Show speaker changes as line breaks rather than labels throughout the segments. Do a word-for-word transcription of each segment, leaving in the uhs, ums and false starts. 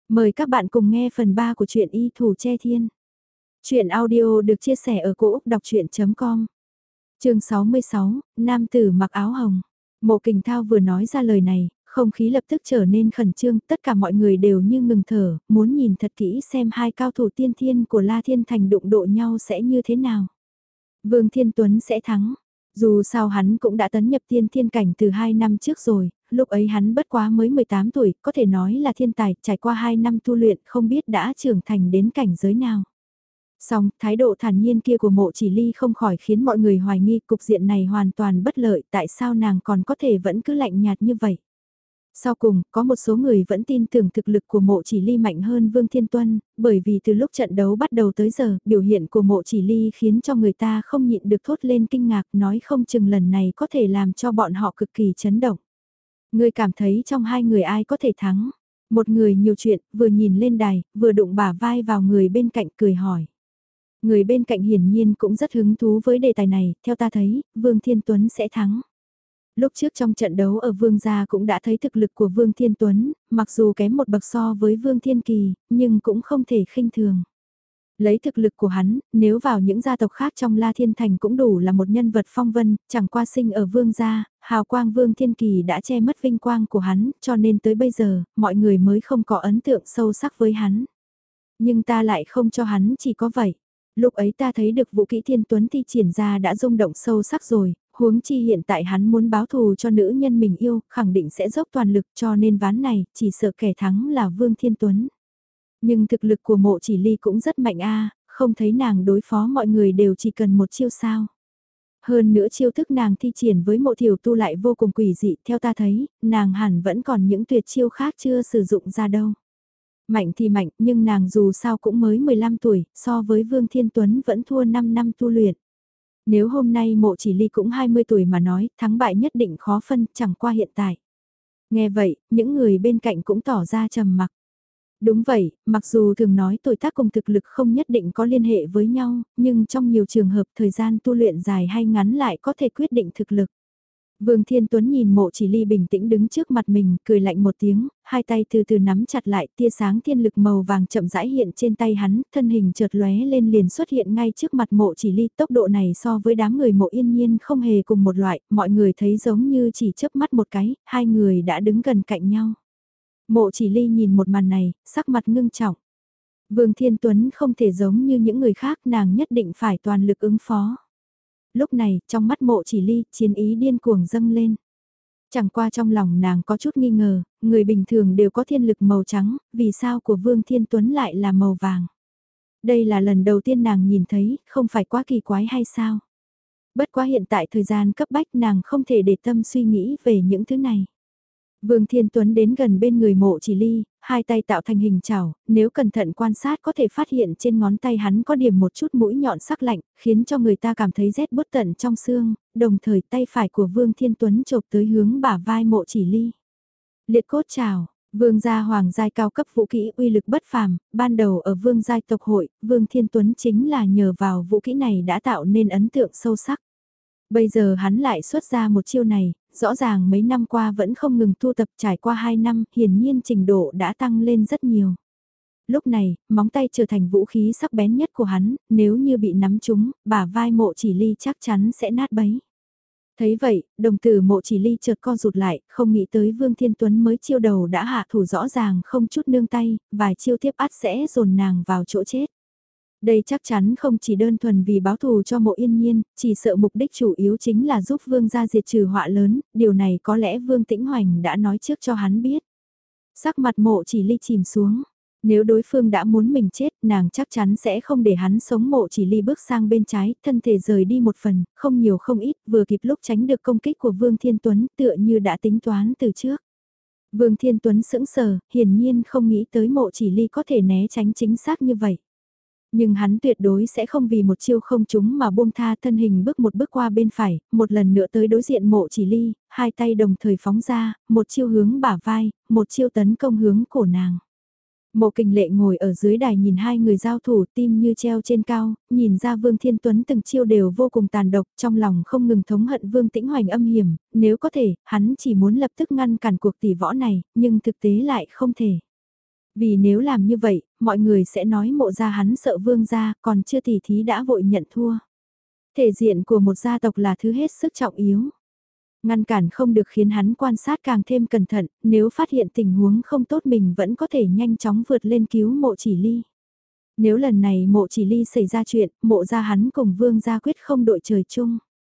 Mời các bạn cùng nghe phần ba của truyện Y Thủ Che Thiên. Chuyện audio được chia sẻ ở cỗ đọc chuyện com. Chương sáu mươi sáu, Nam tử mặc áo hồng. Mộ Kình Thao vừa nói ra lời này, không khí lập tức trở nên khẩn trương, tất cả mọi người đều như ngừng thở, muốn nhìn thật kỹ xem hai cao thủ tiên thiên của La Thiên Thành đụng độ nhau sẽ như thế nào. Vương Thiên Tuấn sẽ thắng. Dù sao hắn cũng đã tấn nhập tiên thiên cảnh từ hai năm trước rồi, lúc ấy hắn bất quá mới mười tám tuổi, có thể nói là thiên tài, trải qua hai năm tu luyện không biết đã trưởng thành đến cảnh giới nào. Song, thái độ thản nhiên kia của Mộ Chỉ Ly không khỏi khiến mọi người hoài nghi cục diện này hoàn toàn bất lợi, tại sao nàng còn có thể vẫn cứ lạnh nhạt như vậy. Sau cùng, có một số người vẫn tin tưởng thực lực của Mộ Chỉ Ly mạnh hơn Vương Thiên Tuân, bởi vì từ lúc trận đấu bắt đầu tới giờ, biểu hiện của Mộ Chỉ Ly khiến cho người ta không nhịn được thốt lên kinh ngạc, nói không chừng lần này có thể làm cho bọn họ cực kỳ chấn động. Người cảm thấy trong hai người ai có thể thắng? Một người nhiều chuyện, vừa nhìn lên đài, vừa đụng bả vai vào người bên cạnh cười hỏi. Người bên cạnh hiển nhiên cũng rất hứng thú với đề tài này, theo ta thấy, Vương Thiên Tuấn sẽ thắng. Lúc trước trong trận đấu ở Vương gia cũng đã thấy thực lực của Vương Thiên Tuấn, mặc dù kém một bậc so với Vương Thiên Kỳ, nhưng cũng không thể khinh thường. Lấy thực lực của hắn, nếu vào những gia tộc khác trong La Thiên Thành cũng đủ là một nhân vật phong vân, chẳng qua sinh ở Vương gia, hào quang Vương Thiên Kỳ đã che mất vinh quang của hắn, cho nên tới bây giờ, mọi người mới không có ấn tượng sâu sắc với hắn. Nhưng ta lại không cho hắn chỉ có vậy. Lúc ấy ta thấy được Vũ Kỹ Thiên Tuấn thi triển ra đã rung động sâu sắc rồi, huống chi hiện tại hắn muốn báo thù cho nữ nhân mình yêu, khẳng định sẽ dốc toàn lực cho nên ván này, chỉ sợ kẻ thắng là Vương Thiên Tuấn. Nhưng thực lực của Mộ Chỉ Ly cũng rất mạnh a, không thấy nàng đối phó mọi người đều chỉ cần một chiêu sao. Hơn nữa chiêu thức nàng thi triển với Mộ Thiểu Tu lại vô cùng quỷ dị, theo ta thấy, nàng hẳn vẫn còn những tuyệt chiêu khác chưa sử dụng ra đâu. Mạnh thì mạnh, nhưng nàng dù sao cũng mới mười lăm tuổi, so với Vương Thiên Tuấn vẫn thua năm năm tu luyện. Nếu hôm nay Mộ Chỉ Ly cũng hai mươi tuổi mà nói, thắng bại nhất định khó phân, chẳng qua hiện tại. Nghe vậy, những người bên cạnh cũng tỏ ra trầm mặc. Đúng vậy, mặc dù thường nói tuổi tác cùng thực lực không nhất định có liên hệ với nhau, nhưng trong nhiều trường hợp thời gian tu luyện dài hay ngắn lại có thể quyết định thực lực. Vương Thiên Tuấn nhìn Mộ Chỉ Ly bình tĩnh đứng trước mặt mình, cười lạnh một tiếng, hai tay từ từ nắm chặt lại, tia sáng thiên lực màu vàng chậm rãi hiện trên tay hắn, thân hình chợt lóe lên liền xuất hiện ngay trước mặt Mộ Chỉ Ly, tốc độ này so với đám người Mộ Yên Nhiên không hề cùng một loại, mọi người thấy giống như chỉ chớp mắt một cái, hai người đã đứng gần cạnh nhau. Mộ Chỉ Ly nhìn một màn này, sắc mặt ngưng trọng. Vương Thiên Tuấn không thể giống như những người khác, nàng nhất định phải toàn lực ứng phó. Lúc này, trong mắt Mộ Chỉ Ly, chiến ý điên cuồng dâng lên. Chẳng qua trong lòng nàng có chút nghi ngờ, người bình thường đều có thiên lực màu trắng, vì sao của Vương Thiên Tuấn lại là màu vàng. Đây là lần đầu tiên nàng nhìn thấy, không phải quá kỳ quái hay sao? Bất quá hiện tại thời gian cấp bách nàng không thể để tâm suy nghĩ về những thứ này. Vương Thiên Tuấn đến gần bên người Mộ Chỉ Ly, hai tay tạo thành hình chảo, nếu cẩn thận quan sát có thể phát hiện trên ngón tay hắn có điểm một chút mũi nhọn sắc lạnh, khiến cho người ta cảm thấy rét bút tận trong xương, đồng thời tay phải của Vương Thiên Tuấn chộp tới hướng bả vai Mộ Chỉ Ly. Liệt cốt chảo, Vương gia hoàng giai cao cấp vũ kỹ uy lực bất phàm, ban đầu ở Vương giai tộc hội, Vương Thiên Tuấn chính là nhờ vào vũ kỹ này đã tạo nên ấn tượng sâu sắc. Bây giờ hắn lại xuất ra một chiêu này, rõ ràng mấy năm qua vẫn không ngừng tu tập, trải qua hai năm, hiển nhiên trình độ đã tăng lên rất nhiều. Lúc này, móng tay trở thành vũ khí sắc bén nhất của hắn, nếu như bị nắm trúng, bả vai Mộ Chỉ Ly chắc chắn sẽ nát bấy. Thấy vậy, đồng tử Mộ Chỉ Ly chợt co rụt lại, không nghĩ tới Vương Thiên Tuấn mới chiêu đầu đã hạ thủ rõ ràng không chút nương tay, vài chiêu tiếp ắt sẽ dồn nàng vào chỗ chết. Đây chắc chắn không chỉ đơn thuần vì báo thù cho Mộ Yên Nhiên, chỉ sợ mục đích chủ yếu chính là giúp Vương gia diệt trừ họa lớn, điều này có lẽ Vương Tĩnh Hoành đã nói trước cho hắn biết. Sắc mặt Mộ Chỉ Ly chìm xuống, nếu đối phương đã muốn mình chết, nàng chắc chắn sẽ không để hắn sống. Mộ Chỉ Ly bước sang bên trái, thân thể rời đi một phần, không nhiều không ít, vừa kịp lúc tránh được công kích của Vương Thiên Tuấn, tựa như đã tính toán từ trước. Vương Thiên Tuấn sững sờ, hiển nhiên không nghĩ tới Mộ Chỉ Ly có thể né tránh chính xác như vậy. Nhưng hắn tuyệt đối sẽ không vì một chiêu không trúng mà buông tha, thân hình bước một bước qua bên phải, một lần nữa tới đối diện Mộ Chỉ Ly, hai tay đồng thời phóng ra, một chiêu hướng bả vai, một chiêu tấn công hướng cổ nàng. Mộ Kình Lệ ngồi ở dưới đài nhìn hai người giao thủ, tim như treo trên cao, nhìn ra Vương Thiên Tuấn từng chiêu đều vô cùng tàn độc, trong lòng không ngừng thống hận Vương Tĩnh Hoành âm hiểm, nếu có thể, hắn chỉ muốn lập tức ngăn cản cuộc tỷ võ này, nhưng thực tế lại không thể. Vì nếu làm như vậy, mọi người sẽ nói mộ gia hắn sợ vương gia, còn chưa tỉ thí đã vội nhận thua. Thể diện của một gia tộc là thứ hết sức trọng yếu. Ngăn cản không được khiến hắn quan sát càng thêm cẩn thận, nếu phát hiện tình huống không tốt mình vẫn có thể nhanh chóng vượt lên cứu mộ chỉ ly. Nếu lần này mộ chỉ ly xảy ra chuyện, mộ gia hắn cùng vương gia quyết không đội trời chung.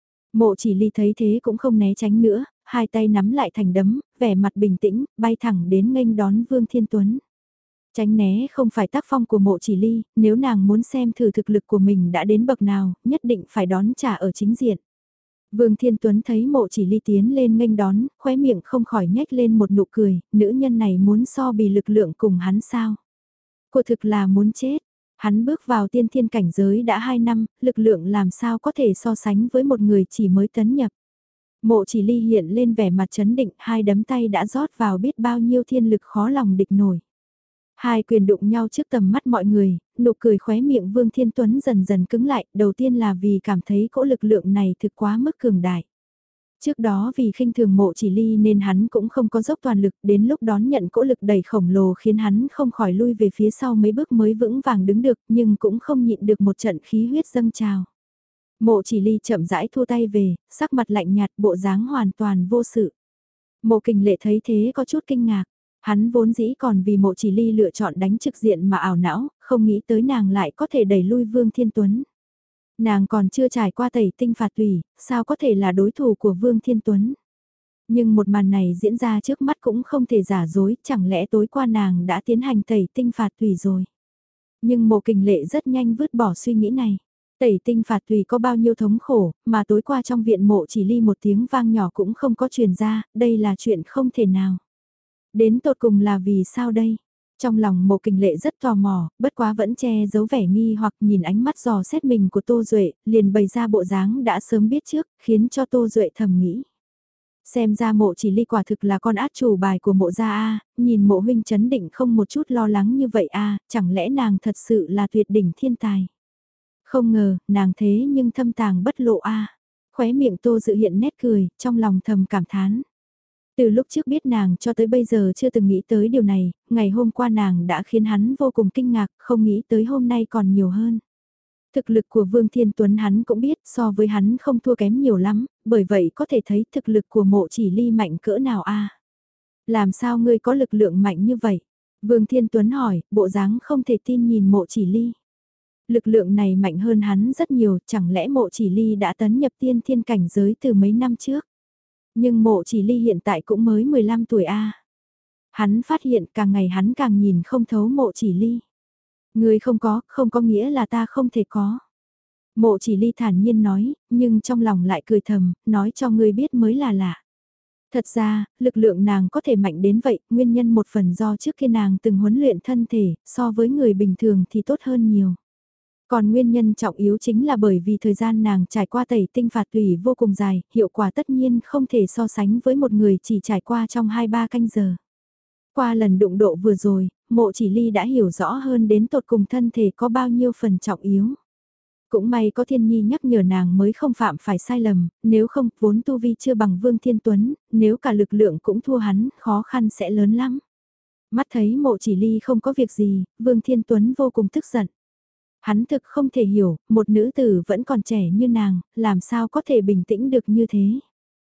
Mộ chỉ ly thấy thế cũng không né tránh nữa, hai tay nắm lại thành đấm, vẻ mặt bình tĩnh, bay thẳng đến nghênh đón Vương Thiên Tuấn. Tránh né không phải tác phong của mộ chỉ ly, nếu nàng muốn xem thử thực lực của mình đã đến bậc nào, nhất định phải đón trả ở chính diện. Vương Thiên Tuấn thấy mộ chỉ ly tiến lên nghênh đón, khóe miệng không khỏi nhếch lên một nụ cười, nữ nhân này muốn so bì lực lượng cùng hắn sao. Cô thực là muốn chết. Hắn bước vào tiên thiên cảnh giới đã hai năm, lực lượng làm sao có thể so sánh với một người chỉ mới tấn nhập. Mộ chỉ ly hiện lên vẻ mặt chấn định, hai đấm tay đã rót vào biết bao nhiêu thiên lực khó lòng địch nổi. Hai quyền đụng nhau trước tầm mắt mọi người, nụ cười khóe miệng Vương Thiên Tuấn dần dần cứng lại, đầu tiên là vì cảm thấy cỗ lực lượng này thực quá mức cường đại. Trước đó vì khinh thường mộ chỉ ly nên hắn cũng không có dốc toàn lực, đến lúc đón nhận cỗ lực đẩy khổng lồ khiến hắn không khỏi lui về phía sau mấy bước mới vững vàng đứng được, nhưng cũng không nhịn được một trận khí huyết dâng trào. Mộ chỉ ly chậm rãi thua tay về, sắc mặt lạnh nhạt, bộ dáng hoàn toàn vô sự. Mộ kình lệ thấy thế có chút kinh ngạc, hắn vốn dĩ còn vì mộ chỉ ly lựa chọn đánh trực diện mà ảo não, không nghĩ tới nàng lại có thể đẩy lui Vương Thiên Tuấn. Nàng còn chưa trải qua tẩy tinh phạt tùy, sao có thể là đối thủ của Vương Thiên Tuấn. Nhưng một màn này diễn ra trước mắt cũng không thể giả dối, chẳng lẽ tối qua nàng đã tiến hành tẩy tinh phạt tùy rồi. Nhưng mộ kình lệ rất nhanh vứt bỏ suy nghĩ này. Tẩy tinh phạt tùy có bao nhiêu thống khổ, mà tối qua trong viện mộ chỉ ly một tiếng vang nhỏ cũng không có truyền ra, đây là chuyện không thể nào. Đến tột cùng là vì sao đây? Trong lòng mộ kình lệ rất tò mò, bất quá vẫn che giấu vẻ nghi hoặc nhìn ánh mắt dò xét mình của Tô Duệ, liền bày ra bộ dáng đã sớm biết trước, khiến cho Tô Duệ thầm nghĩ. Xem ra mộ chỉ ly quả thực là con át chủ bài của mộ gia A, nhìn mộ huynh chấn định không một chút lo lắng như vậy A, chẳng lẽ nàng thật sự là tuyệt đỉnh thiên tài. Không ngờ, nàng thế nhưng thâm tàng bất lộ A. Khóe miệng Tô Dự hiện nét cười, trong lòng thầm cảm thán. Từ lúc trước biết nàng cho tới bây giờ chưa từng nghĩ tới điều này, ngày hôm qua nàng đã khiến hắn vô cùng kinh ngạc, không nghĩ tới hôm nay còn nhiều hơn. Thực lực của Vương Thiên Tuấn hắn cũng biết so với hắn không thua kém nhiều lắm, bởi vậy có thể thấy thực lực của mộ chỉ ly mạnh cỡ nào a. Làm sao ngươi có lực lượng mạnh như vậy? Vương Thiên Tuấn hỏi, bộ dáng không thể tin nhìn mộ chỉ ly. Lực lượng này mạnh hơn hắn rất nhiều, chẳng lẽ mộ chỉ ly đã tấn nhập tiên thiên cảnh giới từ mấy năm trước? Nhưng mộ chỉ ly hiện tại cũng mới mười lăm tuổi a. Hắn phát hiện càng ngày hắn càng nhìn không thấu mộ chỉ ly. Ngươi không có, không có nghĩa là ta không thể có. Mộ chỉ ly thản nhiên nói, nhưng trong lòng lại cười thầm, nói cho ngươi biết mới là lạ. Thật ra, lực lượng nàng có thể mạnh đến vậy, nguyên nhân một phần do trước khi nàng từng huấn luyện thân thể, so với người bình thường thì tốt hơn nhiều. Còn nguyên nhân trọng yếu chính là bởi vì thời gian nàng trải qua tẩy tinh phạt tùy vô cùng dài, hiệu quả tất nhiên không thể so sánh với một người chỉ trải qua trong hai ba canh giờ. Qua lần đụng độ vừa rồi, mộ chỉ ly đã hiểu rõ hơn đến tột cùng thân thể có bao nhiêu phần trọng yếu. Cũng may có thiên nhi nhắc nhở nàng mới không phạm phải sai lầm, nếu không vốn tu vi chưa bằng Vương Thiên Tuấn, nếu cả lực lượng cũng thua hắn, khó khăn sẽ lớn lắm. Mắt thấy mộ chỉ ly không có việc gì, Vương Thiên Tuấn vô cùng tức giận. Hắn thực không thể hiểu, một nữ tử vẫn còn trẻ như nàng, làm sao có thể bình tĩnh được như thế.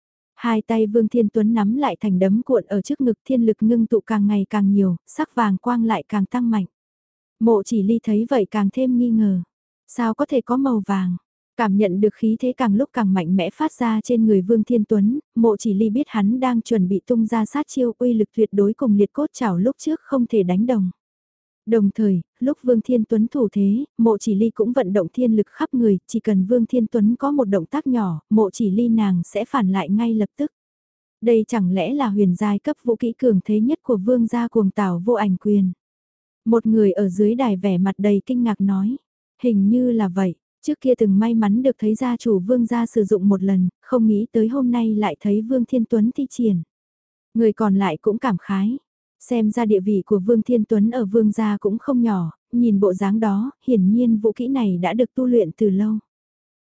Hai tay Vương Thiên Tuấn nắm lại thành đấm cuộn ở trước ngực, thiên lực ngưng tụ càng ngày càng nhiều, sắc vàng quang lại càng tăng mạnh. Mộ chỉ ly thấy vậy càng thêm nghi ngờ. Sao có thể có màu vàng? Cảm nhận được khí thế càng lúc càng mạnh mẽ phát ra trên người Vương Thiên Tuấn, mộ chỉ ly biết hắn đang chuẩn bị tung ra sát chiêu uy lực tuyệt đối cùng liệt cốt chảo lúc trước không thể đánh đồng. Đồng thời, lúc Vương Thiên Tuấn thủ thế, mộ chỉ ly cũng vận động thiên lực khắp người, chỉ cần Vương Thiên Tuấn có một động tác nhỏ, mộ chỉ ly nàng sẽ phản lại ngay lập tức. Đây chẳng lẽ là huyền giai cấp vũ kỹ cường thế nhất của Vương gia cuồng tảo vô ảnh quyền. Một người ở dưới đài vẻ mặt đầy kinh ngạc nói, hình như là vậy, trước kia từng may mắn được thấy gia chủ Vương gia sử dụng một lần, không nghĩ tới hôm nay lại thấy Vương Thiên Tuấn thi triển. Người còn lại cũng cảm khái. Xem ra địa vị của Vương Thiên Tuấn ở Vương gia cũng không nhỏ, nhìn bộ dáng đó, hiển nhiên vũ kỹ này đã được tu luyện từ lâu.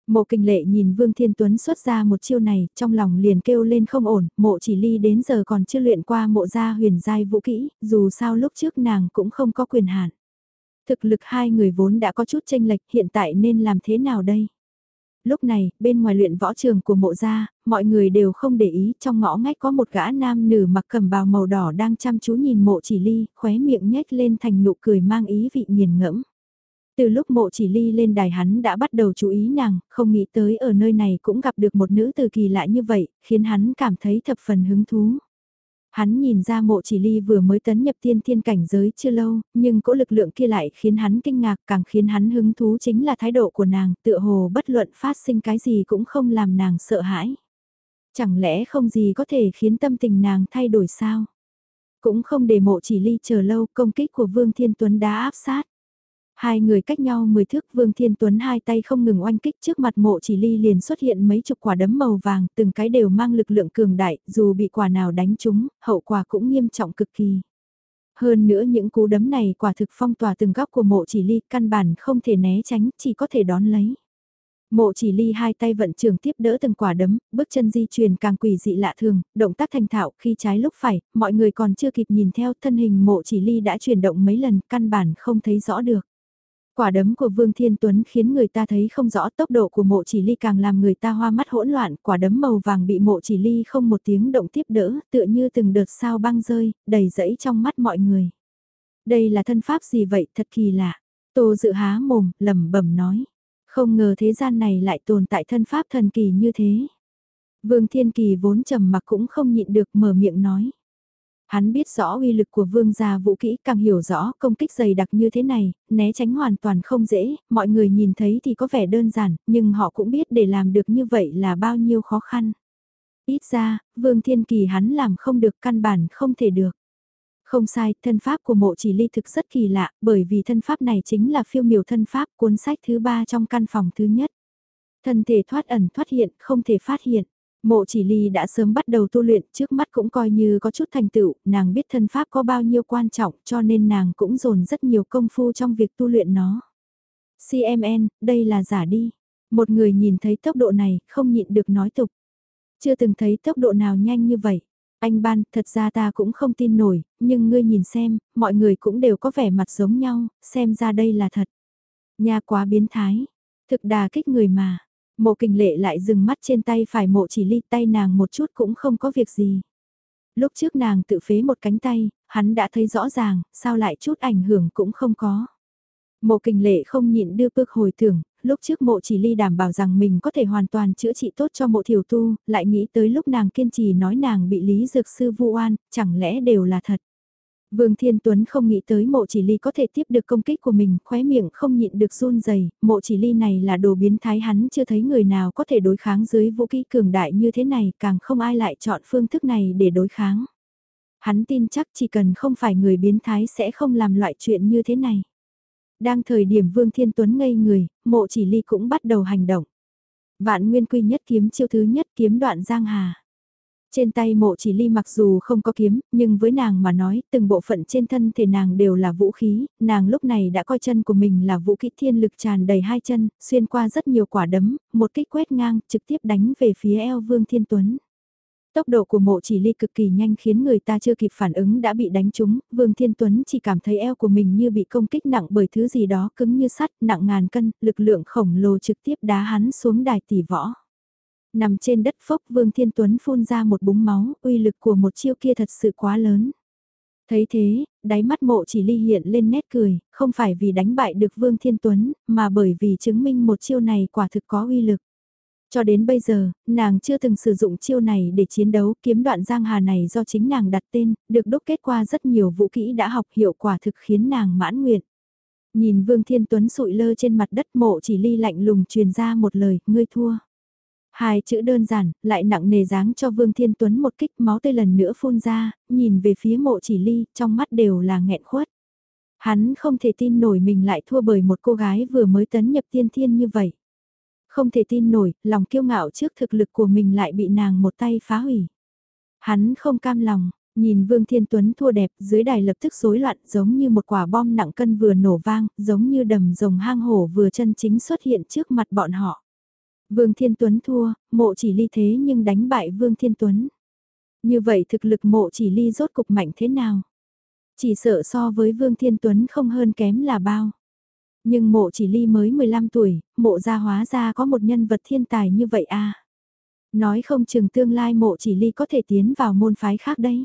Mộ Kình Lệ nhìn Vương Thiên Tuấn xuất ra một chiêu này, trong lòng liền kêu lên không ổn, Mộ Chỉ Ly đến giờ còn chưa luyện qua Mộ gia huyền giai vũ kỹ, dù sao lúc trước nàng cũng không có quyền hạn. Thực lực hai người vốn đã có chút chênh lệch, hiện tại nên làm thế nào đây? Lúc này, bên ngoài luyện võ trường của Mộ gia, mọi người đều không để ý, trong ngõ ngách có một gã nam nữ mặc cẩm bào màu đỏ đang chăm chú nhìn Mộ Chỉ Ly, khóe miệng nhếch lên thành nụ cười mang ý vị nghiền ngẫm. Từ lúc Mộ Chỉ Ly lên đài hắn đã bắt đầu chú ý nàng, không nghĩ tới ở nơi này cũng gặp được một nữ từ kỳ lạ như vậy, khiến hắn cảm thấy thập phần hứng thú. Hắn nhìn ra Mộ Chỉ Ly vừa mới tấn nhập tiên thiên cảnh giới chưa lâu, nhưng cỗ lực lượng kia lại khiến hắn kinh ngạc, càng khiến hắn hứng thú chính là thái độ của nàng, tựa hồ bất luận phát sinh cái gì cũng không làm nàng sợ hãi. Chẳng lẽ không gì có thể khiến tâm tình nàng thay đổi sao? Cũng không để Mộ Chỉ Ly chờ lâu, công kích của Vương Thiên Tuấn đã áp sát. Hai người cách nhau mười thước, Vương Thiên Tuấn hai tay không ngừng oanh kích, trước mặt Mộ Chỉ Ly liền xuất hiện mấy chục quả đấm màu vàng, từng cái đều mang lực lượng cường đại, dù bị quả nào đánh trúng, hậu quả cũng nghiêm trọng cực kỳ. Hơn nữa những cú đấm này quả thực phong tỏa từng góc của Mộ Chỉ Ly, căn bản không thể né tránh, chỉ có thể đón lấy. Mộ Chỉ Ly hai tay vận trường tiếp đỡ từng quả đấm, bước chân di chuyển càng quỷ dị lạ thường, động tác thành thạo, khi trái lúc phải, mọi người còn chưa kịp nhìn theo, thân hình Mộ Chỉ Ly đã chuyển động mấy lần, căn bản không thấy rõ được. Quả đấm của Vương Thiên Tuấn khiến người ta thấy không rõ, tốc độ của Mộ Chỉ Ly càng làm người ta hoa mắt hỗn loạn, quả đấm màu vàng bị Mộ Chỉ Ly không một tiếng động tiếp đỡ, tựa như từng đợt sao băng rơi, đầy rẫy trong mắt mọi người. Đây là thân pháp gì vậy, thật kỳ lạ. Tô Dự há mồm, lẩm bẩm nói. Không ngờ thế gian này lại tồn tại thân pháp thần kỳ như thế. Vương Thiên Kỳ vốn trầm mặc cũng không nhịn được mở miệng nói. Hắn biết rõ uy lực của vương gia vũ kỹ, càng hiểu rõ công kích dày đặc như thế này, né tránh hoàn toàn không dễ, mọi người nhìn thấy thì có vẻ đơn giản, nhưng họ cũng biết để làm được như vậy là bao nhiêu khó khăn. Ít ra, Vương Thiên Kỳ hắn làm không được, căn bản không thể được. Không sai, thân pháp của Mộ Chỉ Ly thực rất kỳ lạ, bởi vì thân pháp này chính là phiêu miểu thân pháp, cuốn sách thứ ba trong căn phòng thứ nhất. Thân thể thoát ẩn thoát hiện, không thể phát hiện. Mộ Chỉ Ly đã sớm bắt đầu tu luyện, trước mắt cũng coi như có chút thành tựu, nàng biết thân pháp có bao nhiêu quan trọng, cho nên nàng cũng dồn rất nhiều công phu trong việc tu luyện nó. xê em en, đây là giả đi. Một người nhìn thấy tốc độ này, không nhịn được nói tục. Chưa từng thấy tốc độ nào nhanh như vậy. Anh Ban, thật ra ta cũng không tin nổi, nhưng ngươi nhìn xem, mọi người cũng đều có vẻ mặt giống nhau, xem ra đây là thật. Nha quá biến thái, thực đà kích người mà. Mộ Kình Lệ lại dừng mắt trên tay phải Mộ Chỉ Ly, tay nàng một chút cũng không có việc gì. Lúc trước nàng tự phế một cánh tay, hắn đã thấy rõ ràng, sao lại chút ảnh hưởng cũng không có. Mộ Kình Lệ không nhịn đưa bước hồi tưởng, lúc trước Mộ Chỉ Ly đảm bảo rằng mình có thể hoàn toàn chữa trị tốt cho Mộ Thiểu Tu, lại nghĩ tới lúc nàng kiên trì nói nàng bị Lý Dược Sư vu oan, chẳng lẽ đều là thật. Vương Thiên Tuấn không nghĩ tới Mộ Chỉ Ly có thể tiếp được công kích của mình, khóe miệng không nhịn được run rẩy. Mộ Chỉ Ly này là đồ biến thái, hắn chưa thấy người nào có thể đối kháng dưới vũ kỹ cường đại như thế này, càng không ai lại chọn phương thức này để đối kháng. Hắn tin chắc chỉ cần không phải người biến thái sẽ không làm loại chuyện như thế này. Đang thời điểm Vương Thiên Tuấn ngây người, Mộ Chỉ Ly cũng bắt đầu hành động. Vạn Nguyên Quy nhất kiếm chiêu thứ nhất, kiếm đoạn giang hà. Trên tay Mộ Chỉ Ly mặc dù không có kiếm, nhưng với nàng mà nói, từng bộ phận trên thân thể nàng đều là vũ khí, nàng lúc này đã coi chân của mình là vũ khí thiên lực tràn đầy hai chân, xuyên qua rất nhiều quả đấm, một kích quét ngang, trực tiếp đánh về phía eo Vương Thiên Tuấn. Tốc độ của Mộ Chỉ Ly cực kỳ nhanh khiến người ta chưa kịp phản ứng đã bị đánh trúng, Vương Thiên Tuấn chỉ cảm thấy eo của mình như bị công kích nặng bởi thứ gì đó cứng như sắt, nặng ngàn cân, lực lượng khổng lồ trực tiếp đá hắn xuống đài tỷ võ. Nằm trên đất phốc, Vương Thiên Tuấn phun ra một búng máu, uy lực của một chiêu kia thật sự quá lớn. Thấy thế, đáy mắt Mộ Chỉ Ly hiện lên nét cười, không phải vì đánh bại được Vương Thiên Tuấn, mà bởi vì chứng minh một chiêu này quả thực có uy lực. Cho đến bây giờ, nàng chưa từng sử dụng chiêu này để chiến đấu, kiếm đoạn giang hà này do chính nàng đặt tên, được đúc kết qua rất nhiều vũ kỹ đã học, hiệu quả thực khiến nàng mãn nguyện. Nhìn Vương Thiên Tuấn sụi lơ trên mặt đất, Mộ Chỉ Ly lạnh lùng truyền ra một lời, ngươi thua. Hai chữ đơn giản, lại nặng nề giáng cho Vương Thiên Tuấn một kích, máu tươi lần nữa phun ra, nhìn về phía Mộ Chỉ Ly, trong mắt đều là nghẹn khuất. Hắn không thể tin nổi mình lại thua bởi một cô gái vừa mới tấn nhập tiên thiên như vậy. Không thể tin nổi, lòng kiêu ngạo trước thực lực của mình lại bị nàng một tay phá hủy. Hắn không cam lòng, nhìn Vương Thiên Tuấn thua đẹp, dưới đài lập tức rối loạn, giống như một quả bom nặng cân vừa nổ vang, giống như đầm rồng hang hổ vừa chân chính xuất hiện trước mặt bọn họ. Vương Thiên Tuấn thua, Mộ Chỉ Ly thế nhưng đánh bại Vương Thiên Tuấn. Như vậy thực lực Mộ Chỉ Ly rốt cục mạnh thế nào? Chỉ sợ so với Vương Thiên Tuấn không hơn kém là bao. Nhưng Mộ Chỉ Ly mới mười lăm tuổi, Mộ gia hóa ra có một nhân vật thiên tài như vậy à? Nói không chừng tương lai Mộ Chỉ Ly có thể tiến vào môn phái khác đấy.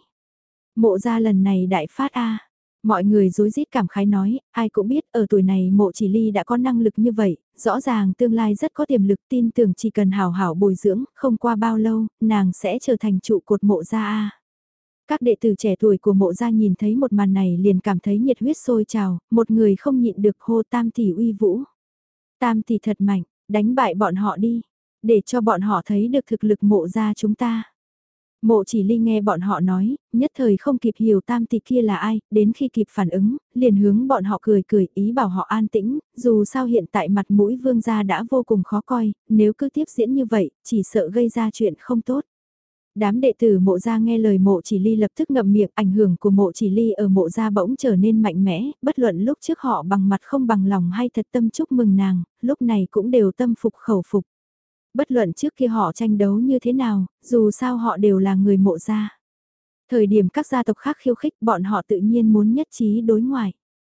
Mộ gia lần này đại phát a. Mọi người rối rít cảm khái nói, ai cũng biết ở tuổi này Mộ Chỉ Ly đã có năng lực như vậy, rõ ràng tương lai rất có tiềm lực, tin tưởng chỉ cần hảo hảo bồi dưỡng, không qua bao lâu, nàng sẽ trở thành trụ cột Mộ gia a. Các đệ tử trẻ tuổi của Mộ gia nhìn thấy một màn này liền cảm thấy nhiệt huyết sôi trào, một người không nhịn được hô Tam tỷ uy vũ. Tam tỷ thật mạnh, đánh bại bọn họ đi, để cho bọn họ thấy được thực lực Mộ gia chúng ta. Mộ Chỉ Ly nghe bọn họ nói, nhất thời không kịp hiểu tam tỷ kia là ai, đến khi kịp phản ứng, liền hướng bọn họ cười cười ý bảo họ an tĩnh, dù sao hiện tại mặt mũi vương gia đã vô cùng khó coi, nếu cứ tiếp diễn như vậy, chỉ sợ gây ra chuyện không tốt. Đám đệ tử Mộ gia nghe lời Mộ Chỉ Ly lập tức ngậm miệng, ảnh hưởng của Mộ Chỉ Ly ở Mộ gia bỗng trở nên mạnh mẽ, bất luận lúc trước họ bằng mặt không bằng lòng hay thật tâm chúc mừng nàng, lúc này cũng đều tâm phục khẩu phục. Bất luận trước kia họ tranh đấu như thế nào, dù sao họ đều là người Mộ gia. Thời điểm các gia tộc khác khiêu khích bọn họ tự nhiên muốn nhất trí đối ngoại.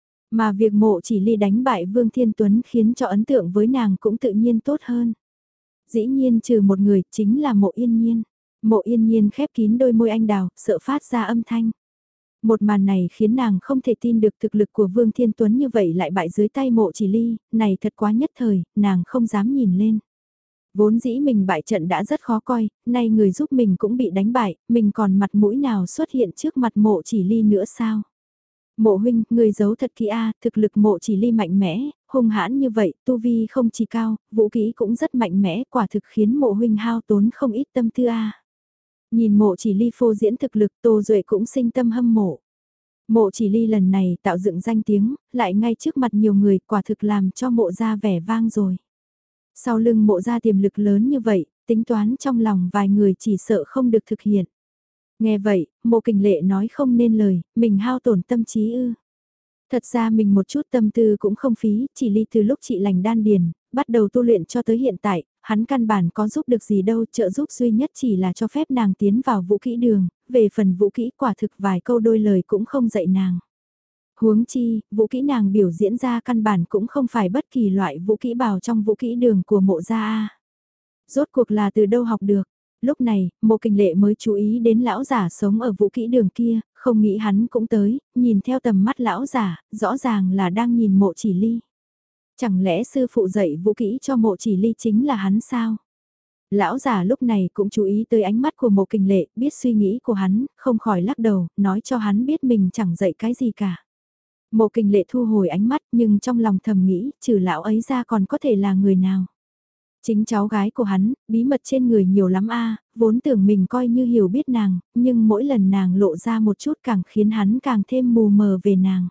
Mà việc Mộ Chỉ Ly đánh bại Vương Thiên Tuấn khiến cho ấn tượng với nàng cũng tự nhiên tốt hơn. Dĩ nhiên trừ một người chính là Mộ Yên Nhiên. Mộ Yên Nhiên khép kín đôi môi anh đào, sợ phát ra âm thanh. Một màn này khiến nàng không thể tin được thực lực của Vương Thiên Tuấn như vậy lại bại dưới tay Mộ Chỉ Ly, này thật quá nhất thời, nàng không dám nhìn lên. Vốn dĩ mình bại trận đã rất khó coi, nay người giúp mình cũng bị đánh bại, mình còn mặt mũi nào xuất hiện trước mặt Mộ Chỉ Ly nữa sao? Mộ huynh, người giấu thật kỹ a, thực lực Mộ Chỉ Ly mạnh mẽ, hung hãn như vậy, tu vi không chỉ cao, vũ khí cũng rất mạnh mẽ, quả thực khiến Mộ huynh hao tốn không ít tâm tư a. Nhìn Mộ Chỉ Ly phô diễn thực lực, Tô Duệ cũng sinh tâm hâm mộ. Mộ Chỉ Ly lần này tạo dựng danh tiếng, lại ngay trước mặt nhiều người, quả thực làm cho Mộ gia vẻ vang rồi. Sau lưng Mộ gia tiềm lực lớn như vậy, tính toán trong lòng vài người chỉ sợ không được thực hiện. Nghe vậy, Mộ Kình Lệ nói không nên lời, mình hao tổn tâm trí ư. Thật ra mình một chút tâm tư cũng không phí, Chỉ Ly từ lúc chị lành đan điền, bắt đầu tu luyện cho tới hiện tại, hắn căn bản có giúp được gì đâu, trợ giúp duy nhất chỉ là cho phép nàng tiến vào vũ kỹ đường, về phần vũ kỹ quả thực vài câu đôi lời cũng không dạy nàng. Huống chi, vũ kỹ nàng biểu diễn ra căn bản cũng không phải bất kỳ loại vũ kỹ bào trong vũ kỹ đường của Mộ gia a. Rốt cuộc là từ đâu học được? Lúc này, Mộ Kình Lệ mới chú ý đến lão giả sống ở vũ kỹ đường kia, không nghĩ hắn cũng tới, nhìn theo tầm mắt lão giả, rõ ràng là đang nhìn Mộ Chỉ Ly. Chẳng lẽ sư phụ dạy vũ kỹ cho Mộ Chỉ Ly chính là hắn sao? Lão giả lúc này cũng chú ý tới ánh mắt của Mộ Kình Lệ, biết suy nghĩ của hắn, không khỏi lắc đầu, nói cho hắn biết mình chẳng dạy cái gì cả. Mộ Kình Lệ thu hồi ánh mắt nhưng trong lòng thầm nghĩ, trừ lão ấy ra còn có thể là người nào. Chính cháu gái của hắn, bí mật trên người nhiều lắm a, vốn tưởng mình coi như hiểu biết nàng, nhưng mỗi lần nàng lộ ra một chút càng khiến hắn càng thêm mù mờ về nàng.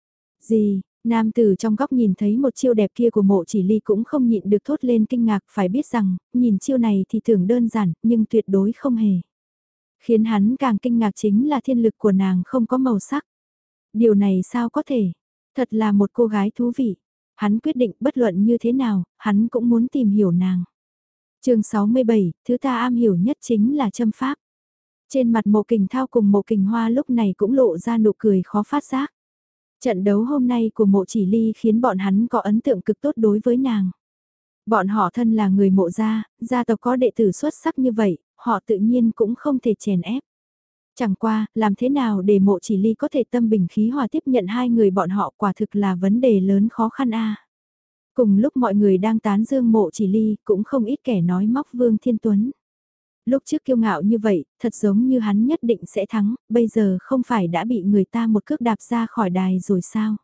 Gì, nam tử trong góc nhìn thấy một chiêu đẹp kia của Mộ Chỉ Ly cũng không nhịn được thốt lên kinh ngạc, phải biết rằng, nhìn chiêu này thì tưởng đơn giản, nhưng tuyệt đối không hề. Khiến hắn càng kinh ngạc chính là thiên lực của nàng không có màu sắc. Điều này sao có thể? Thật là một cô gái thú vị. Hắn quyết định bất luận như thế nào, hắn cũng muốn tìm hiểu nàng. chương sáu mươi bảy, thứ ta am hiểu nhất chính là châm pháp. Trên mặt Mộ Kình Thao cùng Mộ Kình Hoa lúc này cũng lộ ra nụ cười khó phát giác. Trận đấu hôm nay của Mộ Chỉ Ly khiến bọn hắn có ấn tượng cực tốt đối với nàng. Bọn họ thân là người Mộ gia, gia tộc có đệ tử xuất sắc như vậy, họ tự nhiên cũng không thể chèn ép. Chẳng qua, làm thế nào để Mộ Chỉ Ly có thể tâm bình khí hòa tiếp nhận hai người bọn họ quả thực là vấn đề lớn khó khăn a. Cùng lúc mọi người đang tán dương Mộ Chỉ Ly, cũng không ít kẻ nói móc Vương Thiên Tuấn. Lúc trước kiêu ngạo như vậy, thật giống như hắn nhất định sẽ thắng, bây giờ không phải đã bị người ta một cước đạp ra khỏi đài rồi sao?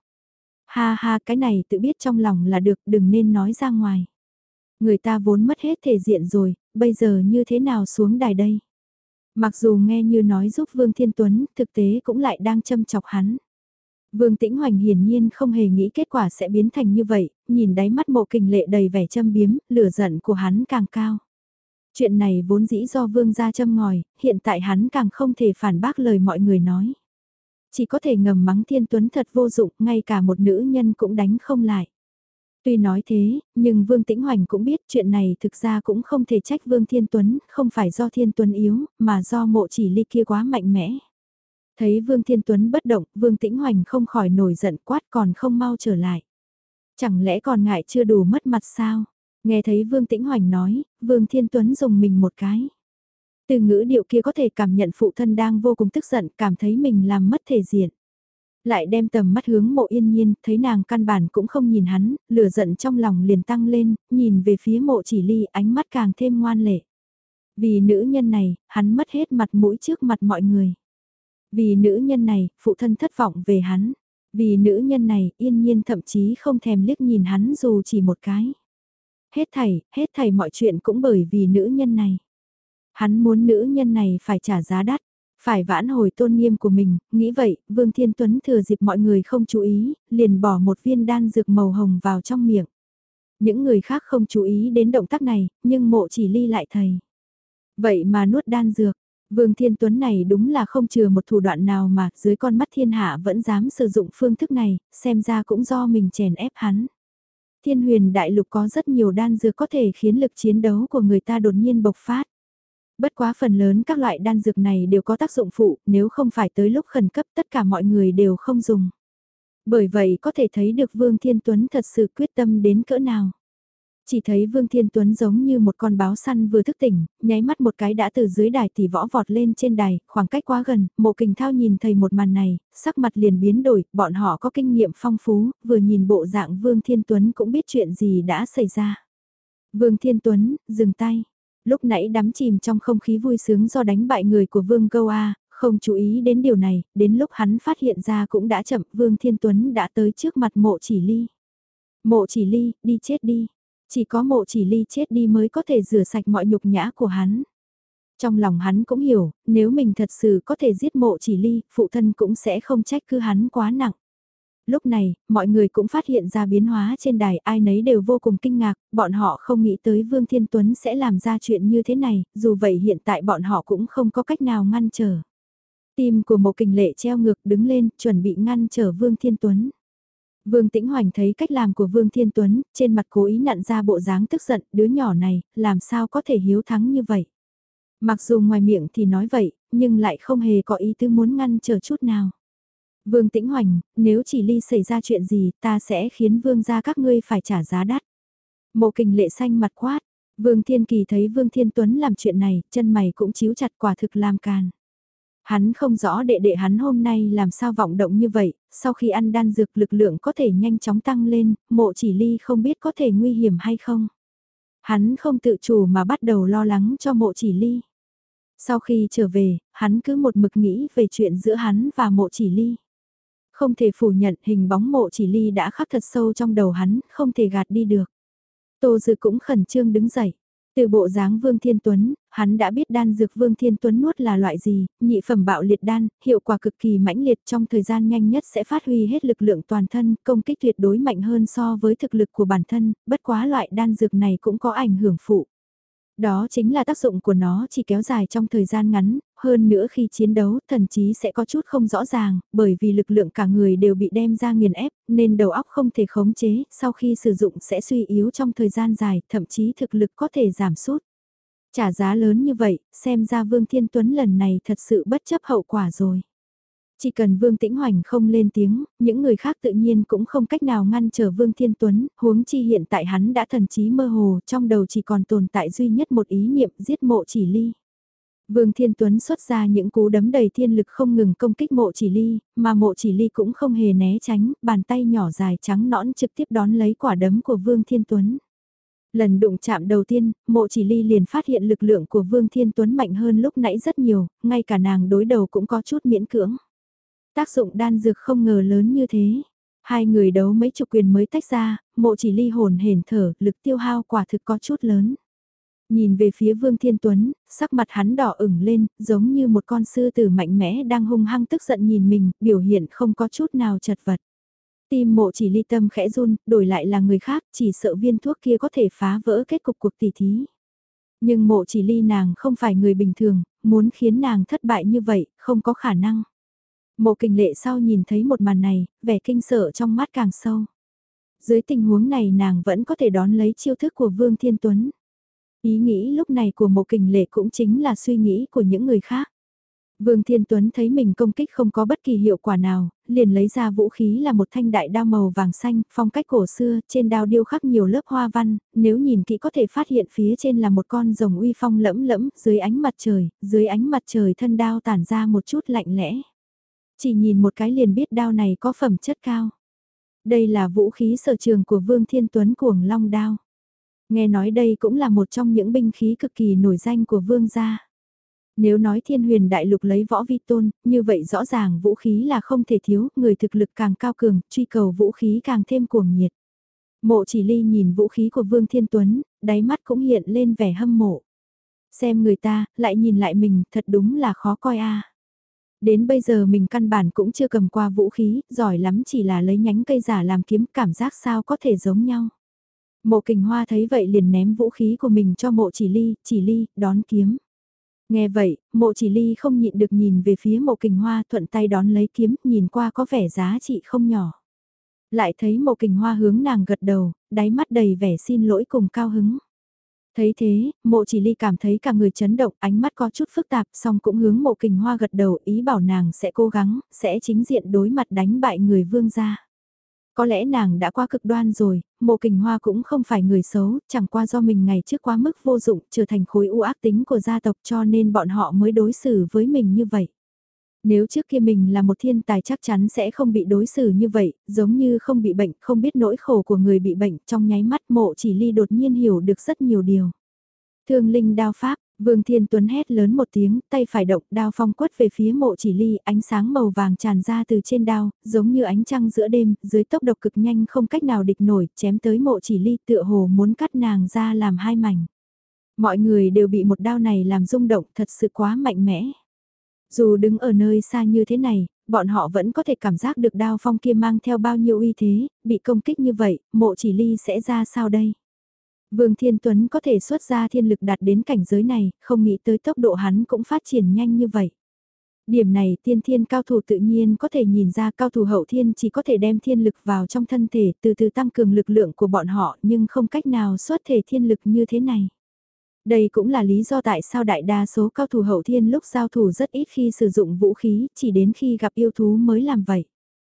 Ha ha, cái này tự biết trong lòng là được, đừng nên nói ra ngoài. Người ta vốn mất hết thể diện rồi, bây giờ như thế nào xuống đài đây? Mặc dù nghe như nói giúp Vương Thiên Tuấn, thực tế cũng lại đang châm chọc hắn. Vương Tĩnh Hoành hiển nhiên không hề nghĩ kết quả sẽ biến thành như vậy, nhìn đáy mắt Mộ Kình Lệ đầy vẻ châm biếm, lửa giận của hắn càng cao. Chuyện này vốn dĩ do Vương gia châm ngòi, hiện tại hắn càng không thể phản bác lời mọi người nói. Chỉ có thể ngầm mắng Thiên Tuấn thật vô dụng, ngay cả một nữ nhân cũng đánh không lại. Tuy nói thế, nhưng Vương Tĩnh Hoành cũng biết chuyện này thực ra cũng không thể trách Vương Thiên Tuấn, không phải do Thiên Tuấn yếu, mà do mộ chỉ ly kia quá mạnh mẽ. Thấy Vương Thiên Tuấn bất động, Vương Tĩnh Hoành không khỏi nổi giận quát còn không mau trở lại. Chẳng lẽ còn ngại chưa đủ mất mặt sao? Nghe thấy Vương Tĩnh Hoành nói, Vương Thiên Tuấn dùng mình một cái. Từ ngữ điệu kia có thể cảm nhận phụ thân đang vô cùng tức giận, cảm thấy mình làm mất thể diện. Lại đem tầm mắt hướng mộ yên nhiên, thấy nàng căn bản cũng không nhìn hắn, lửa giận trong lòng liền tăng lên, nhìn về phía mộ chỉ ly ánh mắt càng thêm ngoan lệ. Vì nữ nhân này, hắn mất hết mặt mũi trước mặt mọi người. Vì nữ nhân này, phụ thân thất vọng về hắn. Vì nữ nhân này, yên nhiên thậm chí không thèm liếc nhìn hắn dù chỉ một cái. Hết thảy, hết thảy mọi chuyện cũng bởi vì nữ nhân này. Hắn muốn nữ nhân này phải trả giá đắt, phải vãn hồi tôn nghiêm của mình, nghĩ vậy, Vương Thiên Tuấn thừa dịp mọi người không chú ý, liền bỏ một viên đan dược màu hồng vào trong miệng. Những người khác không chú ý đến động tác này, nhưng mộ chỉ ly lại thầy. Vậy mà nuốt đan dược, Vương Thiên Tuấn này đúng là không chừa một thủ đoạn nào mà dưới con mắt thiên hạ vẫn dám sử dụng phương thức này, xem ra cũng do mình chèn ép hắn. Thiên huyền đại lục có rất nhiều đan dược có thể khiến lực chiến đấu của người ta đột nhiên bộc phát. Bất quá phần lớn các loại đan dược này đều có tác dụng phụ, nếu không phải tới lúc khẩn cấp tất cả mọi người đều không dùng. Bởi vậy có thể thấy được Vương Thiên Tuấn thật sự quyết tâm đến cỡ nào. Chỉ thấy Vương Thiên Tuấn giống như một con báo săn vừa thức tỉnh, nháy mắt một cái đã từ dưới đài tỷ võ vọt lên trên đài, khoảng cách quá gần, Mộ Kình Thao nhìn thấy một màn này, sắc mặt liền biến đổi, bọn họ có kinh nghiệm phong phú, vừa nhìn bộ dạng Vương Thiên Tuấn cũng biết chuyện gì đã xảy ra. Vương Thiên Tuấn, dừng tay. Lúc nãy đắm chìm trong không khí vui sướng do đánh bại người của Vương Câu A, không chú ý đến điều này, đến lúc hắn phát hiện ra cũng đã chậm, Vương Thiên Tuấn đã tới trước mặt Mộ Chỉ Ly. Mộ Chỉ Ly, đi chết đi. Chỉ có Mộ Chỉ Ly chết đi mới có thể rửa sạch mọi nhục nhã của hắn. Trong lòng hắn cũng hiểu, nếu mình thật sự có thể giết Mộ Chỉ Ly, phụ thân cũng sẽ không trách cứ hắn quá nặng. Lúc này, mọi người cũng phát hiện ra biến hóa trên đài, ai nấy đều vô cùng kinh ngạc, bọn họ không nghĩ tới Vương Thiên Tuấn sẽ làm ra chuyện như thế này, dù vậy hiện tại bọn họ cũng không có cách nào ngăn trở. Tim của Mộ Kình Lệ treo ngược đứng lên, chuẩn bị ngăn trở Vương Thiên Tuấn. Vương Tĩnh Hoành thấy cách làm của Vương Thiên Tuấn, trên mặt cố ý nặn ra bộ dáng tức giận, đứa nhỏ này, làm sao có thể hiếu thắng như vậy. Mặc dù ngoài miệng thì nói vậy, nhưng lại không hề có ý tứ muốn ngăn trở chút nào. Vương Tĩnh Hoành, nếu Chỉ Ly xảy ra chuyện gì, ta sẽ khiến Vương gia các ngươi phải trả giá đắt. Mộ Kình Lệ xanh mặt quát, Vương Thiên Kỳ thấy Vương Thiên Tuấn làm chuyện này, chân mày cũng chíu chặt, quả thực làm càn. Hắn không rõ đệ đệ hắn hôm nay làm sao vọng động như vậy, sau khi ăn đan dược lực lượng có thể nhanh chóng tăng lên, Mộ Chỉ Ly không biết có thể nguy hiểm hay không. Hắn không tự chủ mà bắt đầu lo lắng cho Mộ Chỉ Ly. Sau khi trở về, hắn cứ một mực nghĩ về chuyện giữa hắn và Mộ Chỉ Ly. Không thể phủ nhận hình bóng Mộ Chỉ Ly đã khắc thật sâu trong đầu hắn, không thể gạt đi được. Tô Dư cũng khẩn trương đứng dậy. Từ bộ dáng Vương Thiên Tuấn, hắn đã biết đan dược Vương Thiên Tuấn nuốt là loại gì, nhị phẩm bạo liệt đan, hiệu quả cực kỳ mãnh liệt trong thời gian nhanh nhất sẽ phát huy hết lực lượng toàn thân, công kích tuyệt đối mạnh hơn so với thực lực của bản thân, bất quá loại đan dược này cũng có ảnh hưởng phụ. Đó chính là tác dụng của nó chỉ kéo dài trong thời gian ngắn, hơn nữa khi chiến đấu thần chí sẽ có chút không rõ ràng, bởi vì lực lượng cả người đều bị đem ra nghiền ép, nên đầu óc không thể khống chế, sau khi sử dụng sẽ suy yếu trong thời gian dài, thậm chí thực lực có thể giảm sút. Trả giá lớn như vậy, xem ra Vương Thiên Tuấn lần này thật sự bất chấp hậu quả rồi. Chỉ cần Vương Tĩnh Hoành không lên tiếng, những người khác tự nhiên cũng không cách nào ngăn trở Vương Thiên Tuấn, huống chi hiện tại hắn đã thần trí mơ hồ, trong đầu chỉ còn tồn tại duy nhất một ý niệm giết Mộ Chỉ Ly. Vương Thiên Tuấn xuất ra những cú đấm đầy thiên lực không ngừng công kích Mộ Chỉ Ly, mà Mộ Chỉ Ly cũng không hề né tránh, bàn tay nhỏ dài trắng nõn trực tiếp đón lấy quả đấm của Vương Thiên Tuấn. Lần đụng chạm đầu tiên, Mộ Chỉ Ly liền phát hiện lực lượng của Vương Thiên Tuấn mạnh hơn lúc nãy rất nhiều, ngay cả nàng đối đầu cũng có chút miễn cưỡng. Tác dụng đan dược không ngờ lớn như thế. Hai người đấu mấy chục quyền mới tách ra, Mộ Chỉ Ly hồn hển thở, lực tiêu hao quả thực có chút lớn. Nhìn về phía Vương Thiên Tuấn, sắc mặt hắn đỏ ửng lên, giống như một con sư tử mạnh mẽ đang hung hăng tức giận nhìn mình, biểu hiện không có chút nào chật vật. Tim Mộ Chỉ Ly tâm khẽ run, đổi lại là người khác, chỉ sợ viên thuốc kia có thể phá vỡ kết cục cuộc tỉ thí. Nhưng Mộ Chỉ Ly nàng không phải người bình thường, muốn khiến nàng thất bại như vậy, không có khả năng. Mộ Kình Lệ sau nhìn thấy một màn này, vẻ kinh sợ trong mắt càng sâu. Dưới tình huống này nàng vẫn có thể đón lấy chiêu thức của Vương Thiên Tuấn. Ý nghĩ lúc này của Mộ Kình Lệ cũng chính là suy nghĩ của những người khác. Vương Thiên Tuấn thấy mình công kích không có bất kỳ hiệu quả nào, liền lấy ra vũ khí là một thanh đại đao màu vàng xanh, phong cách cổ xưa, trên đao điêu khắc nhiều lớp hoa văn, nếu nhìn kỹ có thể phát hiện phía trên là một con rồng uy phong lẫm lẫm, dưới ánh mặt trời, dưới ánh mặt trời thân đao tản ra một chút lạnh lẽ. Chỉ nhìn một cái liền biết đao này có phẩm chất cao. Đây là vũ khí sở trường của Vương Thiên Tuấn Cuồng Long đao. Nghe nói đây cũng là một trong những binh khí cực kỳ nổi danh của Vương gia. Nếu nói Thiên Huyền Đại Lục lấy võ vi tôn, như vậy rõ ràng vũ khí là không thể thiếu, người thực lực càng cao cường, truy cầu vũ khí càng thêm cuồng nhiệt. Mộ Chỉ Ly nhìn vũ khí của Vương Thiên Tuấn, đáy mắt cũng hiện lên vẻ hâm mộ. Xem người ta, lại nhìn lại mình, thật đúng là khó coi a. Đến bây giờ mình căn bản cũng chưa cầm qua vũ khí, giỏi lắm chỉ là lấy nhánh cây giả làm kiếm, cảm giác sao có thể giống nhau. Mộ Kình Hoa thấy vậy liền ném vũ khí của mình cho Mộ Chỉ Ly, Chỉ Ly, đón kiếm. Nghe vậy, Mộ Chỉ Ly không nhịn được nhìn về phía Mộ Kình Hoa, thuận tay đón lấy kiếm, nhìn qua có vẻ giá trị không nhỏ. Lại thấy Mộ Kình Hoa hướng nàng gật đầu, đáy mắt đầy vẻ xin lỗi cùng cao hứng. Thấy thế, Mộ Chỉ Ly cảm thấy cả người chấn động, ánh mắt có chút phức tạp, song cũng hướng Mộ Kình Hoa gật đầu, ý bảo nàng sẽ cố gắng, sẽ chính diện đối mặt đánh bại người Vương gia. Có lẽ nàng đã qua cực đoan rồi, Mộ Kình Hoa cũng không phải người xấu, chẳng qua do mình ngày trước quá mức vô dụng, trở thành khối u ác tính của gia tộc cho nên bọn họ mới đối xử với mình như vậy. Nếu trước kia mình là một thiên tài chắc chắn sẽ không bị đối xử như vậy, giống như không bị bệnh, không biết nỗi khổ của người bị bệnh, trong nháy mắt Mộ Chỉ Ly đột nhiên hiểu được rất nhiều điều. Thương linh đao pháp, Vương Thiên Tuấn hét lớn một tiếng, tay phải động, đao phong quất về phía Mộ Chỉ Ly, ánh sáng màu vàng tràn ra từ trên đao, giống như ánh trăng giữa đêm, dưới tốc độ cực nhanh không cách nào địch nổi, chém tới Mộ Chỉ Ly tựa hồ muốn cắt nàng ra làm hai mảnh. Mọi người đều bị một đao này làm rung động, thật sự quá mạnh mẽ. Dù đứng ở nơi xa như thế này, bọn họ vẫn có thể cảm giác được đao phong kia mang theo bao nhiêu uy thế, bị công kích như vậy, Mộ Chỉ Ly sẽ ra sao đây? Vương Thiên Tuấn có thể xuất ra thiên lực đạt đến cảnh giới này, không nghĩ tới tốc độ hắn cũng phát triển nhanh như vậy. Điểm này tiên thiên cao thủ tự nhiên có thể nhìn ra, cao thủ hậu thiên chỉ có thể đem thiên lực vào trong thân thể, từ từ tăng cường lực lượng của bọn họ, nhưng không cách nào xuất thể thiên lực như thế này. Đây cũng là lý do tại sao đại đa số cao thủ hậu thiên lúc giao thủ rất ít khi sử dụng vũ khí, chỉ đến khi gặp yêu thú mới làm vậy.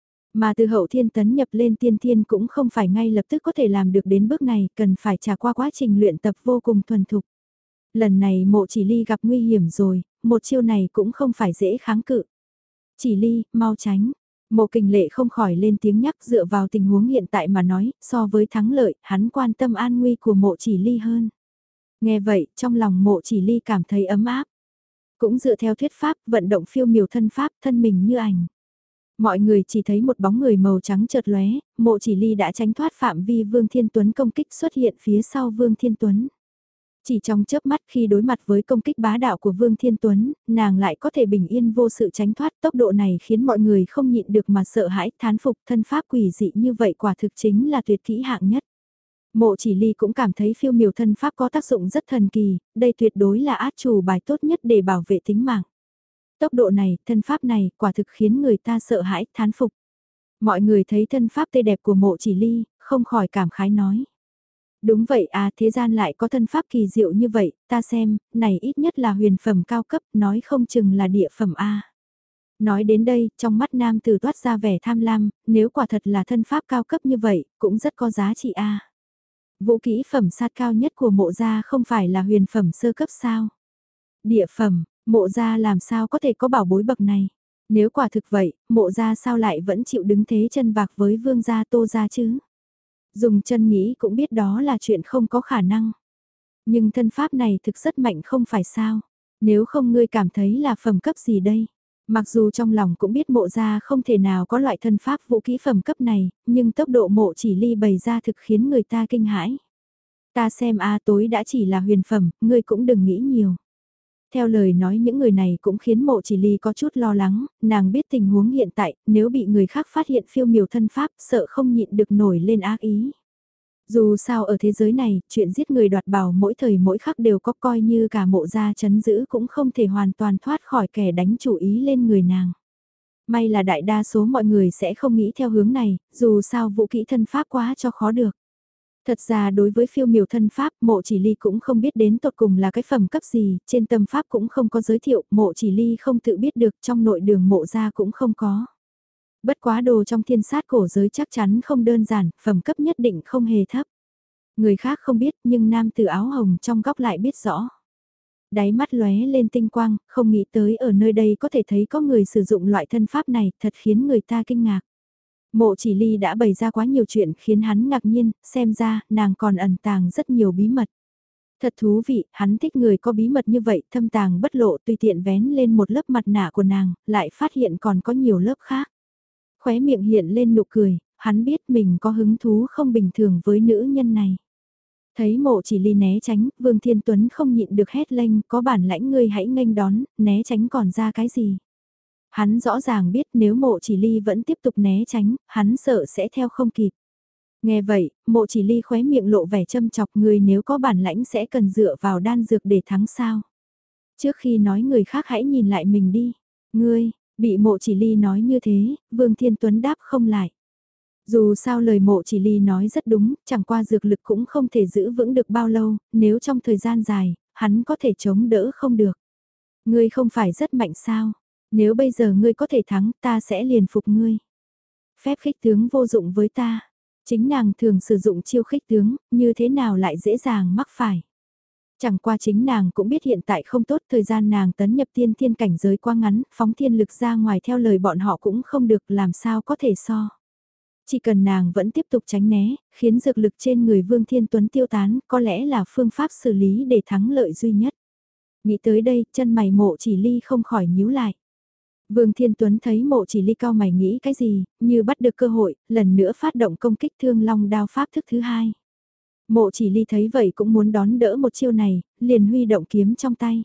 Mà từ hậu thiên tấn nhập lên tiên thiên cũng không phải ngay lập tức có thể làm được đến bước này, cần phải trải qua quá trình luyện tập vô cùng thuần thục. Lần này Mộ Chỉ Ly gặp nguy hiểm rồi, một chiêu này cũng không phải dễ kháng cự. Chỉ Ly, mau tránh. Mộ Kình Lệ không khỏi lên tiếng nhắc, dựa vào tình huống hiện tại mà nói, so với thắng lợi, hắn quan tâm an nguy của Mộ Chỉ Ly hơn. Nghe vậy, trong lòng Mộ Chỉ Ly cảm thấy ấm áp. Cũng dựa theo thuyết pháp, vận động phiêu miểu thân pháp, thân mình như ảnh. Mọi người chỉ thấy một bóng người màu trắng chợt lóe, Mộ Chỉ Ly đã tránh thoát phạm vi Vương Thiên Tuấn công kích xuất hiện phía sau Vương Thiên Tuấn. Chỉ trong chớp mắt khi đối mặt với công kích bá đạo của Vương Thiên Tuấn, nàng lại có thể bình yên vô sự tránh thoát, tốc độ này khiến mọi người không nhịn được mà sợ hãi, thán phục, thân pháp quỷ dị như vậy quả thực chính là tuyệt kỹ hạng nhất. Mộ Chỉ Ly cũng cảm thấy phiêu miểu thân pháp có tác dụng rất thần kỳ, đây tuyệt đối là át chủ bài tốt nhất để bảo vệ tính mạng. Tốc độ này, thân pháp này, quả thực khiến người ta sợ hãi, thán phục. Mọi người thấy thân pháp tươi đẹp của Mộ Chỉ Ly, không khỏi cảm khái nói. Đúng vậy à, thế gian lại có thân pháp kỳ diệu như vậy, ta xem, này ít nhất là huyền phẩm cao cấp, nói không chừng là địa phẩm A. Nói đến đây, trong mắt nam tử toát ra vẻ tham lam, nếu quả thật là thân pháp cao cấp như vậy, cũng rất có giá trị A. Vũ kỹ phẩm sát cao nhất của Mộ gia không phải là huyền phẩm sơ cấp sao? Địa phẩm, Mộ gia làm sao có thể có bảo bối bậc này? Nếu quả thực vậy, Mộ gia sao lại vẫn chịu đứng thế chân vạc với Vương gia Tô gia chứ? Dùng chân nghĩ cũng biết đó là chuyện không có khả năng. Nhưng thân pháp này thực rất mạnh không phải sao? Nếu không ngươi cảm thấy là phẩm cấp gì đây? Mặc dù trong lòng cũng biết Mộ gia không thể nào có loại thân pháp vũ kỹ phẩm cấp này, nhưng tốc độ Mộ Chỉ Ly bày ra thực khiến người ta kinh hãi. Ta xem a tối đã chỉ là huyền phẩm, ngươi cũng đừng nghĩ nhiều. Theo lời nói những người này cũng khiến Mộ Chỉ Ly có chút lo lắng, nàng biết tình huống hiện tại, nếu bị người khác phát hiện phiêu miểu thân pháp, sợ không nhịn được nổi lên ác ý. Dù sao ở thế giới này, chuyện giết người đoạt bảo mỗi thời mỗi khắc đều có, coi như cả Mộ gia trấn giữ cũng không thể hoàn toàn thoát khỏi kẻ đánh chủ ý lên người nàng. May là đại đa số mọi người sẽ không nghĩ theo hướng này, dù sao vũ kỹ thân pháp quá cho khó được. Thật ra đối với phiêu miểu thân pháp, mộ chỉ ly cũng không biết đến tột cùng là cái phẩm cấp gì, trên tâm pháp cũng không có giới thiệu, mộ chỉ ly không tự biết được, trong nội đường mộ ra cũng không có. Bất quá đồ trong thiên sát cổ giới chắc chắn không đơn giản, phẩm cấp nhất định không hề thấp. Người khác không biết nhưng nam tử áo hồng trong góc lại biết rõ. Đáy mắt lóe lên tinh quang, không nghĩ tới ở nơi đây có thể thấy có người sử dụng loại thân pháp này, thật khiến người ta kinh ngạc. Mộ chỉ ly đã bày ra quá nhiều chuyện khiến hắn ngạc nhiên, xem ra nàng còn ẩn tàng rất nhiều bí mật. Thật thú vị, hắn thích người có bí mật như vậy, thâm tàng bất lộ tùy tiện vén lên một lớp mặt nạ của nàng, lại phát hiện còn có nhiều lớp khác. Khóe miệng hiện lên nụ cười, hắn biết mình có hứng thú không bình thường với nữ nhân này. Thấy mộ chỉ ly né tránh, Vương Thiên Tuấn không nhịn được hét lên, có bản lãnh ngươi hãy nghênh đón, né tránh còn ra cái gì. Hắn rõ ràng biết nếu mộ chỉ ly vẫn tiếp tục né tránh, hắn sợ sẽ theo không kịp. Nghe vậy, mộ chỉ ly khóe miệng lộ vẻ châm chọc người nếu có bản lãnh sẽ cần dựa vào đan dược để thắng sao. Trước khi nói người khác hãy nhìn lại mình đi. Ngươi, bị mộ chỉ ly nói như thế, Vương Thiên Tuấn đáp không lại. Dù sao lời mộ chỉ ly nói rất đúng, chẳng qua dược lực cũng không thể giữ vững được bao lâu, nếu trong thời gian dài, hắn có thể chống đỡ không được. Ngươi không phải rất mạnh sao? Nếu bây giờ ngươi có thể thắng, ta sẽ liền phục ngươi. Phép khích tướng vô dụng với ta. Chính nàng thường sử dụng chiêu khích tướng, như thế nào lại dễ dàng mắc phải. Chẳng qua chính nàng cũng biết hiện tại không tốt, thời gian nàng tấn nhập tiên thiên cảnh giới quá ngắn, phóng thiên lực ra ngoài theo lời bọn họ cũng không được, làm sao có thể so. Chỉ cần nàng vẫn tiếp tục tránh né, khiến dược lực trên người Vương Thiên Tuấn tiêu tán, có lẽ là phương pháp xử lý để thắng lợi duy nhất. Nghĩ tới đây, chân mày mộ chỉ ly không khỏi nhíu lại. Vương Thiên Tuấn thấy mộ chỉ ly cao mày nghĩ cái gì, như bắt được cơ hội, lần nữa phát động công kích thương long đao pháp thức thứ hai. Mộ chỉ ly thấy vậy cũng muốn đón đỡ một chiêu này, liền huy động kiếm trong tay.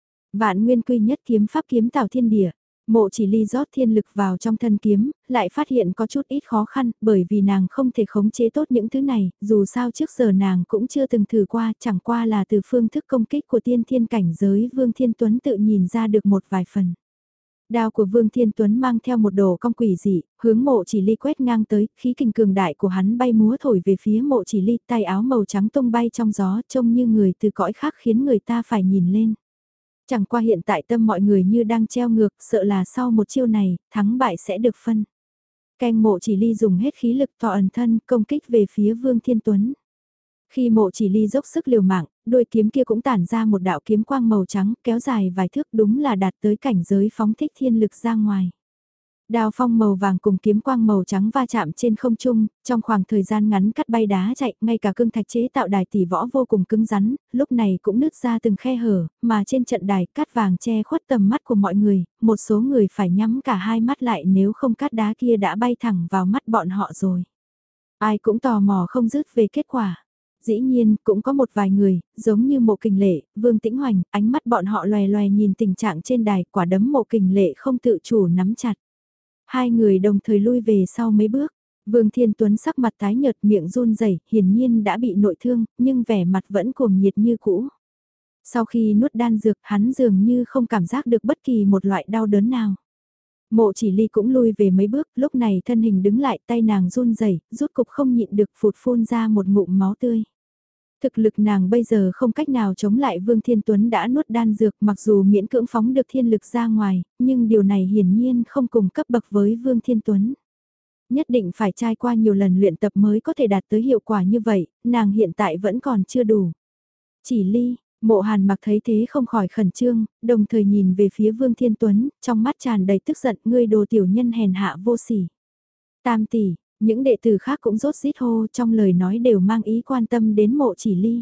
Vạn nguyên quy nhất kiếm pháp kiếm tảo thiên địa. Mộ chỉ ly rót thiên lực vào trong thân kiếm, lại phát hiện có chút ít khó khăn, bởi vì nàng không thể khống chế tốt những thứ này, dù sao trước giờ nàng cũng chưa từng thử qua, chẳng qua là từ phương thức công kích của tiên thiên cảnh giới Vương Thiên Tuấn tự nhìn ra được một vài phần. Đao của Vương Thiên Tuấn mang theo một đồ cong quỷ dị, hướng mộ chỉ ly quét ngang tới, khí kình cường đại của hắn bay múa thổi về phía mộ chỉ ly, tay áo màu trắng tung bay trong gió, trông như người từ cõi khác khiến người ta phải nhìn lên. Chẳng qua hiện tại tâm mọi người như đang treo ngược, sợ là sau một chiêu này, thắng bại sẽ được phân. Canh mộ chỉ ly dùng hết khí lực tỏ ẩn thân, công kích về phía Vương Thiên Tuấn. Khi mộ chỉ ly dốc sức liều mạng, đôi kiếm kia cũng tản ra một đạo kiếm quang màu trắng, kéo dài vài thước đúng là đạt tới cảnh giới phóng thích thiên lực ra ngoài. Đao phong màu vàng cùng kiếm quang màu trắng va chạm trên không trung, trong khoảng thời gian ngắn cắt bay đá chạy, ngay cả cương thạch chế tạo đài tỷ võ vô cùng cứng rắn, lúc này cũng nứt ra từng khe hở, mà trên trận đài cát vàng che khuất tầm mắt của mọi người, một số người phải nhắm cả hai mắt lại nếu không cát đá kia đã bay thẳng vào mắt bọn họ rồi. Ai cũng tò mò không dứt về kết quả. Dĩ nhiên, cũng có một vài người, giống như Mộ Kình Lệ, Vương Tĩnh Hoành, ánh mắt bọn họ lòe lòe nhìn tình trạng trên đài, quả đấm Mộ Kình Lệ không tự chủ nắm chặt. Hai người đồng thời lui về sau mấy bước, Vương Thiên Tuấn sắc mặt tái nhợt miệng run rẩy, hiển nhiên đã bị nội thương, nhưng vẻ mặt vẫn cuồng nhiệt như cũ. Sau khi nuốt đan dược, hắn dường như không cảm giác được bất kỳ một loại đau đớn nào. Mộ chỉ ly cũng lui về mấy bước, lúc này thân hình đứng lại, tay nàng run rẩy, rút cục không nhịn được phụt phun ra một ngụm máu tươi. Thực lực nàng bây giờ không cách nào chống lại Vương Thiên Tuấn đã nuốt đan dược, mặc dù miễn cưỡng phóng được thiên lực ra ngoài, nhưng điều này hiển nhiên không cùng cấp bậc với Vương Thiên Tuấn. Nhất định phải trải qua nhiều lần luyện tập mới có thể đạt tới hiệu quả như vậy, nàng hiện tại vẫn còn chưa đủ. Chỉ ly, Mộ Hàn mặc thấy thế không khỏi khẩn trương, đồng thời nhìn về phía Vương Thiên Tuấn, trong mắt tràn đầy tức giận, ngươi đồ tiểu nhân hèn hạ vô sỉ. Tam tỷ, những đệ tử khác cũng rốt rít hô, trong lời nói đều mang ý quan tâm đến Mộ Chỉ Ly.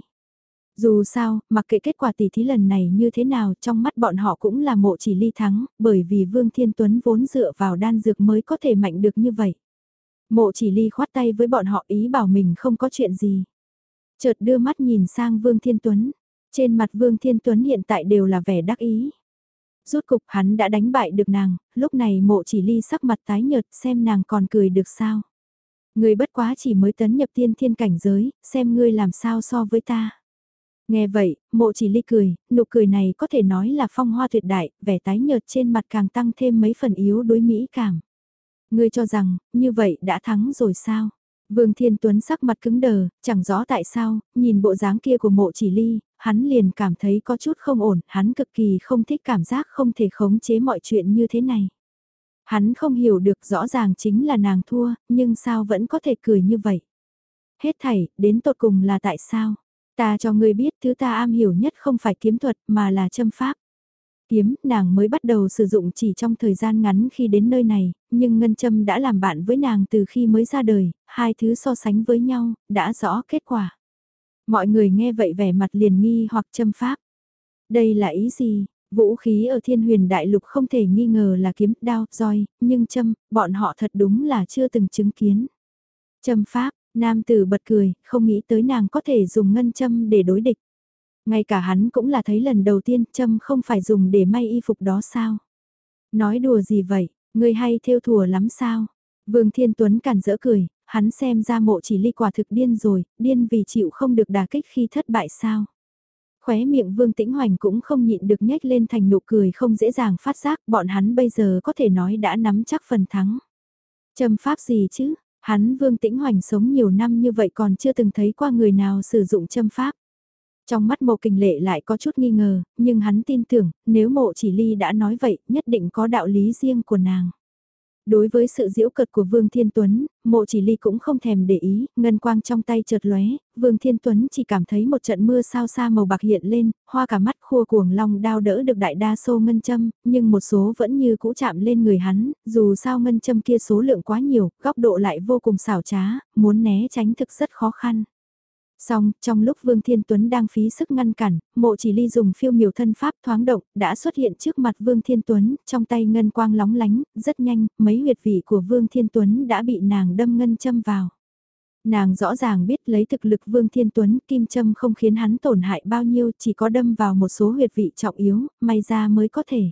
Dù sao, mặc kệ kết quả tỷ thí lần này như thế nào, trong mắt bọn họ cũng là Mộ Chỉ Ly thắng, bởi vì Vương Thiên Tuấn vốn dựa vào đan dược mới có thể mạnh được như vậy. Mộ Chỉ Ly khoát tay với bọn họ ý bảo mình không có chuyện gì. Chợt đưa mắt nhìn sang Vương Thiên Tuấn. Trên mặt Vương Thiên Tuấn hiện tại đều là vẻ đắc ý. Rốt cục hắn đã đánh bại được nàng, lúc này Mộ Chỉ Ly sắc mặt tái nhợt xem nàng còn cười được sao. Ngươi bất quá chỉ mới tấn nhập tiên thiên cảnh giới, xem ngươi làm sao so với ta. Nghe vậy, mộ chỉ ly cười, nụ cười này có thể nói là phong hoa tuyệt đại, vẻ tái nhợt trên mặt càng tăng thêm mấy phần yếu đuối mỹ cảm. Ngươi cho rằng, như vậy đã thắng rồi sao? Vương Thiên Tuấn sắc mặt cứng đờ, chẳng rõ tại sao, nhìn bộ dáng kia của mộ chỉ ly, hắn liền cảm thấy có chút không ổn, hắn cực kỳ không thích cảm giác không thể khống chế mọi chuyện như thế này. Hắn không hiểu được rõ ràng chính là nàng thua, nhưng sao vẫn có thể cười như vậy? Hết thảy, đến tột cùng là tại sao? Ta cho ngươi biết thứ ta am hiểu nhất không phải kiếm thuật mà là châm pháp. Kiếm, nàng mới bắt đầu sử dụng chỉ trong thời gian ngắn khi đến nơi này, nhưng ngân châm đã làm bạn với nàng từ khi mới ra đời, hai thứ so sánh với nhau, đã rõ kết quả. Mọi người nghe vậy vẻ mặt liền nghi hoặc châm pháp. Đây là ý gì? Vũ khí ở thiên huyền đại lục không thể nghi ngờ là kiếm, đao, roi, nhưng châm, bọn họ thật đúng là chưa từng chứng kiến. Châm pháp, nam tử bật cười, không nghĩ tới nàng có thể dùng ngân châm để đối địch. Ngay cả hắn cũng là thấy lần đầu tiên châm không phải dùng để may y phục đó sao. Nói đùa gì vậy, ngươi hay thêu thùa lắm sao? Vương Thiên Tuấn cản rỡ cười, hắn xem ra mộ chỉ ly quả thực điên rồi, điên vì chịu không được đả kích khi thất bại sao. Khóe miệng Vương Tĩnh Hoành cũng không nhịn được nhếch lên thành nụ cười không dễ dàng phát giác, bọn hắn bây giờ có thể nói đã nắm chắc phần thắng. Châm pháp gì chứ, hắn Vương Tĩnh Hoành sống nhiều năm như vậy còn chưa từng thấy qua người nào sử dụng châm pháp. Trong mắt mộ kình lệ lại có chút nghi ngờ, nhưng hắn tin tưởng, nếu mộ chỉ ly đã nói vậy, nhất định có đạo lý riêng của nàng. Đối với sự giễu cợt của Vương Thiên Tuấn, mộ chỉ ly cũng không thèm để ý, ngân quang trong tay chợt lóe, Vương Thiên Tuấn chỉ cảm thấy một trận mưa sao xa màu bạc hiện lên, hoa cả mắt khua cuồng long đao đỡ được đại đa số ngân châm, nhưng một số vẫn như cũ chạm lên người hắn, dù sao ngân châm kia số lượng quá nhiều, góc độ lại vô cùng xảo trá, muốn né tránh thực rất khó khăn. Xong, trong lúc Vương Thiên Tuấn đang phí sức ngăn cản, mộ chỉ ly dùng phiêu miểu thân pháp thoáng động, đã xuất hiện trước mặt Vương Thiên Tuấn, trong tay ngân quang lóng lánh, rất nhanh, mấy huyệt vị của Vương Thiên Tuấn đã bị nàng đâm ngân châm vào. Nàng rõ ràng biết lấy thực lực Vương Thiên Tuấn, kim châm không khiến hắn tổn hại bao nhiêu, chỉ có đâm vào một số huyệt vị trọng yếu, may ra mới có thể.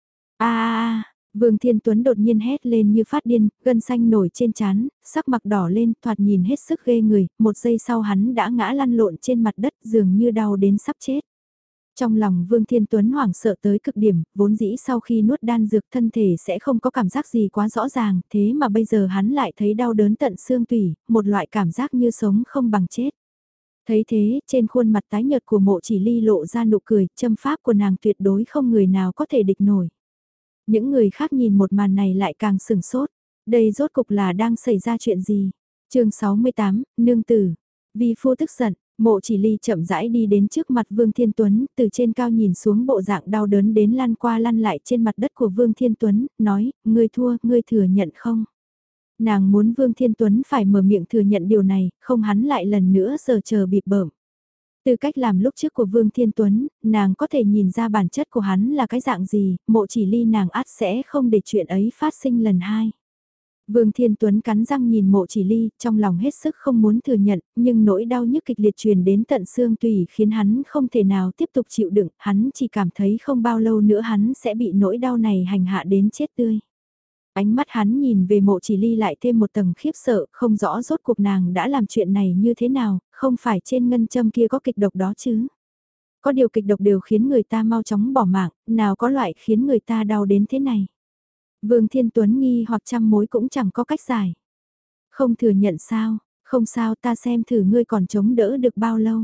A a a, Vương Thiên Tuấn đột nhiên hét lên như phát điên, gân xanh nổi trên trán, sắc mặt đỏ lên, thoạt nhìn hết sức ghê người, một giây sau hắn đã ngã lăn lộn trên mặt đất dường như đau đến sắp chết. Trong lòng Vương Thiên Tuấn hoảng sợ tới cực điểm, vốn dĩ sau khi nuốt đan dược thân thể sẽ không có cảm giác gì quá rõ ràng, thế mà bây giờ hắn lại thấy đau đớn tận xương tủy, một loại cảm giác như sống không bằng chết. Thấy thế, trên khuôn mặt tái nhợt của mộ chỉ ly lộ ra nụ cười, châm pháp của nàng tuyệt đối không người nào có thể địch nổi. Những người khác nhìn một màn này lại càng sừng sốt. Đây rốt cục là đang xảy ra chuyện gì? chương sáu mươi tám, Nương Tử. Vi phu tức giận, mộ chỉ ly chậm rãi đi đến trước mặt Vương Thiên Tuấn, từ trên cao nhìn xuống bộ dạng đau đớn đến lăn qua lăn lại trên mặt đất của Vương Thiên Tuấn, nói, ngươi thua, ngươi thừa nhận không? Nàng muốn Vương Thiên Tuấn phải mở miệng thừa nhận điều này, không hắn lại lần nữa giờ chờ bịp bợm. Từ cách làm lúc trước của Vương Thiên Tuấn, nàng có thể nhìn ra bản chất của hắn là cái dạng gì, mộ chỉ ly nàng át sẽ không để chuyện ấy phát sinh lần hai. Vương Thiên Tuấn cắn răng nhìn mộ chỉ ly, trong lòng hết sức không muốn thừa nhận, nhưng nỗi đau nhức kịch liệt truyền đến tận xương tủy khiến hắn không thể nào tiếp tục chịu đựng, hắn chỉ cảm thấy không bao lâu nữa hắn sẽ bị nỗi đau này hành hạ đến chết tươi. Ánh mắt hắn nhìn về mộ chỉ ly lại thêm một tầng khiếp sợ, không rõ rốt cuộc nàng đã làm chuyện này như thế nào, không phải trên ngân châm kia có kịch độc đó chứ. Có điều kịch độc đều khiến người ta mau chóng bỏ mạng, nào có loại khiến người ta đau đến thế này. Vương Thiên Tuấn nghi hoặc trăm mối cũng chẳng có cách giải. Không thừa nhận sao, không sao ta xem thử ngươi còn chống đỡ được bao lâu.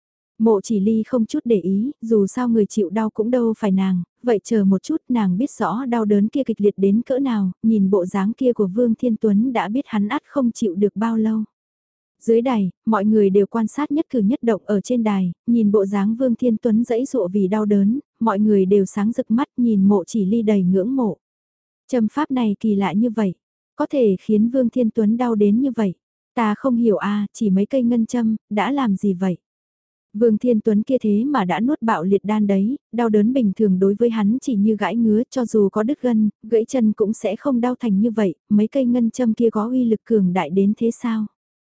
Mộ chỉ ly không chút để ý, dù sao người chịu đau cũng đâu phải nàng, vậy chờ một chút nàng biết rõ đau đớn kia kịch liệt đến cỡ nào, nhìn bộ dáng kia của Vương Thiên Tuấn đã biết hắn ắt không chịu được bao lâu. Dưới đài, mọi người đều quan sát nhất cử nhất động ở trên đài, nhìn bộ dáng Vương Thiên Tuấn dẫy dụa vì đau đớn, mọi người đều sáng rực mắt nhìn mộ chỉ ly đầy ngưỡng mộ. Châm pháp này kỳ lạ như vậy, có thể khiến Vương Thiên Tuấn đau đến như vậy. Ta không hiểu a, chỉ mấy cây ngân châm, đã làm gì vậy? Vương Thiên Tuấn kia thế mà đã nuốt bạo liệt đan đấy, đau đớn bình thường đối với hắn chỉ như gãi ngứa, cho dù có đứt gân, gãy chân cũng sẽ không đau thành như vậy, mấy cây ngân châm kia có uy lực cường đại đến thế sao?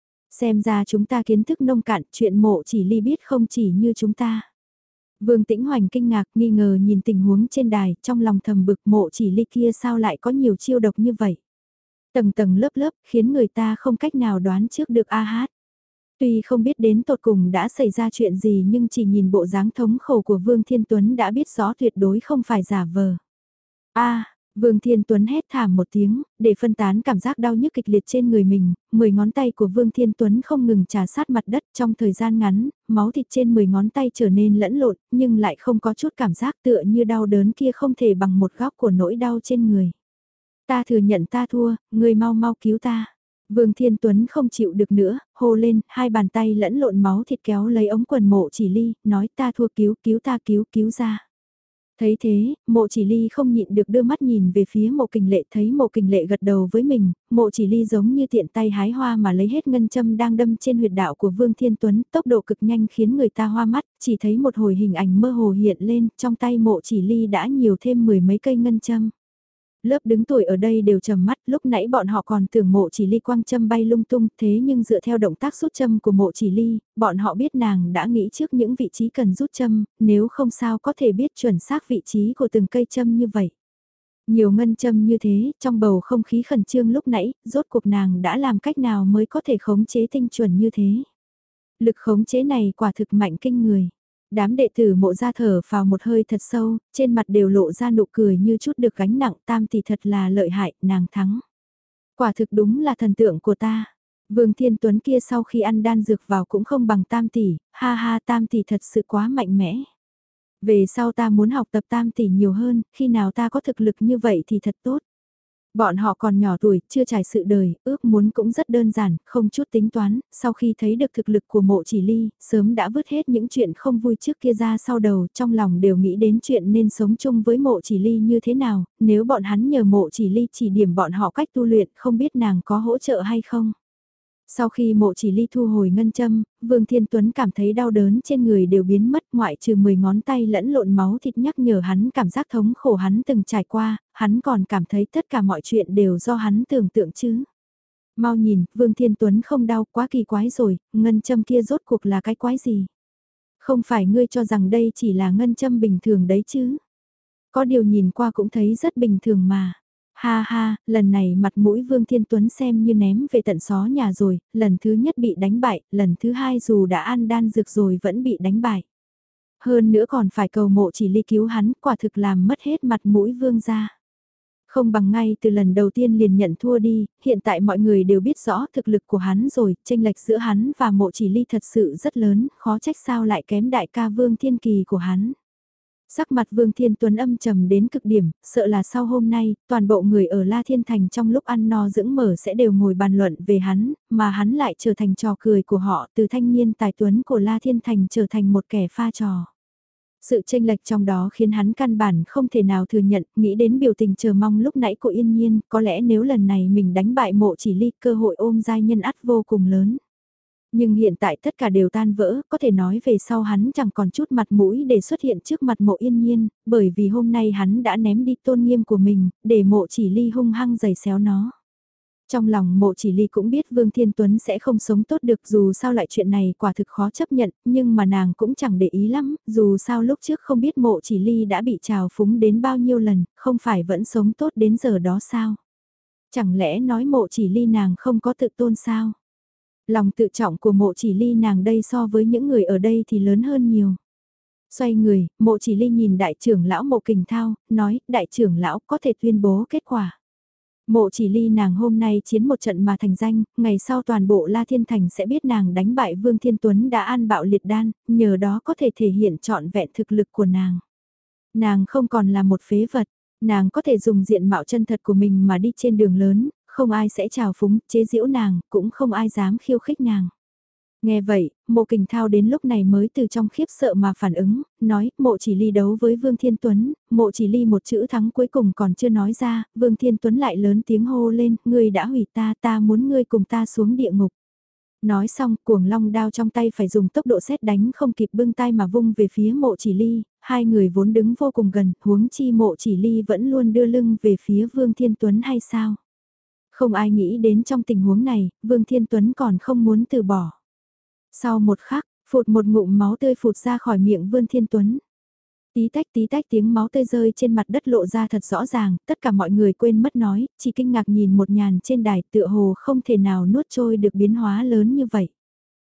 Xem ra chúng ta kiến thức nông cạn, chuyện mộ chỉ ly biết không chỉ như chúng ta. Vương Tĩnh Hoành kinh ngạc nghi ngờ nhìn tình huống trên đài, trong lòng thầm bực mộ chỉ ly kia sao lại có nhiều chiêu độc như vậy. Tầng tầng lớp lớp khiến người ta không cách nào đoán trước được a hát. Tuy không biết đến tột cùng đã xảy ra chuyện gì nhưng chỉ nhìn bộ dáng thống khổ của Vương Thiên Tuấn đã biết rõ tuyệt đối không phải giả vờ. A, Vương Thiên Tuấn hét thảm một tiếng, để phân tán cảm giác đau nhức kịch liệt trên người mình, mười ngón tay của Vương Thiên Tuấn không ngừng trà sát mặt đất trong thời gian ngắn, máu thịt trên mười ngón tay trở nên lẫn lộn, nhưng lại không có chút cảm giác tựa như đau đớn kia không thể bằng một góc của nỗi đau trên người. Ta thừa nhận ta thua, người mau mau cứu ta. Vương Thiên Tuấn không chịu được nữa, hô lên, hai bàn tay lẫn lộn máu thịt kéo lấy ống quần Mộ Chỉ Ly, nói ta thua, cứu, cứu ta, cứu, cứu ra. Thấy thế, Mộ Chỉ Ly không nhịn được đưa mắt nhìn về phía Mộ Kình Lệ, thấy Mộ Kình Lệ gật đầu với mình, Mộ Chỉ Ly giống như tiện tay hái hoa mà lấy hết ngân châm đang đâm trên huyệt đạo của Vương Thiên Tuấn, tốc độ cực nhanh khiến người ta hoa mắt, chỉ thấy một hồi hình ảnh mơ hồ hiện lên, trong tay Mộ Chỉ Ly đã nhiều thêm mười mấy cây ngân châm. Lớp đứng tuổi ở đây đều trầm mắt, lúc nãy bọn họ còn tưởng Mộ Chỉ Ly quăng châm bay lung tung, thế nhưng dựa theo động tác rút châm của Mộ Chỉ Ly, bọn họ biết nàng đã nghĩ trước những vị trí cần rút châm, nếu không sao có thể biết chuẩn xác vị trí của từng cây châm như vậy. Nhiều ngân châm như thế, trong bầu không khí khẩn trương lúc nãy, rốt cuộc nàng đã làm cách nào mới có thể khống chế tinh chuẩn như thế. Lực khống chế này quả thực mạnh kinh người. Đám đệ tử Mộ ra thở vào một hơi thật sâu, trên mặt đều lộ ra nụ cười như chút được gánh nặng, Tam tỷ thật là lợi hại, nàng thắng. Quả thực đúng là thần tượng của ta. Vương Thiên Tuấn kia sau khi ăn đan dược vào cũng không bằng Tam tỷ, ha ha Tam tỷ thật sự quá mạnh mẽ. Về sau ta muốn học tập Tam tỷ nhiều hơn, khi nào ta có thực lực như vậy thì thật tốt. Bọn họ còn nhỏ tuổi, chưa trải sự đời, ước muốn cũng rất đơn giản, không chút tính toán, sau khi thấy được thực lực của Mộ Chỉ Ly, sớm đã vứt hết những chuyện không vui trước kia ra sau đầu, trong lòng đều nghĩ đến chuyện nên sống chung với Mộ Chỉ Ly như thế nào, nếu bọn hắn nhờ Mộ Chỉ Ly chỉ điểm bọn họ cách tu luyện, không biết nàng có hỗ trợ hay không. Sau khi Mộ Chỉ Ly thu hồi ngân châm, Vương Thiên Tuấn cảm thấy đau đớn trên người đều biến mất, ngoại trừ mười ngón tay lẫn lộn máu thịt nhắc nhở hắn cảm giác thống khổ hắn từng trải qua, hắn còn cảm thấy tất cả mọi chuyện đều do hắn tưởng tượng chứ. Mau nhìn, Vương Thiên Tuấn không đau, quá kỳ quái rồi, ngân châm kia rốt cuộc là cái quái gì? Không phải ngươi cho rằng đây chỉ là ngân châm bình thường đấy chứ? Có điều nhìn qua cũng thấy rất bình thường mà. Ha ha, lần này mặt mũi Vương Thiên Tuấn xem như ném về tận xó nhà rồi, lần thứ nhất bị đánh bại, lần thứ hai dù đã ăn đan dược rồi vẫn bị đánh bại. Hơn nữa còn phải cầu Mộ Chỉ Ly cứu hắn, quả thực làm mất hết mặt mũi Vương gia. Không bằng ngay từ lần đầu tiên liền nhận thua đi, hiện tại mọi người đều biết rõ thực lực của hắn rồi, chênh lệch giữa hắn và Mộ Chỉ Ly thật sự rất lớn, khó trách sao lại kém đại ca Vương Thiên Kỳ của hắn. Sắc mặt Vương Thiên Tuấn âm trầm đến cực điểm, sợ là sau hôm nay, toàn bộ người ở La Thiên Thành trong lúc ăn no dưỡng mở sẽ đều ngồi bàn luận về hắn, mà hắn lại trở thành trò cười của họ, từ thanh niên tài tuấn của La Thiên Thành trở thành một kẻ pha trò. Sự chênh lệch trong đó khiến hắn căn bản không thể nào thừa nhận, nghĩ đến biểu tình chờ mong lúc nãy của Yên Nhiên, có lẽ nếu lần này mình đánh bại Mộ Chỉ Ly, cơ hội ôm giai nhân ắt vô cùng lớn. Nhưng hiện tại tất cả đều tan vỡ, có thể nói về sau hắn chẳng còn chút mặt mũi để xuất hiện trước mặt Mộ Yên Nhiên, bởi vì hôm nay hắn đã ném đi tôn nghiêm của mình, để Mộ Chỉ Ly hung hăng giày xéo nó. Trong lòng Mộ Chỉ Ly cũng biết Vương Thiên Tuấn sẽ không sống tốt được, dù sao lại chuyện này quả thực khó chấp nhận, nhưng mà nàng cũng chẳng để ý lắm, dù sao lúc trước không biết Mộ Chỉ Ly đã bị trào phúng đến bao nhiêu lần, không phải vẫn sống tốt đến giờ đó sao? Chẳng lẽ nói Mộ Chỉ Ly nàng không có tự tôn sao? Lòng tự trọng của Mộ Chỉ Ly nàng đây so với những người ở đây thì lớn hơn nhiều. Xoay người, Mộ Chỉ Ly nhìn đại trưởng lão Mộ Kình Thao, nói, đại trưởng lão có thể tuyên bố kết quả. Mộ Chỉ Ly nàng hôm nay chiến một trận mà thành danh, ngày sau toàn bộ La Thiên Thành sẽ biết nàng đánh bại Vương Thiên Tuấn đã an bạo liệt đan, nhờ đó có thể thể hiện trọn vẹn thực lực của nàng. Nàng không còn là một phế vật, nàng có thể dùng diện mạo chân thật của mình mà đi trên đường lớn, không ai sẽ trào phúng, chế giễu nàng, cũng không ai dám khiêu khích nàng. Nghe vậy, Mộ Kình Thao đến lúc này mới từ trong khiếp sợ mà phản ứng, nói, Mộ Chỉ Ly đấu với Vương Thiên Tuấn, Mộ Chỉ Ly một chữ thắng cuối cùng còn chưa nói ra, Vương Thiên Tuấn lại lớn tiếng hô lên, ngươi đã hủy ta, ta muốn ngươi cùng ta xuống địa ngục. Nói xong, cuồng long đao trong tay phải dùng tốc độ sét đánh không kịp bưng tay mà vung về phía Mộ Chỉ Ly, hai người vốn đứng vô cùng gần, huống chi Mộ Chỉ Ly vẫn luôn đưa lưng về phía Vương Thiên Tuấn hay sao? Không ai nghĩ đến trong tình huống này, Vương Thiên Tuấn còn không muốn từ bỏ. Sau một khắc, phụt một ngụm máu tươi phụt ra khỏi miệng Vương Thiên Tuấn. Tí tách tí tách tiếng máu tươi rơi trên mặt đất lộ ra thật rõ ràng, tất cả mọi người quên mất nói, chỉ kinh ngạc nhìn một nhàn trên đài tựa hồ không thể nào nuốt trôi được biến hóa lớn như vậy.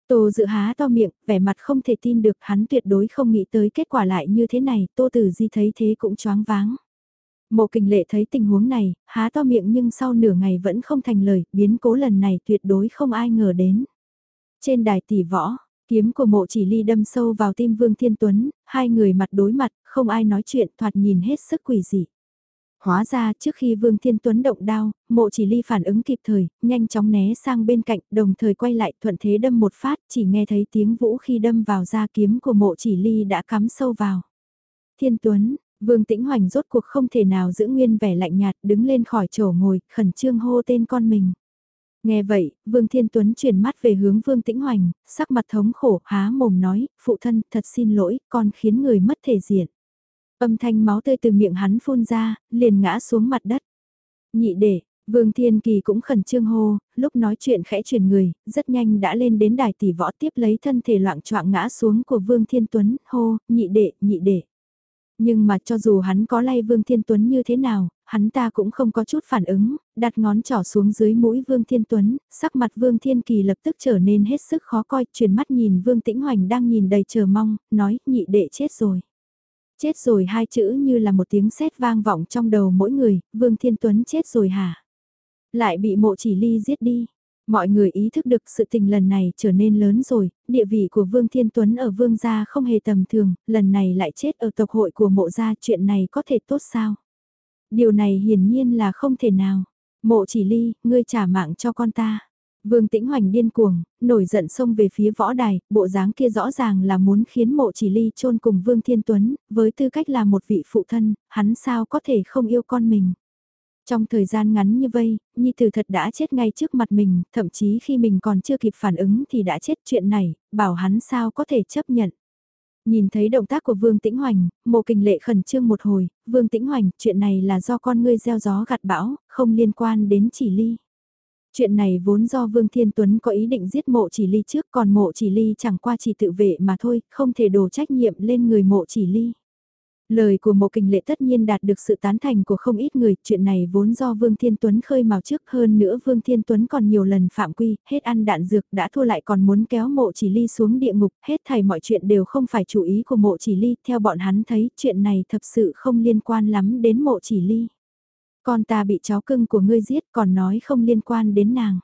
Tô Dự há to miệng, vẻ mặt không thể tin được, hắn tuyệt đối không nghĩ tới kết quả lại như thế này, Tô Tử Di thấy thế cũng choáng váng. Mộ Kình Lệ thấy tình huống này, há to miệng nhưng sau nửa ngày vẫn không thành lời, biến cố lần này tuyệt đối không ai ngờ đến. Trên đài tỷ võ, kiếm của Mộ Chỉ Ly đâm sâu vào tim Vương Thiên Tuấn, hai người mặt đối mặt, không ai nói chuyện, thoạt nhìn hết sức quỷ dị. Hóa ra trước khi Vương Thiên Tuấn động đao, Mộ Chỉ Ly phản ứng kịp thời, nhanh chóng né sang bên cạnh, đồng thời quay lại thuận thế đâm một phát, chỉ nghe thấy tiếng vũ khi đâm vào da kiếm của Mộ Chỉ Ly đã cắm sâu vào. Thiên Tuấn, Vương Tĩnh Hoành rốt cuộc không thể nào giữ nguyên vẻ lạnh nhạt, đứng lên khỏi chỗ ngồi, khẩn trương hô tên con mình. Nghe vậy, Vương Thiên Tuấn chuyển mắt về hướng Vương Tĩnh Hoành, sắc mặt thống khổ, há mồm nói, phụ thân, thật xin lỗi, con khiến người mất thể diện. Âm thanh máu tươi từ miệng hắn phun ra, liền ngã xuống mặt đất. Nhị đệ, Vương Thiên Kỳ cũng khẩn trương hô, lúc nói chuyện khẽ chuyển người, rất nhanh đã lên đến đài tỷ võ tiếp lấy thân thể loạn choạng ngã xuống của Vương Thiên Tuấn, hô, nhị đệ, nhị đệ. Nhưng mà cho dù hắn có lay Vương Thiên Tuấn như thế nào, hắn ta cũng không có chút phản ứng, đặt ngón trỏ xuống dưới mũi Vương Thiên Tuấn, sắc mặt Vương Thiên Kỳ lập tức trở nên hết sức khó coi, chuyển mắt nhìn Vương Tĩnh Hoành đang nhìn đầy chờ mong, nói, nhị đệ chết rồi. Chết rồi hai chữ như là một tiếng sét vang vọng trong đầu mỗi người, Vương Thiên Tuấn chết rồi hả? Lại bị Mộ Chỉ Ly giết đi. Mọi người ý thức được sự tình lần này trở nên lớn rồi, địa vị của Vương Thiên Tuấn ở Vương gia không hề tầm thường, lần này lại chết ở tộc hội của Mộ gia, chuyện này có thể tốt sao? Điều này hiển nhiên là không thể nào. Mộ Chỉ Ly, ngươi trả mạng cho con ta. Vương Tĩnh Hoành điên cuồng, nổi giận xông về phía võ đài, bộ dáng kia rõ ràng là muốn khiến Mộ Chỉ Ly chôn cùng Vương Thiên Tuấn, với tư cách là một vị phụ thân, hắn sao có thể không yêu con mình. Trong thời gian ngắn như vây, Nhi Tử thật đã chết ngay trước mặt mình, thậm chí khi mình còn chưa kịp phản ứng thì đã chết, chuyện này, bảo hắn sao có thể chấp nhận. Nhìn thấy động tác của Vương Tĩnh Hoành, Mộ Kình Lệ khẩn trương một hồi, Vương Tĩnh Hoành, chuyện này là do con ngươi gieo gió gặt bão, không liên quan đến Chỉ Ly. Chuyện này vốn do Vương Thiên Tuấn có ý định giết Mộ Chỉ Ly trước, còn Mộ Chỉ Ly chẳng qua chỉ tự vệ mà thôi, không thể đổ trách nhiệm lên người Mộ Chỉ Ly. Lời của Mộ Kình Lệ tất nhiên đạt được sự tán thành của không ít người, chuyện này vốn do Vương Thiên Tuấn khơi mào trước, hơn nữa Vương Thiên Tuấn còn nhiều lần phạm quy, hết ăn đạn dược đã thua lại còn muốn kéo Mộ Chỉ Ly xuống địa ngục, hết thảy mọi chuyện đều không phải chủ ý của Mộ Chỉ Ly, theo bọn hắn thấy chuyện này thật sự không liên quan lắm đến Mộ Chỉ Ly. Con ta bị cháu cưng của ngươi giết còn nói không liên quan đến nàng.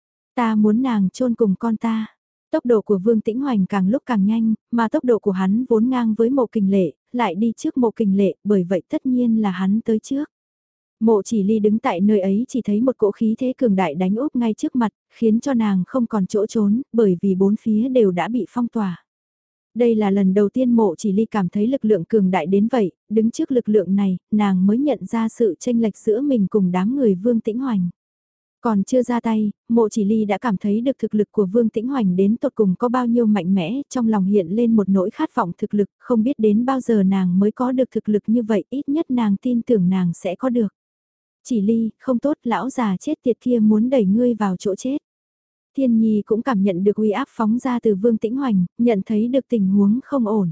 Ta muốn nàng chôn cùng con ta. Tốc độ của Vương Tĩnh Hoành càng lúc càng nhanh, mà tốc độ của hắn vốn ngang với Mộ Kình Lệ, lại đi trước Mộ Kình Lệ, bởi vậy tất nhiên là hắn tới trước. Mộ Chỉ Ly đứng tại nơi ấy chỉ thấy một cỗ khí thế cường đại đánh úp ngay trước mặt, khiến cho nàng không còn chỗ trốn, bởi vì bốn phía đều đã bị phong tỏa. Đây là lần đầu tiên Mộ Chỉ Ly cảm thấy lực lượng cường đại đến vậy, đứng trước lực lượng này, nàng mới nhận ra sự chênh lệch giữa mình cùng đám người Vương Tĩnh Hoành. Còn chưa ra tay, Mộ Chỉ Ly đã cảm thấy được thực lực của Vương Tĩnh Hoành đến tột cùng có bao nhiêu mạnh mẽ, trong lòng hiện lên một nỗi khát vọng thực lực, không biết đến bao giờ nàng mới có được thực lực như vậy, ít nhất nàng tin tưởng nàng sẽ có được. Chỉ Ly, không tốt, lão già chết tiệt kia muốn đẩy ngươi vào chỗ chết. Thiên Nhi cũng cảm nhận được uy áp phóng ra từ Vương Tĩnh Hoành, nhận thấy được tình huống không ổn.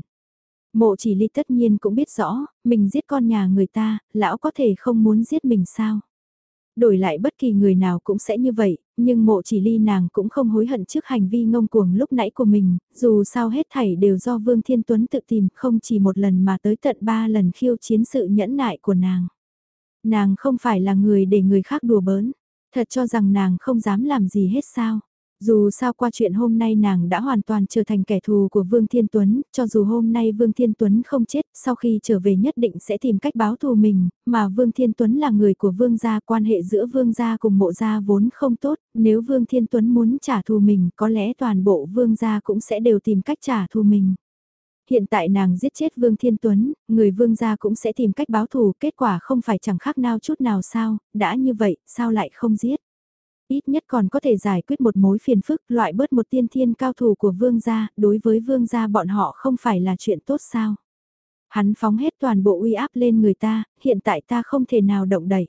Mộ Chỉ Ly tất nhiên cũng biết rõ, mình giết con nhà người ta, lão có thể không muốn giết mình sao? Đổi lại bất kỳ người nào cũng sẽ như vậy, nhưng Mộ Chỉ Ly nàng cũng không hối hận trước hành vi ngông cuồng lúc nãy của mình, dù sao hết thảy đều do Vương Thiên Tuấn tự tìm, không chỉ một lần mà tới tận ba lần khiêu chiến sự nhẫn nại của nàng. Nàng không phải là người để người khác đùa bỡn, thật cho rằng nàng không dám làm gì hết sao. Dù sao qua chuyện hôm nay nàng đã hoàn toàn trở thành kẻ thù của Vương Thiên Tuấn, cho dù hôm nay Vương Thiên Tuấn không chết, sau khi trở về nhất định sẽ tìm cách báo thù mình, mà Vương Thiên Tuấn là người của Vương gia, quan hệ giữa Vương gia cùng Mộ gia vốn không tốt, nếu Vương Thiên Tuấn muốn trả thù mình có lẽ toàn bộ Vương gia cũng sẽ đều tìm cách trả thù mình. Hiện tại nàng giết chết Vương Thiên Tuấn, người Vương gia cũng sẽ tìm cách báo thù, kết quả không phải chẳng khác nào chút nào sao, đã như vậy, sao lại không giết? Ít nhất còn có thể giải quyết một mối phiền phức, loại bớt một tiên thiên cao thủ của Vương gia, đối với Vương gia bọn họ không phải là chuyện tốt sao? Hắn phóng hết toàn bộ uy áp lên người ta, hiện tại ta không thể nào động đậy.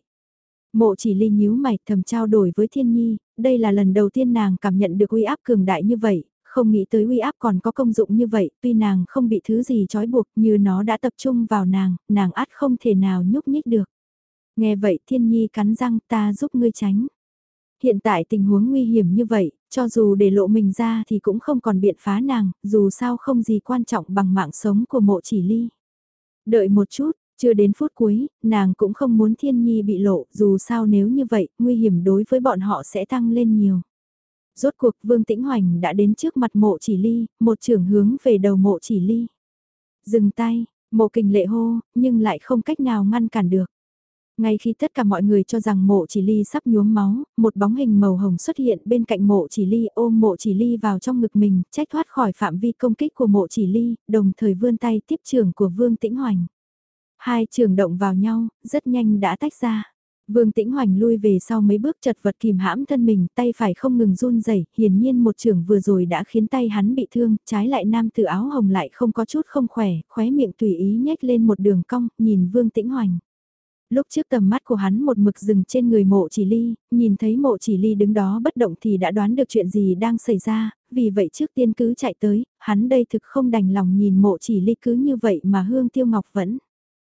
Mộ Chỉ Ly nhíu mày thầm trao đổi với Thiên Nhi, đây là lần đầu tiên nàng cảm nhận được uy áp cường đại như vậy, không nghĩ tới uy áp còn có công dụng như vậy, tuy nàng không bị thứ gì trói buộc như nó đã tập trung vào nàng, nàng ắt không thể nào nhúc nhích được. Nghe vậy Thiên Nhi cắn răng, ta giúp ngươi tránh. Hiện tại tình huống nguy hiểm như vậy, cho dù để lộ mình ra thì cũng không còn biện phá nàng, dù sao không gì quan trọng bằng mạng sống của mộ chỉ ly. Đợi một chút, chưa đến phút cuối, nàng cũng không muốn Thiên Nhi bị lộ, dù sao nếu như vậy, nguy hiểm đối với bọn họ sẽ tăng lên nhiều. Rốt cuộc Vương Tĩnh Hoành đã đến trước mặt mộ chỉ ly, một trưởng hướng về đầu mộ chỉ ly. Dừng tay, mộ kình lệ hô, nhưng lại không cách nào ngăn cản được. Ngay khi tất cả mọi người cho rằng mộ chỉ ly sắp nhuốm máu, một bóng hình màu hồng xuất hiện bên cạnh mộ chỉ ly, ôm mộ chỉ ly vào trong ngực mình, trách thoát khỏi phạm vi công kích của mộ chỉ ly, đồng thời vươn tay tiếp trưởng của Vương Tĩnh Hoành. Hai trường động vào nhau, rất nhanh đã tách ra. Vương Tĩnh Hoành lui về sau mấy bước chật vật kìm hãm thân mình, tay phải không ngừng run rẩy, hiển nhiên một trường vừa rồi đã khiến tay hắn bị thương, trái lại nam tử áo hồng lại không có chút không khỏe, khóe miệng tùy ý nhếch lên một đường cong, nhìn Vương Tĩnh Hoành. Lúc trước tầm mắt của hắn một mực dừng trên người mộ chỉ ly, nhìn thấy mộ chỉ ly đứng đó bất động thì đã đoán được chuyện gì đang xảy ra, vì vậy trước tiên cứ chạy tới, hắn đây thực không đành lòng nhìn mộ chỉ ly cứ như vậy mà hương tiêu ngọc vẫn.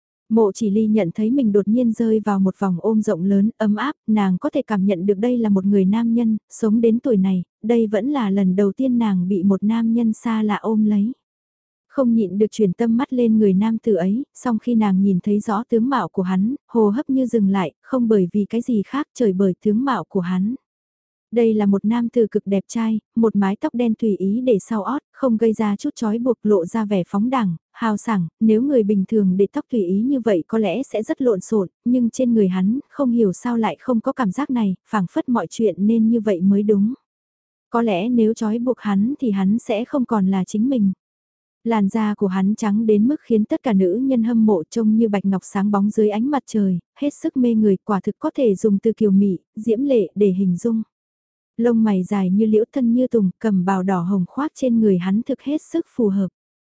Mộ chỉ ly nhận thấy mình đột nhiên rơi vào một vòng ôm rộng lớn, ấm áp, nàng có thể cảm nhận được đây là một người nam nhân, sống đến tuổi này, đây vẫn là lần đầu tiên nàng bị một nam nhân xa lạ ôm lấy. Không nhịn được chuyển tâm mắt lên người nam tử ấy, song khi nàng nhìn thấy rõ tướng mạo của hắn, hồ hấp như dừng lại, không bởi vì cái gì khác trời bởi tướng mạo của hắn. Đây là một nam tử cực đẹp trai, một mái tóc đen tùy ý để sau ót, không gây ra chút chói buộc lộ ra vẻ phóng đẳng, hào sảng, nếu người bình thường để tóc tùy ý như vậy có lẽ sẽ rất lộn xộn, nhưng trên người hắn, không hiểu sao lại không có cảm giác này, phảng phất mọi chuyện nên như vậy mới đúng. Có lẽ nếu chói buộc hắn thì hắn sẽ không còn là chính mình. Làn da của hắn trắng đến mức khiến tất cả nữ nhân hâm mộ trông như bạch ngọc sáng bóng dưới ánh mặt trời, hết sức mê người, quả thực có thể dùng từ kiều mị, diễm lệ để hình dung. Lông mày dài như liễu, thân như tùng, cầm bào đỏ hồng khoác trên người hắn thực hết sức phù hợp.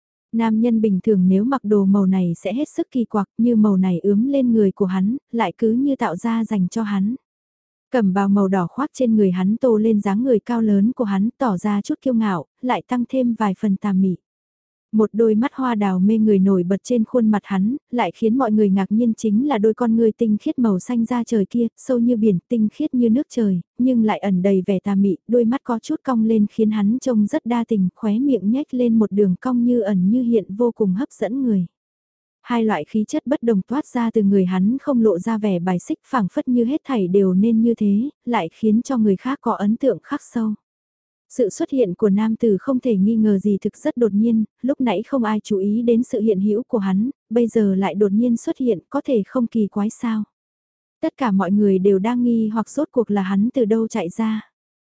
Nam nhân bình thường nếu mặc đồ màu này sẽ hết sức kỳ quặc, như màu này ướm lên người của hắn, lại cứ như tạo ra dành cho hắn. Cẩm bào màu đỏ khoác trên người hắn tô lên dáng người cao lớn của hắn, tỏ ra chút kiêu ngạo, lại tăng thêm vài phần tà mị. Một đôi mắt hoa đào mê người nổi bật trên khuôn mặt hắn, lại khiến mọi người ngạc nhiên chính là đôi con ngươi tinh khiết màu xanh da trời kia, sâu như biển, tinh khiết như nước trời, nhưng lại ẩn đầy vẻ tà mị, đôi mắt có chút cong lên khiến hắn trông rất đa tình, khóe miệng nhếch lên một đường cong như ẩn như hiện vô cùng hấp dẫn người. Hai loại khí chất bất đồng toát ra từ người hắn không lộ ra vẻ bài xích, phảng phất như hết thảy đều nên như thế, lại khiến cho người khác có ấn tượng khắc sâu. Sự xuất hiện của nam tử không thể nghi ngờ gì thực rất đột nhiên, lúc nãy không ai chú ý đến sự hiện hữu của hắn, bây giờ lại đột nhiên xuất hiện, có thể không kỳ quái sao. Tất cả mọi người đều đang nghi hoặc rốt cuộc là hắn từ đâu chạy ra.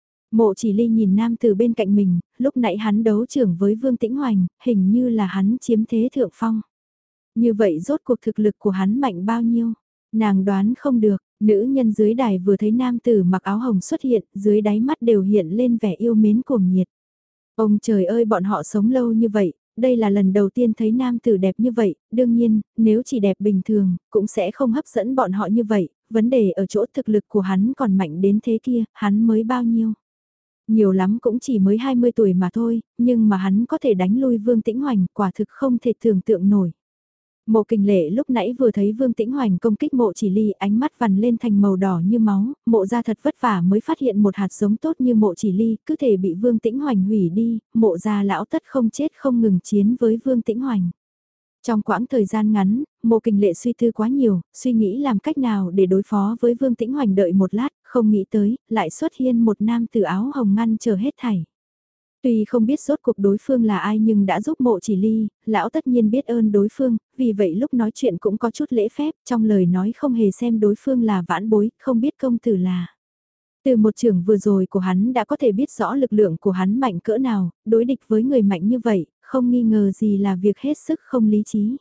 Mộ chỉ ly nhìn nam tử bên cạnh mình, lúc nãy hắn đấu trưởng với Vương Tĩnh Hoành, hình như là hắn chiếm thế thượng phong. Như vậy rốt cuộc thực lực của hắn mạnh bao nhiêu? Nàng đoán không được. Nữ nhân dưới đài vừa thấy nam tử mặc áo hồng xuất hiện, dưới đáy mắt đều hiện lên vẻ yêu mến cuồng nhiệt. Ông trời ơi, bọn họ sống lâu như vậy, đây là lần đầu tiên thấy nam tử đẹp như vậy, đương nhiên, nếu chỉ đẹp bình thường, cũng sẽ không hấp dẫn bọn họ như vậy, vấn đề ở chỗ thực lực của hắn còn mạnh đến thế kia, hắn mới bao nhiêu. Nhiều lắm cũng chỉ mới hai mươi tuổi mà thôi, nhưng mà hắn có thể đánh lui Vương Tĩnh Hoành, quả thực không thể tưởng tượng nổi. Mộ Kình Lệ lúc nãy vừa thấy Vương Tĩnh Hoành công kích mộ chỉ ly, ánh mắt vằn lên thành màu đỏ như máu, mộ ra thật vất vả mới phát hiện một hạt giống tốt như mộ chỉ ly, cứ thể bị Vương Tĩnh Hoành hủy đi, mộ ra lão tất không chết không ngừng chiến với Vương Tĩnh Hoành. Trong quãng thời gian ngắn, Mộ Kình Lệ suy tư quá nhiều, suy nghĩ làm cách nào để đối phó với Vương Tĩnh Hoành, đợi một lát, không nghĩ tới, lại xuất hiện một nam tử áo hồng ngăn chờ hết thảy. Tuy không biết rốt cuộc đối phương là ai nhưng đã giúp mộ chỉ ly, lão tất nhiên biết ơn đối phương, vì vậy lúc nói chuyện cũng có chút lễ phép, trong lời nói không hề xem đối phương là vãn bối, không biết công tử là. Từ một trưởng vừa rồi của hắn đã có thể biết rõ lực lượng của hắn mạnh cỡ nào, đối địch với người mạnh như vậy, không nghi ngờ gì là việc hết sức không lý trí.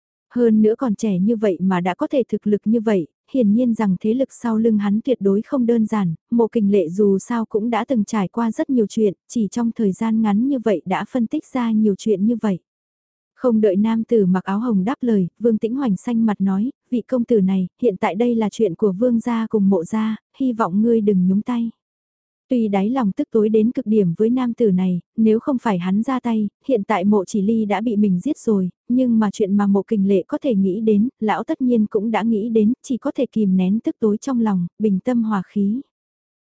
Hơn nữa còn trẻ như vậy mà đã có thể thực lực như vậy, hiển nhiên rằng thế lực sau lưng hắn tuyệt đối không đơn giản, Mộ Kình Lệ dù sao cũng đã từng trải qua rất nhiều chuyện, chỉ trong thời gian ngắn như vậy đã phân tích ra nhiều chuyện như vậy. Không đợi nam tử mặc áo hồng đáp lời, Vương Tĩnh Hoành xanh mặt nói, vị công tử này, hiện tại đây là chuyện của Vương gia cùng Mộ gia, hy vọng ngươi đừng nhúng tay. Tuy đáy lòng tức tối đến cực điểm với nam tử này, nếu không phải hắn ra tay, hiện tại Mộ Chỉ Ly đã bị mình giết rồi, nhưng mà chuyện mà Mộ Kình Lệ có thể nghĩ đến, lão tất nhiên cũng đã nghĩ đến, chỉ có thể kìm nén tức tối trong lòng, bình tâm hòa khí.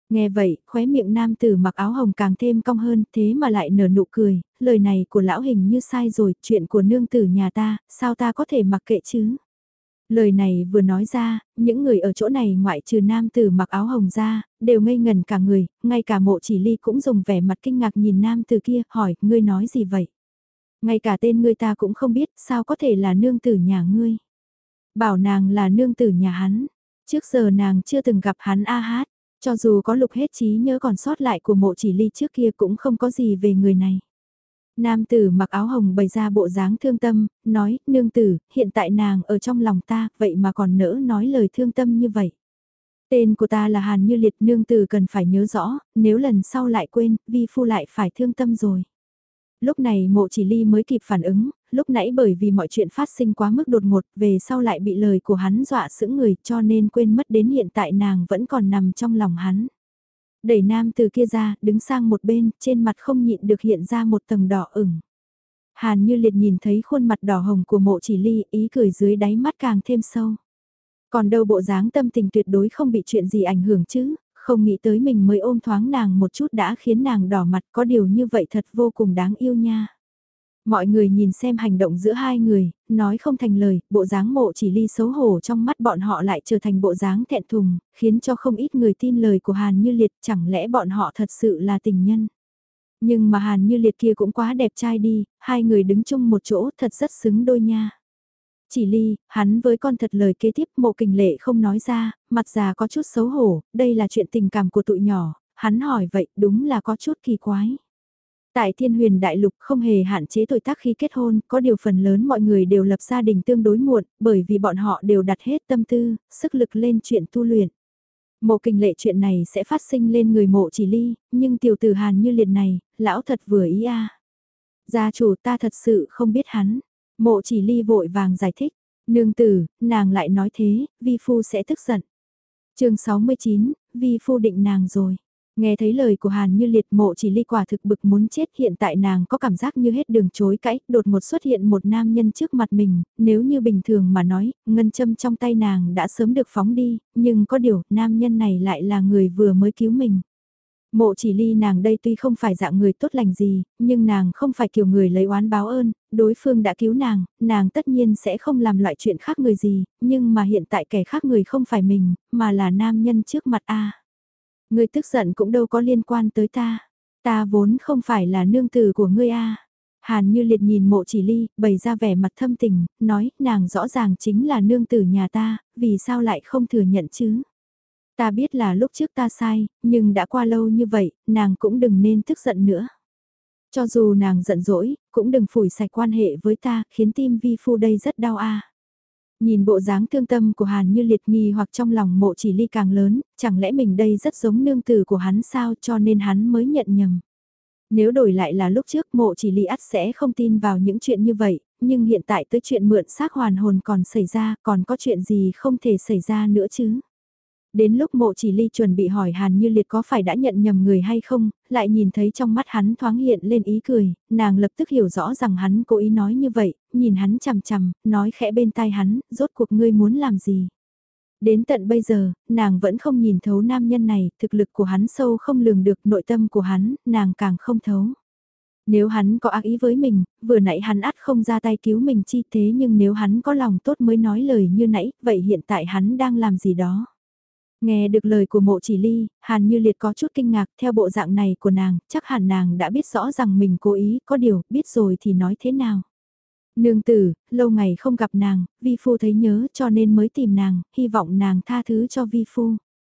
Nghe vậy, khóe miệng nam tử mặc áo hồng càng thêm cong hơn, thế mà lại nở nụ cười, lời này của lão hình như sai rồi, chuyện của nương tử nhà ta, sao ta có thể mặc kệ chứ? Lời này vừa nói ra, những người ở chỗ này ngoại trừ nam tử mặc áo hồng ra, đều ngây ngần cả người, ngay cả mộ chỉ ly cũng dùng vẻ mặt kinh ngạc nhìn nam tử kia, hỏi, ngươi nói gì vậy? Ngay cả tên ngươi ta cũng không biết, sao có thể là nương tử nhà ngươi? Bảo nàng là nương tử nhà hắn, trước giờ nàng chưa từng gặp hắn a hát, cho dù có lục hết trí nhớ còn sót lại của mộ chỉ ly trước kia cũng không có gì về người này. Nam tử mặc áo hồng bày ra bộ dáng thương tâm, nói, nương tử, hiện tại nàng ở trong lòng ta, vậy mà còn nỡ nói lời thương tâm như vậy. Tên của ta là Hàn Như Liệt, nương tử cần phải nhớ rõ, nếu lần sau lại quên, vi phu lại phải thương tâm rồi. Lúc này mộ chỉ ly mới kịp phản ứng, lúc nãy bởi vì mọi chuyện phát sinh quá mức đột ngột, về sau lại bị lời của hắn dọa sững người cho nên quên mất đến hiện tại nàng vẫn còn nằm trong lòng hắn. Đẩy nam từ kia ra, đứng sang một bên, trên mặt không nhịn được hiện ra một tầng đỏ ửng. Hàn Như Liệt nhìn thấy khuôn mặt đỏ hồng của mộ chỉ ly, ý cười dưới đáy mắt càng thêm sâu. Còn đâu bộ dáng tâm tình tuyệt đối không bị chuyện gì ảnh hưởng chứ, không nghĩ tới mình mới ôm thoáng nàng một chút đã khiến nàng đỏ mặt, có điều như vậy thật vô cùng đáng yêu nha. Mọi người nhìn xem hành động giữa hai người, nói không thành lời, bộ dáng mộ chỉ ly xấu hổ trong mắt bọn họ lại trở thành bộ dáng thẹn thùng, khiến cho không ít người tin lời của Hàn Như Liệt, chẳng lẽ bọn họ thật sự là tình nhân. Nhưng mà Hàn Như Liệt kia cũng quá đẹp trai đi, hai người đứng chung một chỗ thật rất xứng đôi nha. Chỉ ly, hắn với con thật lời kế tiếp mộ kình lệ không nói ra, mặt già có chút xấu hổ, đây là chuyện tình cảm của tụi nhỏ, hắn hỏi vậy đúng là có chút kỳ quái. Tại Thiên Huyền Đại Lục không hề hạn chế tuổi tác khi kết hôn, có điều phần lớn mọi người đều lập gia đình tương đối muộn, bởi vì bọn họ đều đặt hết tâm tư, sức lực lên chuyện tu luyện. Mộ kình lệ chuyện này sẽ phát sinh lên người mộ chỉ ly, nhưng tiểu tử Hàn Như Liệt này, lão thật vừa ý a. Gia chủ ta thật sự không biết hắn. Mộ chỉ ly vội vàng giải thích, nương tử, nàng lại nói thế, vi phu sẽ tức giận. chương sáu mươi chín, vi phu định nàng rồi. Nghe thấy lời của Hàn Như Liệt mộ chỉ ly quả thực bực muốn chết hiện tại nàng có cảm giác như hết đường chối cãi, đột ngột xuất hiện một nam nhân trước mặt mình, nếu như bình thường mà nói, ngân châm trong tay nàng đã sớm được phóng đi, nhưng có điều, nam nhân này lại là người vừa mới cứu mình. Mộ chỉ ly nàng đây tuy không phải dạng người tốt lành gì, nhưng nàng không phải kiểu người lấy oán báo ơn, đối phương đã cứu nàng, nàng tất nhiên sẽ không làm loại chuyện khác người gì, nhưng mà hiện tại kẻ khác người không phải mình, mà là nam nhân trước mặt a. Ngươi tức giận cũng đâu có liên quan tới ta, ta vốn không phải là nương tử của ngươi a. Hàn Như Liệt nhìn mộ chỉ ly, bày ra vẻ mặt thâm tình, nói nàng rõ ràng chính là nương tử nhà ta, vì sao lại không thừa nhận chứ? Ta biết là lúc trước ta sai, nhưng đã qua lâu như vậy, nàng cũng đừng nên tức giận nữa. Cho dù nàng giận dỗi, cũng đừng phủi sạch quan hệ với ta, khiến tim vi phu đây rất đau a. Nhìn bộ dáng thương tâm của Hàn Như Liệt nghi hoặc trong lòng mộ chỉ ly càng lớn, chẳng lẽ mình đây rất giống nương tử của hắn sao cho nên hắn mới nhận nhầm. Nếu đổi lại là lúc trước mộ chỉ ly ắt sẽ không tin vào những chuyện như vậy, nhưng hiện tại tới chuyện mượn xác hoàn hồn còn xảy ra, còn có chuyện gì không thể xảy ra nữa chứ. Đến lúc mộ chỉ ly chuẩn bị hỏi Hàn Như Liệt có phải đã nhận nhầm người hay không, lại nhìn thấy trong mắt hắn thoáng hiện lên ý cười, nàng lập tức hiểu rõ rằng hắn cố ý nói như vậy, nhìn hắn chằm chằm, nói khẽ bên tai hắn, rốt cuộc ngươi muốn làm gì. Đến tận bây giờ, nàng vẫn không nhìn thấu nam nhân này, thực lực của hắn sâu không lường được nội tâm của hắn, nàng càng không thấu. Nếu hắn có ác ý với mình, vừa nãy hắn ắt không ra tay cứu mình chi thế nhưng nếu hắn có lòng tốt mới nói lời như nãy, vậy hiện tại hắn đang làm gì đó. Nghe được lời của mộ chỉ ly, Hàn Như Liệt có chút kinh ngạc theo bộ dạng này của nàng, chắc hẳn nàng đã biết rõ rằng mình cố ý, có điều, biết rồi thì nói thế nào. Nương tử, lâu ngày không gặp nàng, vi phu thấy nhớ cho nên mới tìm nàng, hy vọng nàng tha thứ cho vi phu.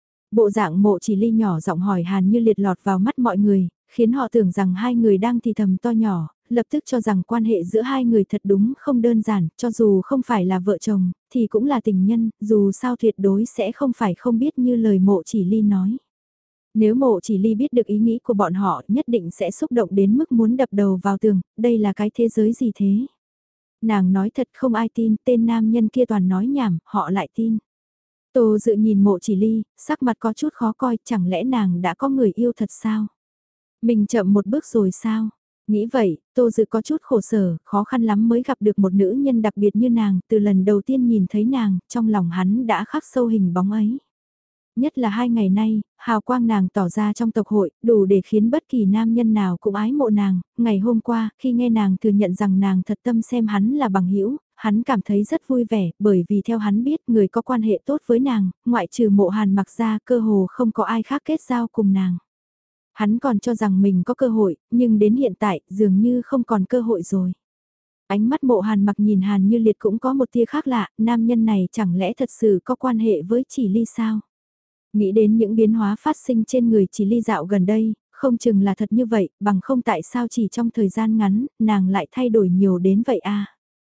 Bộ dạng mộ chỉ ly nhỏ giọng hỏi Hàn Như Liệt lọt vào mắt mọi người, khiến họ tưởng rằng hai người đang thì thầm to nhỏ, lập tức cho rằng quan hệ giữa hai người thật đúng không đơn giản, cho dù không phải là vợ chồng, thì cũng là tình nhân, dù sao tuyệt đối sẽ không phải không biết như lời mộ chỉ ly nói. Nếu mộ chỉ ly biết được ý nghĩ của bọn họ nhất định sẽ xúc động đến mức muốn đập đầu vào tường, đây là cái thế giới gì thế? Nàng nói thật không ai tin, tên nam nhân kia toàn nói nhảm, họ lại tin. Tô Dự nhìn mộ chỉ ly, sắc mặt có chút khó coi, chẳng lẽ nàng đã có người yêu thật sao? Mình chậm một bước rồi sao? Nghĩ vậy, Tô Dự có chút khổ sở, khó khăn lắm mới gặp được một nữ nhân đặc biệt như nàng, từ lần đầu tiên nhìn thấy nàng, trong lòng hắn đã khắc sâu hình bóng ấy. Nhất là hai ngày nay, hào quang nàng tỏ ra trong tộc hội, đủ để khiến bất kỳ nam nhân nào cũng ái mộ nàng. Ngày hôm qua, khi nghe nàng thừa nhận rằng nàng thật tâm xem hắn là bằng hữu, hắn cảm thấy rất vui vẻ, bởi vì theo hắn biết người có quan hệ tốt với nàng, ngoại trừ Mộ Hàn Mặc ra cơ hồ không có ai khác kết giao cùng nàng. Hắn còn cho rằng mình có cơ hội, nhưng đến hiện tại dường như không còn cơ hội rồi. Ánh mắt Mộ Hàn Mặc nhìn Hàn Như Liệt cũng có một tia khác lạ, nam nhân này chẳng lẽ thật sự có quan hệ với Chỉ Ly sao? Nghĩ đến những biến hóa phát sinh trên người Chỉ Ly dạo gần đây, không chừng là thật như vậy, bằng không tại sao chỉ trong thời gian ngắn, nàng lại thay đổi nhiều đến vậy a?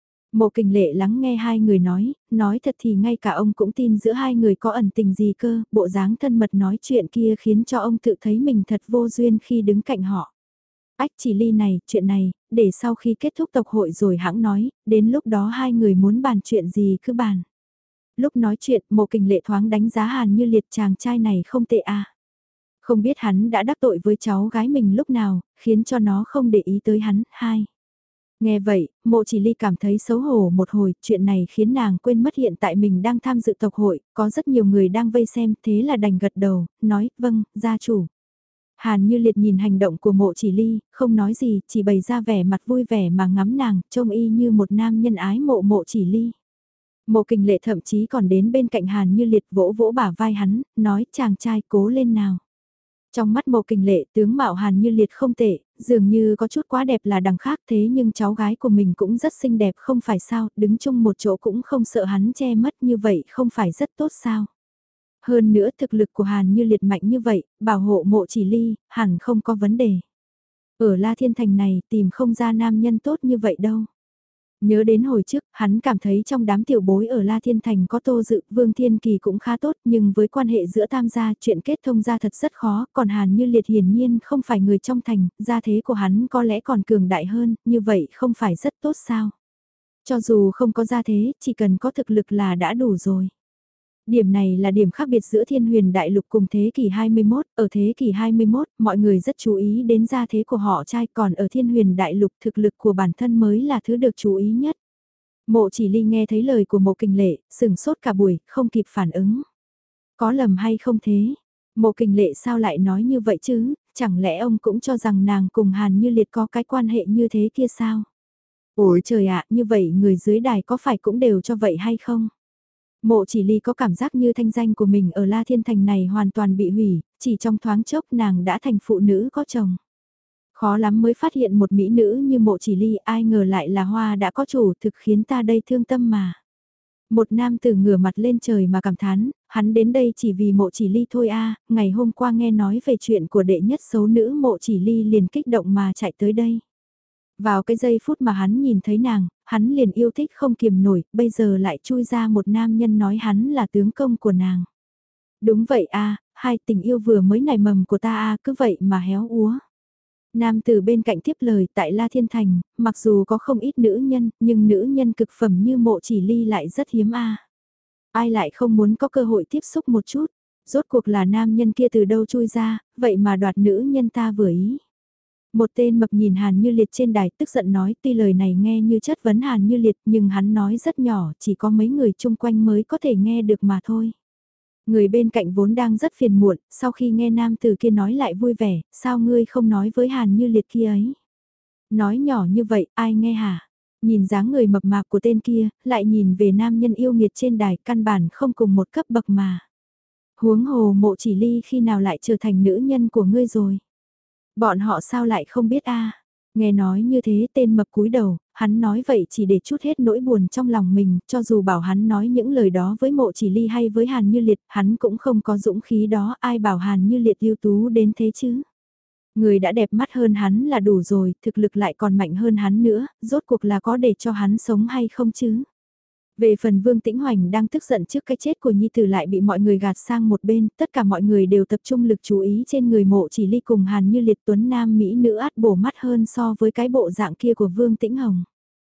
Mộ Kình Lệ lắng nghe hai người nói, nói thật thì ngay cả ông cũng tin giữa hai người có ẩn tình gì cơ, bộ dáng thân mật nói chuyện kia khiến cho ông tự thấy mình thật vô duyên khi đứng cạnh họ. Ách Chỉ Ly này, chuyện này, để sau khi kết thúc tộc hội rồi hãng nói, đến lúc đó hai người muốn bàn chuyện gì cứ bàn. Lúc nói chuyện, Mộ Kình Lệ thoáng đánh giá Hàn Như Liệt, chàng trai này không tệ à. Không biết hắn đã đắc tội với cháu gái mình lúc nào, khiến cho nó không để ý tới hắn. Hai. Nghe vậy, Mộ Chỉ Ly cảm thấy xấu hổ một hồi, chuyện này khiến nàng quên mất hiện tại mình đang tham dự tộc hội, có rất nhiều người đang vây xem, thế là đành gật đầu, nói, vâng, gia chủ. Hàn Như Liệt nhìn hành động của Mộ Chỉ Ly, không nói gì, chỉ bày ra vẻ mặt vui vẻ mà ngắm nàng, trông y như một nam nhân ái mộ Mộ Chỉ Ly. Mộ Kình Lệ thậm chí còn đến bên cạnh Hàn Như Liệt vỗ vỗ bả vai hắn, nói chàng trai cố lên nào. Trong mắt Mộ Kình Lệ tướng mạo Hàn Như Liệt không tệ, dường như có chút quá đẹp là đằng khác, thế nhưng cháu gái của mình cũng rất xinh đẹp không phải sao, đứng chung một chỗ cũng không sợ hắn che mất như vậy không phải rất tốt sao. Hơn nữa thực lực của Hàn Như Liệt mạnh như vậy, bảo hộ Mộ Chỉ Ly, hẳn không có vấn đề. Ở La Thiên Thành này tìm không ra nam nhân tốt như vậy đâu. Nhớ đến hồi trước, hắn cảm thấy trong đám tiểu bối ở La Thiên Thành có Tô Dự, Vương Thiên Kỳ cũng khá tốt, nhưng với quan hệ giữa tam gia, chuyện kết thông gia thật rất khó, còn Hàn Như Liệt hiển nhiên không phải người trong thành, gia thế của hắn có lẽ còn cường đại hơn, như vậy không phải rất tốt sao? Cho dù không có gia thế, chỉ cần có thực lực là đã đủ rồi. Điểm này là điểm khác biệt giữa thiên huyền đại lục cùng thế kỷ hai mươi mốt, ở thế kỷ hai mươi mốt, mọi người rất chú ý đến gia thế của họ trai, còn ở thiên huyền đại lục thực lực của bản thân mới là thứ được chú ý nhất. Mộ Chỉ Ly nghe thấy lời của Mộ Kình Lệ, sừng sốt cả buổi, không kịp phản ứng. Có lầm hay không thế? Mộ Kình Lệ sao lại nói như vậy chứ, chẳng lẽ ông cũng cho rằng nàng cùng Hàn Như Liệt có cái quan hệ như thế kia sao? Ôi trời ạ, như vậy người dưới đài có phải cũng đều cho vậy hay không? Mộ Chỉ Ly có cảm giác như thanh danh của mình ở La Thiên Thành này hoàn toàn bị hủy, chỉ trong thoáng chốc nàng đã thành phụ nữ có chồng. Khó lắm mới phát hiện một mỹ nữ như Mộ Chỉ Ly, ai ngờ lại là hoa đã có chủ, thực khiến ta đây thương tâm mà. Một nam tử ngửa mặt lên trời mà cảm thán, hắn đến đây chỉ vì Mộ Chỉ Ly thôi a, ngày hôm qua nghe nói về chuyện của đệ nhất xấu nữ Mộ Chỉ Ly liền kích động mà chạy tới đây. Vào cái giây phút mà hắn nhìn thấy nàng, hắn liền yêu thích không kiềm nổi, bây giờ lại chui ra một nam nhân nói hắn là tướng công của nàng. Đúng vậy a, hai tình yêu vừa mới nảy mầm của ta a, cứ vậy mà héo úa. Nam từ bên cạnh tiếp lời, tại La Thiên Thành, mặc dù có không ít nữ nhân, nhưng nữ nhân cực phẩm như Mộ Chỉ Ly lại rất hiếm a. Ai lại không muốn có cơ hội tiếp xúc một chút, rốt cuộc là nam nhân kia từ đâu chui ra, vậy mà đoạt nữ nhân ta vừa ý. Một tên mập nhìn Hàn Như Liệt trên đài tức giận nói, tuy lời này nghe như chất vấn Hàn Như Liệt nhưng hắn nói rất nhỏ, chỉ có mấy người chung quanh mới có thể nghe được mà thôi. Người bên cạnh vốn đang rất phiền muộn, sau khi nghe nam từ kia nói lại vui vẻ, sao ngươi không nói với Hàn Như Liệt kia ấy? Nói nhỏ như vậy, ai nghe hả? Nhìn dáng người mập mạp của tên kia, lại nhìn về nam nhân yêu nghiệt trên đài, căn bản không cùng một cấp bậc mà. Huống hồ Mộ Chỉ Ly khi nào lại trở thành nữ nhân của ngươi rồi? Bọn họ sao lại không biết a? Nghe nói như thế tên mập cúi đầu, hắn nói vậy chỉ để trút hết nỗi buồn trong lòng mình, cho dù bảo hắn nói những lời đó với Mộ Chỉ Ly hay với Hàn Như Liệt, hắn cũng không có dũng khí đó, ai bảo Hàn Như Liệt ưu tú đến thế chứ. Người đã đẹp mắt hơn hắn là đủ rồi, thực lực lại còn mạnh hơn hắn nữa, rốt cuộc là có để cho hắn sống hay không chứ. Về phần Vương Tĩnh Hoành đang tức giận trước cái chết của Nhi Tử lại bị mọi người gạt sang một bên, tất cả mọi người đều tập trung lực chú ý trên người Mộ Chỉ Ly cùng Hàn Như Liệt, tuấn nam mỹ nữ át bổ mắt hơn so với cái bộ dạng kia của Vương Tĩnh Hồng.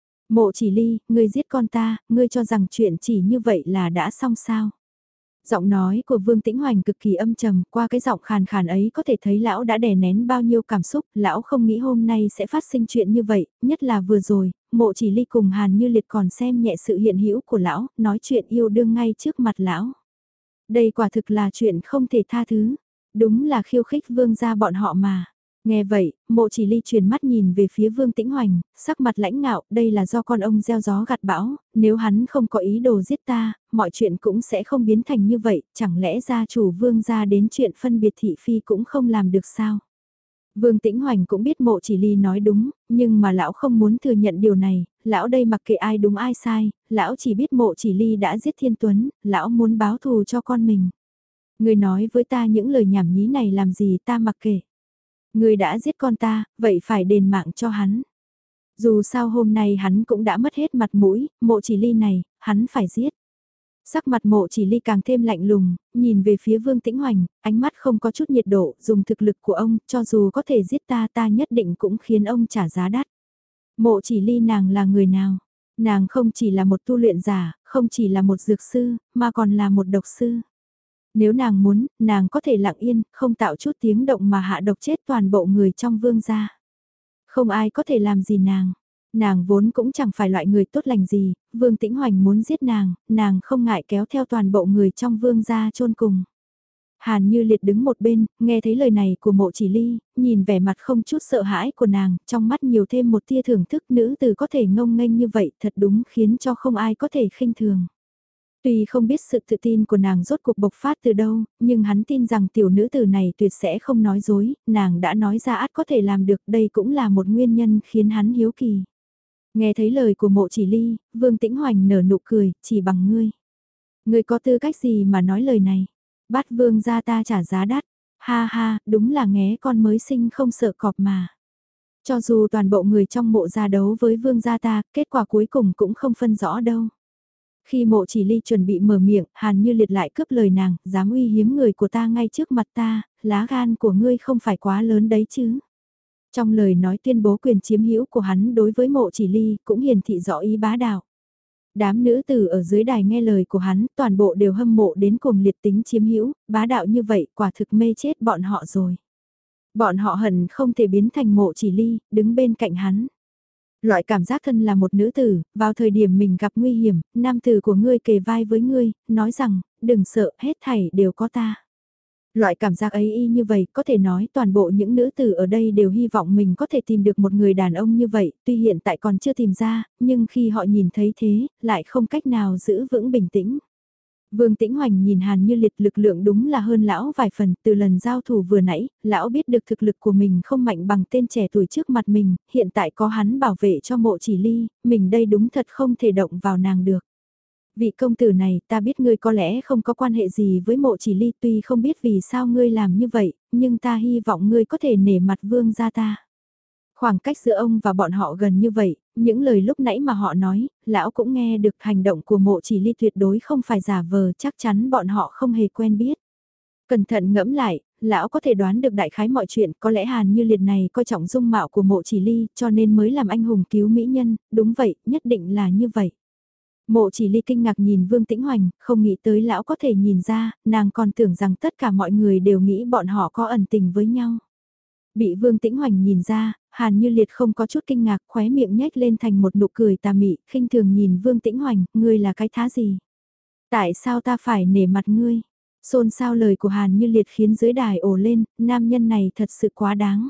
Mộ Chỉ Ly, ngươi giết con ta, ngươi cho rằng chuyện chỉ như vậy là đã xong sao? Giọng nói của Vương Tĩnh Hoành cực kỳ âm trầm, qua cái giọng khàn khàn ấy có thể thấy lão đã đè nén bao nhiêu cảm xúc, lão không nghĩ hôm nay sẽ phát sinh chuyện như vậy, nhất là vừa rồi, Mộ Chỉ Ly cùng Hàn Như Liệt còn xem nhẹ sự hiện hữu của lão, nói chuyện yêu đương ngay trước mặt lão. Đây quả thực là chuyện không thể tha thứ. Đúng là khiêu khích vương gia bọn họ mà. Nghe vậy, mộ chỉ ly chuyển mắt nhìn về phía Vương Tĩnh Hoành, sắc mặt lãnh ngạo, đây là do con ông gieo gió gặt bão, nếu hắn không có ý đồ giết ta, mọi chuyện cũng sẽ không biến thành như vậy, chẳng lẽ gia chủ Vương gia đến chuyện phân biệt thị phi cũng không làm được sao? Vương Tĩnh Hoành cũng biết mộ chỉ ly nói đúng, nhưng mà lão không muốn thừa nhận điều này, lão đây mặc kệ ai đúng ai sai, lão chỉ biết mộ chỉ ly đã giết Thiên Tuấn, lão muốn báo thù cho con mình. Người nói với ta những lời nhảm nhí này làm gì ta mặc kệ. Người đã giết con ta, vậy phải đền mạng cho hắn. Dù sao hôm nay hắn cũng đã mất hết mặt mũi, mộ chỉ ly này, hắn phải giết. Sắc mặt mộ chỉ ly càng thêm lạnh lùng, nhìn về phía Vương Tĩnh Hoành, ánh mắt không có chút nhiệt độ, dùng thực lực của ông, cho dù có thể giết ta ta nhất định cũng khiến ông trả giá đắt. Mộ chỉ ly nàng là người nào? Nàng không chỉ là một tu luyện giả, không chỉ là một dược sư, mà còn là một độc sư. Nếu nàng muốn, nàng có thể lặng yên, không tạo chút tiếng động mà hạ độc chết toàn bộ người trong vương gia. Không ai có thể làm gì nàng. Nàng vốn cũng chẳng phải loại người tốt lành gì, Vương Tĩnh Hoành muốn giết nàng, nàng không ngại kéo theo toàn bộ người trong vương gia chôn cùng. Hàn Như Liệt đứng một bên, nghe thấy lời này của mộ chỉ ly, nhìn vẻ mặt không chút sợ hãi của nàng, trong mắt nhiều thêm một tia thưởng thức nữ từ có thể ngông nghênh như vậy thật đúng khiến cho không ai có thể khinh thường. Tuy không biết sự tự tin của nàng rốt cuộc bộc phát từ đâu, nhưng hắn tin rằng tiểu nữ tử này tuyệt sẽ không nói dối, nàng đã nói ra ắt có thể làm được, đây cũng là một nguyên nhân khiến hắn hiếu kỳ. Nghe thấy lời của mộ chỉ ly, Vương Tĩnh Hoành nở nụ cười, chỉ bằng ngươi. Ngươi có tư cách gì mà nói lời này? Bắt vương gia ta trả giá đắt, ha ha, đúng là nghé con mới sinh không sợ cọp mà. Cho dù toàn bộ người trong mộ gia đấu với vương gia ta, kết quả cuối cùng cũng không phân rõ đâu. Khi mộ chỉ ly chuẩn bị mở miệng, Hàn Như Liệt lại cướp lời nàng, dám uy hiếm người của ta ngay trước mặt ta, lá gan của ngươi không phải quá lớn đấy chứ. Trong lời nói tuyên bố quyền chiếm hữu của hắn đối với mộ chỉ ly, cũng hiển thị rõ ý bá đạo. Đám nữ tử ở dưới đài nghe lời của hắn, toàn bộ đều hâm mộ đến cùng liệt tính chiếm hữu, bá đạo như vậy, quả thực mê chết bọn họ rồi. Bọn họ hận không thể biến thành mộ chỉ ly, đứng bên cạnh hắn. Loại cảm giác thân là một nữ tử, vào thời điểm mình gặp nguy hiểm, nam tử của ngươi kề vai với ngươi, nói rằng, đừng sợ, hết thảy đều có ta. Loại cảm giác ấy y như vậy, có thể nói toàn bộ những nữ tử ở đây đều hy vọng mình có thể tìm được một người đàn ông như vậy, tuy hiện tại còn chưa tìm ra, nhưng khi họ nhìn thấy thế, lại không cách nào giữ vững bình tĩnh. Vương Tĩnh Hoành nhìn Hàn Như Liệt lực lượng đúng là hơn lão vài phần, từ lần giao thủ vừa nãy, lão biết được thực lực của mình không mạnh bằng tên trẻ tuổi trước mặt mình, hiện tại có hắn bảo vệ cho mộ chỉ ly, mình đây đúng thật không thể động vào nàng được. Vị công tử này, ta biết ngươi có lẽ không có quan hệ gì với mộ chỉ ly, tuy không biết vì sao ngươi làm như vậy, nhưng ta hy vọng ngươi có thể nể mặt vương gia ta. Khoảng cách giữa ông và bọn họ gần như vậy, những lời lúc nãy mà họ nói, lão cũng nghe được hành động của mộ chỉ ly tuyệt đối không phải giả vờ, chắc chắn bọn họ không hề quen biết. Cẩn thận ngẫm lại, lão có thể đoán được đại khái mọi chuyện, có lẽ Hàn Như Liệt này coi trọng dung mạo của mộ chỉ ly, cho nên mới làm anh hùng cứu mỹ nhân, đúng vậy, nhất định là như vậy. Mộ chỉ ly kinh ngạc nhìn Vương Tĩnh Hoành, không nghĩ tới lão có thể nhìn ra, nàng còn tưởng rằng tất cả mọi người đều nghĩ bọn họ có ẩn tình với nhau. Bị Vương Tĩnh Hoành nhìn ra, Hàn Như Liệt không có chút kinh ngạc, khóe miệng nhếch lên thành một nụ cười tà mị, khinh thường nhìn Vương Tĩnh Hoành, ngươi là cái thá gì? Tại sao ta phải nể mặt ngươi? Xôn xao lời của Hàn Như Liệt khiến dưới đài ồ lên, nam nhân này thật sự quá đáng.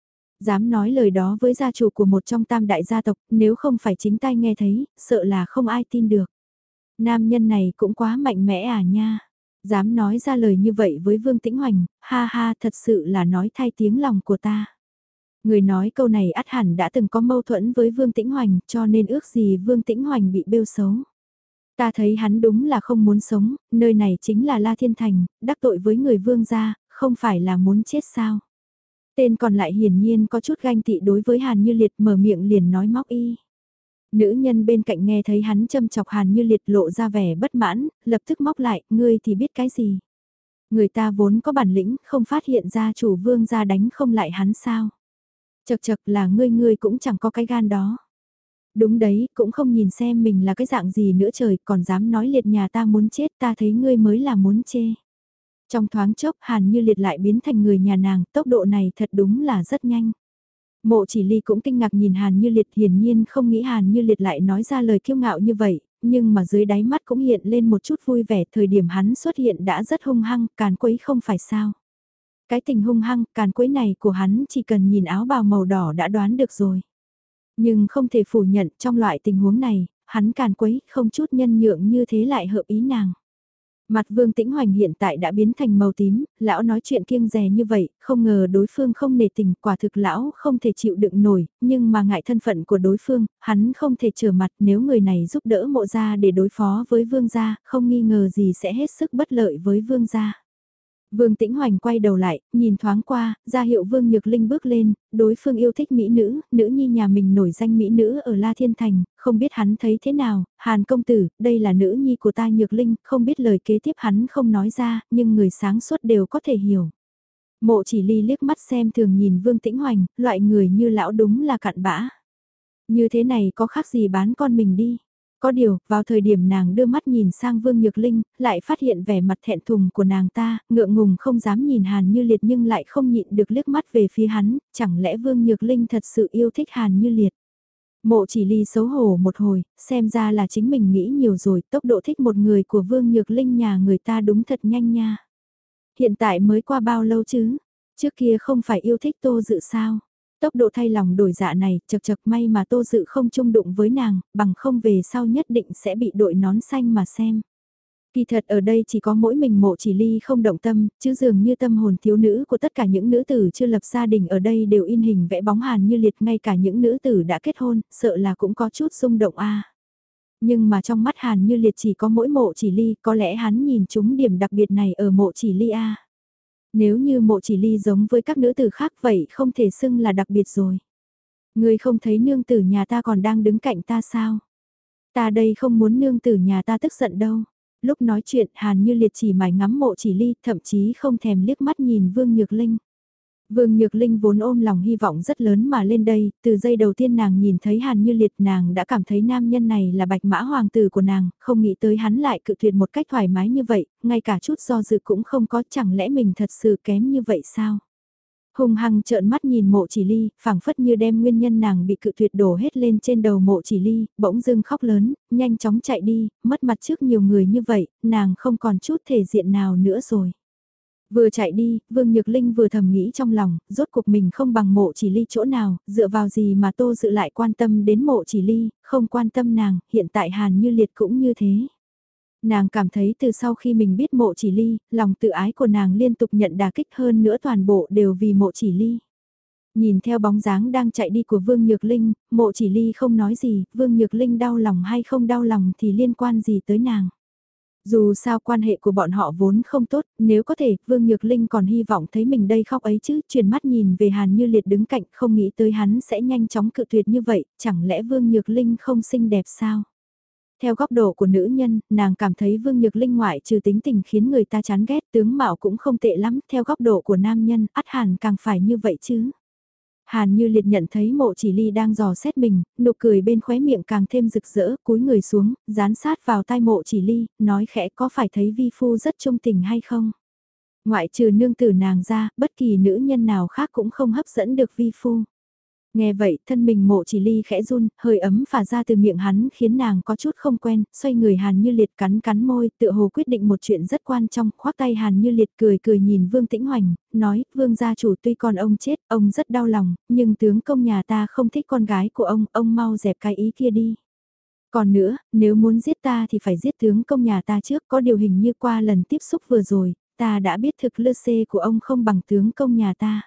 Dám nói lời đó với gia chủ của một trong tam đại gia tộc, nếu không phải chính tai nghe thấy, sợ là không ai tin được. Nam nhân này cũng quá mạnh mẽ à nha. Dám nói ra lời như vậy với Vương Tĩnh Hoành, ha ha thật sự là nói thay tiếng lòng của ta. Người nói câu này ắt hẳn đã từng có mâu thuẫn với Vương Tĩnh Hoành cho nên ước gì Vương Tĩnh Hoành bị bêu xấu. Ta thấy hắn đúng là không muốn sống, nơi này chính là La Thiên Thành, đắc tội với người Vương gia, không phải là muốn chết sao. Tên còn lại hiển nhiên có chút ganh tị đối với Hàn Như Liệt mở miệng liền nói móc y. Nữ nhân bên cạnh nghe thấy hắn châm chọc Hàn Như Liệt lộ ra vẻ bất mãn, lập tức móc lại, ngươi thì biết cái gì. Người ta vốn có bản lĩnh, không phát hiện ra chủ vương gia đánh không lại hắn sao. Chật chật là ngươi ngươi cũng chẳng có cái gan đó. Đúng đấy, cũng không nhìn xem mình là cái dạng gì nữa trời, còn dám nói liệt nhà ta muốn chết, ta thấy ngươi mới là muốn chê. Trong thoáng chốc Hàn Như Liệt lại biến thành người nhà nàng, tốc độ này thật đúng là rất nhanh. Mộ chỉ ly cũng kinh ngạc nhìn Hàn Như Liệt, hiển nhiên không nghĩ Hàn Như Liệt lại nói ra lời kiêu ngạo như vậy, nhưng mà dưới đáy mắt cũng hiện lên một chút vui vẻ, thời điểm hắn xuất hiện đã rất hung hăng, càn quấy không phải sao. Cái tình hung hăng, càn quấy này của hắn chỉ cần nhìn áo bào màu đỏ đã đoán được rồi. Nhưng không thể phủ nhận trong loại tình huống này, hắn càn quấy không chút nhân nhượng như thế lại hợp ý nàng. Mặt Vương Tĩnh Hoành hiện tại đã biến thành màu tím, lão nói chuyện kiêng dè như vậy, không ngờ đối phương không nể tình, quả thực lão không thể chịu đựng nổi, nhưng mà ngại thân phận của đối phương, hắn không thể trở mặt nếu người này giúp đỡ mộ gia để đối phó với Vương gia, không nghi ngờ gì sẽ hết sức bất lợi với Vương gia. Vương Tĩnh Hoành quay đầu lại, nhìn thoáng qua, ra hiệu Vương Nhược Linh bước lên, đối phương yêu thích mỹ nữ, nữ nhi nhà mình nổi danh mỹ nữ ở La Thiên Thành, không biết hắn thấy thế nào, Hàn công tử, đây là nữ nhi của ta Nhược Linh, không biết lời kế tiếp hắn không nói ra, nhưng người sáng suốt đều có thể hiểu. Mộ Chỉ Ly liếc mắt xem thường nhìn Vương Tĩnh Hoành, loại người như lão đúng là cặn bã. Như thế này có khác gì bán con mình đi. Có điều, vào thời điểm nàng đưa mắt nhìn sang Vương Nhược Linh, lại phát hiện vẻ mặt thẹn thùng của nàng ta, ngượng ngùng không dám nhìn Hàn Như Liệt nhưng lại không nhịn được liếc mắt về phía hắn, chẳng lẽ Vương Nhược Linh thật sự yêu thích Hàn Như Liệt. Mộ Chỉ Ly xấu hổ một hồi, xem ra là chính mình nghĩ nhiều rồi, tốc độ thích một người của Vương Nhược Linh nhà người ta đúng thật nhanh nha. Hiện tại mới qua bao lâu chứ? Trước kia không phải yêu thích Tô Dự sao? Tốc độ thay lòng đổi dạ này, chật chật may mà Tô Dự không chung đụng với nàng, bằng không về sau nhất định sẽ bị đội nón xanh mà xem. Kỳ thật ở đây chỉ có mỗi mình Mộ Chỉ Ly không động tâm, chứ dường như tâm hồn thiếu nữ của tất cả những nữ tử chưa lập gia đình ở đây đều in hình vẽ bóng Hàn Như Liệt, ngay cả những nữ tử đã kết hôn, sợ là cũng có chút xung động a. Nhưng mà trong mắt Hàn Như Liệt chỉ có mỗi Mộ Chỉ Ly, có lẽ hắn nhìn trúng điểm đặc biệt này ở Mộ Chỉ Ly a. Nếu như Mộ Chỉ Ly giống với các nữ tử khác vậy không thể xưng là đặc biệt rồi. Ngươi không thấy nương tử nhà ta còn đang đứng cạnh ta sao? Ta đây không muốn nương tử nhà ta tức giận đâu. Lúc nói chuyện Hàn Như Liệt chỉ mải ngắm Mộ Chỉ Ly, thậm chí không thèm liếc mắt nhìn Vương Nhược Linh. Vương Nhược Linh vốn ôm lòng hy vọng rất lớn mà lên đây, từ giây đầu tiên nàng nhìn thấy Hàn Như Liệt nàng đã cảm thấy nam nhân này là bạch mã hoàng tử của nàng, không nghĩ tới hắn lại cự tuyệt một cách thoải mái như vậy, ngay cả chút do dự cũng không có, chẳng lẽ mình thật sự kém như vậy sao? Hùng hăng trợn mắt nhìn Mộ Chỉ Ly, phảng phất như đem nguyên nhân nàng bị cự tuyệt đổ hết lên trên đầu Mộ Chỉ Ly, bỗng dưng khóc lớn, nhanh chóng chạy đi, mất mặt trước nhiều người như vậy, nàng không còn chút thể diện nào nữa rồi. Vừa chạy đi, Vương Nhược Linh vừa thầm nghĩ trong lòng, rốt cuộc mình không bằng Mộ Chỉ Ly chỗ nào, dựa vào gì mà Tô Dự lại quan tâm đến Mộ Chỉ Ly, không quan tâm nàng, hiện tại Hàn Như Liệt cũng như thế. Nàng cảm thấy từ sau khi mình biết Mộ Chỉ Ly, lòng tự ái của nàng liên tục nhận đà kích hơn nữa toàn bộ đều vì Mộ Chỉ Ly. Nhìn theo bóng dáng đang chạy đi của Vương Nhược Linh, Mộ Chỉ Ly không nói gì, Vương Nhược Linh đau lòng hay không đau lòng thì liên quan gì tới nàng. Dù sao quan hệ của bọn họ vốn không tốt, nếu có thể, Vương Nhược Linh còn hy vọng thấy mình đây khóc ấy chứ, chuyển mắt nhìn về Hàn Như Liệt đứng cạnh, không nghĩ tới hắn sẽ nhanh chóng cự tuyệt như vậy, chẳng lẽ Vương Nhược Linh không xinh đẹp sao? Theo góc độ của nữ nhân, nàng cảm thấy Vương Nhược Linh ngoại trừ tính tình khiến người ta chán ghét, tướng mạo cũng không tệ lắm, theo góc độ của nam nhân, ắt hẳn càng phải như vậy chứ. Hàn Như Liệt nhận thấy Mộ Chỉ Ly đang dò xét mình, nụ cười bên khóe miệng càng thêm rực rỡ, cúi người xuống, dán sát vào tai Mộ Chỉ Ly, nói khẽ có phải thấy vi phu rất trung tình hay không? Ngoại trừ nương tử nàng ra, bất kỳ nữ nhân nào khác cũng không hấp dẫn được vi phu. Nghe vậy, thân mình Mộ Chỉ Ly khẽ run, hơi ấm phả ra từ miệng hắn khiến nàng có chút không quen, xoay người Hàn Như Liệt cắn cắn môi, tựa hồ quyết định một chuyện rất quan trọng, khoác tay Hàn Như Liệt cười cười nhìn Vương Tĩnh Hoành, nói, Vương gia chủ tuy con ông chết, ông rất đau lòng, nhưng tướng công nhà ta không thích con gái của ông, ông mau dẹp cái ý kia đi. Còn nữa, nếu muốn giết ta thì phải giết tướng công nhà ta trước, có điều hình như qua lần tiếp xúc vừa rồi, ta đã biết thực lơ xê của ông không bằng tướng công nhà ta.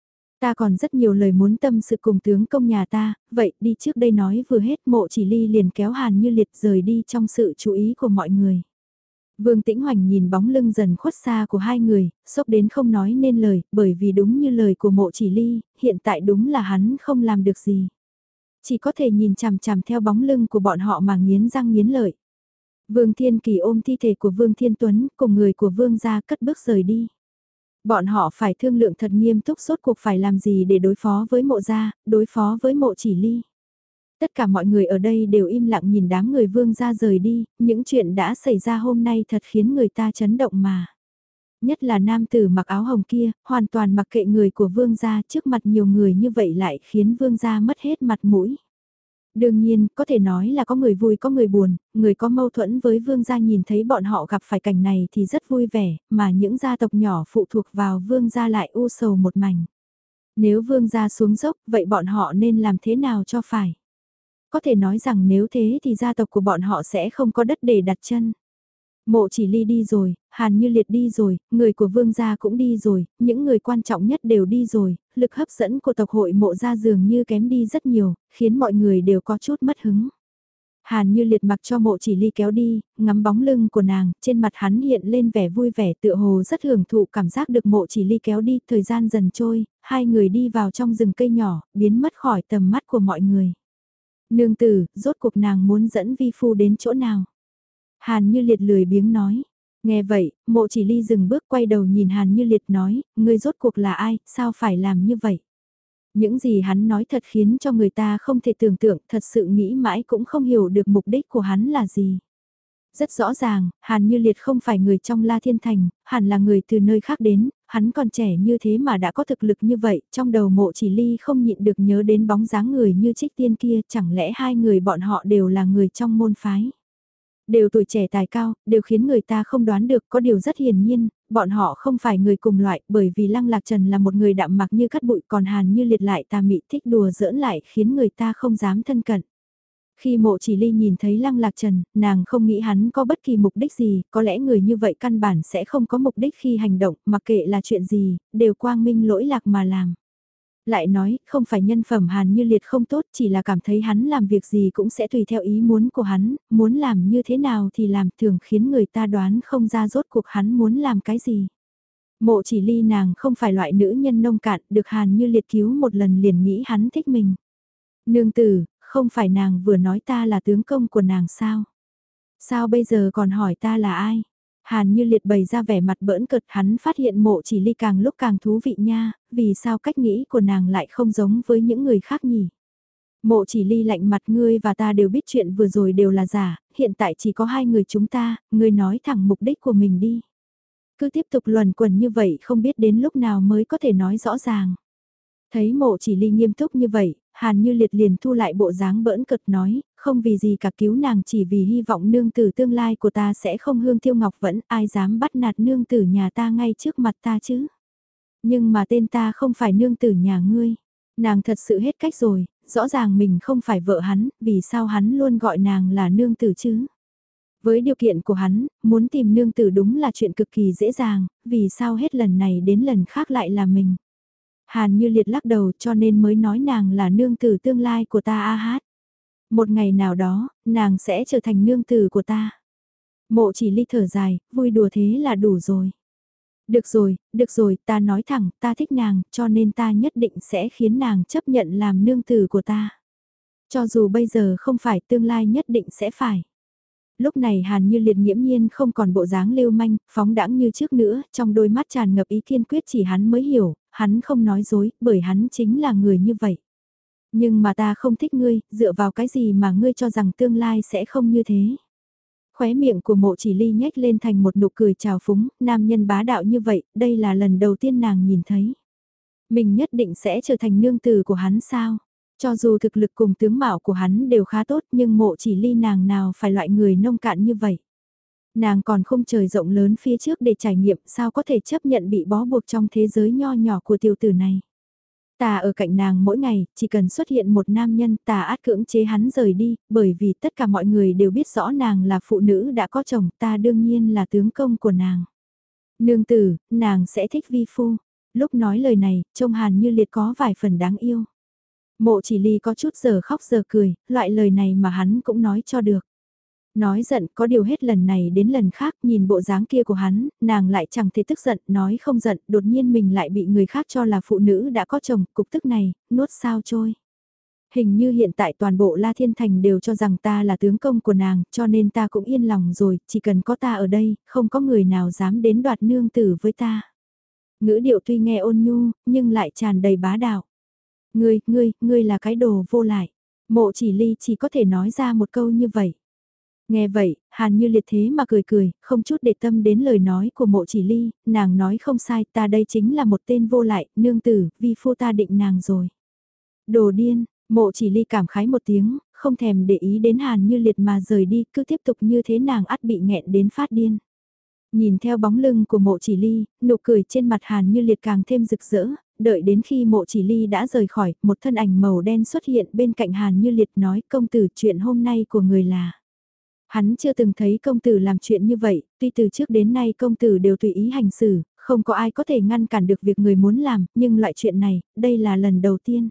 Ta còn rất nhiều lời muốn tâm sự cùng tướng công nhà ta, vậy đi trước đây nói vừa hết Mộ Chỉ Ly liền kéo Hàn Như Liệt rời đi trong sự chú ý của mọi người. Vương Tĩnh Hoành nhìn bóng lưng dần khuất xa của hai người, sốc đến không nói nên lời, bởi vì đúng như lời của Mộ Chỉ Ly, hiện tại đúng là hắn không làm được gì. Chỉ có thể nhìn chằm chằm theo bóng lưng của bọn họ mà nghiến răng nghiến lợi. Vương Thiên Kỳ ôm thi thể của Vương Thiên Tuấn cùng người của Vương gia cất bước rời đi. Bọn họ phải thương lượng thật nghiêm túc rốt cuộc phải làm gì để đối phó với Mộ gia, đối phó với Mộ Chỉ Ly. Tất cả mọi người ở đây đều im lặng nhìn đám người Vương gia rời đi, những chuyện đã xảy ra hôm nay thật khiến người ta chấn động mà. Nhất là nam tử mặc áo hồng kia, hoàn toàn mặc kệ người của Vương gia, trước mặt nhiều người như vậy lại khiến Vương gia mất hết mặt mũi. Đương nhiên, có thể nói là có người vui có người buồn, người có mâu thuẫn với vương gia nhìn thấy bọn họ gặp phải cảnh này thì rất vui vẻ, mà những gia tộc nhỏ phụ thuộc vào vương gia lại u sầu một mảnh. Nếu vương gia xuống dốc, vậy bọn họ nên làm thế nào cho phải? Có thể nói rằng nếu thế thì gia tộc của bọn họ sẽ không có đất để đặt chân. Mộ Chỉ Ly đi rồi, Hàn Như Liệt đi rồi, người của vương gia cũng đi rồi, những người quan trọng nhất đều đi rồi, lực hấp dẫn của tộc hội mộ gia dường như kém đi rất nhiều, khiến mọi người đều có chút mất hứng. Hàn Như Liệt mặc cho Mộ Chỉ Ly kéo đi, ngắm bóng lưng của nàng, trên mặt hắn hiện lên vẻ vui vẻ tựa hồ rất hưởng thụ cảm giác được Mộ Chỉ Ly kéo đi, thời gian dần trôi, hai người đi vào trong rừng cây nhỏ, biến mất khỏi tầm mắt của mọi người. Nương tử, rốt cuộc nàng muốn dẫn vi phu đến chỗ nào? Hàn Như Liệt lười biếng nói. Nghe vậy, Mộ Chỉ Ly dừng bước quay đầu nhìn Hàn Như Liệt nói, ngươi rốt cuộc là ai, sao phải làm như vậy? Những gì hắn nói thật khiến cho người ta không thể tưởng tượng, thật sự nghĩ mãi cũng không hiểu được mục đích của hắn là gì. Rất rõ ràng, Hàn Như Liệt không phải người trong La Thiên Thành, hẳn là người từ nơi khác đến, hắn còn trẻ như thế mà đã có thực lực như vậy, trong đầu Mộ Chỉ Ly không nhịn được nhớ đến bóng dáng người như Trích Tiên kia, chẳng lẽ hai người bọn họ đều là người trong môn phái. Đều tuổi trẻ tài cao, đều khiến người ta không đoán được, có điều rất hiển nhiên, bọn họ không phải người cùng loại, bởi vì Lăng Lạc Trần là một người đạm mặc như cắt bụi, còn Hàn Như Liệt lại tà mị thích đùa giỡn lại khiến người ta không dám thân cận. Khi Mộ Chỉ Ly nhìn thấy Lăng Lạc Trần, nàng không nghĩ hắn có bất kỳ mục đích gì, có lẽ người như vậy căn bản sẽ không có mục đích khi hành động, mặc kệ là chuyện gì, đều quang minh lỗi lạc mà làm. Lại nói, không phải nhân phẩm Hàn Như Liệt không tốt, chỉ là cảm thấy hắn làm việc gì cũng sẽ tùy theo ý muốn của hắn, muốn làm như thế nào thì làm, thường khiến người ta đoán không ra rốt cuộc hắn muốn làm cái gì. Mộ Chỉ Ly nàng không phải loại nữ nhân nông cạn, được Hàn Như Liệt cứu một lần liền nghĩ hắn thích mình. Nương tử, không phải nàng vừa nói ta là tướng công của nàng sao? Sao bây giờ còn hỏi ta là ai? Hàn Như Liệt bày ra vẻ mặt bỡn cợt, hắn phát hiện Mộ Chỉ Ly càng lúc càng thú vị nha, vì sao cách nghĩ của nàng lại không giống với những người khác nhỉ? Mộ Chỉ Ly lạnh mặt, ngươi và ta đều biết chuyện vừa rồi đều là giả, hiện tại chỉ có hai người chúng ta, ngươi nói thẳng mục đích của mình đi. Cứ tiếp tục luẩn quẩn như vậy không biết đến lúc nào mới có thể nói rõ ràng. Thấy Mộ Chỉ Ly nghiêm túc như vậy, Hàn Như Liệt liền thu lại bộ dáng bỡn cợt nói, không vì gì cả, cứu nàng chỉ vì hy vọng nương tử tương lai của ta sẽ không hương tiêu ngọc vẫn, ai dám bắt nạt nương tử nhà ta ngay trước mặt ta chứ. Nhưng mà tên ta không phải nương tử nhà ngươi. Nàng thật sự hết cách rồi, rõ ràng mình không phải vợ hắn, vì sao hắn luôn gọi nàng là nương tử chứ. Với điều kiện của hắn, muốn tìm nương tử đúng là chuyện cực kỳ dễ dàng, vì sao hết lần này đến lần khác lại là mình. Hàn Như Liệt lắc đầu, cho nên mới nói nàng là nương tử tương lai của ta a hát. Một ngày nào đó, nàng sẽ trở thành nương tử của ta. Mộ Chỉ Ly thở dài, vui đùa thế là đủ rồi. Được rồi, được rồi, ta nói thẳng, ta thích nàng, cho nên ta nhất định sẽ khiến nàng chấp nhận làm nương tử của ta. Cho dù bây giờ không phải, tương lai nhất định sẽ phải. Lúc này Hàn Như Liệt nghiễm nhiên không còn bộ dáng lưu manh, phóng đãng như trước nữa, trong đôi mắt tràn ngập ý kiên quyết, chỉ hắn mới hiểu, hắn không nói dối, bởi hắn chính là người như vậy. Nhưng mà ta không thích ngươi, dựa vào cái gì mà ngươi cho rằng tương lai sẽ không như thế. Khóe miệng của Mộ Chỉ Ly nhếch lên thành một nụ cười trào phúng, nam nhân bá đạo như vậy, đây là lần đầu tiên nàng nhìn thấy. Mình nhất định sẽ trở thành nương tử của hắn sao? Cho dù thực lực cùng tướng mạo của hắn đều khá tốt, nhưng Mộ Chỉ Ly nàng nào phải loại người nông cạn như vậy. Nàng còn không trời rộng lớn phía trước để trải nghiệm, sao có thể chấp nhận bị bó buộc trong thế giới nho nhỏ của tiểu tử này. Ta ở cạnh nàng mỗi ngày, chỉ cần xuất hiện một nam nhân, ta át cưỡng chế hắn rời đi, bởi vì tất cả mọi người đều biết rõ nàng là phụ nữ đã có chồng, ta đương nhiên là tướng công của nàng. Nương tử, nàng sẽ thích vi phu. Lúc nói lời này, trông Hàn Như Liệt có vài phần đáng yêu. Mộ Chỉ Ly có chút giờ khóc giờ cười, loại lời này mà hắn cũng nói cho được. Nói giận, có điều hết lần này đến lần khác, nhìn bộ dáng kia của hắn, nàng lại chẳng thể tức giận, nói không giận, đột nhiên mình lại bị người khác cho là phụ nữ đã có chồng, cục tức này, nuốt sao trôi. Hình như hiện tại toàn bộ La Thiên Thành đều cho rằng ta là tướng công của nàng, cho nên ta cũng yên lòng rồi, chỉ cần có ta ở đây, không có người nào dám đến đoạt nương tử với ta. Ngữ điệu tuy nghe ôn nhu, nhưng lại tràn đầy bá đạo. Ngươi, ngươi, ngươi là cái đồ vô lại. Mộ Chỉ Ly chỉ có thể nói ra một câu như vậy. Nghe vậy, Hàn Như Liệt thế mà cười cười, không chút để tâm đến lời nói của Mộ Chỉ Ly, nàng nói không sai, ta đây chính là một tên vô lại, nương tử, vi phu ta định nàng rồi. Đồ điên, Mộ chỉ ly cảm khái một tiếng, không thèm để ý đến Hàn Như Liệt mà rời đi, cứ tiếp tục như thế nàng ắt bị nghẹn đến phát điên. Nhìn theo bóng lưng của mộ chỉ ly, nụ cười trên mặt Hàn Như Liệt càng thêm rực rỡ, đợi đến khi mộ chỉ ly đã rời khỏi, một thân ảnh màu đen xuất hiện bên cạnh Hàn Như Liệt nói công tử chuyện hôm nay của người là. Hắn chưa từng thấy công tử làm chuyện như vậy, tuy từ trước đến nay công tử đều tùy ý hành xử, không có ai có thể ngăn cản được việc người muốn làm, nhưng loại chuyện này, đây là lần đầu tiên.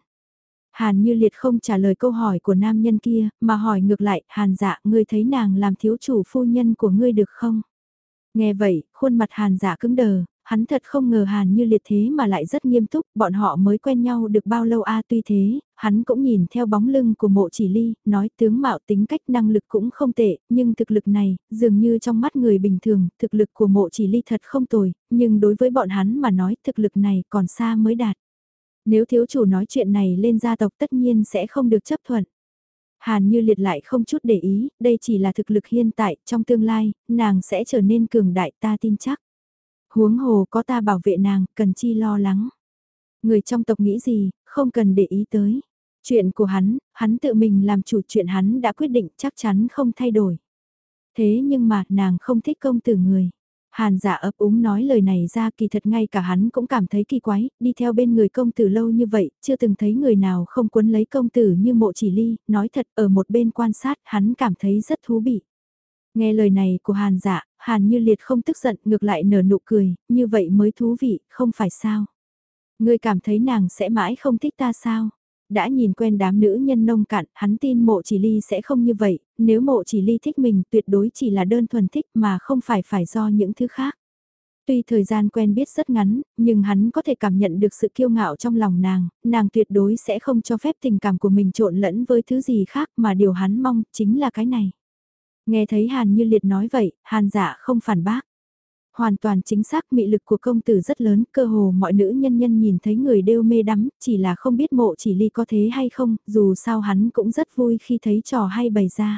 Hàn Như Liệt không trả lời câu hỏi của nam nhân kia, mà hỏi ngược lại, Hàn dạ, ngươi thấy nàng làm thiếu chủ phu nhân của ngươi được không? Nghe vậy, khuôn mặt Hàn dạ cứng đờ, hắn thật không ngờ Hàn Như Liệt thế mà lại rất nghiêm túc, bọn họ mới quen nhau được bao lâu a tuy thế, hắn cũng nhìn theo bóng lưng của mộ chỉ ly, nói tướng mạo tính cách năng lực cũng không tệ, nhưng thực lực này, dường như trong mắt người bình thường, thực lực của mộ chỉ ly thật không tồi, nhưng đối với bọn hắn mà nói thực lực này còn xa mới đạt. Nếu thiếu chủ nói chuyện này lên gia tộc tất nhiên sẽ không được chấp thuận. Hàn Như Liệt lại không chút để ý, đây chỉ là thực lực hiện tại, trong tương lai, nàng sẽ trở nên cường đại ta tin chắc. Huống hồ có ta bảo vệ nàng, cần chi lo lắng. Người trong tộc nghĩ gì, không cần để ý tới. Chuyện của hắn, hắn tự mình làm chủ chuyện hắn đã quyết định chắc chắn không thay đổi. Thế nhưng mà nàng không thích công tử người. Hàn Dạ ấp úng nói lời này ra kỳ thật ngay cả hắn cũng cảm thấy kỳ quái, đi theo bên người công tử lâu như vậy, chưa từng thấy người nào không cuốn lấy công tử như mộ chỉ ly, nói thật ở một bên quan sát hắn cảm thấy rất thú vị. Nghe lời này của Hàn Dạ, Hàn Như Liệt không tức giận ngược lại nở nụ cười, như vậy mới thú vị, không phải sao? Ngươi cảm thấy nàng sẽ mãi không thích ta sao? Đã nhìn quen đám nữ nhân nông cạn, hắn tin mộ chỉ ly sẽ không như vậy, nếu mộ chỉ ly thích mình tuyệt đối chỉ là đơn thuần thích mà không phải phải do những thứ khác. Tuy thời gian quen biết rất ngắn, nhưng hắn có thể cảm nhận được sự kiêu ngạo trong lòng nàng, nàng tuyệt đối sẽ không cho phép tình cảm của mình trộn lẫn với thứ gì khác mà điều hắn mong chính là cái này. Nghe thấy Hàn Như Liệt nói vậy, Hàn Dạ không phản bác. Hoàn toàn chính xác mị lực của công tử rất lớn, cơ hồ mọi nữ nhân nhân nhìn thấy người đều mê đắm, chỉ là không biết mộ chỉ ly có thế hay không, dù sao hắn cũng rất vui khi thấy trò hay bày ra.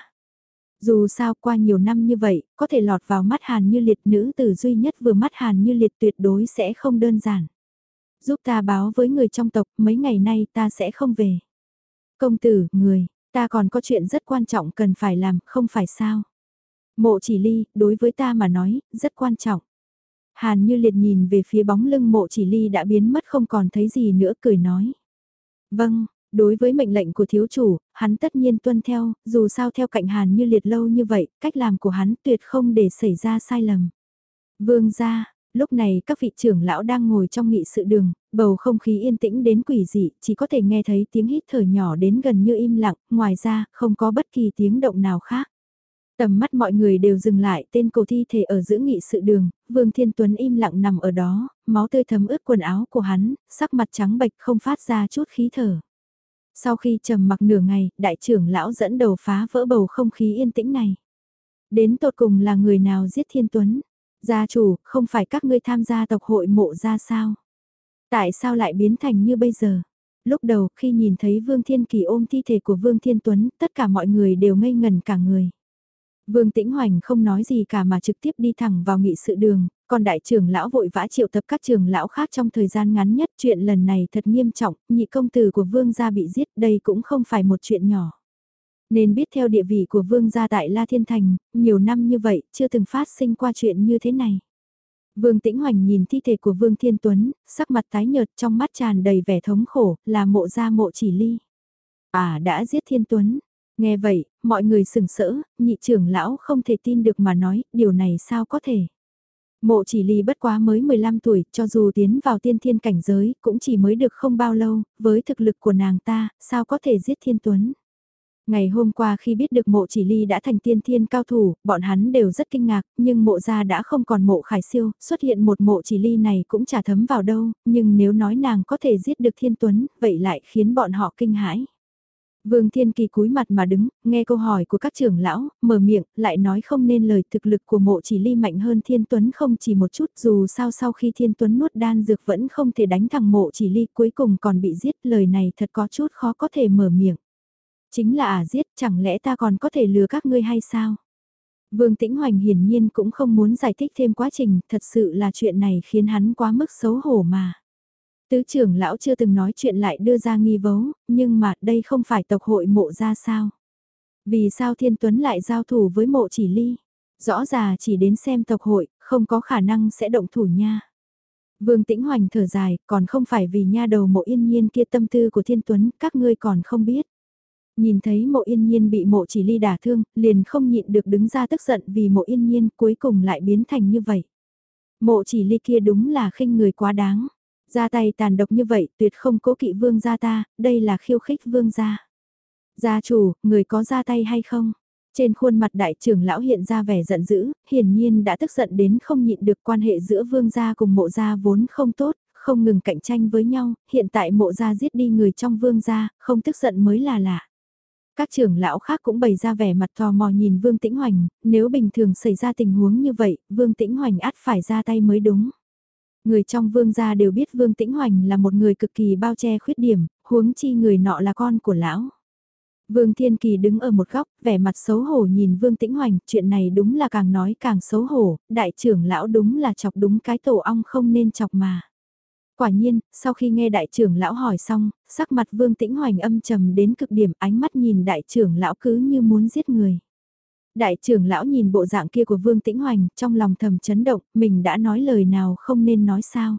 Dù sao qua nhiều năm như vậy, có thể lọt vào mắt Hàn Như Liệt nữ tử duy nhất vừa mắt Hàn Như Liệt tuyệt đối sẽ không đơn giản. Giúp ta báo với người trong tộc, mấy ngày nay ta sẽ không về. Công tử, người, ta còn có chuyện rất quan trọng cần phải làm, không phải sao? Mộ chỉ ly, đối với ta mà nói, rất quan trọng. Hàn Như Liệt nhìn về phía bóng lưng mộ chỉ ly đã biến mất không còn thấy gì nữa cười nói. Vâng, đối với mệnh lệnh của thiếu chủ, hắn tất nhiên tuân theo, dù sao theo cạnh Hàn Như Liệt lâu như vậy, cách làm của hắn tuyệt không để xảy ra sai lầm. Vương gia, lúc này các vị trưởng lão đang ngồi trong nghị sự đường, bầu không khí yên tĩnh đến quỷ dị, chỉ có thể nghe thấy tiếng hít thở nhỏ đến gần như im lặng, ngoài ra không có bất kỳ tiếng động nào khác. Tầm mắt mọi người đều dừng lại tên cổ thi thể ở giữa nghị sự đường, Vương Thiên Tuấn im lặng nằm ở đó, máu tươi thấm ướt quần áo của hắn, sắc mặt trắng bệch không phát ra chút khí thở. Sau khi trầm mặc nửa ngày, đại trưởng lão dẫn đầu phá vỡ bầu không khí yên tĩnh này. Đến tột cùng là người nào giết Thiên Tuấn? Gia chủ, không phải các ngươi tham gia tộc hội mộ ra sao? Tại sao lại biến thành như bây giờ? Lúc đầu khi nhìn thấy Vương Thiên Kỳ ôm thi thể của Vương Thiên Tuấn, tất cả mọi người đều ngây ngần cả người. Vương Tĩnh Hoành không nói gì cả mà trực tiếp đi thẳng vào nghị sự đường, còn đại trưởng lão vội vã triệu tập các trưởng lão khác trong thời gian ngắn nhất. Chuyện lần này thật nghiêm trọng, nhị công tử của Vương gia bị giết, đây cũng không phải một chuyện nhỏ. Nên biết theo địa vị của Vương gia tại La Thiên Thành, nhiều năm như vậy, chưa từng phát sinh qua chuyện như thế này. Vương Tĩnh Hoành nhìn thi thể của Vương Thiên Tuấn, sắc mặt tái nhợt trong mắt tràn đầy vẻ thống khổ, là mộ gia mộ chỉ ly. À đã giết Thiên Tuấn. Nghe vậy, mọi người sừng sỡ, nhị trưởng lão không thể tin được mà nói, điều này sao có thể. Mộ chỉ ly bất quá mới mười lăm tuổi, cho dù tiến vào tiên thiên cảnh giới, cũng chỉ mới được không bao lâu, với thực lực của nàng ta, sao có thể giết Thiên Tuấn. Ngày hôm qua khi biết được mộ chỉ ly đã thành tiên thiên cao thủ, bọn hắn đều rất kinh ngạc, nhưng mộ gia đã không còn mộ khải siêu, xuất hiện một mộ chỉ ly này cũng chả thấm vào đâu, nhưng nếu nói nàng có thể giết được Thiên Tuấn, vậy lại khiến bọn họ kinh hãi. Vương Thiên Kỳ cúi mặt mà đứng, nghe câu hỏi của các trưởng lão, mở miệng, lại nói không nên lời thực lực của mộ chỉ ly mạnh hơn Thiên Tuấn không chỉ một chút dù sao sau khi Thiên Tuấn nuốt đan dược vẫn không thể đánh thằng mộ chỉ ly cuối cùng còn bị giết lời này thật có chút khó có thể mở miệng. Chính là à giết chẳng lẽ ta còn có thể lừa các ngươi hay sao? Vương Tĩnh Hoành hiển nhiên cũng không muốn giải thích thêm quá trình, thật sự là chuyện này khiến hắn quá mức xấu hổ mà. Tứ trưởng lão chưa từng nói chuyện lại đưa ra nghi vấn, nhưng mà đây không phải tộc hội mộ ra sao? Vì sao Thiên Tuấn lại giao thủ với mộ chỉ ly? Rõ ràng chỉ đến xem tộc hội, không có khả năng sẽ động thủ nha. Vương Tĩnh Hoành thở dài, còn không phải vì nha đầu mộ yên nhiên kia tâm tư của Thiên Tuấn, các ngươi còn không biết. Nhìn thấy mộ yên nhiên bị mộ chỉ ly đả thương, liền không nhịn được đứng ra tức giận vì mộ yên nhiên cuối cùng lại biến thành như vậy. Mộ chỉ ly kia đúng là khinh người quá đáng. Ra tay tàn độc như vậy tuyệt không cố kỵ vương gia ta, đây là khiêu khích vương gia. Gia chủ, người có ra tay hay không? Trên khuôn mặt đại trưởng lão hiện ra vẻ giận dữ, hiển nhiên đã tức giận đến không nhịn được quan hệ giữa vương gia cùng mộ gia vốn không tốt, không ngừng cạnh tranh với nhau, hiện tại mộ gia giết đi người trong vương gia, không tức giận mới là lạ. Các trưởng lão khác cũng bày ra vẻ mặt tò mò nhìn Vương Tĩnh Hoành, nếu bình thường xảy ra tình huống như vậy, Vương Tĩnh Hoành ắt phải ra tay mới đúng. Người trong vương gia đều biết Vương Tĩnh Hoành là một người cực kỳ bao che khuyết điểm, huống chi người nọ là con của lão. Vương Thiên Kỳ đứng ở một góc, vẻ mặt xấu hổ nhìn Vương Tĩnh Hoành, chuyện này đúng là càng nói càng xấu hổ, đại trưởng lão đúng là chọc đúng cái tổ ong không nên chọc mà. Quả nhiên, sau khi nghe đại trưởng lão hỏi xong, sắc mặt Vương Tĩnh Hoành âm trầm đến cực điểm, ánh mắt nhìn đại trưởng lão cứ như muốn giết người. Đại trưởng lão nhìn bộ dạng kia của Vương Tĩnh Hoành, trong lòng thầm chấn động, mình đã nói lời nào không nên nói sao.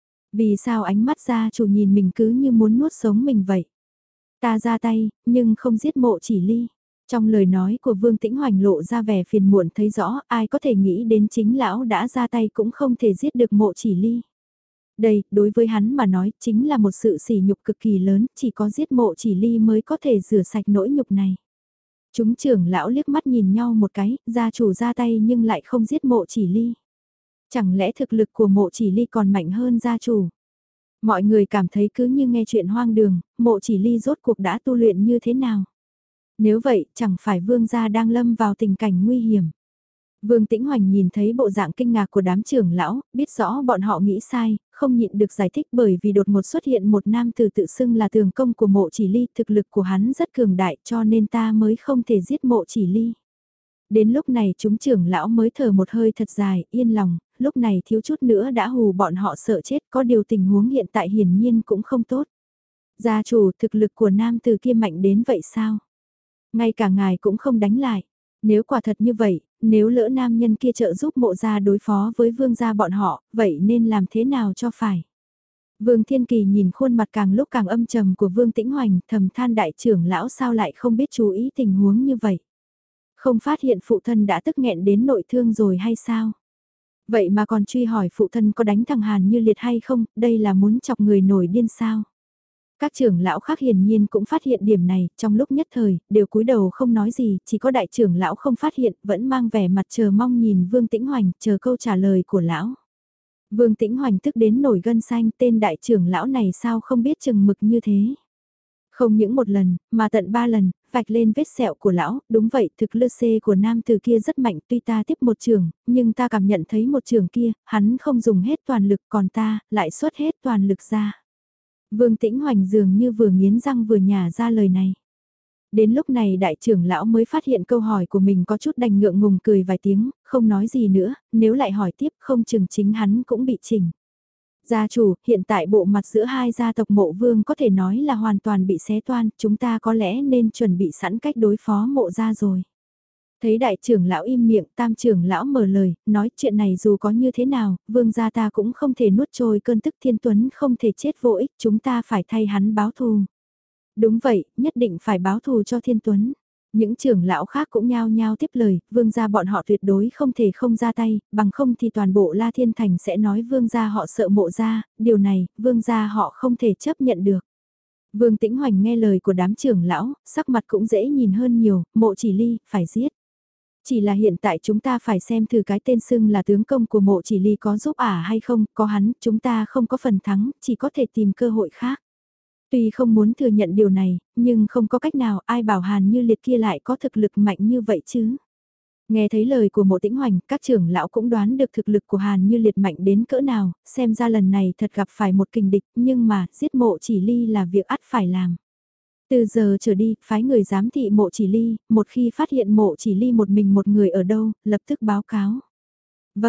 Vì sao ánh mắt gia chủ nhìn mình cứ như muốn nuốt sống mình vậy. Ta ra tay, nhưng không giết mộ chỉ ly. Trong lời nói của Vương Tĩnh Hoành lộ ra vẻ phiền muộn thấy rõ ai có thể nghĩ đến chính lão đã ra tay cũng không thể giết được mộ chỉ ly. Đây, đối với hắn mà nói, chính là một sự sỉ nhục cực kỳ lớn, chỉ có giết mộ chỉ ly mới có thể rửa sạch nỗi nhục này. Chúng trưởng lão liếc mắt nhìn nhau một cái, gia chủ ra tay nhưng lại không giết mộ chỉ ly. Chẳng lẽ thực lực của mộ chỉ ly còn mạnh hơn gia chủ? Mọi người cảm thấy cứ như nghe chuyện hoang đường, mộ chỉ ly rốt cuộc đã tu luyện như thế nào? Nếu vậy, chẳng phải vương gia đang lâm vào tình cảnh nguy hiểm. Vương Tĩnh Hoành nhìn thấy bộ dạng kinh ngạc của đám trưởng lão, biết rõ bọn họ nghĩ sai, không nhịn được giải thích bởi vì đột ngột xuất hiện một nam tử tự xưng là tường công của mộ chỉ ly, thực lực của hắn rất cường đại cho nên ta mới không thể giết mộ chỉ ly. Đến lúc này chúng trưởng lão mới thở một hơi thật dài, yên lòng, lúc này thiếu chút nữa đã hù bọn họ sợ chết, có điều tình huống hiện tại hiển nhiên cũng không tốt. Gia chủ, thực lực của nam tử kia mạnh đến vậy sao? Ngay cả ngài cũng không đánh lại. Nếu quả thật như vậy, nếu lỡ nam nhân kia trợ giúp mộ gia đối phó với vương gia bọn họ, vậy nên làm thế nào cho phải? Vương Thiên Kỳ nhìn khuôn mặt càng lúc càng âm trầm của Vương Tĩnh Hoành, thầm than đại trưởng lão sao lại không biết chú ý tình huống như vậy? Không phát hiện phụ thân đã tức nghẹn đến nội thương rồi hay sao? Vậy mà còn truy hỏi phụ thân có đánh thằng Hàn Như Liệt hay không, đây là muốn chọc người nổi điên sao? Các trưởng lão khác hiển nhiên cũng phát hiện điểm này, trong lúc nhất thời, đều cúi đầu không nói gì, chỉ có đại trưởng lão không phát hiện, vẫn mang vẻ mặt chờ mong nhìn Vương Tĩnh Hoành, chờ câu trả lời của lão. Vương Tĩnh Hoành tức đến nổi gân xanh, tên đại trưởng lão này sao không biết chừng mực như thế. Không những một lần, mà tận ba lần, vạch lên vết sẹo của lão, đúng vậy, thực lực C của nam từ kia rất mạnh, tuy ta tiếp một trường, nhưng ta cảm nhận thấy một trường kia, hắn không dùng hết toàn lực, còn ta, lại xuất hết toàn lực ra. Vương Tĩnh Hoành dường như vừa nghiến răng vừa nhả ra lời này. Đến lúc này đại trưởng lão mới phát hiện câu hỏi của mình có chút đành ngượng ngùng cười vài tiếng, không nói gì nữa, nếu lại hỏi tiếp không chừng chính hắn cũng bị chỉnh. Gia chủ, hiện tại bộ mặt giữa hai gia tộc mộ vương có thể nói là hoàn toàn bị xé toan, chúng ta có lẽ nên chuẩn bị sẵn cách đối phó mộ gia rồi. Thấy đại trưởng lão im miệng, tam trưởng lão mở lời, nói chuyện này dù có như thế nào, vương gia ta cũng không thể nuốt trôi cơn tức Thiên Tuấn không thể chết vô ích, chúng ta phải thay hắn báo thù. Đúng vậy, nhất định phải báo thù cho Thiên Tuấn. Những trưởng lão khác cũng nhao nhao tiếp lời, vương gia bọn họ tuyệt đối không thể không ra tay, bằng không thì toàn bộ La Thiên Thành sẽ nói vương gia họ sợ mộ gia, điều này, vương gia họ không thể chấp nhận được. Vương Tĩnh Hoành nghe lời của đám trưởng lão, sắc mặt cũng dễ nhìn hơn nhiều, mộ chỉ ly, phải giết. Chỉ là hiện tại chúng ta phải xem thử cái tên xưng là tướng công của mộ chỉ ly có giúp ả hay không, có hắn, chúng ta không có phần thắng, chỉ có thể tìm cơ hội khác. Tuy không muốn thừa nhận điều này, nhưng không có cách nào ai bảo Hàn Như Liệt kia lại có thực lực mạnh như vậy chứ. Nghe thấy lời của mộ Tĩnh Hoành, các trưởng lão cũng đoán được thực lực của Hàn Như Liệt mạnh đến cỡ nào, xem ra lần này thật gặp phải một kình địch, nhưng mà giết mộ chỉ ly là việc ắt phải làm. Từ giờ trở đi, phái người giám thị mộ chỉ ly, một khi phát hiện mộ chỉ ly một mình một người ở đâu, lập tức báo cáo. Vâng,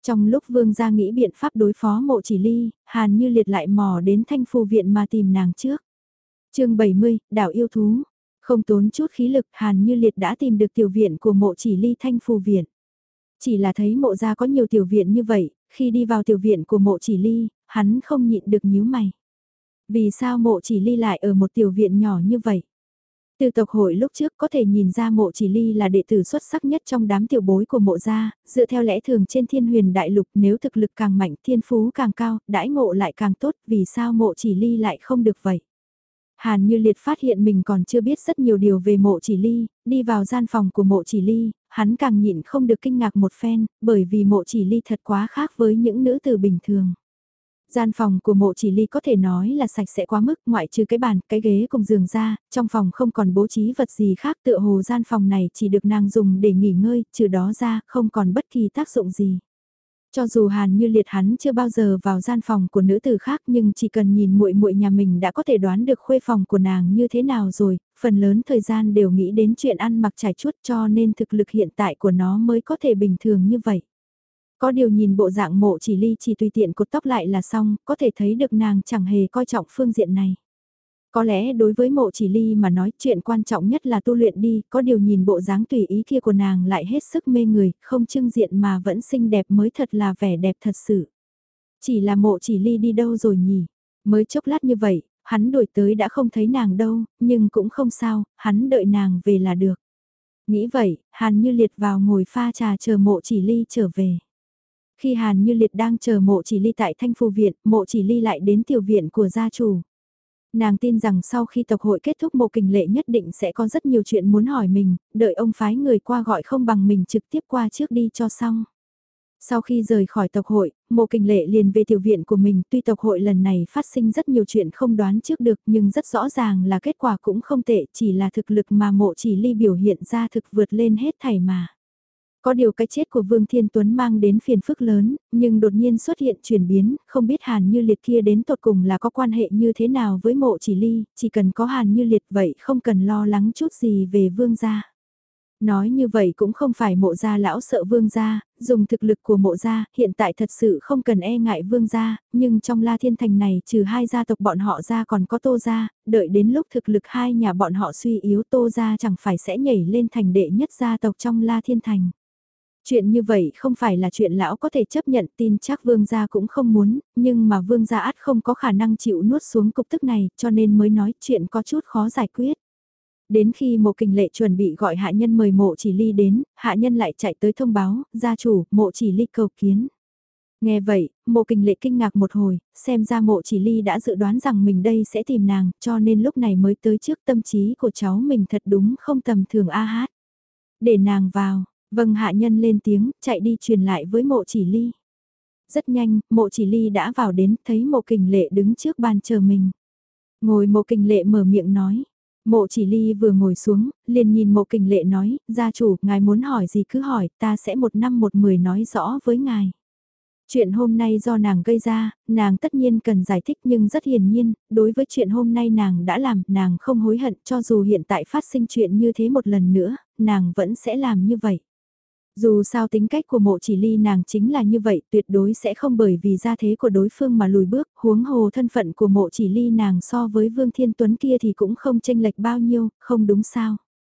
Trong lúc vương gia nghĩ biện pháp đối phó Mộ Chỉ Ly, Hàn Như Liệt lại mò đến Thanh Phù Viện mà tìm nàng trước. chương bảy mươi, đảo yêu thú. Không tốn chút khí lực, Hàn Như Liệt đã tìm được tiểu viện của Mộ Chỉ Ly Thanh Phù Viện. Chỉ là thấy mộ gia có nhiều tiểu viện như vậy, khi đi vào tiểu viện của Mộ Chỉ Ly, hắn không nhịn được nhíu mày. Vì sao Mộ Chỉ Ly lại ở một tiểu viện nhỏ như vậy? Từ tộc hội lúc trước có thể nhìn ra Mộ Chỉ Ly là đệ tử xuất sắc nhất trong đám tiểu bối của Mộ gia, dựa theo lẽ thường trên Thiên Huyền Đại Lục, nếu thực lực càng mạnh, thiên phú càng cao, đãi ngộ lại càng tốt, vì sao Mộ Chỉ Ly lại không được vậy? Hàn Như Liệt phát hiện mình còn chưa biết rất nhiều điều về Mộ Chỉ Ly, đi vào gian phòng của Mộ Chỉ Ly, hắn càng nhịn không được kinh ngạc một phen, bởi vì Mộ Chỉ Ly thật quá khác với những nữ tử bình thường. Gian phòng của Mộ Chỉ Ly có thể nói là sạch sẽ quá mức, ngoại trừ cái bàn, cái ghế cùng giường ra, trong phòng không còn bố trí vật gì khác, tựa hồ gian phòng này chỉ được nàng dùng để nghỉ ngơi, trừ đó ra không còn bất kỳ tác dụng gì. Cho dù Hàn Như Liệt hắn chưa bao giờ vào gian phòng của nữ tử khác, nhưng chỉ cần nhìn muội muội nhà mình đã có thể đoán được khuê phòng của nàng như thế nào rồi, phần lớn thời gian đều nghĩ đến chuyện ăn mặc trải chuốt, cho nên thực lực hiện tại của nó mới có thể bình thường như vậy. Có điều nhìn bộ dạng Mộ Chỉ Ly chỉ tùy tiện cột tóc lại là xong, có thể thấy được nàng chẳng hề coi trọng phương diện này. Có lẽ đối với Mộ Chỉ Ly mà nói chuyện quan trọng nhất là tu luyện đi, có điều nhìn bộ dáng tùy ý kia của nàng lại hết sức mê người, không trưng diện mà vẫn xinh đẹp mới thật là vẻ đẹp thật sự. Chỉ là Mộ Chỉ Ly đi đâu rồi nhỉ? Mới chốc lát như vậy, hắn đuổi tới đã không thấy nàng đâu, nhưng cũng không sao, hắn đợi nàng về là được. Nghĩ vậy, Hàn Như Liệt vào ngồi pha trà chờ Mộ Chỉ Ly trở về. Khi Hàn Như Liệt đang chờ Mộ Chỉ Ly tại Thanh Phù Viện, Mộ Chỉ Ly lại đến tiểu viện của gia chủ. Nàng tin rằng sau khi tộc hội kết thúc Mộ Kình Lệ nhất định sẽ có rất nhiều chuyện muốn hỏi mình, đợi ông phái người qua gọi không bằng mình trực tiếp qua trước đi cho xong. Sau khi rời khỏi tộc hội, Mộ Kình Lệ liền về tiểu viện của mình, tuy tộc hội lần này phát sinh rất nhiều chuyện không đoán trước được nhưng rất rõ ràng là kết quả cũng không tệ, chỉ là thực lực mà Mộ Chỉ Ly biểu hiện ra thực vượt lên hết thảy mà. Có điều cái chết của Vương Thiên Tuấn mang đến phiền phức lớn, nhưng đột nhiên xuất hiện chuyển biến, không biết Hàn Như Liệt kia đến tột cùng là có quan hệ như thế nào với Mộ Chỉ Ly, chỉ cần có Hàn Như Liệt vậy không cần lo lắng chút gì về Vương gia. Nói như vậy cũng không phải Mộ gia lão sợ Vương gia, dùng thực lực của Mộ gia, hiện tại thật sự không cần e ngại Vương gia, nhưng trong La Thiên Thành này trừ hai gia tộc bọn họ ra còn có Tô gia, đợi đến lúc thực lực hai nhà bọn họ suy yếu Tô gia chẳng phải sẽ nhảy lên thành đệ nhất gia tộc trong La Thiên Thành. Chuyện như vậy không phải là chuyện lão có thể chấp nhận, tin chắc vương gia cũng không muốn, nhưng mà vương gia ắt không có khả năng chịu nuốt xuống cục tức này, cho nên mới nói chuyện có chút khó giải quyết. Đến khi Mộ Kình Lệ chuẩn bị gọi hạ nhân mời Mộ Chỉ Ly đến, hạ nhân lại chạy tới thông báo, gia chủ, Mộ Chỉ Ly cầu kiến. Nghe vậy, Mộ Kình Lệ kinh ngạc một hồi, xem ra Mộ Chỉ Ly đã dự đoán rằng mình đây sẽ tìm nàng, cho nên lúc này mới tới trước. Tâm trí của cháu mình thật đúng không tầm thường a hát. Để nàng vào. Vâng, hạ nhân lên tiếng, chạy đi truyền lại với Mộ Chỉ Ly. Rất nhanh, Mộ Chỉ Ly đã vào đến, thấy Mộ Kình Lệ đứng trước bàn chờ mình. Ngồi Mộ Kình Lệ mở miệng nói. Mộ Chỉ Ly vừa ngồi xuống, liền nhìn Mộ Kình Lệ nói, gia chủ, ngài muốn hỏi gì cứ hỏi, ta sẽ một năm một mười nói rõ với ngài. Chuyện hôm nay do nàng gây ra, nàng tất nhiên cần giải thích nhưng rất hiển nhiên, đối với chuyện hôm nay nàng đã làm, nàng không hối hận cho dù hiện tại phát sinh chuyện như thế một lần nữa, nàng vẫn sẽ làm như vậy. Dù sao tính cách của Mộ Chỉ Ly nàng chính là như vậy, tuyệt đối sẽ không bởi vì gia thế của đối phương mà lùi bước, huống hồ thân phận của Mộ Chỉ Ly nàng so với Vương Thiên Tuấn kia thì cũng không chênh lệch bao nhiêu, không đúng sao.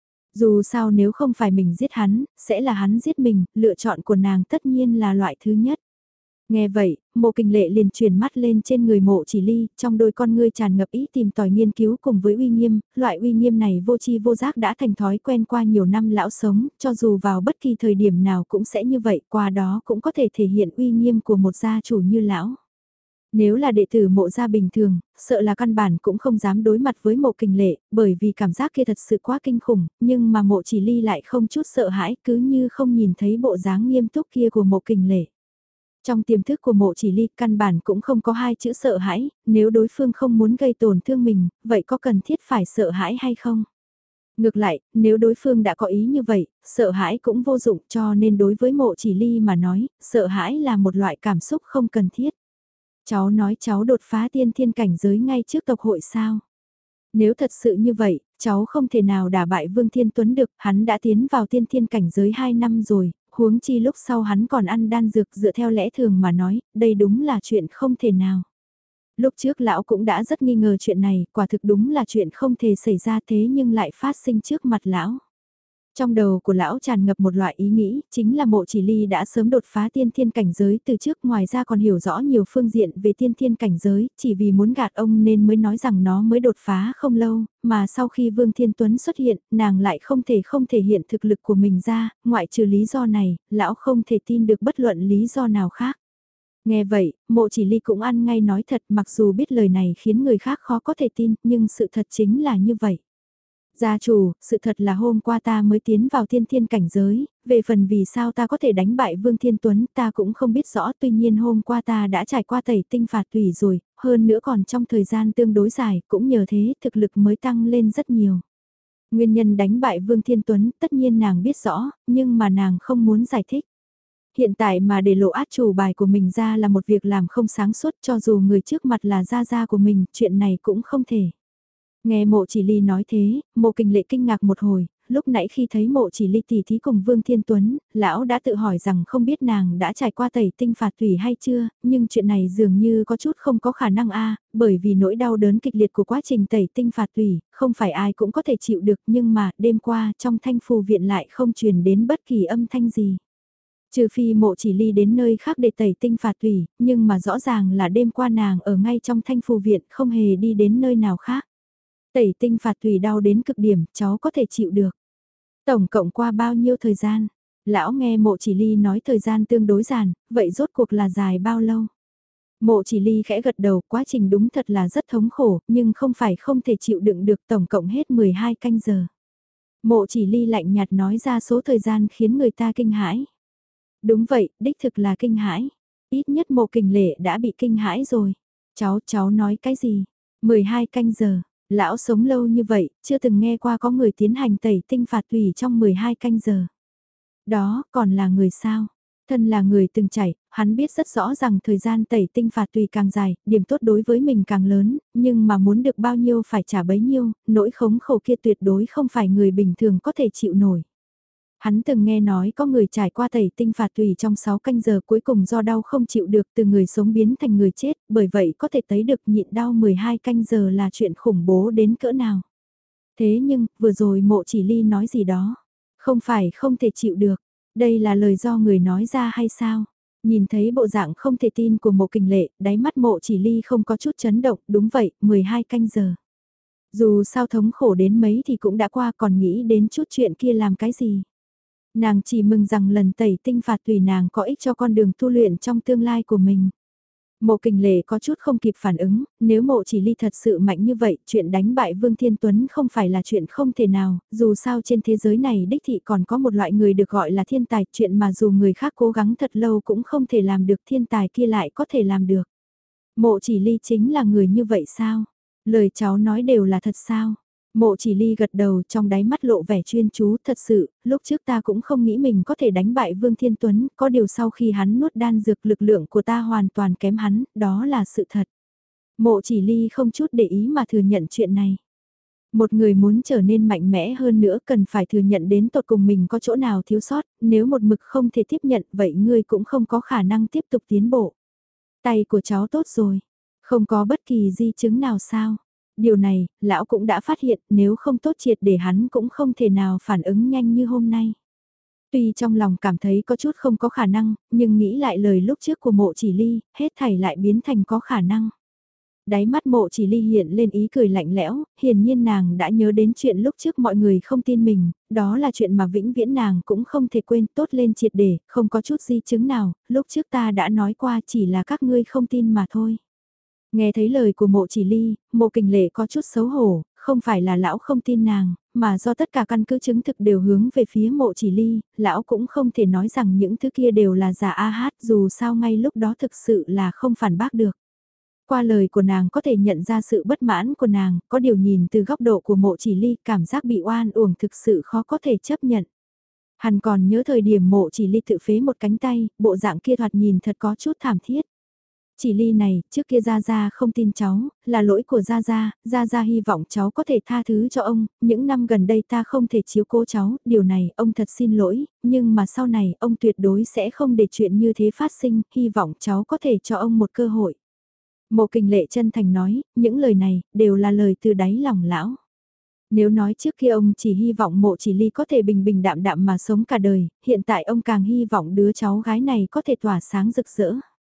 Dù sao nếu không phải mình giết hắn, sẽ là hắn giết mình, lựa chọn của nàng tất nhiên là loại thứ nhất. Nghe vậy, Mộ Kình Lệ liền chuyển mắt lên trên người Mộ Chỉ Ly, trong đôi con ngươi tràn ngập ý tìm tòi nghiên cứu cùng với uy nghiêm, loại uy nghiêm này vô tri vô giác đã thành thói quen qua nhiều năm lão sống, cho dù vào bất kỳ thời điểm nào cũng sẽ như vậy, qua đó cũng có thể thể hiện uy nghiêm của một gia chủ như lão. Nếu là đệ tử Mộ gia bình thường, sợ là căn bản cũng không dám đối mặt với Mộ Kình Lệ, bởi vì cảm giác kia thật sự quá kinh khủng, nhưng mà Mộ Chỉ Ly lại không chút sợ hãi, cứ như không nhìn thấy bộ dáng nghiêm túc kia của Mộ Kình Lệ. Trong tiềm thức của Mộ Chỉ Ly căn bản cũng không có hai chữ sợ hãi, nếu đối phương không muốn gây tổn thương mình, vậy có cần thiết phải sợ hãi hay không? Ngược lại, nếu đối phương đã có ý như vậy, sợ hãi cũng vô dụng cho nên đối với Mộ Chỉ Ly mà nói, sợ hãi là một loại cảm xúc không cần thiết. Cháu nói cháu đột phá tiên thiên cảnh giới ngay trước tộc hội sao? Nếu thật sự như vậy, cháu không thể nào đả bại Vương Thiên Tuấn được, hắn đã tiến vào tiên thiên cảnh giới hai năm rồi, huống chi lúc sau hắn còn ăn đan dược dựa theo lẽ thường mà nói, đây đúng là chuyện không thể nào. Lúc trước lão cũng đã rất nghi ngờ chuyện này, quả thực đúng là chuyện không thể xảy ra thế nhưng lại phát sinh trước mặt lão. Trong đầu của lão tràn ngập một loại ý nghĩ, chính là mộ chỉ ly đã sớm đột phá tiên thiên cảnh giới từ trước, ngoài ra còn hiểu rõ nhiều phương diện về tiên thiên cảnh giới, chỉ vì muốn gạt ông nên mới nói rằng nó mới đột phá không lâu, mà sau khi Vương Thiên Tuấn xuất hiện, nàng lại không thể không thể hiện thực lực của mình ra, ngoại trừ lý do này, lão không thể tin được bất luận lý do nào khác. Nghe vậy, mộ chỉ ly cũng ăn ngay nói thật, mặc dù biết lời này khiến người khác khó có thể tin, nhưng sự thật chính là như vậy. Gia chủ, sự thật là hôm qua ta mới tiến vào tiên thiên cảnh giới, về phần vì sao ta có thể đánh bại Vương Thiên Tuấn ta cũng không biết rõ, tuy nhiên hôm qua ta đã trải qua tẩy tinh phạt tùy rồi, hơn nữa còn trong thời gian tương đối dài, cũng nhờ thế thực lực mới tăng lên rất nhiều. Nguyên nhân đánh bại Vương Thiên Tuấn tất nhiên nàng biết rõ, nhưng mà nàng không muốn giải thích. Hiện tại mà để lộ át chủ bài của mình ra là một việc làm không sáng suốt, cho dù người trước mặt là gia gia của mình, chuyện này cũng không thể. Nghe mộ chỉ ly nói thế, mộ kình lệ kinh ngạc một hồi, lúc nãy khi thấy mộ chỉ ly tỉ thí cùng Vương Thiên Tuấn, lão đã tự hỏi rằng không biết nàng đã trải qua tẩy tinh phạt tùy hay chưa, nhưng chuyện này dường như có chút không có khả năng a, bởi vì nỗi đau đớn kịch liệt của quá trình tẩy tinh phạt tùy, không phải ai cũng có thể chịu được, nhưng mà đêm qua trong thanh phù viện lại không truyền đến bất kỳ âm thanh gì. Trừ phi mộ chỉ ly đến nơi khác để tẩy tinh phạt tùy, nhưng mà rõ ràng là đêm qua nàng ở ngay trong thanh phù viện không hề đi đến nơi nào khác. Tẩy tinh phạt tùy đau đến cực điểm, cháu có thể chịu được. Tổng cộng qua bao nhiêu thời gian? Lão nghe mộ chỉ ly nói thời gian tương đối dài, vậy rốt cuộc là dài bao lâu? Mộ chỉ ly khẽ gật đầu, quá trình đúng thật là rất thống khổ, nhưng không phải không thể chịu đựng được, tổng cộng hết mười hai canh giờ. Mộ chỉ ly lạnh nhạt nói ra số thời gian khiến người ta kinh hãi. Đúng vậy, đích thực là kinh hãi. Ít nhất mộ kình lệ đã bị kinh hãi rồi. Cháu, cháu nói cái gì? mười hai canh giờ. Lão sống lâu như vậy, chưa từng nghe qua có người tiến hành tẩy tinh phạt tùy trong mười hai canh giờ. Đó, còn là người sao? Thân là người từng chảy, hắn biết rất rõ rằng thời gian tẩy tinh phạt tùy càng dài, điểm tốt đối với mình càng lớn, nhưng mà muốn được bao nhiêu phải trả bấy nhiêu, nỗi khống khổ kia tuyệt đối không phải người bình thường có thể chịu nổi. Hắn từng nghe nói có người trải qua tẩy tinh phạt tùy trong sáu canh giờ cuối cùng do đau không chịu được từ người sống biến thành người chết, bởi vậy có thể thấy được nhịn đau mười hai canh giờ là chuyện khủng bố đến cỡ nào. Thế nhưng, vừa rồi mộ chỉ ly nói gì đó, không phải không thể chịu được, đây là lời do người nói ra hay sao? Nhìn thấy bộ dạng không thể tin của mộ kình lệ, đáy mắt mộ chỉ ly không có chút chấn động, đúng vậy, mười hai canh giờ. Dù sao thống khổ đến mấy thì cũng đã qua, còn nghĩ đến chút chuyện kia làm cái gì? Nàng chỉ mừng rằng lần tẩy tinh phạt tùy nàng có ích cho con đường tu luyện trong tương lai của mình. Mộ kình lệ có chút không kịp phản ứng, nếu mộ chỉ ly thật sự mạnh như vậy, chuyện đánh bại Vương Thiên Tuấn không phải là chuyện không thể nào, dù sao trên thế giới này đích thị còn có một loại người được gọi là thiên tài, chuyện mà dù người khác cố gắng thật lâu cũng không thể làm được, thiên tài kia lại có thể làm được. Mộ chỉ ly chính là người như vậy sao? Lời cháu nói đều là thật sao? Mộ chỉ ly gật đầu, trong đáy mắt lộ vẻ chuyên chú, thật sự, lúc trước ta cũng không nghĩ mình có thể đánh bại Vương Thiên Tuấn, có điều sau khi hắn nuốt đan dược lực lượng của ta hoàn toàn kém hắn, đó là sự thật. Mộ chỉ ly không chút để ý mà thừa nhận chuyện này. Một người muốn trở nên mạnh mẽ hơn nữa cần phải thừa nhận đến tột cùng mình có chỗ nào thiếu sót, nếu một mực không thể tiếp nhận vậy ngươi cũng không có khả năng tiếp tục tiến bộ. Tay của cháu tốt rồi, không có bất kỳ di chứng nào sao? Điều này, lão cũng đã phát hiện, nếu không tốt triệt để hắn cũng không thể nào phản ứng nhanh như hôm nay. Tuy trong lòng cảm thấy có chút không có khả năng, nhưng nghĩ lại lời lúc trước của mộ chỉ ly, hết thảy lại biến thành có khả năng. Đáy mắt mộ chỉ ly hiện lên ý cười lạnh lẽo, hiển nhiên nàng đã nhớ đến chuyện lúc trước mọi người không tin mình, đó là chuyện mà vĩnh viễn nàng cũng không thể quên, tốt lên triệt để, không có chút di chứng nào, lúc trước ta đã nói qua chỉ là các ngươi không tin mà thôi. Nghe thấy lời của mộ chỉ ly, mộ kình lệ có chút xấu hổ, không phải là lão không tin nàng, mà do tất cả căn cứ chứng thực đều hướng về phía mộ chỉ ly, lão cũng không thể nói rằng những thứ kia đều là giả a hát dù sao ngay lúc đó thực sự là không phản bác được. Qua lời của nàng có thể nhận ra sự bất mãn của nàng, có điều nhìn từ góc độ của mộ chỉ ly cảm giác bị oan uổng thực sự khó có thể chấp nhận. Hắn còn nhớ thời điểm mộ chỉ ly tự phế một cánh tay, bộ dạng kia thoạt nhìn thật có chút thảm thiết. Chỉ Ly này, trước kia Gia Gia không tin cháu, là lỗi của Gia Gia, Gia Gia hy vọng cháu có thể tha thứ cho ông, những năm gần đây ta không thể chiếu cố cháu, điều này ông thật xin lỗi, nhưng mà sau này ông tuyệt đối sẽ không để chuyện như thế phát sinh, hy vọng cháu có thể cho ông một cơ hội. Mộ Kình Lệ chân thành nói, những lời này, đều là lời từ đáy lòng lão. Nếu nói trước kia ông chỉ hy vọng Mộ Chỉ Ly có thể bình bình đạm đạm mà sống cả đời, hiện tại ông càng hy vọng đứa cháu gái này có thể tỏa sáng rực rỡ.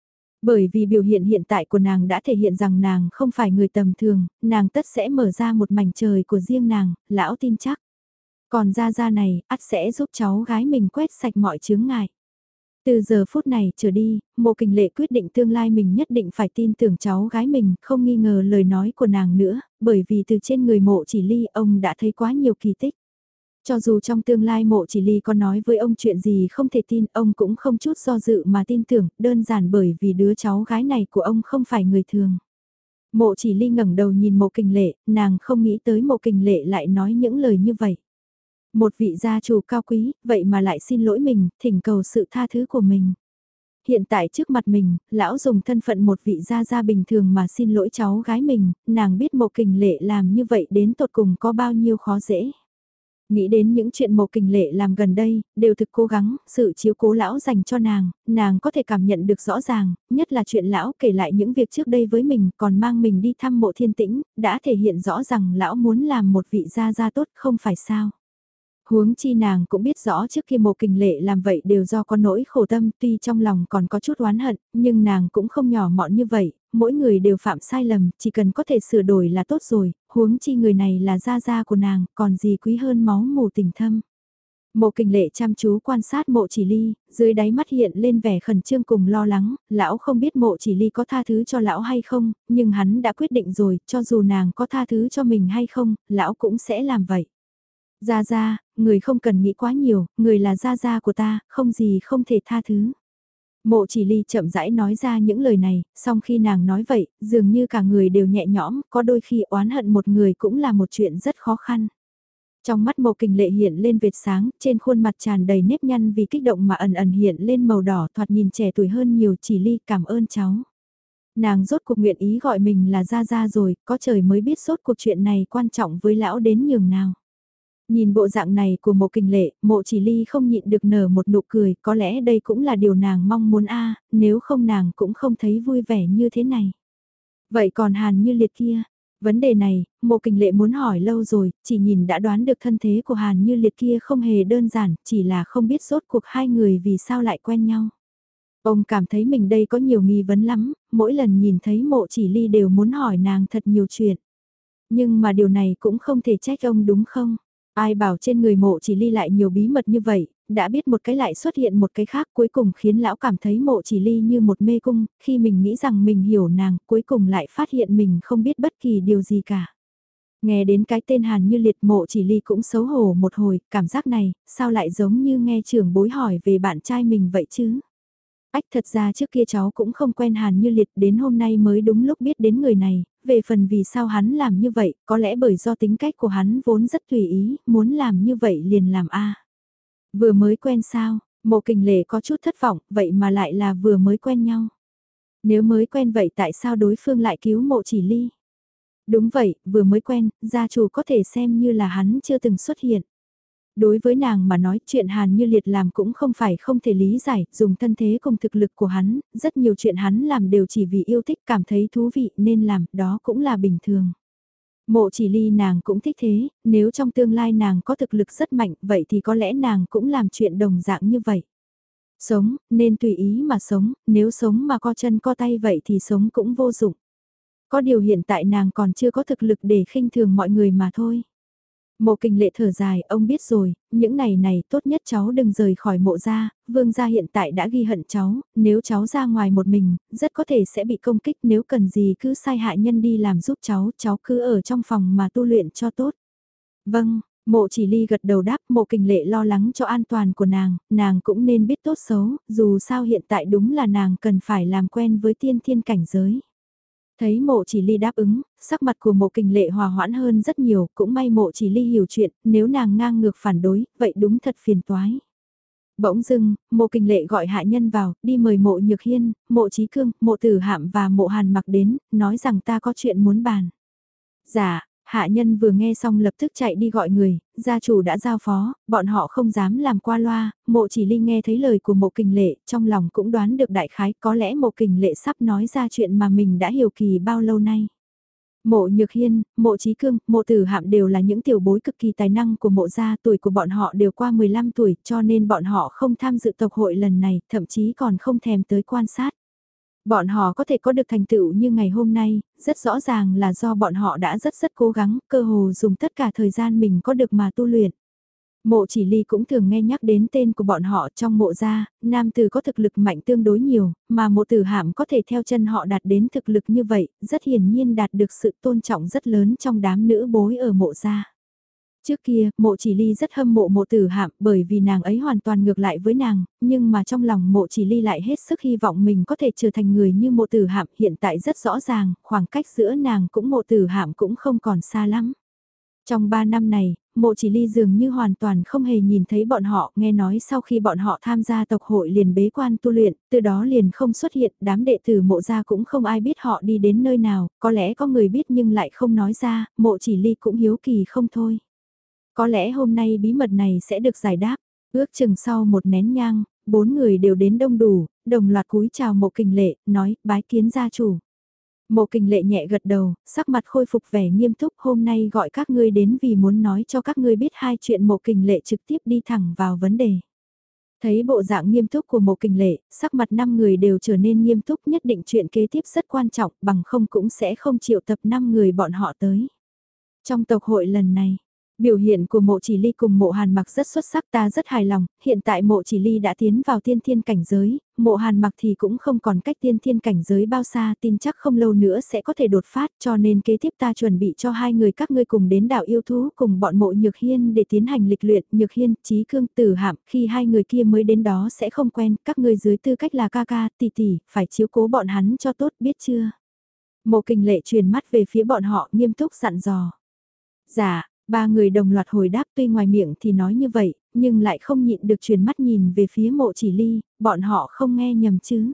Bởi vì biểu hiện hiện tại của nàng đã thể hiện rằng nàng không phải người tầm thường, nàng tất sẽ mở ra một mảnh trời của riêng nàng, lão tin chắc. Còn Gia Gia này, ắt sẽ giúp cháu gái mình quét sạch mọi chướng ngại. Từ giờ phút này trở đi, Mộ Kình Lệ quyết định tương lai mình nhất định phải tin tưởng cháu gái mình, không nghi ngờ lời nói của nàng nữa, bởi vì từ trên người Mộ Chỉ Ly ông đã thấy quá nhiều kỳ tích. Cho dù trong tương lai Mộ Chỉ Ly có nói với ông chuyện gì không thể tin, ông cũng không chút do dự mà tin tưởng, đơn giản bởi vì đứa cháu gái này của ông không phải người thường. Mộ Chỉ Ly ngẩng đầu nhìn Mộ Kình Lệ, nàng không nghĩ tới Mộ Kình Lệ lại nói những lời như vậy. Một vị gia chủ cao quý, vậy mà lại xin lỗi mình, thỉnh cầu sự tha thứ của mình. Hiện tại trước mặt mình, lão dùng thân phận một vị gia gia bình thường mà xin lỗi cháu gái mình, nàng biết Mộ Kình Lệ làm như vậy đến tột cùng có bao nhiêu khó dễ. Nghĩ đến những chuyện Mộ Kình Lệ làm gần đây, đều thực cố gắng, sự chiếu cố lão dành cho nàng, nàng có thể cảm nhận được rõ ràng, nhất là chuyện lão kể lại những việc trước đây với mình, còn mang mình đi thăm Mộ Thiên Tĩnh, đã thể hiện rõ rằng lão muốn làm một vị gia gia tốt không phải sao. Huống chi nàng cũng biết rõ trước khi Mộ Kình Lệ làm vậy đều do có nỗi khổ tâm, tuy trong lòng còn có chút oán hận, nhưng nàng cũng không nhỏ mọn như vậy, mỗi người đều phạm sai lầm, chỉ cần có thể sửa đổi là tốt rồi, huống chi người này là gia gia của nàng, còn gì quý hơn máu mù tình thâm. Mộ Kình Lệ chăm chú quan sát Mộ Chỉ Ly, dưới đáy mắt hiện lên vẻ khẩn trương cùng lo lắng, lão không biết Mộ Chỉ Ly có tha thứ cho lão hay không, nhưng hắn đã quyết định rồi, cho dù nàng có tha thứ cho mình hay không, lão cũng sẽ làm vậy. Gia Gia, người không cần nghĩ quá nhiều, người là Gia Gia của ta, không gì không thể tha thứ. Mộ Chỉ Ly chậm rãi nói ra những lời này, song khi nàng nói vậy, dường như cả người đều nhẹ nhõm, có đôi khi oán hận một người cũng là một chuyện rất khó khăn. Trong mắt Mộ Kình Lệ hiện lên vệt sáng, trên khuôn mặt tràn đầy nếp nhăn vì kích động mà ẩn ẩn hiện lên màu đỏ, thoạt nhìn trẻ tuổi hơn nhiều. Chỉ Ly, cảm ơn cháu. Nàng rốt cuộc nguyện ý gọi mình là Gia Gia rồi, có trời mới biết rốt cuộc chuyện này quan trọng với lão đến nhường nào. Nhìn bộ dạng này của Mộ Kình Lệ, Mộ Chỉ Ly không nhịn được nở một nụ cười, có lẽ đây cũng là điều nàng mong muốn a, nếu không nàng cũng không thấy vui vẻ như thế này. Vậy còn Hàn Như Liệt kia, vấn đề này, Mộ Kình Lệ muốn hỏi lâu rồi, chỉ nhìn đã đoán được thân thế của Hàn Như Liệt kia không hề đơn giản, chỉ là không biết rốt cuộc hai người vì sao lại quen nhau. Ông cảm thấy mình đây có nhiều nghi vấn lắm, mỗi lần nhìn thấy Mộ Chỉ Ly đều muốn hỏi nàng thật nhiều chuyện. Nhưng mà điều này cũng không thể trách ông đúng không? Ai bảo trên người Mộ Chỉ Ly lại nhiều bí mật như vậy, đã biết một cái lại xuất hiện một cái khác, cuối cùng khiến lão cảm thấy Mộ Chỉ Ly như một mê cung, khi mình nghĩ rằng mình hiểu nàng, cuối cùng lại phát hiện mình không biết bất kỳ điều gì cả. Nghe đến cái tên Hàn Như Liệt, Mộ Chỉ Ly cũng xấu hổ một hồi, cảm giác này, sao lại giống như nghe trưởng bối hỏi về bạn trai mình vậy chứ? Ách, thật ra trước kia cháu cũng không quen Hàn Như Liệt, đến hôm nay mới đúng lúc biết đến người này, về phần vì sao hắn làm như vậy, có lẽ bởi do tính cách của hắn vốn rất tùy ý, muốn làm như vậy liền làm a. Vừa mới quen sao, Mộ Kình Lệ có chút thất vọng, vậy mà lại là vừa mới quen nhau. Nếu mới quen vậy tại sao đối phương lại cứu Mộ Chỉ Ly? Đúng vậy, vừa mới quen, gia chủ có thể xem như là hắn chưa từng xuất hiện. Đối với nàng mà nói chuyện Hàn Như Liệt làm cũng không phải không thể lý giải, dùng thân thế cùng thực lực của hắn, rất nhiều chuyện hắn làm đều chỉ vì yêu thích cảm thấy thú vị nên làm, đó cũng là bình thường. Mộ Chỉ Ly nàng cũng thích thế, nếu trong tương lai nàng có thực lực rất mạnh vậy thì có lẽ nàng cũng làm chuyện đồng dạng như vậy. Sống, nên tùy ý mà sống, nếu sống mà co chân co tay vậy thì sống cũng vô dụng. Có điều hiện tại nàng còn chưa có thực lực để khinh thường mọi người mà thôi. Mộ Kình Lệ thở dài, ông biết rồi, những ngày này tốt nhất cháu đừng rời khỏi Mộ gia, Vương gia hiện tại đã ghi hận cháu, nếu cháu ra ngoài một mình, rất có thể sẽ bị công kích, nếu cần gì cứ sai hạ nhân đi làm giúp cháu, cháu cứ ở trong phòng mà tu luyện cho tốt. Vâng, Mộ Chỉ Ly gật đầu đáp, Mộ Kình Lệ lo lắng cho an toàn của nàng, nàng cũng nên biết tốt xấu, dù sao hiện tại đúng là nàng cần phải làm quen với tiên thiên cảnh giới. Thấy Mộ Chỉ Ly đáp ứng, sắc mặt của Mộ Kình Lệ hòa hoãn hơn rất nhiều, cũng may Mộ Chỉ Ly hiểu chuyện, nếu nàng ngang ngược phản đối, vậy đúng thật phiền toái. Bỗng dưng, Mộ Kình Lệ gọi hạ nhân vào, đi mời Mộ Nhược Hiên, Mộ Chí Cương, Mộ Tử Hạm và Mộ Hàn Mặc đến, nói rằng ta có chuyện muốn bàn. Dạ, hạ nhân vừa nghe xong lập tức chạy đi gọi người, gia chủ đã giao phó, bọn họ không dám làm qua loa, Mộ Chỉ Ly nghe thấy lời của Mộ Kình Lệ, trong lòng cũng đoán được đại khái, có lẽ Mộ Kình Lệ sắp nói ra chuyện mà mình đã hiểu kỳ bao lâu nay. Mộ Nhược Hiên, Mộ Chí Cương, Mộ Tử Hạm đều là những tiểu bối cực kỳ tài năng của mộ gia, tuổi của bọn họ đều qua mười lăm tuổi, cho nên bọn họ không tham dự tộc hội lần này, thậm chí còn không thèm tới quan sát. Bọn họ có thể có được thành tựu như ngày hôm nay, rất rõ ràng là do bọn họ đã rất rất cố gắng, cơ hồ dùng tất cả thời gian mình có được mà tu luyện. Mộ Chỉ Ly cũng thường nghe nhắc đến tên của bọn họ trong mộ gia, nam tử có thực lực mạnh tương đối nhiều, mà Mộ Tử Hạm có thể theo chân họ đạt đến thực lực như vậy, rất hiển nhiên đạt được sự tôn trọng rất lớn trong đám nữ bối ở mộ gia. Trước kia, Mộ Chỉ Ly rất hâm mộ Mộ Tử Hạm bởi vì nàng ấy hoàn toàn ngược lại với nàng, nhưng mà trong lòng Mộ Chỉ Ly lại hết sức hy vọng mình có thể trở thành người như Mộ Tử Hạm, hiện tại rất rõ ràng, khoảng cách giữa nàng cũng Mộ Tử Hạm cũng không còn xa lắm. Trong ba năm này, Mộ Chỉ Ly dường như hoàn toàn không hề nhìn thấy bọn họ, nghe nói sau khi bọn họ tham gia tộc hội liền bế quan tu luyện, từ đó liền không xuất hiện, đám đệ tử mộ gia cũng không ai biết họ đi đến nơi nào, có lẽ có người biết nhưng lại không nói ra, Mộ Chỉ Ly cũng hiếu kỳ không thôi. Có lẽ hôm nay bí mật này sẽ được giải đáp, ước chừng sau một nén nhang, bốn người đều đến đông đủ, đồng loạt cúi chào Mộ Kình Lệ, nói, bái kiến gia chủ. Mộ Kình Lệ nhẹ gật đầu, sắc mặt khôi phục vẻ nghiêm túc, hôm nay gọi các ngươi đến vì muốn nói cho các ngươi biết hai chuyện. Mộ Kình Lệ trực tiếp đi thẳng vào vấn đề. Thấy bộ dạng nghiêm túc của Mộ Kình Lệ, sắc mặt năm người đều trở nên nghiêm túc, nhất định chuyện kế tiếp rất quan trọng, bằng không cũng sẽ không triệu tập năm người bọn họ tới. Trong tộc hội lần này, biểu hiện của Mộ Chỉ Ly cùng Mộ Hàn Mặc rất xuất sắc, ta rất hài lòng, hiện tại Mộ Chỉ Ly đã tiến vào tiên thiên cảnh giới, Mộ Hàn Mặc thì cũng không còn cách tiên thiên cảnh giới bao xa, tin chắc không lâu nữa sẽ có thể đột phát, cho nên kế tiếp ta chuẩn bị cho hai người các ngươi cùng đến đảo yêu thú cùng bọn Mộ Nhược Hiên để tiến hành lịch luyện. Nhược Hiên, Chí Cương, Tử Hạm, khi hai người kia mới đến đó sẽ không quen, các ngươi dưới tư cách là ca ca, tỷ tỷ, phải chiếu cố bọn hắn cho tốt, biết chưa? Mộ Kình Lệ truyền mắt về phía bọn họ, nghiêm túc dặn dò. Dạ, ba người đồng loạt hồi đáp, tuy ngoài miệng thì nói như vậy, nhưng lại không nhịn được truyền mắt nhìn về phía Mộ Chỉ Ly, bọn họ không nghe nhầm chứ.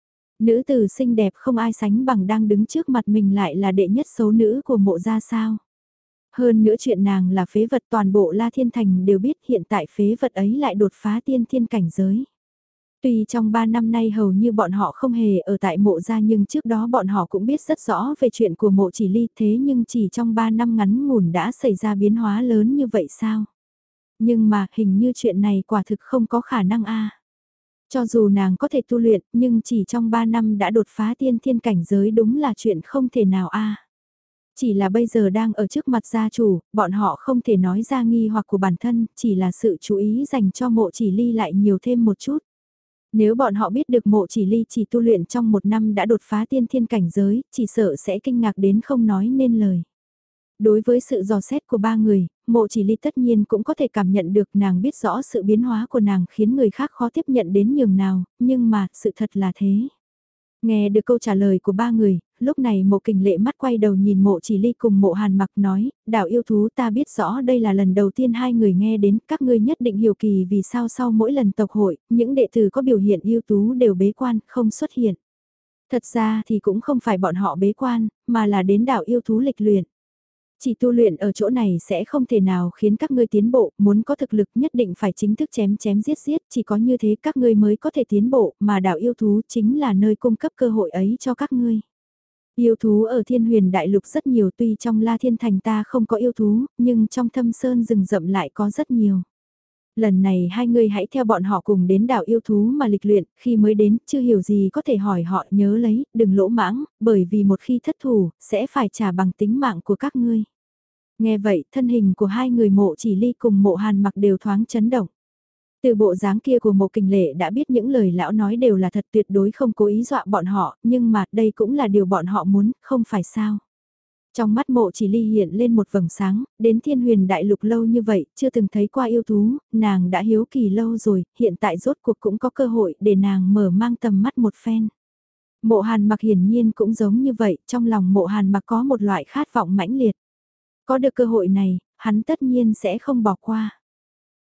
Nữ tử xinh đẹp không ai sánh bằng đang đứng trước mặt mình lại là đệ nhất xấu nữ của mộ gia sao. Hơn nữa chuyện nàng là phế vật, toàn bộ La Thiên Thành đều biết, hiện tại phế vật ấy lại đột phá tiên thiên cảnh giới. Tuy trong ba năm nay hầu như bọn họ không hề ở tại mộ gia, nhưng trước đó bọn họ cũng biết rất rõ về chuyện của Mộ Chỉ Ly, thế nhưng chỉ trong ba năm ngắn ngủn đã xảy ra biến hóa lớn như vậy sao? Nhưng mà hình như chuyện này quả thực không có khả năng a. Cho dù nàng có thể tu luyện, nhưng chỉ trong ba năm đã đột phá tiên thiên cảnh giới đúng là chuyện không thể nào a. Chỉ là bây giờ đang ở trước mặt gia chủ, bọn họ không thể nói ra nghi hoặc của bản thân, chỉ là sự chú ý dành cho Mộ Chỉ Ly lại nhiều thêm một chút. Nếu bọn họ biết được Mộ Chỉ Ly chỉ tu luyện trong một năm đã đột phá tiên thiên cảnh giới, chỉ sợ sẽ kinh ngạc đến không nói nên lời. Đối với sự dò xét của ba người, Mộ Chỉ Ly tất nhiên cũng có thể cảm nhận được, nàng biết rõ sự biến hóa của nàng khiến người khác khó tiếp nhận đến nhường nào, nhưng mà sự thật là thế. Nghe được câu trả lời của ba người, lúc này Mộ Kình Lệ mắt quay đầu nhìn Mộ Chỉ Ly cùng Mộ Hàn Mặc nói, đảo yêu thú, ta biết rõ đây là lần đầu tiên hai người nghe đến, các ngươi nhất định hiểu kỳ vì sao sau mỗi lần tộc hội, những đệ tử có biểu hiện ưu tú đều bế quan, không xuất hiện. Thật ra thì cũng không phải bọn họ bế quan, mà là đến đảo yêu thú lịch luyện. Chỉ tu luyện ở chỗ này sẽ không thể nào khiến các ngươi tiến bộ, muốn có thực lực nhất định phải chính thức chém chém giết giết, chỉ có như thế các ngươi mới có thể tiến bộ, mà đảo yêu thú chính là nơi cung cấp cơ hội ấy cho các ngươi. Yêu thú ở Thiên Huyền Đại Lục rất nhiều, tuy trong La Thiên Thành ta không có yêu thú, nhưng trong thâm sơn rừng rậm lại có rất nhiều. Lần này hai người hãy theo bọn họ cùng đến đảo yêu thú mà lịch luyện, khi mới đến, chưa hiểu gì có thể hỏi họ, nhớ lấy, đừng lỗ mãng, bởi vì một khi thất thủ, sẽ phải trả bằng tính mạng của các ngươi. Nghe vậy, thân hình của hai người Mộ Chỉ Ly cùng Mộ Hàn Mặc đều thoáng chấn động. Từ bộ dáng kia của Mộ Kình Lệ đã biết những lời lão nói đều là thật, tuyệt đối không cố ý dọa bọn họ, nhưng mà đây cũng là điều bọn họ muốn, không phải sao. Trong mắt Mộ Chỉ Ly hiện lên một vầng sáng, đến Thiên Huyền Đại Lục lâu như vậy, chưa từng thấy qua yêu thú, nàng đã hiếu kỳ lâu rồi, hiện tại rốt cuộc cũng có cơ hội để nàng mở mang tầm mắt một phen. Mộ Hàn Mặc hiển nhiên cũng giống như vậy, trong lòng Mộ Hàn Mặc có một loại khát vọng mãnh liệt. Có được cơ hội này, hắn tất nhiên sẽ không bỏ qua.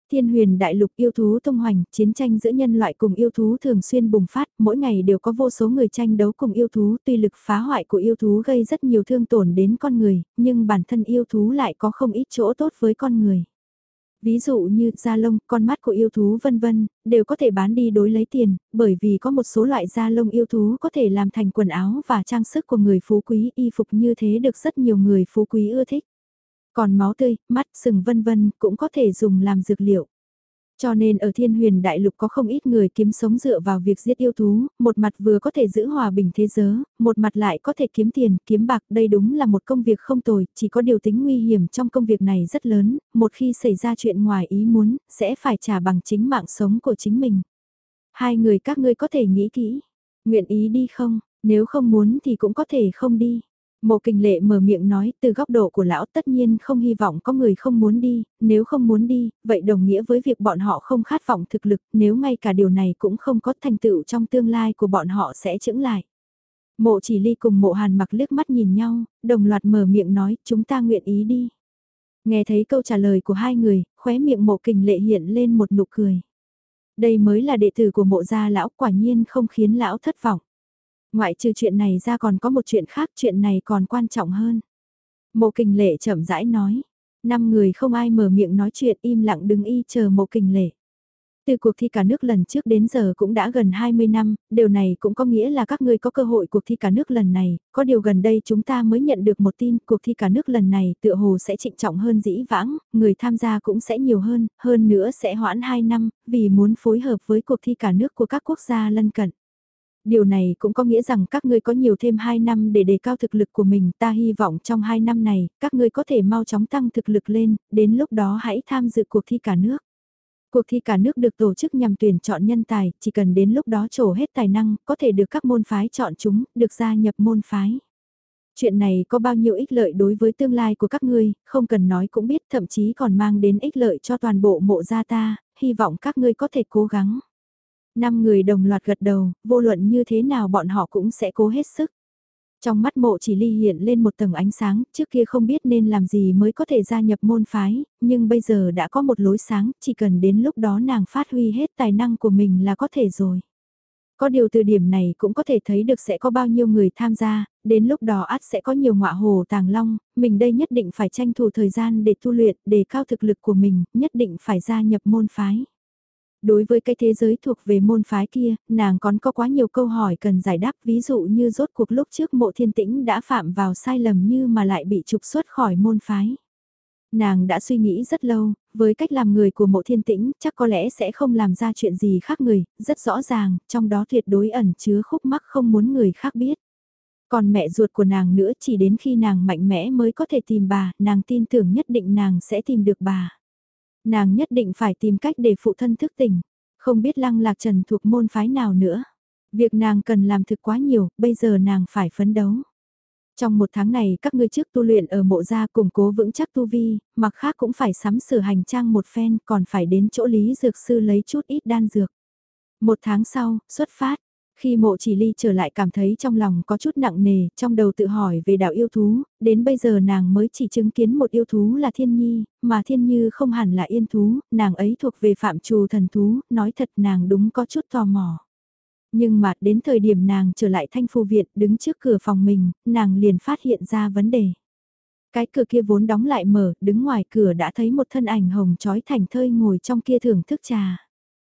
Thiên huyền đại lục yêu thú tung hoành, chiến tranh giữa nhân loại cùng yêu thú thường xuyên bùng phát, mỗi ngày đều có vô số người tranh đấu cùng yêu thú, tuy lực phá hoại của yêu thú gây rất nhiều thương tổn đến con người, nhưng bản thân yêu thú lại có không ít chỗ tốt với con người. Ví dụ như da lông, con mắt của yêu thú vân vân, đều có thể bán đi đối lấy tiền, bởi vì có một số loại da lông yêu thú có thể làm thành quần áo và trang sức của người phú quý, y phục như thế được rất nhiều người phú quý ưa thích. Còn máu tươi, mắt, sừng vân vân cũng có thể dùng làm dược liệu. Cho nên ở thiên huyền đại lục có không ít người kiếm sống dựa vào việc giết yêu thú, một mặt vừa có thể giữ hòa bình thế giới, một mặt lại có thể kiếm tiền, kiếm bạc, đây đúng là một công việc không tồi, chỉ có điều tính nguy hiểm trong công việc này rất lớn, một khi xảy ra chuyện ngoài ý muốn, sẽ phải trả bằng chính mạng sống của chính mình. Hai người các ngươi có thể nghĩ kỹ, nguyện ý đi không, nếu không muốn thì cũng có thể không đi. Mộ Kình Lệ mở miệng nói, từ góc độ của lão tất nhiên không hy vọng có người không muốn đi, nếu không muốn đi, vậy đồng nghĩa với việc bọn họ không khát vọng thực lực, nếu ngay cả điều này cũng không có thành tựu trong tương lai của bọn họ sẽ chững lại. Mộ Chỉ Ly cùng Mộ Hàn Mặc liếc mắt nhìn nhau, đồng loạt mở miệng nói, chúng ta nguyện ý đi. Nghe thấy câu trả lời của hai người, khóe miệng Mộ Kình Lệ hiện lên một nụ cười. Đây mới là đệ tử của Mộ gia lão, quả nhiên không khiến lão thất vọng. Ngoại trừ chuyện này ra còn có một chuyện khác, chuyện này còn quan trọng hơn. Mộ Kình Lệ chậm rãi nói. Năm người không ai mở miệng nói chuyện, im lặng đứng y chờ Mộ Kình Lệ. Từ cuộc thi cả nước lần trước đến giờ cũng đã gần hai mươi năm, điều này cũng có nghĩa là các ngươi có cơ hội cuộc thi cả nước lần này, có điều gần đây chúng ta mới nhận được một tin, cuộc thi cả nước lần này tựa hồ sẽ trịnh trọng hơn dĩ vãng, người tham gia cũng sẽ nhiều hơn, hơn nữa sẽ hoãn hai năm, vì muốn phối hợp với cuộc thi cả nước của các quốc gia lân cận. Điều này cũng có nghĩa rằng các ngươi có nhiều thêm hai năm để đề cao thực lực của mình, ta hy vọng trong hai năm này, các ngươi có thể mau chóng tăng thực lực lên, đến lúc đó hãy tham dự cuộc thi cả nước. Cuộc thi cả nước được tổ chức nhằm tuyển chọn nhân tài, chỉ cần đến lúc đó trổ hết tài năng, có thể được các môn phái chọn chúng, được gia nhập môn phái. Chuyện này có bao nhiêu ích lợi đối với tương lai của các ngươi, không cần nói cũng biết, thậm chí còn mang đến ích lợi cho toàn bộ mộ gia ta, hy vọng các ngươi có thể cố gắng. Năm người đồng loạt gật đầu, vô luận như thế nào bọn họ cũng sẽ cố hết sức. Trong mắt Mộ Chỉ Ly hiện lên một tầng ánh sáng, trước kia không biết nên làm gì mới có thể gia nhập môn phái, nhưng bây giờ đã có một lối sáng, chỉ cần đến lúc đó nàng phát huy hết tài năng của mình là có thể rồi. Có điều từ điểm này cũng có thể thấy được sẽ có bao nhiêu người tham gia, đến lúc đó ắt sẽ có nhiều ngọa hồ tàng long, mình đây nhất định phải tranh thủ thời gian để tu luyện, để cao thực lực của mình, nhất định phải gia nhập môn phái. Đối với cái thế giới thuộc về môn phái kia, nàng còn có quá nhiều câu hỏi cần giải đáp, ví dụ như rốt cuộc lúc trước Mộ Thiên Tĩnh đã phạm vào sai lầm như mà lại bị trục xuất khỏi môn phái. Nàng đã suy nghĩ rất lâu, với cách làm người của Mộ Thiên Tĩnh chắc có lẽ sẽ không làm ra chuyện gì khác người, rất rõ ràng, trong đó tuyệt đối ẩn chứa khúc mắc không muốn người khác biết. Còn mẹ ruột của nàng nữa, chỉ đến khi nàng mạnh mẽ mới có thể tìm bà, nàng tin tưởng nhất định nàng sẽ tìm được bà. Nàng nhất định phải tìm cách để phụ thân thức tỉnh, không biết Lăng Lạc Trần thuộc môn phái nào nữa. Việc nàng cần làm thực quá nhiều, bây giờ nàng phải phấn đấu. Trong một tháng này các ngươi trước tu luyện ở mộ gia củng cố vững chắc tu vi, mặc khác cũng phải sắm sửa hành trang một phen, còn phải đến chỗ Lý Dược Sư lấy chút ít đan dược. Một tháng sau, xuất phát. Khi Mộ Chỉ Ly trở lại cảm thấy trong lòng có chút nặng nề, trong đầu tự hỏi về đạo yêu thú, đến bây giờ nàng mới chỉ chứng kiến một yêu thú là Thiên Nhi, mà Thiên Như không hẳn là yên thú, nàng ấy thuộc về phạm trù thần thú, nói thật nàng đúng có chút tò mò. Nhưng mà đến thời điểm nàng trở lại Thanh Phu Viện đứng trước cửa phòng mình, nàng liền phát hiện ra vấn đề. Cái cửa kia vốn đóng lại mở, đứng ngoài cửa đã thấy một thân ảnh hồng trói thành thơi ngồi trong kia thưởng thức trà.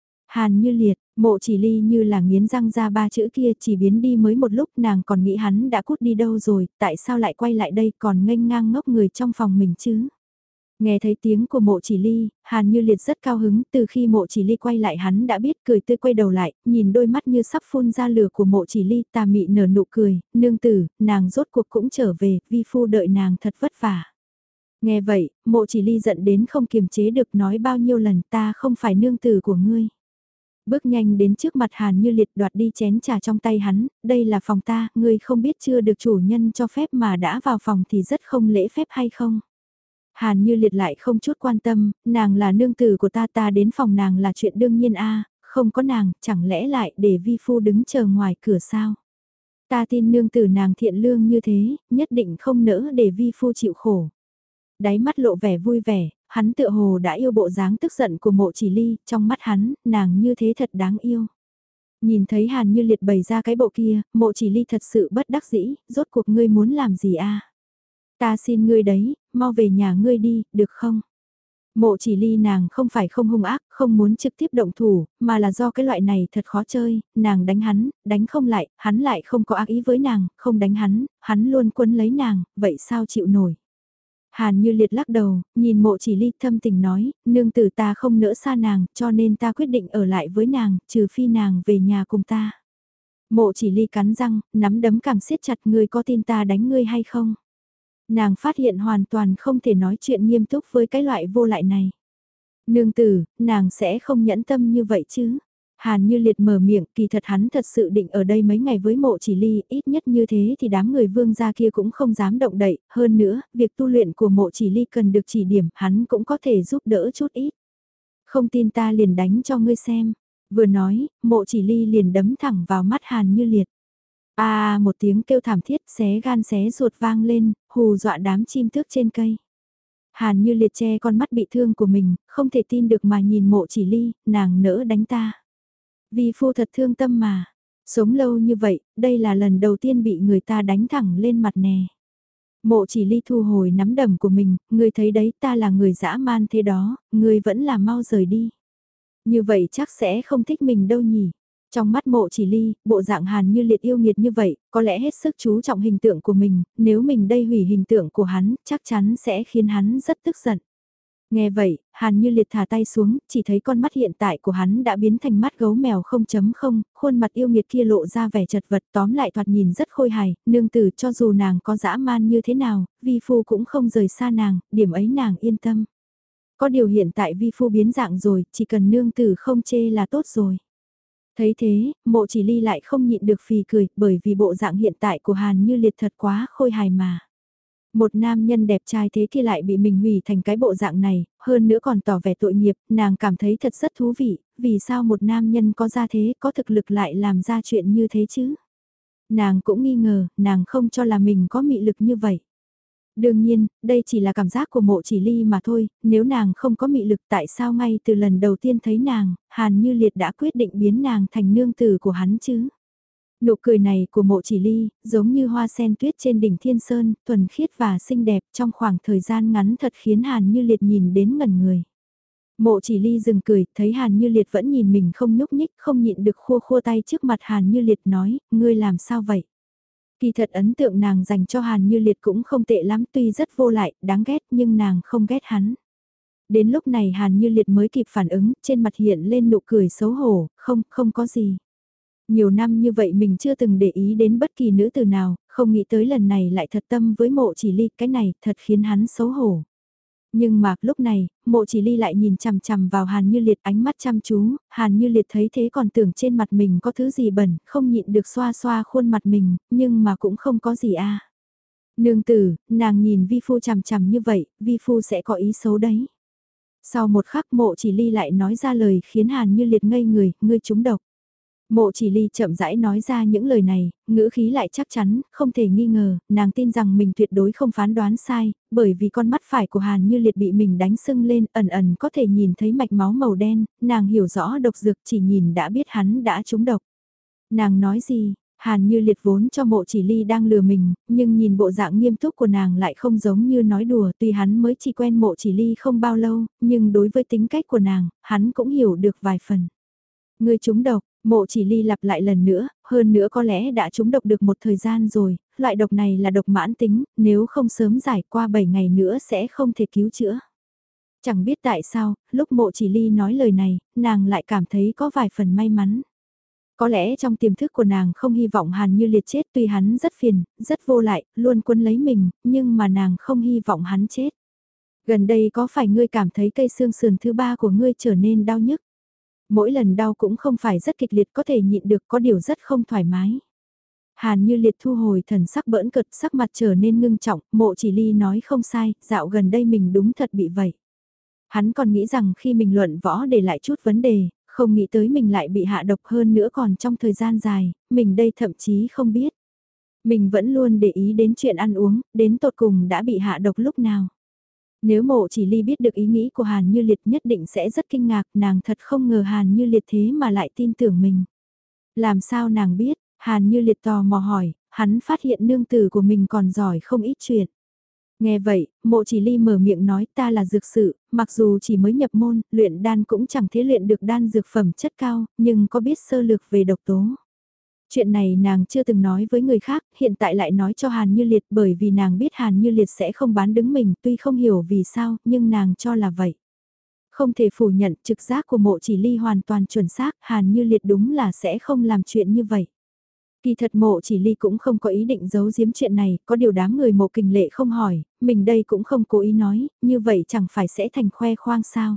Hàn Như Liệt, Mộ Chỉ Ly như là nghiến răng ra ba chữ kia, chỉ biến đi mới một lúc, nàng còn nghĩ hắn đã cút đi đâu rồi, tại sao lại quay lại đây còn nghênh ngang ngốc người trong phòng mình chứ. Nghe thấy tiếng của Mộ Chỉ Ly, Hàn Như Liệt rất cao hứng, từ khi Mộ Chỉ Ly quay lại hắn đã biết, cười tươi quay đầu lại, nhìn đôi mắt như sắp phun ra lửa của Mộ Chỉ Ly, tà mị nở nụ cười, nương tử, nàng rốt cuộc cũng trở về, vi phu đợi nàng thật vất vả. Nghe vậy, Mộ Chỉ Ly giận đến không kiềm chế được, nói bao nhiêu lần ta không phải nương tử của ngươi. Bước nhanh đến trước mặt Hàn Như Liệt, đoạt đi chén trà trong tay hắn, đây là phòng ta, ngươi không biết chưa được chủ nhân cho phép mà đã vào phòng thì rất không lễ phép hay không. Hàn Như Liệt lại không chút quan tâm, nàng là nương tử của ta, ta đến phòng nàng là chuyện đương nhiên a, không có nàng, chẳng lẽ lại để vi phu đứng chờ ngoài cửa sao. Ta tin nương tử nàng thiện lương như thế, nhất định không nỡ để vi phu chịu khổ. Đáy mắt lộ vẻ vui vẻ, hắn tựa hồ đã yêu bộ dáng tức giận của Mộ Chỉ Ly, trong mắt hắn, nàng như thế thật đáng yêu. Nhìn thấy Hàn Như Liệt bày ra cái bộ kia, Mộ Chỉ Ly thật sự bất đắc dĩ, rốt cuộc ngươi muốn làm gì a? Ta xin ngươi đấy, mau về nhà ngươi đi, được không? Mộ Chỉ Ly nàng không phải không hung ác, không muốn trực tiếp động thủ, mà là do cái loại này thật khó chơi, nàng đánh hắn, đánh không lại, hắn lại không có ác ý với nàng, không đánh hắn, hắn luôn quấn lấy nàng, vậy sao chịu nổi? Hàn Như Liệt lắc đầu, nhìn Mộ Chỉ Ly thâm tình nói, nương tử ta không nỡ xa nàng, cho nên ta quyết định ở lại với nàng, trừ phi nàng về nhà cùng ta. Mộ Chỉ Ly cắn răng, nắm đấm càng siết chặt, ngươi có tin ta đánh ngươi hay không? Nàng phát hiện hoàn toàn không thể nói chuyện nghiêm túc với cái loại vô lại này. Nương tử, nàng sẽ không nhẫn tâm như vậy chứ? Hàn Như Liệt mở miệng, kỳ thật hắn thật sự định ở đây mấy ngày với Mộ Chỉ Ly, ít nhất như thế thì đám người vương gia kia cũng không dám động đậy, hơn nữa, việc tu luyện của Mộ Chỉ Ly cần được chỉ điểm, hắn cũng có thể giúp đỡ chút ít. Không tin ta liền đánh cho ngươi xem. Vừa nói, Mộ Chỉ Ly liền đấm thẳng vào mắt Hàn Như Liệt. À, một tiếng kêu thảm thiết xé gan xé ruột vang lên, hù dọa đám chim tước trên cây. Hàn Như Liệt che con mắt bị thương của mình, không thể tin được mà nhìn Mộ Chỉ Ly, nàng nỡ đánh ta. Vi phu thật thương tâm mà, sống lâu như vậy, đây là lần đầu tiên bị người ta đánh thẳng lên mặt nè. Mộ Chỉ Ly thu hồi nắm đầm của mình, ngươi thấy đấy ta là người dã man thế đó, ngươi vẫn là mau rời đi. Như vậy chắc sẽ không thích mình đâu nhỉ. Trong mắt Mộ Chỉ Ly, bộ dạng Hàn Như Liệt yêu nghiệt như vậy, có lẽ hết sức chú trọng hình tượng của mình, nếu mình đây hủy hình tượng của hắn, chắc chắn sẽ khiến hắn rất tức giận. Nghe vậy, Hàn Như Liệt thả tay xuống, chỉ thấy con mắt hiện tại của hắn đã biến thành mắt gấu mèo không chấm không, khuôn mặt yêu nghiệt kia lộ ra vẻ chật vật, tóm lại thoạt nhìn rất khôi hài, nương tử cho dù nàng có dã man như thế nào, vi phu cũng không rời xa nàng, điểm ấy nàng yên tâm. Có điều hiện tại vi phu biến dạng rồi, chỉ cần nương tử không chê là tốt rồi. Thấy thế, Mộ Chỉ Ly lại không nhịn được phì cười, bởi vì bộ dạng hiện tại của Hàn Như Liệt thật quá khôi hài mà. Một nam nhân đẹp trai thế kia lại bị mình hủy thành cái bộ dạng này, hơn nữa còn tỏ vẻ tội nghiệp, nàng cảm thấy thật rất thú vị, vì sao một nam nhân có gia thế, có thực lực lại làm ra chuyện như thế chứ? Nàng cũng nghi ngờ, nàng không cho là mình có mị lực như vậy. Đương nhiên, đây chỉ là cảm giác của Mộ Chỉ Ly mà thôi, nếu nàng không có mị lực tại sao ngay từ lần đầu tiên thấy nàng, Hàn Như Liệt đã quyết định biến nàng thành nương tử của hắn chứ? Nụ cười này của Mộ Chỉ Ly, giống như hoa sen tuyết trên đỉnh Thiên Sơn, thuần khiết và xinh đẹp trong khoảng thời gian ngắn thật khiến Hàn Như Liệt nhìn đến ngẩn người. Mộ Chỉ Ly dừng cười, thấy Hàn Như Liệt vẫn nhìn mình không nhúc nhích, không nhịn được khua khua tay trước mặt Hàn Như Liệt nói, ngươi làm sao vậy? Kỳ thật ấn tượng nàng dành cho Hàn Như Liệt cũng không tệ lắm, tuy rất vô lại, đáng ghét nhưng nàng không ghét hắn. Đến lúc này Hàn Như Liệt mới kịp phản ứng, trên mặt hiện lên nụ cười xấu hổ, không, không có gì. Nhiều năm như vậy mình chưa từng để ý đến bất kỳ nữ từ nào, không nghĩ tới lần này lại thật tâm với Mộ Chỉ Ly, cái này thật khiến hắn xấu hổ. Nhưng mà lúc này, Mộ Chỉ Ly lại nhìn chằm chằm vào Hàn Như Liệt ánh mắt chăm chú, Hàn Như Liệt thấy thế còn tưởng trên mặt mình có thứ gì bẩn, không nhịn được xoa xoa khuôn mặt mình, nhưng mà cũng không có gì a. Nương tử, nàng nhìn vi phu chằm chằm như vậy, vi phu sẽ có ý xấu đấy. Sau một khắc Mộ Chỉ Ly lại nói ra lời khiến Hàn Như Liệt ngây người, ngươi trúng độc. Mộ Chỉ Ly chậm rãi nói ra những lời này, ngữ khí lại chắc chắn, không thể nghi ngờ, nàng tin rằng mình tuyệt đối không phán đoán sai, bởi vì con mắt phải của Hàn Như Liệt bị mình đánh sưng lên, ẩn ẩn có thể nhìn thấy mạch máu màu đen, nàng hiểu rõ độc dược chỉ nhìn đã biết hắn đã trúng độc. Nàng nói gì? Hàn Như Liệt vốn cho Mộ Chỉ Ly đang lừa mình, nhưng nhìn bộ dạng nghiêm túc của nàng lại không giống như nói đùa, tuy hắn mới chỉ quen Mộ Chỉ Ly không bao lâu, nhưng đối với tính cách của nàng, hắn cũng hiểu được vài phần. Ngươi trúng độc, Mộ Chỉ Ly lặp lại lần nữa, hơn nữa có lẽ đã trúng độc được một thời gian rồi, loại độc này là độc mãn tính, nếu không sớm giải qua bảy ngày nữa sẽ không thể cứu chữa. Chẳng biết tại sao, lúc Mộ Chỉ Ly nói lời này, nàng lại cảm thấy có vài phần may mắn. Có lẽ trong tiềm thức của nàng không hy vọng Hàn Như Liệt chết, tuy hắn rất phiền, rất vô lại, luôn quấn lấy mình, nhưng mà nàng không hy vọng hắn chết. Gần đây có phải ngươi cảm thấy cây xương sườn thứ ba của ngươi trở nên đau nhức? Mỗi lần đau cũng không phải rất kịch liệt, có thể nhịn được, có điều rất không thoải mái. Hàn Như Liệt thu hồi thần sắc bỡn cợt, sắc mặt trở nên ngưng trọng, Mộ Chỉ Ly nói không sai, dạo gần đây mình đúng thật bị vậy. Hắn còn nghĩ rằng khi mình luận võ để lại chút vấn đề, không nghĩ tới mình lại bị hạ độc, hơn nữa còn trong thời gian dài, mình đây thậm chí không biết. Mình vẫn luôn để ý đến chuyện ăn uống, đến tột cùng đã bị hạ độc lúc nào. Nếu Mộ Chỉ Ly biết được ý nghĩ của Hàn Như Liệt nhất định sẽ rất kinh ngạc, nàng thật không ngờ Hàn Như Liệt thế mà lại tin tưởng mình. Làm sao nàng biết, Hàn Như Liệt tò mò hỏi, hắn phát hiện nương tử của mình còn giỏi không ít chuyện. Nghe vậy, Mộ Chỉ Ly mở miệng nói ta là dược sự, mặc dù chỉ mới nhập môn, luyện đan cũng chẳng thế luyện được đan dược phẩm chất cao, nhưng có biết sơ lược về độc tố. Chuyện này nàng chưa từng nói với người khác, hiện tại lại nói cho Hàn Như Liệt bởi vì nàng biết Hàn Như Liệt sẽ không bán đứng mình, tuy không hiểu vì sao, nhưng nàng cho là vậy. Không thể phủ nhận trực giác của Mộ Chỉ Ly hoàn toàn chuẩn xác, Hàn Như Liệt đúng là sẽ không làm chuyện như vậy. Kỳ thật Mộ Chỉ Ly cũng không có ý định giấu giếm chuyện này, có điều đám người Mộ Kình Lệ không hỏi, mình đây cũng không cố ý nói, như vậy chẳng phải sẽ thành khoe khoang sao.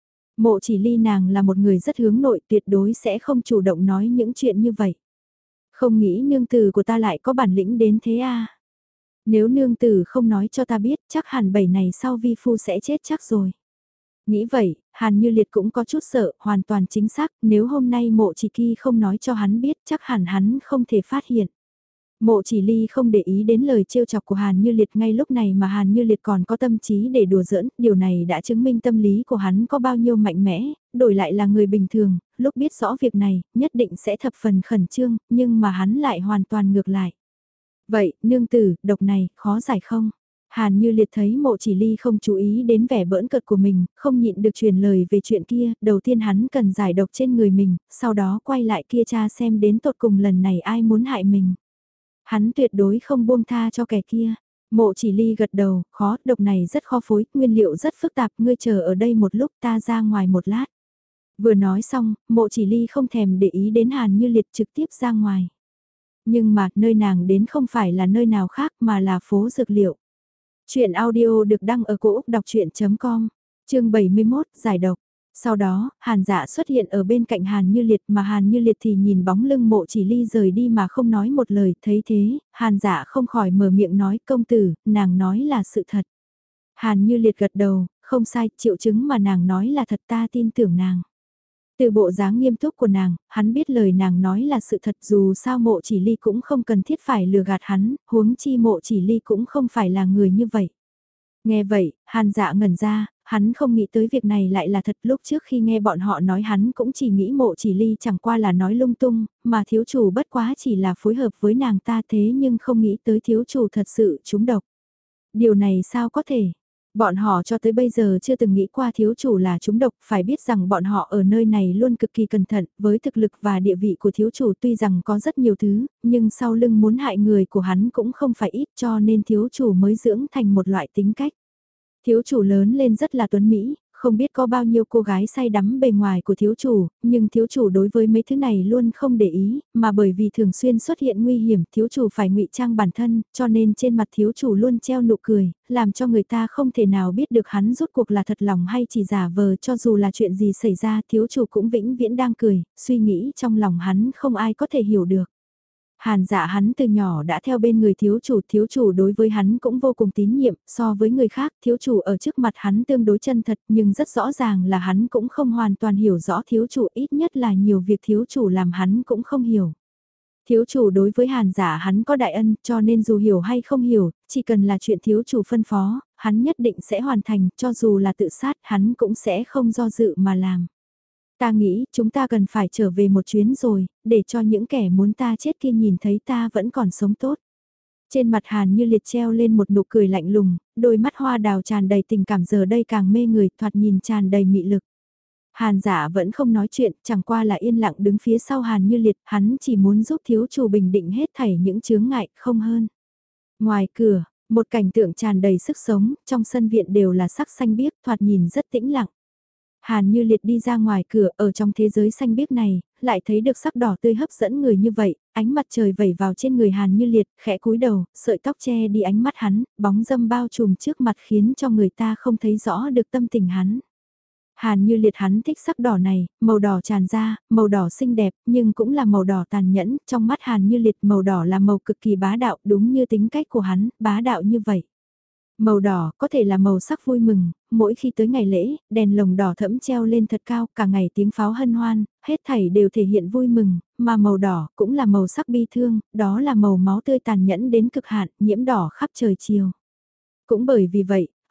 Mộ Chỉ Ly nàng là một người rất hướng nội, tuyệt đối sẽ không chủ động nói những chuyện như vậy. Không nghĩ nương tử của ta lại có bản lĩnh đến thế à. Nếu nương tử không nói cho ta biết, chắc hẳn bảy này sau vi phu sẽ chết chắc rồi. Nghĩ vậy, Hàn Như Liệt cũng có chút sợ, hoàn toàn chính xác, nếu hôm nay Mộ Chỉ Kỳ không nói cho hắn biết chắc hẳn hắn không thể phát hiện. Mộ Chỉ Ly không để ý đến lời trêu chọc của Hàn Như Liệt ngay lúc này mà Hàn Như Liệt còn có tâm trí để đùa giỡn, điều này đã chứng minh tâm lý của hắn có bao nhiêu mạnh mẽ, đổi lại là người bình thường, lúc biết rõ việc này, nhất định sẽ thập phần khẩn trương, nhưng mà hắn lại hoàn toàn ngược lại. Vậy, nương tử, độc này, khó giải không? Hàn Như Liệt thấy Mộ Chỉ Ly không chú ý đến vẻ bỡn cợt của mình, không nhịn được truyền lời về chuyện kia, đầu tiên hắn cần giải độc trên người mình, sau đó quay lại kia tra xem đến tột cùng lần này ai muốn hại mình. Hắn tuyệt đối không buông tha cho kẻ kia. Mộ Chỉ Ly gật đầu, khó, độc này rất khó phối, nguyên liệu rất phức tạp, ngươi chờ ở đây một lúc ta ra ngoài một lát. Vừa nói xong, Mộ Chỉ Ly không thèm để ý đến Hàn Như Liệt trực tiếp ra ngoài. Nhưng mà, nơi nàng đến không phải là nơi nào khác mà là phố dược liệu. Chuyện audio được đăng ở cổ Úc đọc chuyện com, chương bảy mươi mốt, giải độc. Sau đó, Hàn Dạ xuất hiện ở bên cạnh Hàn Như Liệt mà Hàn Như Liệt thì nhìn bóng lưng Mộ Chỉ Ly rời đi mà không nói một lời, thấy thế, Hàn Dạ không khỏi mở miệng nói công tử, nàng nói là sự thật. Hàn Như Liệt gật đầu, không sai, triệu chứng mà nàng nói là thật ta tin tưởng nàng. Từ bộ dáng nghiêm túc của nàng, hắn biết lời nàng nói là sự thật dù sao Mộ Chỉ Ly cũng không cần thiết phải lừa gạt hắn, huống chi Mộ Chỉ Ly cũng không phải là người như vậy. Nghe vậy, Hàn Dạ ngẩn ra, hắn không nghĩ tới việc này lại là thật lúc trước khi nghe bọn họ nói hắn cũng chỉ nghĩ Mộ Chỉ Ly chẳng qua là nói lung tung, mà thiếu chủ bất quá chỉ là phối hợp với nàng ta thế nhưng không nghĩ tới thiếu chủ thật sự trúng độc. Điều này sao có thể? Bọn họ cho tới bây giờ chưa từng nghĩ qua thiếu chủ là trúng độc, phải biết rằng bọn họ ở nơi này luôn cực kỳ cẩn thận, với thực lực và địa vị của thiếu chủ tuy rằng có rất nhiều thứ, nhưng sau lưng muốn hại người của hắn cũng không phải ít cho nên thiếu chủ mới dưỡng thành một loại tính cách. Thiếu chủ lớn lên rất là tuấn Mỹ, không biết có bao nhiêu cô gái say đắm bề ngoài của thiếu chủ, nhưng thiếu chủ đối với mấy thứ này luôn không để ý, mà bởi vì thường xuyên xuất hiện nguy hiểm thiếu chủ phải ngụy trang bản thân, cho nên trên mặt thiếu chủ luôn treo nụ cười, làm cho người ta không thể nào biết được hắn rốt cuộc là thật lòng hay chỉ giả vờ cho dù là chuyện gì xảy ra thiếu chủ cũng vĩnh viễn đang cười, suy nghĩ trong lòng hắn không ai có thể hiểu được. Hàn Dạ hắn từ nhỏ đã theo bên người thiếu chủ, thiếu chủ đối với hắn cũng vô cùng tín nhiệm, so với người khác, thiếu chủ ở trước mặt hắn tương đối chân thật, nhưng rất rõ ràng là hắn cũng không hoàn toàn hiểu rõ thiếu chủ, ít nhất là nhiều việc thiếu chủ làm hắn cũng không hiểu. Thiếu chủ đối với Hàn Dạ hắn có đại ân, cho nên dù hiểu hay không hiểu, chỉ cần là chuyện thiếu chủ phân phó, hắn nhất định sẽ hoàn thành, cho dù là tự sát, hắn cũng sẽ không do dự mà làm. Ta nghĩ chúng ta cần phải trở về một chuyến rồi, để cho những kẻ muốn ta chết kia nhìn thấy ta vẫn còn sống tốt. Trên mặt Hàn Như Liệt treo lên một nụ cười lạnh lùng, đôi mắt hoa đào tràn đầy tình cảm giờ đây càng mê người, thoạt nhìn tràn đầy mị lực. Hàn Dạ vẫn không nói chuyện, chẳng qua là yên lặng đứng phía sau Hàn Như Liệt, hắn chỉ muốn giúp thiếu chủ bình định hết thảy những chướng ngại, không hơn. Ngoài cửa, một cảnh tượng tràn đầy sức sống, trong sân viện đều là sắc xanh biếc, thoạt nhìn rất tĩnh lặng. Hàn Như Liệt đi ra ngoài cửa ở trong thế giới xanh biếc này, lại thấy được sắc đỏ tươi hấp dẫn người như vậy, ánh mặt trời vẩy vào trên người Hàn Như Liệt, khẽ cúi đầu, sợi tóc che đi ánh mắt hắn, bóng dâm bao trùm trước mặt khiến cho người ta không thấy rõ được tâm tình hắn. Hàn Như Liệt hắn thích sắc đỏ này, màu đỏ tràn ra, màu đỏ xinh đẹp, nhưng cũng là màu đỏ tàn nhẫn, trong mắt Hàn Như Liệt màu đỏ là màu cực kỳ bá đạo, đúng như tính cách của hắn, bá đạo như vậy. Màu đỏ có thể là màu sắc vui mừng, mỗi khi tới ngày lễ, đèn lồng đỏ thẫm treo lên thật cao, cả ngày tiếng pháo hân hoan, hết thảy đều thể hiện vui mừng, mà màu đỏ cũng là màu sắc bi thương, đó là màu máu tươi tàn nhẫn đến cực hạn, nhiễm đỏ khắp trời chiều. Cũng bởi vì vậy,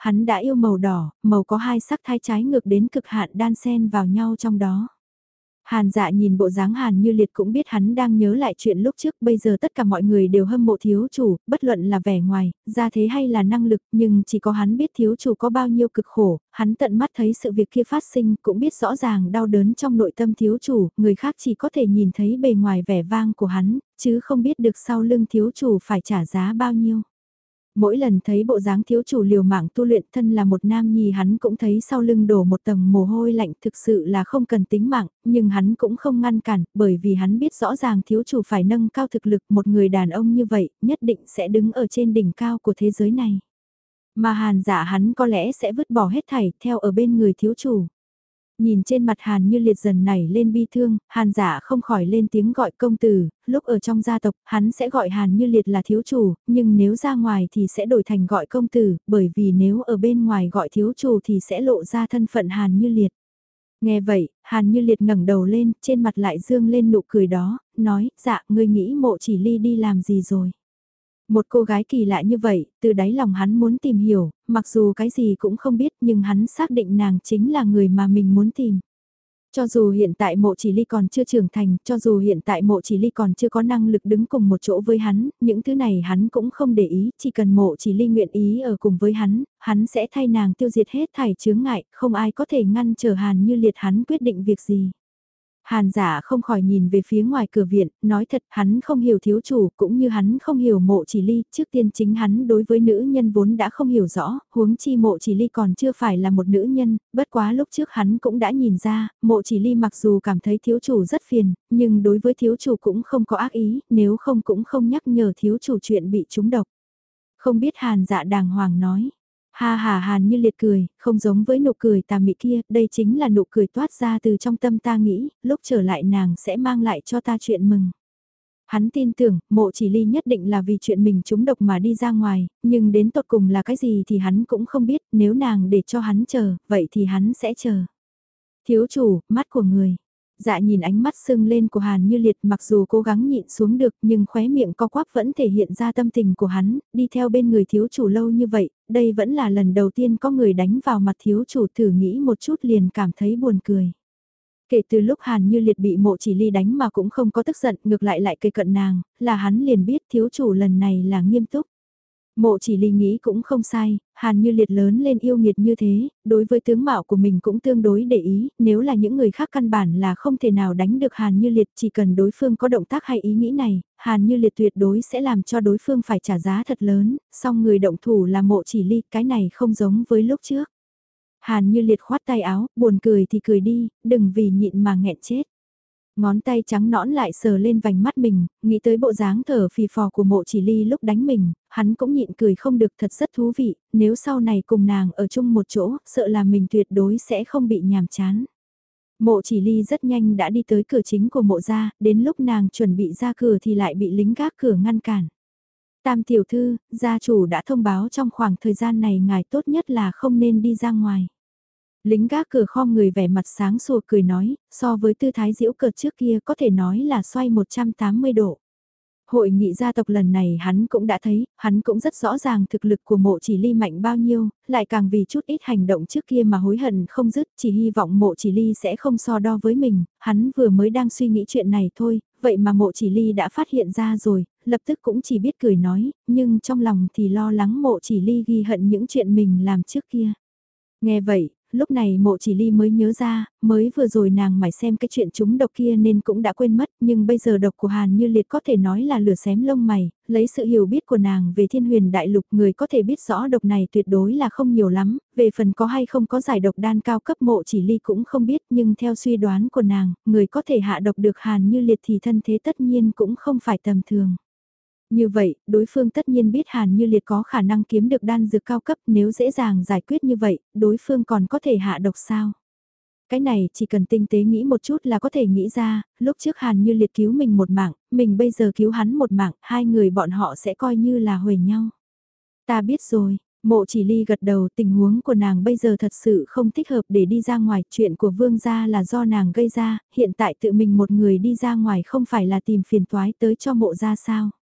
hắn đã yêu màu đỏ, màu có hai sắc thái trái ngược đến cực hạn đan xen vào nhau trong đó. Hàn Dạ nhìn bộ dáng Hàn Như Liệt cũng biết hắn đang nhớ lại chuyện lúc trước, bây giờ tất cả mọi người đều hâm mộ thiếu chủ, bất luận là vẻ ngoài, gia thế hay là năng lực, nhưng chỉ có hắn biết thiếu chủ có bao nhiêu cực khổ, hắn tận mắt thấy sự việc kia phát sinh, cũng biết rõ ràng đau đớn trong nội tâm thiếu chủ, người khác chỉ có thể nhìn thấy bề ngoài vẻ vang của hắn, chứ không biết được sau lưng thiếu chủ phải trả giá bao nhiêu. Mỗi lần thấy bộ dáng thiếu chủ liều mạng tu luyện, thân là một nam nhi, hắn cũng thấy sau lưng đổ một tầng mồ hôi lạnh, thực sự là không cần tính mạng, nhưng hắn cũng không ngăn cản, bởi vì hắn biết rõ ràng thiếu chủ phải nâng cao thực lực, một người đàn ông như vậy, nhất định sẽ đứng ở trên đỉnh cao của thế giới này. Mà Hàn Dạ hắn có lẽ sẽ vứt bỏ hết thảy, theo ở bên người thiếu chủ. Nhìn trên mặt Hàn Như Liệt dần nảy lên bi thương, Hàn Dạ không khỏi lên tiếng gọi công tử, lúc ở trong gia tộc, hắn sẽ gọi Hàn Như Liệt là thiếu chủ, nhưng nếu ra ngoài thì sẽ đổi thành gọi công tử, bởi vì nếu ở bên ngoài gọi thiếu chủ thì sẽ lộ ra thân phận Hàn Như Liệt. Nghe vậy, Hàn Như Liệt ngẩng đầu lên, trên mặt lại dương lên nụ cười đó, nói, dạ, ngươi nghĩ Mộ Chỉ Ly đi làm gì rồi? Một cô gái kỳ lạ như vậy, từ đáy lòng hắn muốn tìm hiểu, mặc dù cái gì cũng không biết nhưng hắn xác định nàng chính là người mà mình muốn tìm. Cho dù hiện tại Mộ Chỉ Ly còn chưa trưởng thành, cho dù hiện tại Mộ Chỉ Ly còn chưa có năng lực đứng cùng một chỗ với hắn, những thứ này hắn cũng không để ý, chỉ cần Mộ Chỉ Ly nguyện ý ở cùng với hắn, hắn sẽ thay nàng tiêu diệt hết thảy chướng ngại, không ai có thể ngăn trở Hàn Như Liệt hắn quyết định việc gì. Hàn Dạ không khỏi nhìn về phía ngoài cửa viện, nói thật hắn không hiểu thiếu chủ cũng như hắn không hiểu Mộ Chỉ Ly, trước tiên chính hắn đối với nữ nhân vốn đã không hiểu rõ, huống chi Mộ Chỉ Ly còn chưa phải là một nữ nhân, bất quá lúc trước hắn cũng đã nhìn ra, Mộ Chỉ Ly mặc dù cảm thấy thiếu chủ rất phiền, nhưng đối với thiếu chủ cũng không có ác ý, nếu không cũng không nhắc nhở thiếu chủ chuyện bị trúng độc. Không biết Hàn Dạ đàng hoàng nói. Ha hà Hàn Như Liệt cười, không giống với nụ cười tà mị kia, đây chính là nụ cười toát ra từ trong tâm ta nghĩ, lúc trở lại nàng sẽ mang lại cho ta chuyện mừng. Hắn tin tưởng, Mộ Chỉ Ly nhất định là vì chuyện mình trúng độc mà đi ra ngoài, nhưng đến tột cùng là cái gì thì hắn cũng không biết, nếu nàng để cho hắn chờ, vậy thì hắn sẽ chờ. Thiếu chủ, mắt của người. Dạ nhìn ánh mắt sưng lên của Hàn Như Liệt, mặc dù cố gắng nhịn xuống được nhưng khóe miệng co quắp vẫn thể hiện ra tâm tình của hắn, đi theo bên người thiếu chủ lâu như vậy, đây vẫn là lần đầu tiên có người đánh vào mặt thiếu chủ, thử nghĩ một chút liền cảm thấy buồn cười. Kể từ lúc Hàn Như Liệt bị Mộ Chỉ Ly đánh mà cũng không có tức giận, ngược lại lại cây cận nàng, là hắn liền biết thiếu chủ lần này là nghiêm túc. Mộ Chỉ Ly nghĩ cũng không sai, Hàn Như Liệt lớn lên yêu nghiệt như thế, đối với tướng mạo của mình cũng tương đối để ý, nếu là những người khác căn bản là không thể nào đánh được Hàn Như Liệt, chỉ cần đối phương có động tác hay ý nghĩ này, Hàn Như Liệt tuyệt đối sẽ làm cho đối phương phải trả giá thật lớn, song người động thủ là Mộ Chỉ Ly, cái này không giống với lúc trước. Hàn Như Liệt khoát tay áo, buồn cười thì cười đi, đừng vì nhịn mà nghẹn chết. Ngón tay trắng nõn lại sờ lên vành mắt mình, nghĩ tới bộ dáng thở phì phò của Mộ Chỉ Ly lúc đánh mình, hắn cũng nhịn cười không được, thật rất thú vị, nếu sau này cùng nàng ở chung một chỗ, sợ là mình tuyệt đối sẽ không bị nhàm chán. Mộ Chỉ Ly rất nhanh đã đi tới cửa chính của mộ gia, đến lúc nàng chuẩn bị ra cửa thì lại bị lính gác cửa ngăn cản. Tam tiểu thư, gia chủ đã thông báo trong khoảng thời gian này ngài tốt nhất là không nên đi ra ngoài. Lính gác cửa khom người vẻ mặt sáng sủa cười nói, so với tư thái diễu cợt trước kia có thể nói là xoay một trăm tám mươi độ. Hội nghị gia tộc lần này hắn cũng đã thấy, hắn cũng rất rõ ràng thực lực của Mộ Chỉ Ly mạnh bao nhiêu, lại càng vì chút ít hành động trước kia mà hối hận không dứt, chỉ hy vọng Mộ Chỉ Ly sẽ không so đo với mình, hắn vừa mới đang suy nghĩ chuyện này thôi, vậy mà Mộ Chỉ Ly đã phát hiện ra rồi, lập tức cũng chỉ biết cười nói, nhưng trong lòng thì lo lắng Mộ Chỉ Ly ghi hận những chuyện mình làm trước kia. Nghe vậy, lúc này Mộ Chỉ Ly mới nhớ ra, mới vừa rồi nàng mải xem cái chuyện trúng độc kia nên cũng đã quên mất, nhưng bây giờ độc của Hàn Như Liệt có thể nói là lửa xém lông mày, lấy sự hiểu biết của nàng về Thiên Huyền Đại Lục, người có thể biết rõ độc này tuyệt đối là không nhiều lắm, về phần có hay không có giải độc đan cao cấp Mộ Chỉ Ly cũng không biết, nhưng theo suy đoán của nàng, người có thể hạ độc được Hàn Như Liệt thì thân thế tất nhiên cũng không phải tầm thường. Như vậy, đối phương tất nhiên biết Hàn Như Liệt có khả năng kiếm được đan dược cao cấp, nếu dễ dàng giải quyết như vậy, đối phương còn có thể hạ độc sao? Cái này chỉ cần tinh tế nghĩ một chút là có thể nghĩ ra, lúc trước Hàn Như Liệt cứu mình một mạng, mình bây giờ cứu hắn một mạng, hai người bọn họ sẽ coi như là huề nhau. Ta biết rồi, Mộ Chỉ Ly gật đầu, tình huống của nàng bây giờ thật sự không thích hợp để đi ra ngoài, chuyện của vương gia là do nàng gây ra, hiện tại tự mình một người đi ra ngoài không phải là tìm phiền toái tới cho mộ gia sao?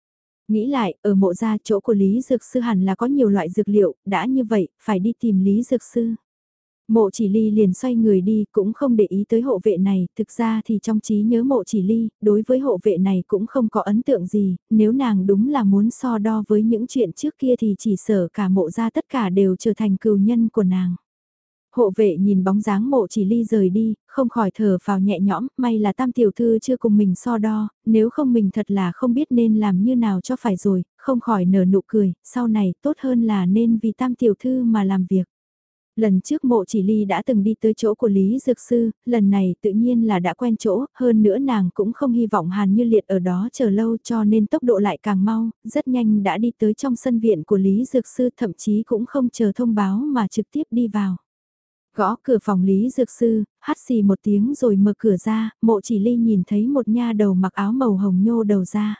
Nghĩ lại, ở mộ gia chỗ của Lý Dược Sư hẳn là có nhiều loại dược liệu, đã như vậy, phải đi tìm Lý Dược Sư. Mộ chỉ ly liền xoay người đi, cũng không để ý tới hộ vệ này, thực ra thì trong trí nhớ mộ chỉ ly, đối với hộ vệ này cũng không có ấn tượng gì, nếu nàng đúng là muốn so đo với những chuyện trước kia thì chỉ sợ cả mộ gia tất cả đều trở thành cừu nhân của nàng. Hộ vệ nhìn bóng dáng mộ chỉ ly rời đi, không khỏi thở vào nhẹ nhõm, may là tam tiểu thư chưa cùng mình so đo, nếu không mình thật là không biết nên làm như nào cho phải rồi, không khỏi nở nụ cười, sau này tốt hơn là nên vì tam tiểu thư mà làm việc. Lần trước mộ chỉ ly đã từng đi tới chỗ của Lý Dược Sư, lần này tự nhiên là đã quen chỗ, hơn nữa nàng cũng không hy vọng Hàn Như Liệt ở đó chờ lâu cho nên tốc độ lại càng mau, rất nhanh đã đi tới trong sân viện của Lý Dược Sư, thậm chí cũng không chờ thông báo mà trực tiếp đi vào. Gõ cửa phòng Lý Dược Sư, hắt xì một tiếng rồi mở cửa ra, mộ chỉ ly nhìn thấy một nha đầu mặc áo màu hồng nhô đầu ra.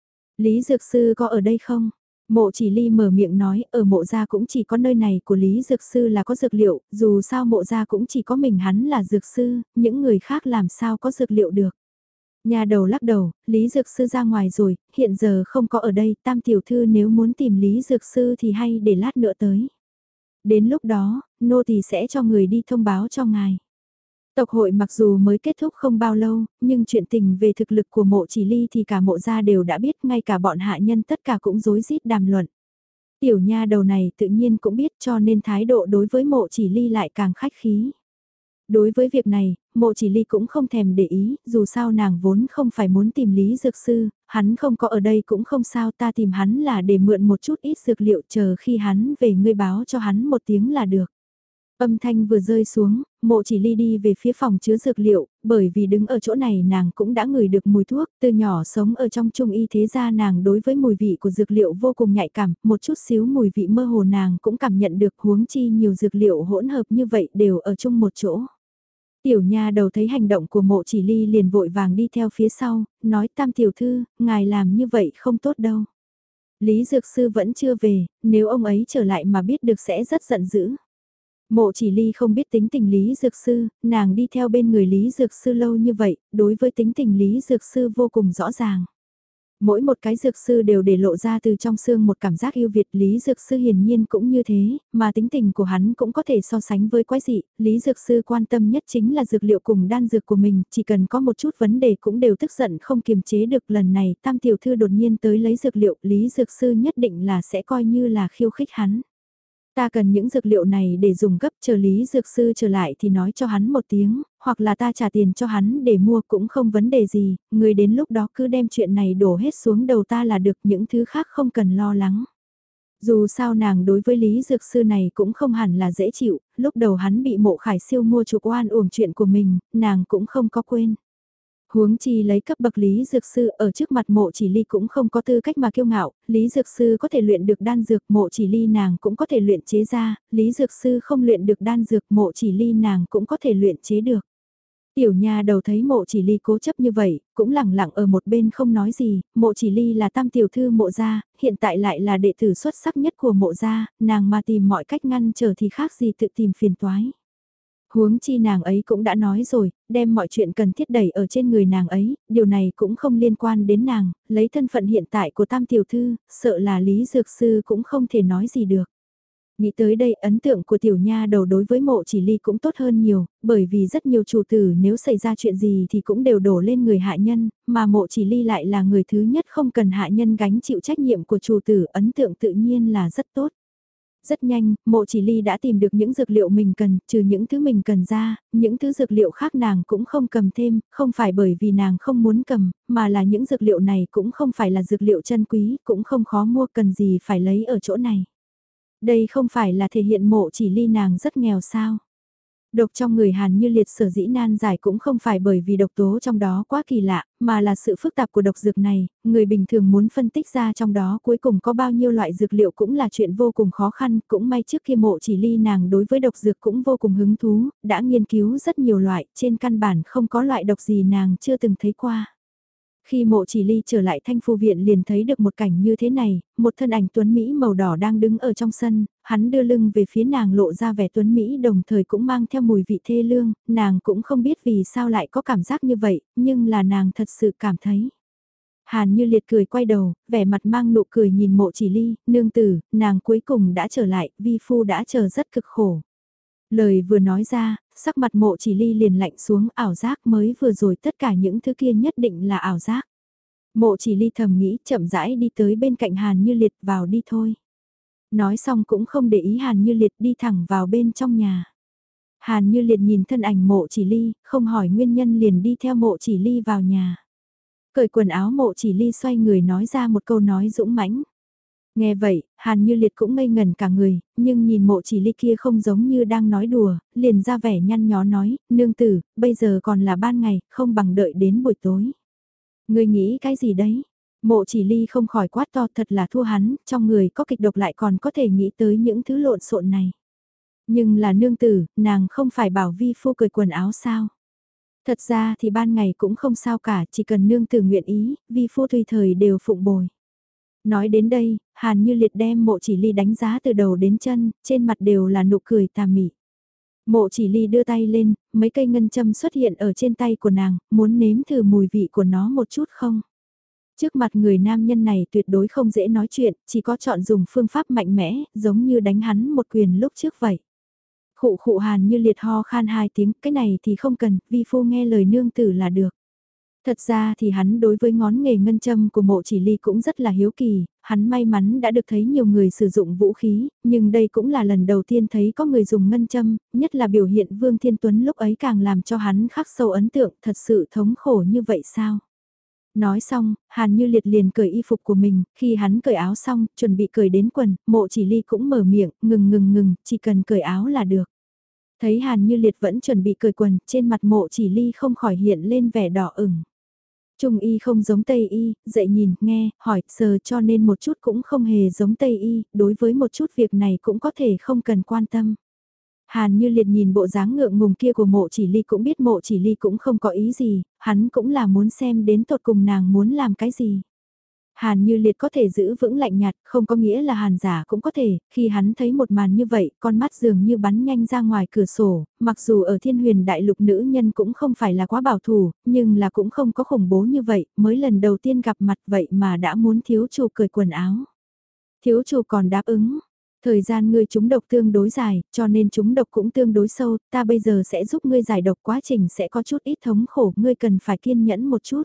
Lý Dược Sư có ở đây không? Mộ chỉ ly mở miệng nói, ở mộ gia cũng chỉ có nơi này của Lý Dược Sư là có dược liệu, dù sao mộ gia cũng chỉ có mình hắn là dược sư, những người khác làm sao có dược liệu được. Nhà đầu lắc đầu, Lý Dược Sư ra ngoài rồi, hiện giờ không có ở đây, tam tiểu thư nếu muốn tìm Lý Dược Sư thì hay để lát nữa tới. Đến lúc đó, nô tỳ sẽ cho người đi thông báo cho ngài. Tộc hội mặc dù mới kết thúc không bao lâu, nhưng chuyện tình về thực lực của mộ chỉ ly thì cả mộ gia đều đã biết, ngay cả bọn hạ nhân tất cả cũng rối rít đàm luận. Tiểu nha đầu này tự nhiên cũng biết cho nên thái độ đối với mộ chỉ ly lại càng khách khí. Đối với việc này, mộ chỉ ly cũng không thèm để ý, dù sao nàng vốn không phải muốn tìm Lý Dược Sư, hắn không có ở đây cũng không sao, ta tìm hắn là để mượn một chút ít dược liệu, chờ khi hắn về ngươi báo cho hắn một tiếng là được. Âm thanh vừa rơi xuống, mộ chỉ ly đi về phía phòng chứa dược liệu, bởi vì đứng ở chỗ này nàng cũng đã ngửi được mùi thuốc, từ nhỏ sống ở trong trung y thế gia nàng đối với mùi vị của dược liệu vô cùng nhạy cảm, một chút xíu mùi vị mơ hồ nàng cũng cảm nhận được, huống chi nhiều dược liệu hỗn hợp như vậy đều ở chung một chỗ. Tiểu nha đầu thấy hành động của mộ chỉ ly liền vội vàng đi theo phía sau, nói tam tiểu thư, ngài làm như vậy không tốt đâu. Lý Dược Sư vẫn chưa về, nếu ông ấy trở lại mà biết được sẽ rất giận dữ. Mộ chỉ ly không biết tính tình Lý Dược Sư, nàng đi theo bên người Lý Dược Sư lâu như vậy, đối với tính tình Lý Dược Sư vô cùng rõ ràng. Mỗi một cái dược sư đều để lộ ra từ trong xương một cảm giác yêu Việt, Lý Dược Sư hiển nhiên cũng như thế, mà tính tình của hắn cũng có thể so sánh với quái dị, Lý Dược Sư quan tâm nhất chính là dược liệu cùng đan dược của mình, chỉ cần có một chút vấn đề cũng đều tức giận không kiềm chế được. Lần này Tam Tiểu Thư đột nhiên tới lấy dược liệu, Lý Dược Sư nhất định là sẽ coi như là khiêu khích hắn. Ta cần những dược liệu này để dùng gấp, chờ Lý Dược Sư trở lại thì nói cho hắn một tiếng, hoặc là ta trả tiền cho hắn để mua cũng không vấn đề gì, người đến lúc đó cứ đem chuyện này đổ hết xuống đầu ta là được, những thứ khác không cần lo lắng. Dù sao nàng đối với Lý Dược Sư này cũng không hẳn là dễ chịu, lúc đầu hắn bị Mộ Khải Siêu mua chuộc oan uổng chuyện của mình, nàng cũng không có quên. Huống chi lấy cấp bậc Lý Dược Sư ở trước mặt mộ chỉ ly cũng không có tư cách mà kiêu ngạo, Lý Dược Sư có thể luyện được đan dược, mộ chỉ ly nàng cũng có thể luyện chế ra, Lý Dược Sư không luyện được đan dược, mộ chỉ ly nàng cũng có thể luyện chế được. Tiểu nha đầu thấy mộ chỉ ly cố chấp như vậy, cũng lẳng lặng ở một bên không nói gì, mộ chỉ ly là tam tiểu thư mộ gia, hiện tại lại là đệ tử xuất sắc nhất của mộ gia, nàng mà tìm mọi cách ngăn trở thì khác gì tự tìm phiền toái. Huống chi nàng ấy cũng đã nói rồi, đem mọi chuyện cần thiết đẩy ở trên người nàng ấy, điều này cũng không liên quan đến nàng, lấy thân phận hiện tại của tam tiểu thư, sợ là Lý Dược Sư cũng không thể nói gì được. Nghĩ tới đây ấn tượng của tiểu nha đầu đối với mộ chỉ ly cũng tốt hơn nhiều, bởi vì rất nhiều chủ tử nếu xảy ra chuyện gì thì cũng đều đổ lên người hạ nhân, mà mộ chỉ ly lại là người thứ nhất không cần hạ nhân gánh chịu trách nhiệm của chủ tử, ấn tượng tự nhiên là rất tốt. Rất nhanh, mộ chỉ ly đã tìm được những dược liệu mình cần, trừ những thứ mình cần ra, những thứ dược liệu khác nàng cũng không cầm thêm, không phải bởi vì nàng không muốn cầm, mà là những dược liệu này cũng không phải là dược liệu chân quý, cũng không khó mua, cần gì phải lấy ở chỗ này. Đây không phải là thể hiện mộ chỉ ly nàng rất nghèo sao. Độc trong người Hàn Như Liệt sở dĩ nan giải cũng không phải bởi vì độc tố trong đó quá kỳ lạ, mà là sự phức tạp của độc dược này, người bình thường muốn phân tích ra trong đó cuối cùng có bao nhiêu loại dược liệu cũng là chuyện vô cùng khó khăn, cũng may trước kia mộ chỉ ly nàng đối với độc dược cũng vô cùng hứng thú, đã nghiên cứu rất nhiều loại, trên căn bản không có loại độc gì nàng chưa từng thấy qua. Khi mộ chỉ ly trở lại thanh phu viện liền thấy được một cảnh như thế này, một thân ảnh tuấn Mỹ màu đỏ đang đứng ở trong sân, hắn đưa lưng về phía nàng lộ ra vẻ tuấn Mỹ đồng thời cũng mang theo mùi vị thê lương, nàng cũng không biết vì sao lại có cảm giác như vậy, nhưng là nàng thật sự cảm thấy. Hàn Như Liệt cười quay đầu, vẻ mặt mang nụ cười nhìn Mộ Chỉ Ly, nương tử, nàng cuối cùng đã trở lại, vi phu đã chờ rất cực khổ. Lời vừa nói ra, sắc mặt Mộ Chỉ Ly liền lạnh xuống, ảo giác mới vừa rồi tất cả những thứ kia nhất định là ảo giác. Mộ Chỉ Ly thầm nghĩ, chậm rãi đi tới bên cạnh Hàn Như Liệt, vào đi thôi. Nói xong cũng không để ý Hàn Như Liệt, đi thẳng vào bên trong nhà. Hàn Như Liệt nhìn thân ảnh Mộ Chỉ Ly, không hỏi nguyên nhân liền đi theo Mộ Chỉ Ly vào nhà. Cởi quần áo Mộ Chỉ Ly xoay người nói ra một câu nói dũng mãnh. Nghe vậy, Hàn Như Liệt cũng ngây ngần cả người, nhưng nhìn Mộ Chỉ Ly kia không giống như đang nói đùa, liền ra vẻ nhăn nhó nói, nương tử, bây giờ còn là ban ngày, không bằng đợi đến buổi tối. Ngươi nghĩ cái gì đấy? Mộ Chỉ Ly không khỏi quát to, thật là thua hắn, trong người có kịch độc lại còn có thể nghĩ tới những thứ lộn xộn này. Nhưng là nương tử, nàng không phải bảo vi phu cởi quần áo sao? Thật ra thì ban ngày cũng không sao cả, chỉ cần nương tử nguyện ý, vi phu tùy thời đều phụng bồi. Nói đến đây, Hàn Như Liệt đem Mộ Chỉ Ly đánh giá từ đầu đến chân, trên mặt đều là nụ cười tà mị. Mộ Chỉ Ly đưa tay lên, mấy cây ngân châm xuất hiện ở trên tay của nàng, muốn nếm thử mùi vị của nó một chút không? Trước mặt người nam nhân này tuyệt đối không dễ nói chuyện, chỉ có chọn dùng phương pháp mạnh mẽ, giống như đánh hắn một quyền lúc trước vậy. Khụ khụ Hàn Như Liệt ho khan hai tiếng, cái này thì không cần, vi phu nghe lời nương tử là được. Thật ra thì hắn đối với ngón nghề ngân châm của Mộ Chỉ Ly cũng rất là hiếu kỳ, hắn may mắn đã được thấy nhiều người sử dụng vũ khí, nhưng đây cũng là lần đầu tiên thấy có người dùng ngân châm, nhất là biểu hiện Vương Thiên Tuấn lúc ấy càng làm cho hắn khắc sâu ấn tượng, thật sự thống khổ như vậy sao? Nói xong, Hàn Như Liệt liền cởi y phục của mình, khi hắn cởi áo xong, chuẩn bị cởi đến quần, Mộ Chỉ Ly cũng mở miệng, ngừng ngừng ngừng, chỉ cần cởi áo là được. Thấy Hàn Như Liệt vẫn chuẩn bị cởi quần, trên mặt Mộ Chỉ Ly không khỏi hiện lên vẻ đỏ ửng. Trung y không giống Tây y, dậy nhìn, nghe, hỏi, sờ cho nên một chút cũng không hề giống Tây y, đối với một chút việc này cũng có thể không cần quan tâm. Hàn Như Liệt nhìn bộ dáng ngượng ngùng kia của Mộ Chỉ Ly cũng biết Mộ Chỉ Ly cũng không có ý gì, hắn cũng là muốn xem đến tột cùng nàng muốn làm cái gì. Hàn Như Liệt có thể giữ vững lạnh nhạt, không có nghĩa là Hàn giả cũng có thể, khi hắn thấy một màn như vậy, con mắt dường như bắn nhanh ra ngoài cửa sổ, mặc dù ở Thiên Huyền Đại Lục nữ nhân cũng không phải là quá bảo thủ, nhưng là cũng không có khủng bố như vậy, mới lần đầu tiên gặp mặt vậy mà đã muốn thiếu chủ cởi quần áo. Thiếu chủ còn đáp ứng. Thời gian ngươi trúng độc tương đối dài, cho nên trúng độc cũng tương đối sâu, ta bây giờ sẽ giúp ngươi giải độc, quá trình sẽ có chút ít thống khổ, ngươi cần phải kiên nhẫn một chút.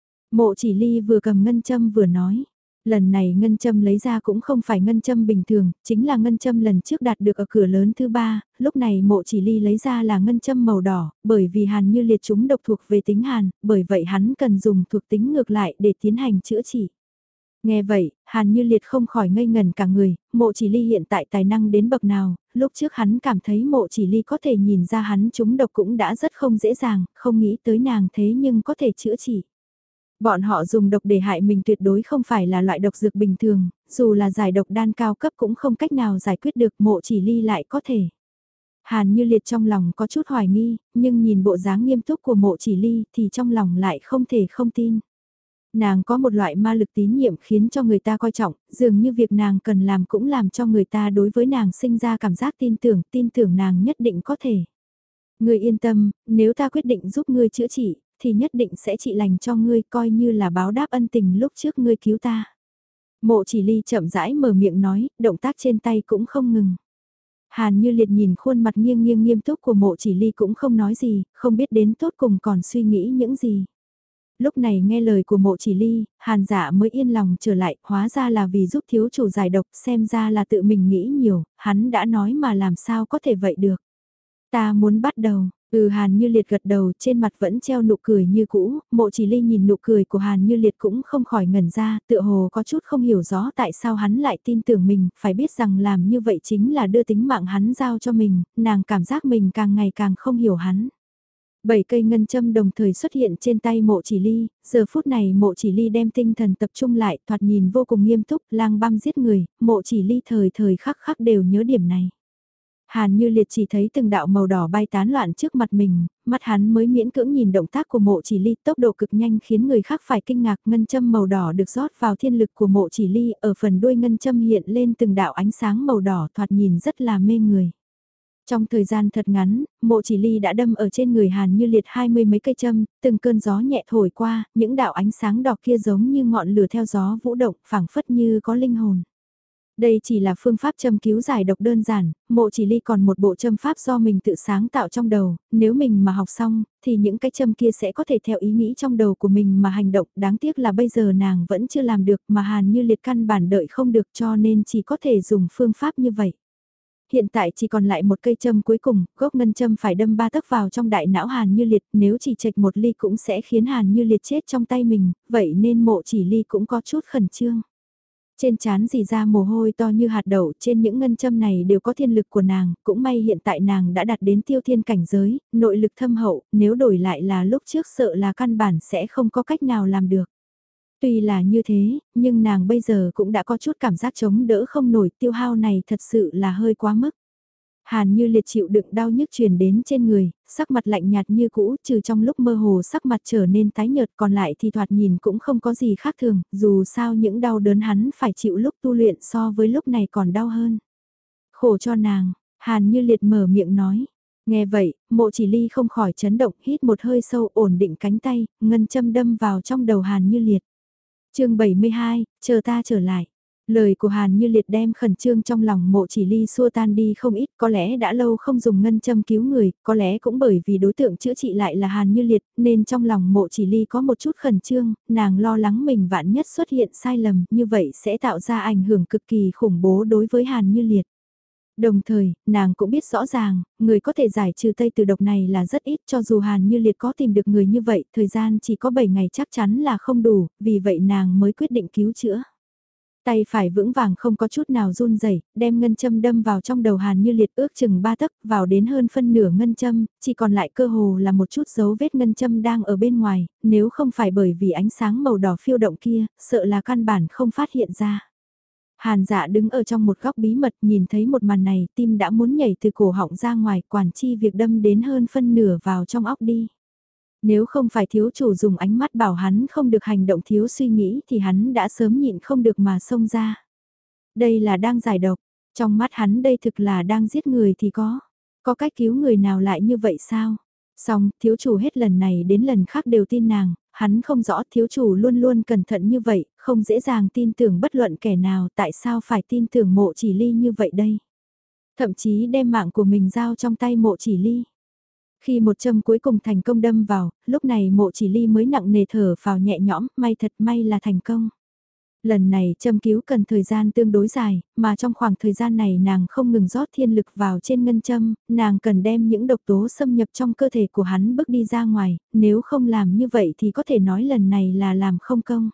Mộ Chỉ Ly vừa cầm ngân châm vừa nói. Lần này ngân châm lấy ra cũng không phải ngân châm bình thường, chính là ngân châm lần trước đạt được ở cửa lớn thứ ba, lúc này Mộ Chỉ Ly lấy ra là ngân châm màu đỏ, bởi vì Hàn Như Liệt chúng độc thuộc về tính hàn, bởi vậy hắn cần dùng thuộc tính ngược lại để tiến hành chữa trị. Nghe vậy, Hàn Như Liệt không khỏi ngây ngần cả người, Mộ Chỉ Ly hiện tại tài năng đến bậc nào, lúc trước hắn cảm thấy Mộ Chỉ Ly có thể nhìn ra hắn chúng độc cũng đã rất không dễ dàng, không nghĩ tới nàng thế nhưng có thể chữa trị. Bọn họ dùng độc để hại mình tuyệt đối không phải là loại độc dược bình thường, dù là giải độc đan cao cấp cũng không cách nào giải quyết được, Mộ Chỉ Ly lại có thể. Hàn Như Liệt trong lòng có chút hoài nghi, nhưng nhìn bộ dáng nghiêm túc của Mộ Chỉ Ly thì trong lòng lại không thể không tin. Nàng có một loại ma lực tín nhiệm khiến cho người ta coi trọng, dường như việc nàng cần làm cũng làm cho người ta đối với nàng sinh ra cảm giác tin tưởng, tin tưởng nàng nhất định có thể. Ngươi yên tâm, nếu ta quyết định giúp ngươi chữa trị, thì nhất định sẽ trị lành cho ngươi, coi như là báo đáp ân tình lúc trước ngươi cứu ta. Mộ Chỉ Ly chậm rãi mở miệng nói, động tác trên tay cũng không ngừng. Hàn Như Liệt nhìn khuôn mặt nghiêng nghiêng nghiêm túc của Mộ Chỉ Ly cũng không nói gì, không biết đến tốt cùng còn suy nghĩ những gì. Lúc này nghe lời của Mộ Chỉ Ly, Hàn dạ mới yên lòng trở lại, hóa ra là vì giúp thiếu chủ giải độc, xem ra là tự mình nghĩ nhiều, hắn đã nói mà làm sao có thể vậy được. Ta muốn bắt đầu, ừ Hàn Như Liệt gật đầu, trên mặt vẫn treo nụ cười như cũ, Mộ Chỉ Ly nhìn nụ cười của Hàn Như Liệt cũng không khỏi ngẩn ra, tựa hồ có chút không hiểu rõ tại sao hắn lại tin tưởng mình, phải biết rằng làm như vậy chính là đưa tính mạng hắn giao cho mình, nàng cảm giác mình càng ngày càng không hiểu hắn. Bảy cây ngân châm đồng thời xuất hiện trên tay Mộ Chỉ Ly, giờ phút này Mộ Chỉ Ly đem tinh thần tập trung lại, thoạt nhìn vô cùng nghiêm túc, lang băm giết người, Mộ Chỉ Ly thời thời khắc khắc đều nhớ điểm này. Hàn Như Liệt chỉ thấy từng đạo màu đỏ bay tán loạn trước mặt mình, mắt hắn mới miễn cưỡng nhìn động tác của Mộ Chỉ Ly, tốc độ cực nhanh khiến người khác phải kinh ngạc, ngân châm màu đỏ được rót vào thiên lực của Mộ Chỉ Ly, ở phần đuôi ngân châm hiện lên từng đạo ánh sáng màu đỏ thoạt nhìn rất là mê người. Trong thời gian thật ngắn, mộ chỉ ly đã đâm ở trên người Hàn Như Liệt hai mươi mấy cây châm, từng cơn gió nhẹ thổi qua, những đạo ánh sáng đỏ kia giống như ngọn lửa theo gió vũ động, phảng phất như có linh hồn. Đây chỉ là phương pháp châm cứu giải độc đơn giản, mộ chỉ ly còn một bộ châm pháp do mình tự sáng tạo trong đầu, nếu mình mà học xong, thì những cái châm kia sẽ có thể theo ý nghĩ trong đầu của mình mà hành động, đáng tiếc là bây giờ nàng vẫn chưa làm được mà Hàn Như Liệt căn bản đợi không được cho nên chỉ có thể dùng phương pháp như vậy. Hiện tại chỉ còn lại một cây châm cuối cùng, gốc ngân châm phải đâm ba tấc vào trong đại não Hàn Như Liệt, nếu chỉ chệch một ly cũng sẽ khiến Hàn Như Liệt chết trong tay mình, vậy nên mộ chỉ ly cũng có chút khẩn trương. Trên trán dì ra mồ hôi to như hạt đậu, trên những ngân châm này đều có thiên lực của nàng, cũng may hiện tại nàng đã đạt đến tiêu thiên cảnh giới, nội lực thâm hậu, nếu đổi lại là lúc trước sợ là căn bản sẽ không có cách nào làm được. Tuy là như thế, nhưng nàng bây giờ cũng đã có chút cảm giác chống đỡ không nổi, tiêu hao này thật sự là hơi quá mức. Hàn Như Liệt chịu đựng đau nhức truyền đến trên người, sắc mặt lạnh nhạt như cũ, trừ trong lúc mơ hồ sắc mặt trở nên tái nhợt, còn lại thì thoạt nhìn cũng không có gì khác thường, dù sao những đau đớn hắn phải chịu lúc tu luyện so với lúc này còn đau hơn. Khổ cho nàng, Hàn Như Liệt mở miệng nói. Nghe vậy, mộ chỉ ly không khỏi chấn động, hít một hơi sâu, ổn định cánh tay, ngân châm đâm vào trong đầu Hàn Như Liệt. chương bảy mươi hai, chờ ta trở lại. Lời của Hàn Như Liệt đem khẩn trương trong lòng mộ chỉ ly xua tan đi không ít, có lẽ đã lâu không dùng ngân châm cứu người, có lẽ cũng bởi vì đối tượng chữa trị lại là Hàn Như Liệt, nên trong lòng mộ chỉ ly có một chút khẩn trương, nàng lo lắng mình vạn nhất xuất hiện sai lầm, như vậy sẽ tạo ra ảnh hưởng cực kỳ khủng bố đối với Hàn Như Liệt. Đồng thời, nàng cũng biết rõ ràng, người có thể giải trừ tây từ độc này là rất ít, cho dù Hàn Như Liệt có tìm được người như vậy, thời gian chỉ có bảy ngày chắc chắn là không đủ, vì vậy nàng mới quyết định cứu chữa. Tay phải vững vàng không có chút nào run rẩy, đem ngân châm đâm vào trong đầu Hàn Như Liệt ước chừng ba tấc, vào đến hơn phân nửa ngân châm, chỉ còn lại cơ hồ là một chút dấu vết ngân châm đang ở bên ngoài, nếu không phải bởi vì ánh sáng màu đỏ phiêu động kia, sợ là căn bản không phát hiện ra. Hàn Dạ đứng ở trong một góc bí mật nhìn thấy một màn này, tim đã muốn nhảy từ cổ họng ra ngoài, quản chi việc đâm đến hơn phân nửa vào trong óc đi. Nếu không phải thiếu chủ dùng ánh mắt bảo hắn không được hành động thiếu suy nghĩ thì hắn đã sớm nhịn không được mà xông ra. Đây là đang giải độc, trong mắt hắn đây thực là đang giết người thì có. Có cách cứu người nào lại như vậy sao? Xong, thiếu chủ hết lần này đến lần khác đều tin nàng, hắn không rõ thiếu chủ luôn luôn cẩn thận như vậy, không dễ dàng tin tưởng bất luận kẻ nào, tại sao phải tin tưởng mộ chỉ ly như vậy đây? Thậm chí đem mạng của mình giao trong tay mộ chỉ ly. Khi một châm cuối cùng thành công đâm vào, lúc này mộ chỉ ly mới nặng nề thở vào nhẹ nhõm, may thật may là thành công. Lần này châm cứu cần thời gian tương đối dài, mà trong khoảng thời gian này nàng không ngừng rót thiên lực vào trên ngân châm, nàng cần đem những độc tố xâm nhập trong cơ thể của hắn bước đi ra ngoài, nếu không làm như vậy thì có thể nói lần này là làm không công.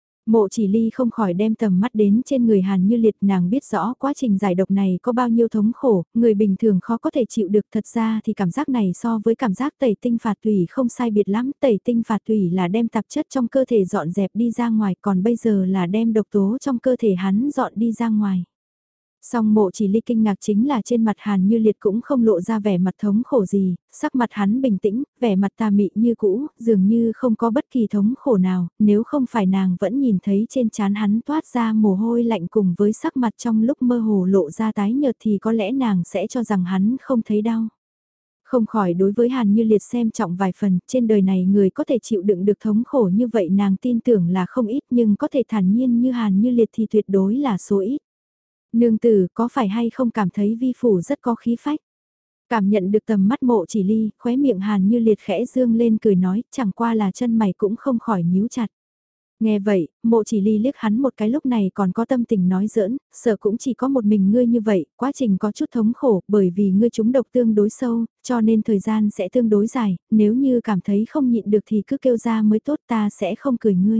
Mộ chỉ ly không khỏi đem tầm mắt đến trên người Hàn Như Liệt, nàng biết rõ quá trình giải độc này có bao nhiêu thống khổ, người bình thường khó có thể chịu được, thật ra thì cảm giác này so với cảm giác tẩy tinh phạt tủy không sai biệt lắm, tẩy tinh phạt tủy là đem tạp chất trong cơ thể dọn dẹp đi ra ngoài, còn bây giờ là đem độc tố trong cơ thể hắn dọn đi ra ngoài. Song mộ chỉ ly kinh ngạc chính là trên mặt Hàn Như Liệt cũng không lộ ra vẻ mặt thống khổ gì, sắc mặt hắn bình tĩnh, vẻ mặt tà mị như cũ, dường như không có bất kỳ thống khổ nào, nếu không phải nàng vẫn nhìn thấy trên trán hắn toát ra mồ hôi lạnh cùng với sắc mặt trong lúc mơ hồ lộ ra tái nhợt thì có lẽ nàng sẽ cho rằng hắn không thấy đau. Không khỏi đối với Hàn Như Liệt xem trọng vài phần, trên đời này người có thể chịu đựng được thống khổ như vậy nàng tin tưởng là không ít nhưng có thể thản nhiên như Hàn Như Liệt thì tuyệt đối là số ít. Nương tử có phải hay không cảm thấy vi phủ rất có khí phách? Cảm nhận được tầm mắt mộ chỉ ly, khóe miệng Hàn Như Liệt khẽ dương lên cười nói, chẳng qua là chân mày cũng không khỏi nhíu chặt. Nghe vậy, mộ chỉ ly liếc hắn một cái lúc này còn có tâm tình nói giỡn, sợ cũng chỉ có một mình ngươi như vậy, quá trình có chút thống khổ bởi vì ngươi trúng độc tương đối sâu, cho nên thời gian sẽ tương đối dài, nếu như cảm thấy không nhịn được thì cứ kêu ra mới tốt, ta sẽ không cười ngươi.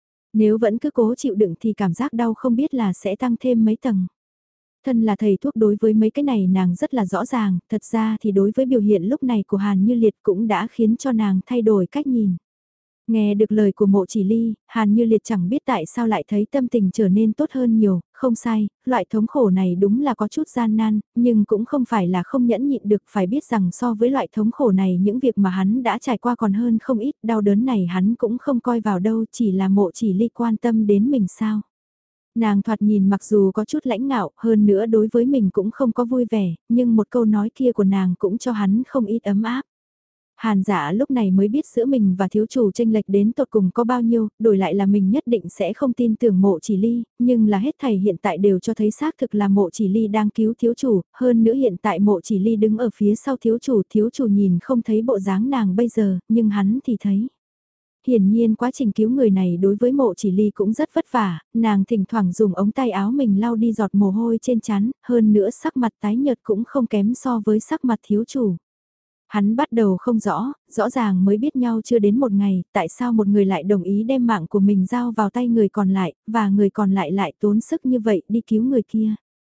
Nếu vẫn cứ cố chịu đựng thì cảm giác đau không biết là sẽ tăng thêm mấy tầng. Thân là thầy thuốc đối với mấy cái này nàng rất là rõ ràng, thật ra thì đối với biểu hiện lúc này của Hàn Như Liệt cũng đã khiến cho nàng thay đổi cách nhìn. Nghe được lời của mộ chỉ ly, Hàn Như Liệt chẳng biết tại sao lại thấy tâm tình trở nên tốt hơn nhiều, không sai, loại thống khổ này đúng là có chút gian nan, nhưng cũng không phải là không nhẫn nhịn được, phải biết rằng so với loại thống khổ này những việc mà hắn đã trải qua còn hơn không ít, đau đớn này hắn cũng không coi vào đâu, chỉ là mộ chỉ ly quan tâm đến mình sao. Nàng thoạt nhìn mặc dù có chút lãnh ngạo, hơn nữa đối với mình cũng không có vui vẻ, nhưng một câu nói kia của nàng cũng cho hắn không ít ấm áp. Hàn Dạ lúc này mới biết giữa mình và thiếu chủ tranh lệch đến tột cùng có bao nhiêu, đổi lại là mình nhất định sẽ không tin tưởng Mộ Chỉ Ly, nhưng là hết thầy hiện tại đều cho thấy xác thực là Mộ Chỉ Ly đang cứu thiếu chủ, hơn nữa hiện tại Mộ Chỉ Ly đứng ở phía sau thiếu chủ, thiếu chủ nhìn không thấy bộ dáng nàng bây giờ, nhưng hắn thì thấy. Hiển nhiên quá trình cứu người này đối với Mộ Chỉ Ly cũng rất vất vả, nàng thỉnh thoảng dùng ống tay áo mình lau đi giọt mồ hôi trên trán, hơn nữa sắc mặt tái nhợt cũng không kém so với sắc mặt thiếu chủ. Hắn bắt đầu không rõ, rõ ràng mới biết nhau chưa đến một ngày, tại sao một người lại đồng ý đem mạng của mình giao vào tay người còn lại, và người còn lại lại tốn sức như vậy đi cứu người kia.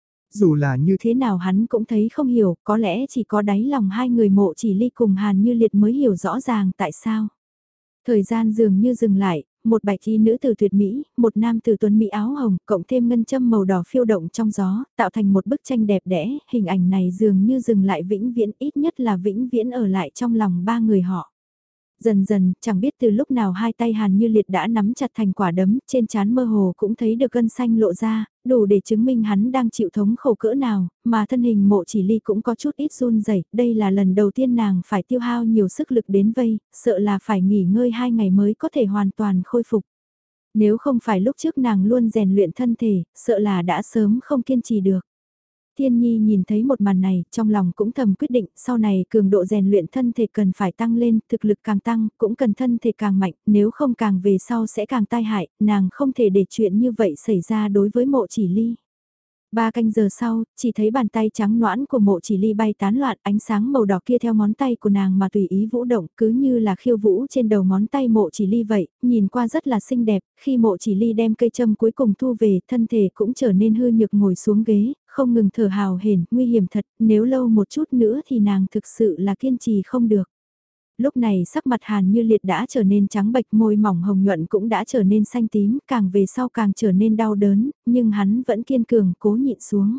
Dù là như thế nào hắn cũng thấy không hiểu, có lẽ chỉ có đáy lòng hai người Mộ Chỉ Ly cùng Hàn Như Liệt mới hiểu rõ ràng tại sao. Thời gian dường như dừng lại, một bạch y nữ tử tuyệt mỹ, một nam tử tuấn mỹ áo hồng, cộng thêm ngân châm màu đỏ phiêu động trong gió, tạo thành một bức tranh đẹp đẽ, hình ảnh này dường như dừng lại vĩnh viễn, ít nhất là vĩnh viễn ở lại trong lòng ba người họ. Dần dần, chẳng biết từ lúc nào hai tay Hàn Như Liệt đã nắm chặt thành quả đấm, trên trán mơ hồ cũng thấy được gân xanh lộ ra, đủ để chứng minh hắn đang chịu thống khổ cỡ nào, mà thân hình Mộ Chỉ Ly cũng có chút ít run rẩy. Đây là lần đầu tiên nàng phải tiêu hao nhiều sức lực đến vây, sợ là phải nghỉ ngơi hai ngày mới có thể hoàn toàn khôi phục. Nếu không phải lúc trước nàng luôn rèn luyện thân thể, sợ là đã sớm không kiên trì được. Thiên Nhi nhìn thấy một màn này, trong lòng cũng thầm quyết định, sau này cường độ rèn luyện thân thể cần phải tăng lên, thực lực càng tăng, cũng cần thân thể càng mạnh, nếu không càng về sau sẽ càng tai hại, nàng không thể để chuyện như vậy xảy ra đối với Mộ Chỉ Ly. Ba canh giờ sau, chỉ thấy bàn tay trắng noãn của Mộ Chỉ Ly bay tán loạn, ánh sáng màu đỏ kia theo ngón tay của nàng mà tùy ý vũ động, cứ như là khiêu vũ trên đầu ngón tay Mộ Chỉ Ly vậy, nhìn qua rất là xinh đẹp, khi Mộ Chỉ Ly đem cây châm cuối cùng thu về, thân thể cũng trở nên hư nhược ngồi xuống ghế, không ngừng thở hào hển, nguy hiểm thật, nếu lâu một chút nữa thì nàng thực sự là kiên trì không được. Lúc này sắc mặt Hàn Như Liệt đã trở nên trắng bệch, môi mỏng hồng nhuận cũng đã trở nên xanh tím, càng về sau càng trở nên đau đớn, nhưng hắn vẫn kiên cường cố nhịn xuống.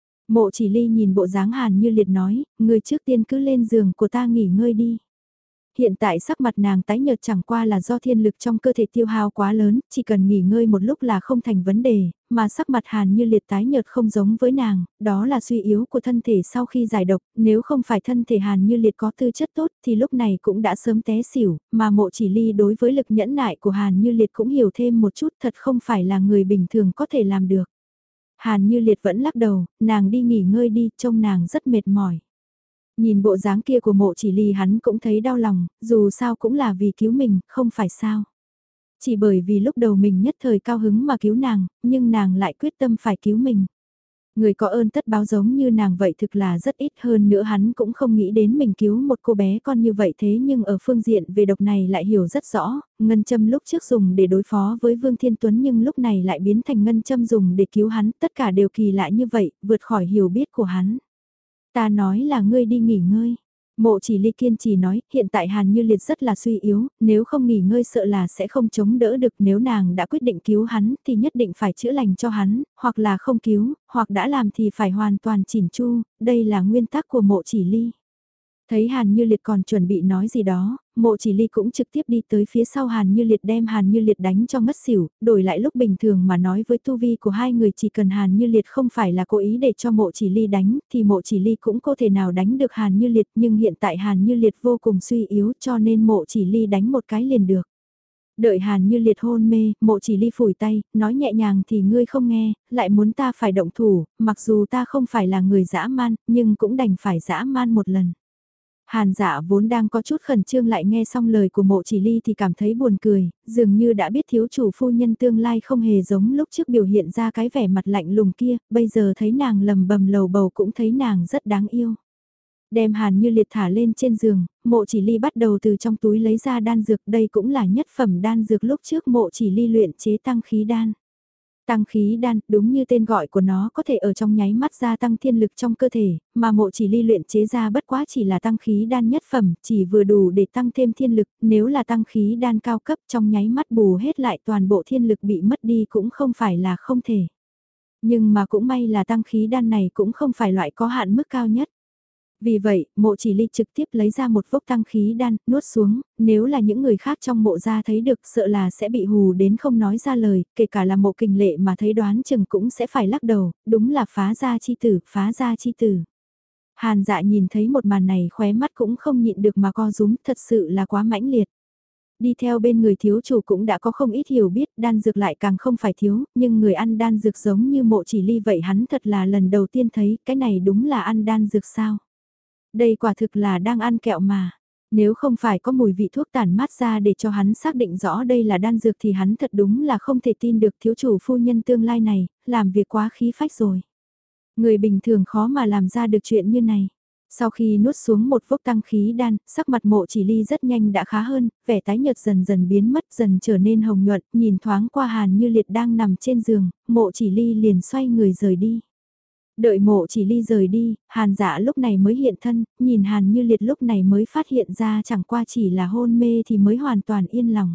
Mộ Chỉ Ly nhìn bộ dáng Hàn Như Liệt nói, người trước tiên cứ lên giường của ta nghỉ ngơi đi. Hiện tại sắc mặt nàng tái nhợt chẳng qua là do thiên lực trong cơ thể tiêu hao quá lớn, chỉ cần nghỉ ngơi một lúc là không thành vấn đề, mà sắc mặt Hàn Như Liệt tái nhợt không giống với nàng, đó là suy yếu của thân thể sau khi giải độc, nếu không phải thân thể Hàn Như Liệt có tư chất tốt thì lúc này cũng đã sớm té xỉu, mà Mộ Chỉ Ly đối với lực nhẫn nại của Hàn Như Liệt cũng hiểu thêm một chút, thật không phải là người bình thường có thể làm được. Hàn Như Liệt vẫn lắc đầu, nàng đi nghỉ ngơi đi, trông nàng rất mệt mỏi. Nhìn bộ dáng kia của Mộ Chỉ Ly hắn cũng thấy đau lòng, dù sao cũng là vì cứu mình, không phải sao. Chỉ bởi vì lúc đầu mình nhất thời cao hứng mà cứu nàng, nhưng nàng lại quyết tâm phải cứu mình. Người có ơn tất báo giống như nàng vậy thực là rất ít, hơn nữa hắn cũng không nghĩ đến mình cứu một cô bé con như vậy, thế nhưng ở phương diện về độc này lại hiểu rất rõ, ngân châm lúc trước dùng để đối phó với Vương Thiên Tuấn nhưng lúc này lại biến thành ngân châm dùng để cứu hắn, tất cả đều kỳ lạ như vậy, vượt khỏi hiểu biết của hắn. Ta nói là ngươi đi nghỉ ngơi. Mộ Chỉ Ly kiên trì nói, hiện tại Hàn Như Liệt rất là suy yếu, nếu không nghỉ ngơi sợ là sẽ không chống đỡ được, nếu nàng đã quyết định cứu hắn thì nhất định phải chữa lành cho hắn, hoặc là không cứu, hoặc đã làm thì phải hoàn toàn chỉn chu, đây là nguyên tắc của Mộ Chỉ Ly. Thấy Hàn Như Liệt còn chuẩn bị nói gì đó, Mộ Chỉ Ly cũng trực tiếp đi tới phía sau Hàn Như Liệt đem Hàn Như Liệt đánh cho ngất xỉu, đổi lại lúc bình thường mà nói với tu vi của hai người chỉ cần Hàn Như Liệt không phải là cố ý để cho Mộ Chỉ Ly đánh, thì Mộ Chỉ Ly cũng có thể nào đánh được Hàn Như Liệt, nhưng hiện tại Hàn Như Liệt vô cùng suy yếu cho nên Mộ Chỉ Ly đánh một cái liền được. Đợi Hàn Như Liệt hôn mê, Mộ Chỉ Ly phủi tay, nói nhẹ nhàng thì ngươi không nghe, lại muốn ta phải động thủ, mặc dù ta không phải là người dã man, nhưng cũng đành phải dã man một lần. Hàn Dạ vốn đang có chút khẩn trương lại nghe xong lời của Mộ Chỉ Ly thì cảm thấy buồn cười, dường như đã biết thiếu chủ phu nhân tương lai không hề giống lúc trước biểu hiện ra cái vẻ mặt lạnh lùng kia, bây giờ thấy nàng lầm bầm lầu bầu cũng thấy nàng rất đáng yêu. Đem Hàn Như Liệt thả lên trên giường, Mộ Chỉ Ly bắt đầu từ trong túi lấy ra đan dược, đây cũng là nhất phẩm đan dược lúc trước Mộ Chỉ Ly luyện chế tăng khí đan. Tăng khí đan, đúng như tên gọi của nó có thể ở trong nháy mắt gia tăng thiên lực trong cơ thể, mà Mộ Chỉ Ly luyện chế ra bất quá chỉ là tăng khí đan nhất phẩm, chỉ vừa đủ để tăng thêm thiên lực, nếu là tăng khí đan cao cấp trong nháy mắt bù hết lại toàn bộ thiên lực bị mất đi cũng không phải là không thể. Nhưng mà cũng may là tăng khí đan này cũng không phải loại có hạn mức cao nhất. Vì vậy, mộ chỉ ly trực tiếp lấy ra một vốc tăng khí đan, nuốt xuống, nếu là những người khác trong mộ gia thấy được sợ là sẽ bị hù đến không nói ra lời, kể cả là mộ kình lệ mà thấy đoán chừng cũng sẽ phải lắc đầu, đúng là phá gia chi tử, phá gia chi tử. Hàn dạ nhìn thấy một màn này khóe mắt cũng không nhịn được mà co rúm, thật sự là quá mãnh liệt. Đi theo bên người thiếu chủ cũng đã có không ít hiểu biết, đan dược lại càng không phải thiếu, nhưng người ăn đan dược giống như mộ chỉ ly vậy hắn thật là lần đầu tiên thấy, cái này đúng là ăn đan dược sao. Đây quả thực là đang ăn kẹo mà. Nếu không phải có mùi vị thuốc tản mát ra để cho hắn xác định rõ đây là đan dược thì hắn thật đúng là không thể tin được thiếu chủ phu nhân tương lai này, làm việc quá khí phách rồi. Người bình thường khó mà làm ra được chuyện như này. Sau khi nuốt xuống một vốc tăng khí đan, sắc mặt mộ chỉ ly rất nhanh đã khá hơn, vẻ tái nhợt dần dần biến mất dần trở nên hồng nhuận, nhìn thoáng qua Hàn Như Liệt đang nằm trên giường, mộ chỉ ly liền xoay người rời đi. Đợi mộ chỉ ly rời đi, Hàn dạ lúc này mới hiện thân, nhìn Hàn Như Liệt lúc này mới phát hiện ra chẳng qua chỉ là hôn mê thì mới hoàn toàn yên lòng.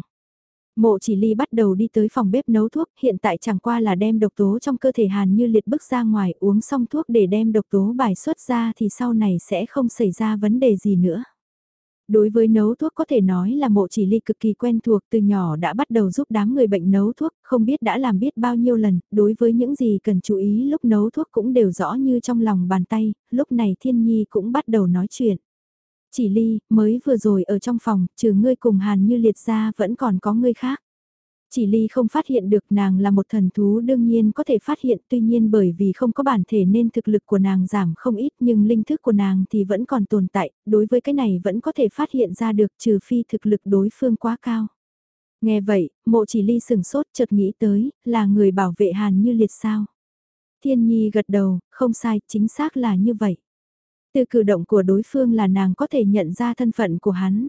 Mộ chỉ ly bắt đầu đi tới phòng bếp nấu thuốc, hiện tại chẳng qua là đem độc tố trong cơ thể Hàn Như Liệt bức ra ngoài uống xong thuốc để đem độc tố bài xuất ra thì sau này sẽ không xảy ra vấn đề gì nữa. Đối với nấu thuốc có thể nói là mộ chỉ ly cực kỳ quen thuộc từ nhỏ đã bắt đầu giúp đám người bệnh nấu thuốc, không biết đã làm biết bao nhiêu lần, đối với những gì cần chú ý lúc nấu thuốc cũng đều rõ như trong lòng bàn tay, lúc này Thiên Nhi cũng bắt đầu nói chuyện. Chỉ ly, mới vừa rồi ở trong phòng, trừ ngươi cùng Hàn Như Liệt ra vẫn còn có ngươi khác. Chỉ ly không phát hiện được nàng là một thần thú đương nhiên có thể phát hiện tuy nhiên bởi vì không có bản thể nên thực lực của nàng giảm không ít nhưng linh thức của nàng thì vẫn còn tồn tại, đối với cái này vẫn có thể phát hiện ra được trừ phi thực lực đối phương quá cao. Nghe vậy, mộ chỉ ly sừng sốt chợt nghĩ tới, là người bảo vệ Hàn Như Liệt sao? Thiên Nhi gật đầu, không sai, chính xác là như vậy. Từ cử động của đối phương là nàng có thể nhận ra thân phận của hắn.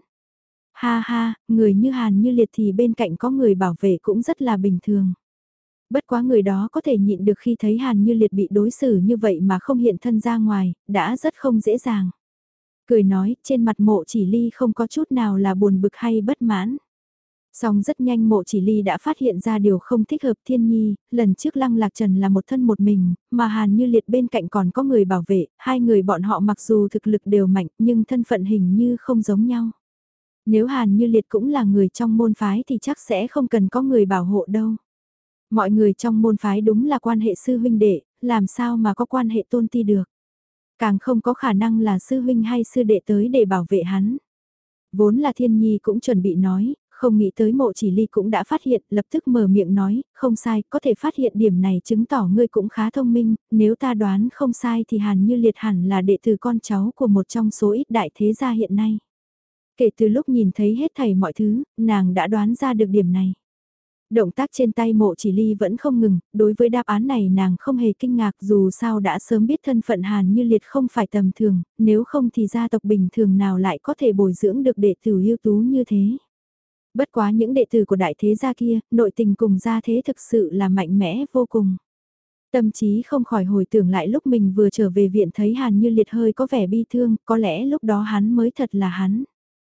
Ha ha, người như Hàn Như Liệt thì bên cạnh có người bảo vệ cũng rất là bình thường. Bất quá người đó có thể nhịn được khi thấy Hàn Như Liệt bị đối xử như vậy mà không hiện thân ra ngoài, đã rất không dễ dàng. Cười nói, trên mặt mộ chỉ ly không có chút nào là buồn bực hay bất mãn. Song rất nhanh mộ chỉ ly đã phát hiện ra điều không thích hợp Thiên Nhi, lần trước Lăng Lạc Trần là một thân một mình, mà Hàn Như Liệt bên cạnh còn có người bảo vệ, hai người bọn họ mặc dù thực lực đều mạnh nhưng thân phận hình như không giống nhau. Nếu Hàn Như Liệt cũng là người trong môn phái thì chắc sẽ không cần có người bảo hộ đâu. Mọi người trong môn phái đúng là quan hệ sư huynh đệ, làm sao mà có quan hệ tôn ti được. Càng không có khả năng là sư huynh hay sư đệ tới để bảo vệ hắn. Vốn là Thiên Nhi cũng chuẩn bị nói, không nghĩ tới mộ chỉ ly cũng đã phát hiện, lập tức mở miệng nói, không sai, có thể phát hiện điểm này chứng tỏ ngươi cũng khá thông minh, nếu ta đoán không sai thì Hàn Như Liệt hẳn là đệ tử con cháu của một trong số ít đại thế gia hiện nay. Kể từ lúc nhìn thấy hết thảy mọi thứ, nàng đã đoán ra được điểm này. Động tác trên tay mộ chỉ ly vẫn không ngừng, đối với đáp án này nàng không hề kinh ngạc dù sao đã sớm biết thân phận Hàn Như Liệt không phải tầm thường, nếu không thì gia tộc bình thường nào lại có thể bồi dưỡng được đệ tử ưu tú như thế. Bất quá những đệ tử của đại thế gia kia, nội tình cùng gia thế thực sự là mạnh mẽ vô cùng. Tâm trí không khỏi hồi tưởng lại lúc mình vừa trở về viện thấy Hàn Như Liệt hơi có vẻ bi thương, có lẽ lúc đó hắn mới thật là hắn.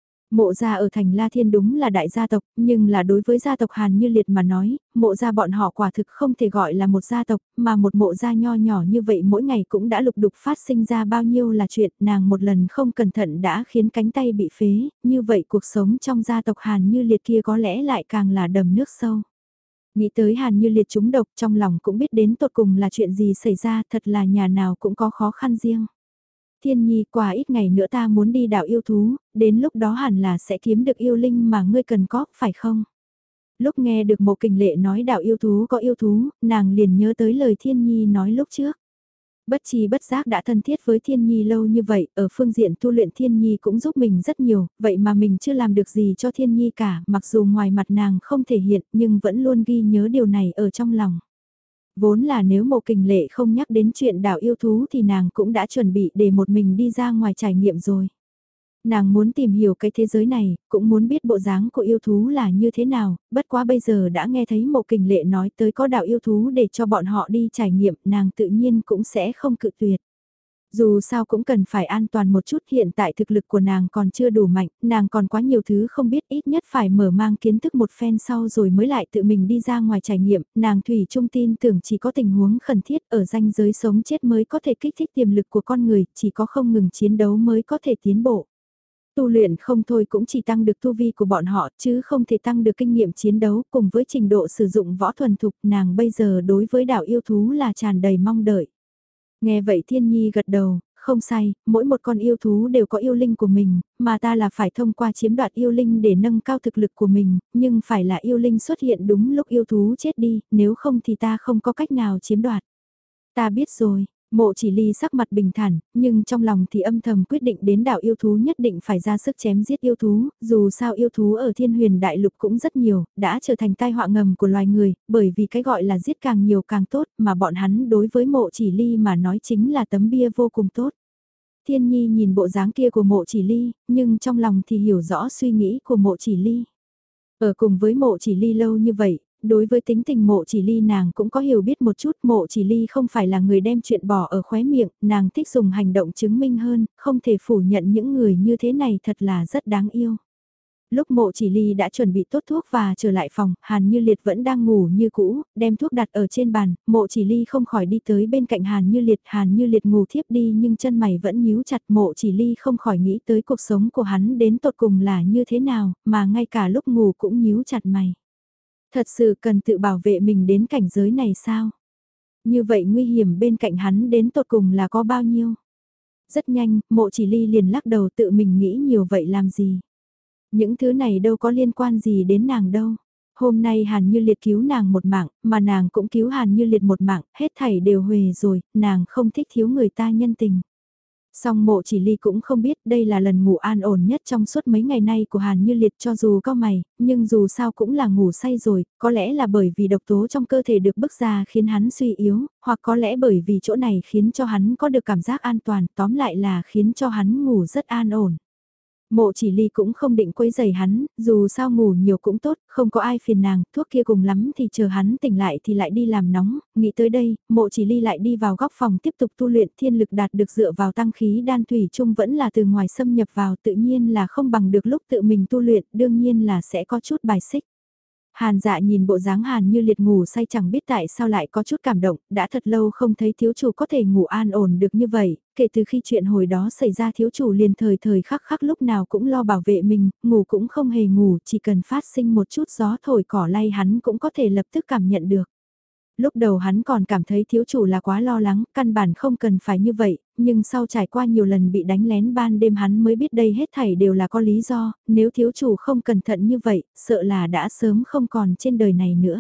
Mộ gia ở thành La Thiên đúng là đại gia tộc, nhưng là đối với gia tộc Hàn Như Liệt mà nói, mộ gia bọn họ quả thực không thể gọi là một gia tộc, mà một mộ gia nho nhỏ như vậy mỗi ngày cũng đã lục đục phát sinh ra bao nhiêu là chuyện, nàng một lần không cẩn thận đã khiến cánh tay bị phế, như vậy cuộc sống trong gia tộc Hàn Như Liệt kia có lẽ lại càng là đầm nước sâu. Nghĩ tới Hàn Như Liệt trúng độc trong lòng cũng biết đến tột cùng là chuyện gì xảy ra, thật là nhà nào cũng có khó khăn riêng. Thiên Nhi, qua ít ngày nữa ta muốn đi đảo yêu thú, đến lúc đó hẳn là sẽ kiếm được yêu linh mà ngươi cần có, phải không? Lúc nghe được Mộ Kình Lệ nói đảo yêu thú có yêu thú, nàng liền nhớ tới lời Thiên Nhi nói lúc trước. Bất chi bất giác đã thân thiết với Thiên Nhi lâu như vậy, ở phương diện tu luyện Thiên Nhi cũng giúp mình rất nhiều, vậy mà mình chưa làm được gì cho Thiên Nhi cả, mặc dù ngoài mặt nàng không thể hiện nhưng vẫn luôn ghi nhớ điều này ở trong lòng. Vốn là nếu Mộ Kình Lệ không nhắc đến chuyện đảo yêu thú thì nàng cũng đã chuẩn bị để một mình đi ra ngoài trải nghiệm rồi. Nàng muốn tìm hiểu cái thế giới này, cũng muốn biết bộ dáng của yêu thú là như thế nào, bất quá bây giờ đã nghe thấy Mộ Kình Lệ nói tới có đảo yêu thú để cho bọn họ đi trải nghiệm, nàng tự nhiên cũng sẽ không cự tuyệt. Dù sao cũng cần phải an toàn một chút, hiện tại thực lực của nàng còn chưa đủ mạnh, nàng còn quá nhiều thứ không biết, ít nhất phải mở mang kiến thức một phen sau rồi mới lại tự mình đi ra ngoài trải nghiệm, nàng thủy chung tin tưởng chỉ có tình huống khẩn thiết ở ranh giới sống chết mới có thể kích thích tiềm lực của con người, chỉ có không ngừng chiến đấu mới có thể tiến bộ. Tu luyện không thôi cũng chỉ tăng được tu vi của bọn họ chứ không thể tăng được kinh nghiệm chiến đấu cùng với trình độ sử dụng võ thuần thục, nàng bây giờ đối với đảo yêu thú là tràn đầy mong đợi. Nghe vậy Thiên Nhi gật đầu, không sai, mỗi một con yêu thú đều có yêu linh của mình, mà ta là phải thông qua chiếm đoạt yêu linh để nâng cao thực lực của mình, nhưng phải là yêu linh xuất hiện đúng lúc yêu thú chết đi, nếu không thì ta không có cách nào chiếm đoạt. Ta biết rồi, Mộ Chỉ Ly sắc mặt bình thản, nhưng trong lòng thì âm thầm quyết định đến đảo yêu thú nhất định phải ra sức chém giết yêu thú, dù sao yêu thú ở Thiên Huyền Đại Lục cũng rất nhiều, đã trở thành tai họa ngầm của loài người, bởi vì cái gọi là giết càng nhiều càng tốt, mà bọn hắn đối với Mộ Chỉ Ly mà nói chính là tấm bia vô cùng tốt. Thiên Nhi nhìn bộ dáng kia của Mộ Chỉ Ly, nhưng trong lòng thì hiểu rõ suy nghĩ của Mộ Chỉ Ly. Ở cùng với Mộ Chỉ Ly lâu như vậy, đối với tính tình Mộ Chỉ Ly nàng cũng có hiểu biết một chút. Mộ Chỉ Ly không phải là người đem chuyện bỏ ở khóe miệng, nàng thích dùng hành động chứng minh hơn, không thể phủ nhận những người như thế này thật là rất đáng yêu. Lúc Mộ Chỉ Ly đã chuẩn bị tốt thuốc và trở lại phòng, Hàn Như Liệt vẫn đang ngủ như cũ, đem thuốc đặt ở trên bàn, Mộ Chỉ Ly không khỏi đi tới bên cạnh Hàn Như Liệt, Hàn Như Liệt ngủ thiếp đi nhưng chân mày vẫn nhíu chặt. Mộ Chỉ Ly không khỏi nghĩ tới cuộc sống của hắn đến tột cùng là như thế nào, mà ngay cả lúc ngủ cũng nhíu chặt mày. Thật sự cần tự bảo vệ mình đến cảnh giới này sao? Như vậy nguy hiểm bên cạnh hắn đến tột cùng là có bao nhiêu? Rất nhanh, Mộ Chỉ Ly liền lắc đầu, tự mình nghĩ nhiều vậy làm gì? Những thứ này đâu có liên quan gì đến nàng đâu. Hôm nay Hàn Như Liệt cứu nàng một mạng, mà nàng cũng cứu Hàn Như Liệt một mạng, hết thảy đều huề rồi, nàng không thích thiếu người ta nhân tình. Song Mộ Chỉ Ly cũng không biết đây là lần ngủ an ổn nhất trong suốt mấy ngày nay của Hàn Như Liệt, cho dù có mày, nhưng dù sao cũng là ngủ say rồi, có lẽ là bởi vì độc tố trong cơ thể được bức ra khiến hắn suy yếu, hoặc có lẽ bởi vì chỗ này khiến cho hắn có được cảm giác an toàn, tóm lại là khiến cho hắn ngủ rất an ổn. Mộ Chỉ Ly cũng không định quấy rầy hắn, dù sao ngủ nhiều cũng tốt, không có ai phiền nàng, thuốc kia cùng lắm thì chờ hắn tỉnh lại thì lại đi làm nóng, nghĩ tới đây, Mộ Chỉ Ly lại đi vào góc phòng tiếp tục tu luyện. Thiên lực đạt được dựa vào tăng khí đan thủy chung vẫn là từ ngoài xâm nhập vào, tự nhiên là không bằng được lúc tự mình tu luyện, đương nhiên là sẽ có chút bài xích. Hàn Dạ nhìn bộ dáng Hàn Như Liệt ngủ say chẳng biết tại sao lại có chút cảm động, đã thật lâu không thấy thiếu chủ có thể ngủ an ổn được như vậy, kể từ khi chuyện hồi đó xảy ra thiếu chủ liền thời thời khắc khắc lúc nào cũng lo bảo vệ mình, ngủ cũng không hề ngủ, chỉ cần phát sinh một chút gió thổi cỏ lay hắn cũng có thể lập tức cảm nhận được. Lúc đầu hắn còn cảm thấy thiếu chủ là quá lo lắng, căn bản không cần phải như vậy, nhưng sau trải qua nhiều lần bị đánh lén ban đêm hắn mới biết đây hết thảy đều là có lý do, nếu thiếu chủ không cẩn thận như vậy, sợ là đã sớm không còn trên đời này nữa.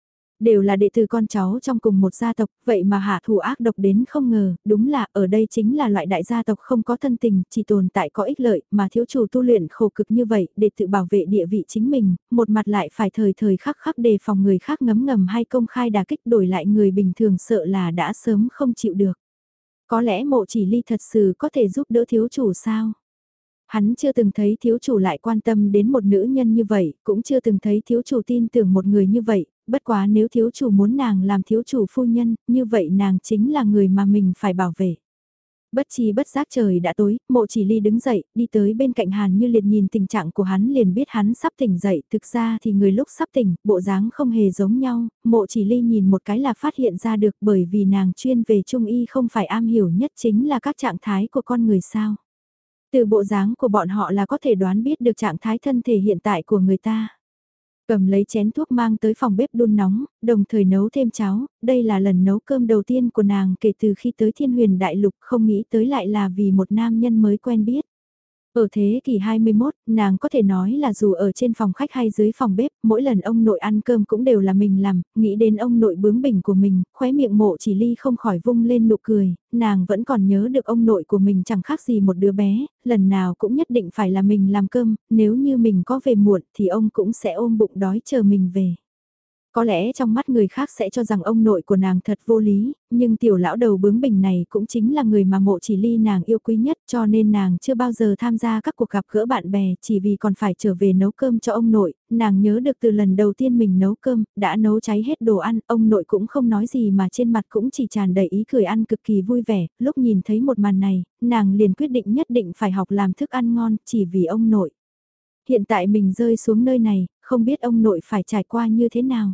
Đều là đệ tử con cháu trong cùng một gia tộc, vậy mà hạ thủ ác độc đến không ngờ, đúng là ở đây chính là loại đại gia tộc không có thân tình, chỉ tồn tại có ích lợi, mà thiếu chủ tu luyện khổ cực như vậy, để tự bảo vệ địa vị chính mình, một mặt lại phải thời thời khắc khắc đề phòng người khác ngấm ngầm hay công khai đả kích, đổi lại người bình thường sợ là đã sớm không chịu được. Có lẽ Mộ Chỉ Ly thật sự có thể giúp đỡ thiếu chủ sao? Hắn chưa từng thấy thiếu chủ lại quan tâm đến một nữ nhân như vậy, cũng chưa từng thấy thiếu chủ tin tưởng một người như vậy, bất quá nếu thiếu chủ muốn nàng làm thiếu chủ phu nhân, như vậy nàng chính là người mà mình phải bảo vệ. Bất chi bất giác trời đã tối, Mộ Chỉ Ly đứng dậy, đi tới bên cạnh Hàn Như Liệt, nhìn tình trạng của hắn liền biết hắn sắp tỉnh dậy, thực ra thì người lúc sắp tỉnh, bộ dáng không hề giống nhau, Mộ Chỉ Ly nhìn một cái là phát hiện ra được, bởi vì nàng chuyên về trung y không phải am hiểu nhất chính là các trạng thái của con người sao. Từ bộ dáng của bọn họ là có thể đoán biết được trạng thái thân thể hiện tại của người ta. Cầm lấy chén thuốc mang tới phòng bếp đun nóng, đồng thời nấu thêm cháo, đây là lần nấu cơm đầu tiên của nàng kể từ khi tới Thiên Huyền Đại Lục, không nghĩ tới lại là vì một nam nhân mới quen biết. Ở thế kỷ hai mươi mốt, nàng có thể nói là dù ở trên phòng khách hay dưới phòng bếp, mỗi lần ông nội ăn cơm cũng đều là mình làm, nghĩ đến ông nội bướng bỉnh của mình, khóe miệng Mộ Chỉ Ly không khỏi vung lên nụ cười, nàng vẫn còn nhớ được ông nội của mình chẳng khác gì một đứa bé, lần nào cũng nhất định phải là mình làm cơm, nếu như mình có về muộn thì ông cũng sẽ ôm bụng đói chờ mình về. Có lẽ trong mắt người khác sẽ cho rằng ông nội của nàng thật vô lý, nhưng tiểu lão đầu bướng bỉnh này cũng chính là người mà Mộ Chỉ Ly nàng yêu quý nhất, cho nên nàng chưa bao giờ tham gia các cuộc gặp gỡ bạn bè chỉ vì còn phải trở về nấu cơm cho ông nội. Nàng nhớ được từ lần đầu tiên mình nấu cơm, đã nấu cháy hết đồ ăn, ông nội cũng không nói gì mà trên mặt cũng chỉ tràn đầy ý cười ăn cực kỳ vui vẻ. Lúc nhìn thấy một màn này, nàng liền quyết định nhất định phải học làm thức ăn ngon chỉ vì ông nội. Hiện tại mình rơi xuống nơi này, không biết ông nội phải trải qua như thế nào.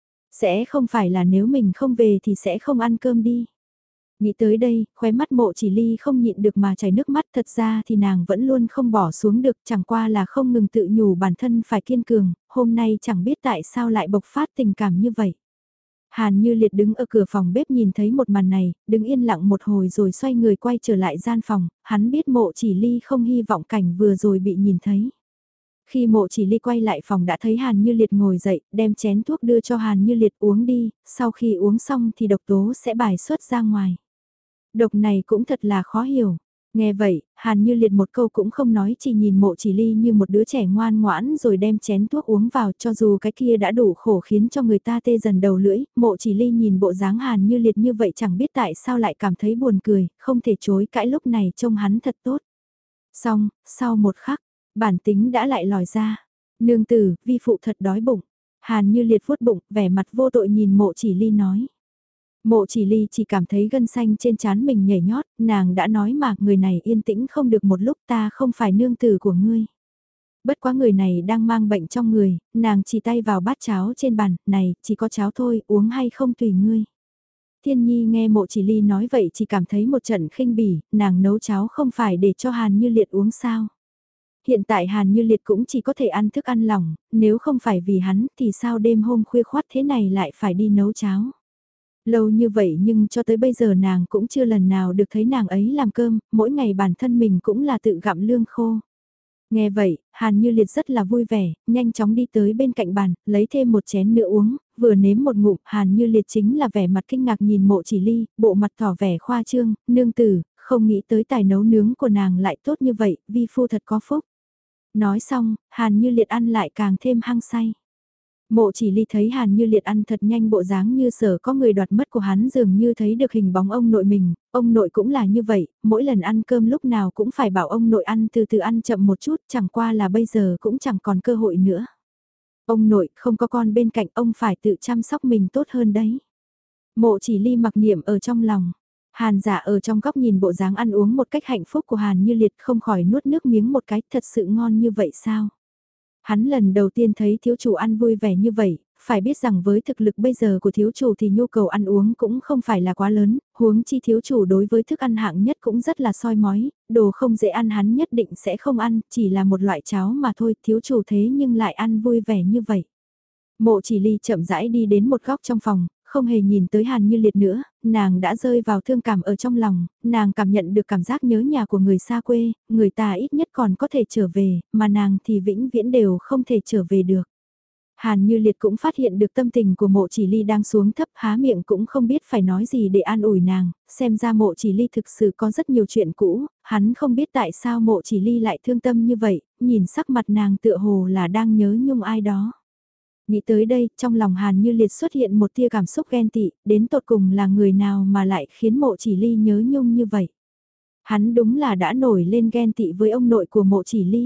Sẽ không phải là nếu mình không về thì sẽ không ăn cơm đi. Nghĩ tới đây, khóe mắt Mộ Chỉ Ly không nhịn được mà chảy nước mắt, thật ra thì nàng vẫn luôn không bỏ xuống được, chẳng qua là không ngừng tự nhủ bản thân phải kiên cường, hôm nay chẳng biết tại sao lại bộc phát tình cảm như vậy. Hàn Như Liệt đứng ở cửa phòng bếp nhìn thấy một màn này, đứng yên lặng một hồi rồi xoay người quay trở lại gian phòng, hắn biết Mộ Chỉ Ly không hy vọng cảnh vừa rồi bị nhìn thấy. Khi Mộ Chỉ Ly quay lại phòng đã thấy Hàn Như Liệt ngồi dậy, đem chén thuốc đưa cho Hàn Như Liệt uống đi, sau khi uống xong thì độc tố sẽ bài xuất ra ngoài. Độc này cũng thật là khó hiểu. Nghe vậy, Hàn Như Liệt một câu cũng không nói, chỉ nhìn Mộ Chỉ Ly như một đứa trẻ ngoan ngoãn rồi đem chén thuốc uống vào, cho dù cái kia đã đủ khổ khiến cho người ta tê dần đầu lưỡi. Mộ Chỉ Ly nhìn bộ dáng Hàn Như Liệt như vậy chẳng biết tại sao lại cảm thấy buồn cười, không thể chối cãi, lúc này trông hắn thật tốt. Xong, sau một khắc, bản tính đã lại lòi ra. Nương tử, vi phụ thật đói bụng. Hàn Như Liệt vuốt bụng, vẻ mặt vô tội nhìn Mộ Chỉ Ly nói. Mộ Chỉ Ly chỉ cảm thấy gân xanh trên trán mình nhảy nhót, nàng đã nói mà người này yên tĩnh không được một lúc, ta không phải nương tử của ngươi. Bất quá người này đang mang bệnh trong người, nàng chỉ tay vào bát cháo trên bàn, này, chỉ có cháo thôi, uống hay không tùy ngươi. Thiên Nhi nghe Mộ Chỉ Ly nói vậy chỉ cảm thấy một trận khinh bỉ, nàng nấu cháo không phải để cho Hàn Như Liệt uống sao. Hiện tại Hàn Như Liệt cũng chỉ có thể ăn thức ăn lỏng, nếu không phải vì hắn thì sao đêm hôm khuya khoắt thế này lại phải đi nấu cháo. Lâu như vậy nhưng cho tới bây giờ nàng cũng chưa lần nào được thấy nàng ấy làm cơm, mỗi ngày bản thân mình cũng là tự gặm lương khô. Nghe vậy, Hàn Như Liệt rất là vui vẻ, nhanh chóng đi tới bên cạnh bàn, lấy thêm một chén nữa uống, vừa nếm một ngụm, Hàn Như Liệt chính là vẻ mặt kinh ngạc nhìn Mộ Chỉ Ly, bộ mặt tỏ vẻ khoa trương, nương tử, không nghĩ tới tài nấu nướng của nàng lại tốt như vậy, vi phu thật có phúc. Nói xong, Hàn Như Liệt ăn lại càng thêm hăng say. Mộ Chỉ Ly thấy Hàn Như Liệt ăn thật nhanh, bộ dáng như sở có người đoạt mất của hắn, dường như thấy được hình bóng ông nội mình, ông nội cũng là như vậy, mỗi lần ăn cơm lúc nào cũng phải bảo ông nội ăn từ từ, ăn chậm một chút, chẳng qua là bây giờ cũng chẳng còn cơ hội nữa. Ông nội không có con bên cạnh, ông phải tự chăm sóc mình tốt hơn đấy. Mộ Chỉ Ly mặc niệm ở trong lòng. Hàn Dạ ở trong góc nhìn bộ dáng ăn uống một cách hạnh phúc của Hàn Như Liệt, không khỏi nuốt nước miếng một cái, thật sự ngon như vậy sao? Hắn lần đầu tiên thấy thiếu chủ ăn vui vẻ như vậy, phải biết rằng với thực lực bây giờ của thiếu chủ thì nhu cầu ăn uống cũng không phải là quá lớn, huống chi thiếu chủ đối với thức ăn hạng nhất cũng rất là soi mói, đồ không dễ ăn hắn nhất định sẽ không ăn, chỉ là một loại cháo mà thôi, thiếu chủ thế nhưng lại ăn vui vẻ như vậy. Mộ Chỉ Ly chậm rãi đi đến một góc trong phòng, không hề nhìn tới Hàn Như Liệt nữa, nàng đã rơi vào thương cảm ở trong lòng, nàng cảm nhận được cảm giác nhớ nhà của người xa quê, người ta ít nhất còn có thể trở về, mà nàng thì vĩnh viễn đều không thể trở về được. Hàn Như Liệt cũng phát hiện được tâm tình của Mộ Chỉ Ly đang xuống thấp, há miệng cũng không biết phải nói gì để an ủi nàng, xem ra Mộ Chỉ Ly thực sự có rất nhiều chuyện cũ, hắn không biết tại sao Mộ Chỉ Ly lại thương tâm như vậy, nhìn sắc mặt nàng tựa hồ là đang nhớ nhung ai đó. Nghĩ tới đây, trong lòng Hàn Như Liệt xuất hiện một tia cảm xúc ghen tị, đến tột cùng là người nào mà lại khiến Mộ Chỉ Ly nhớ nhung như vậy. Hắn đúng là đã nổi lên ghen tị với ông nội của Mộ Chỉ Ly.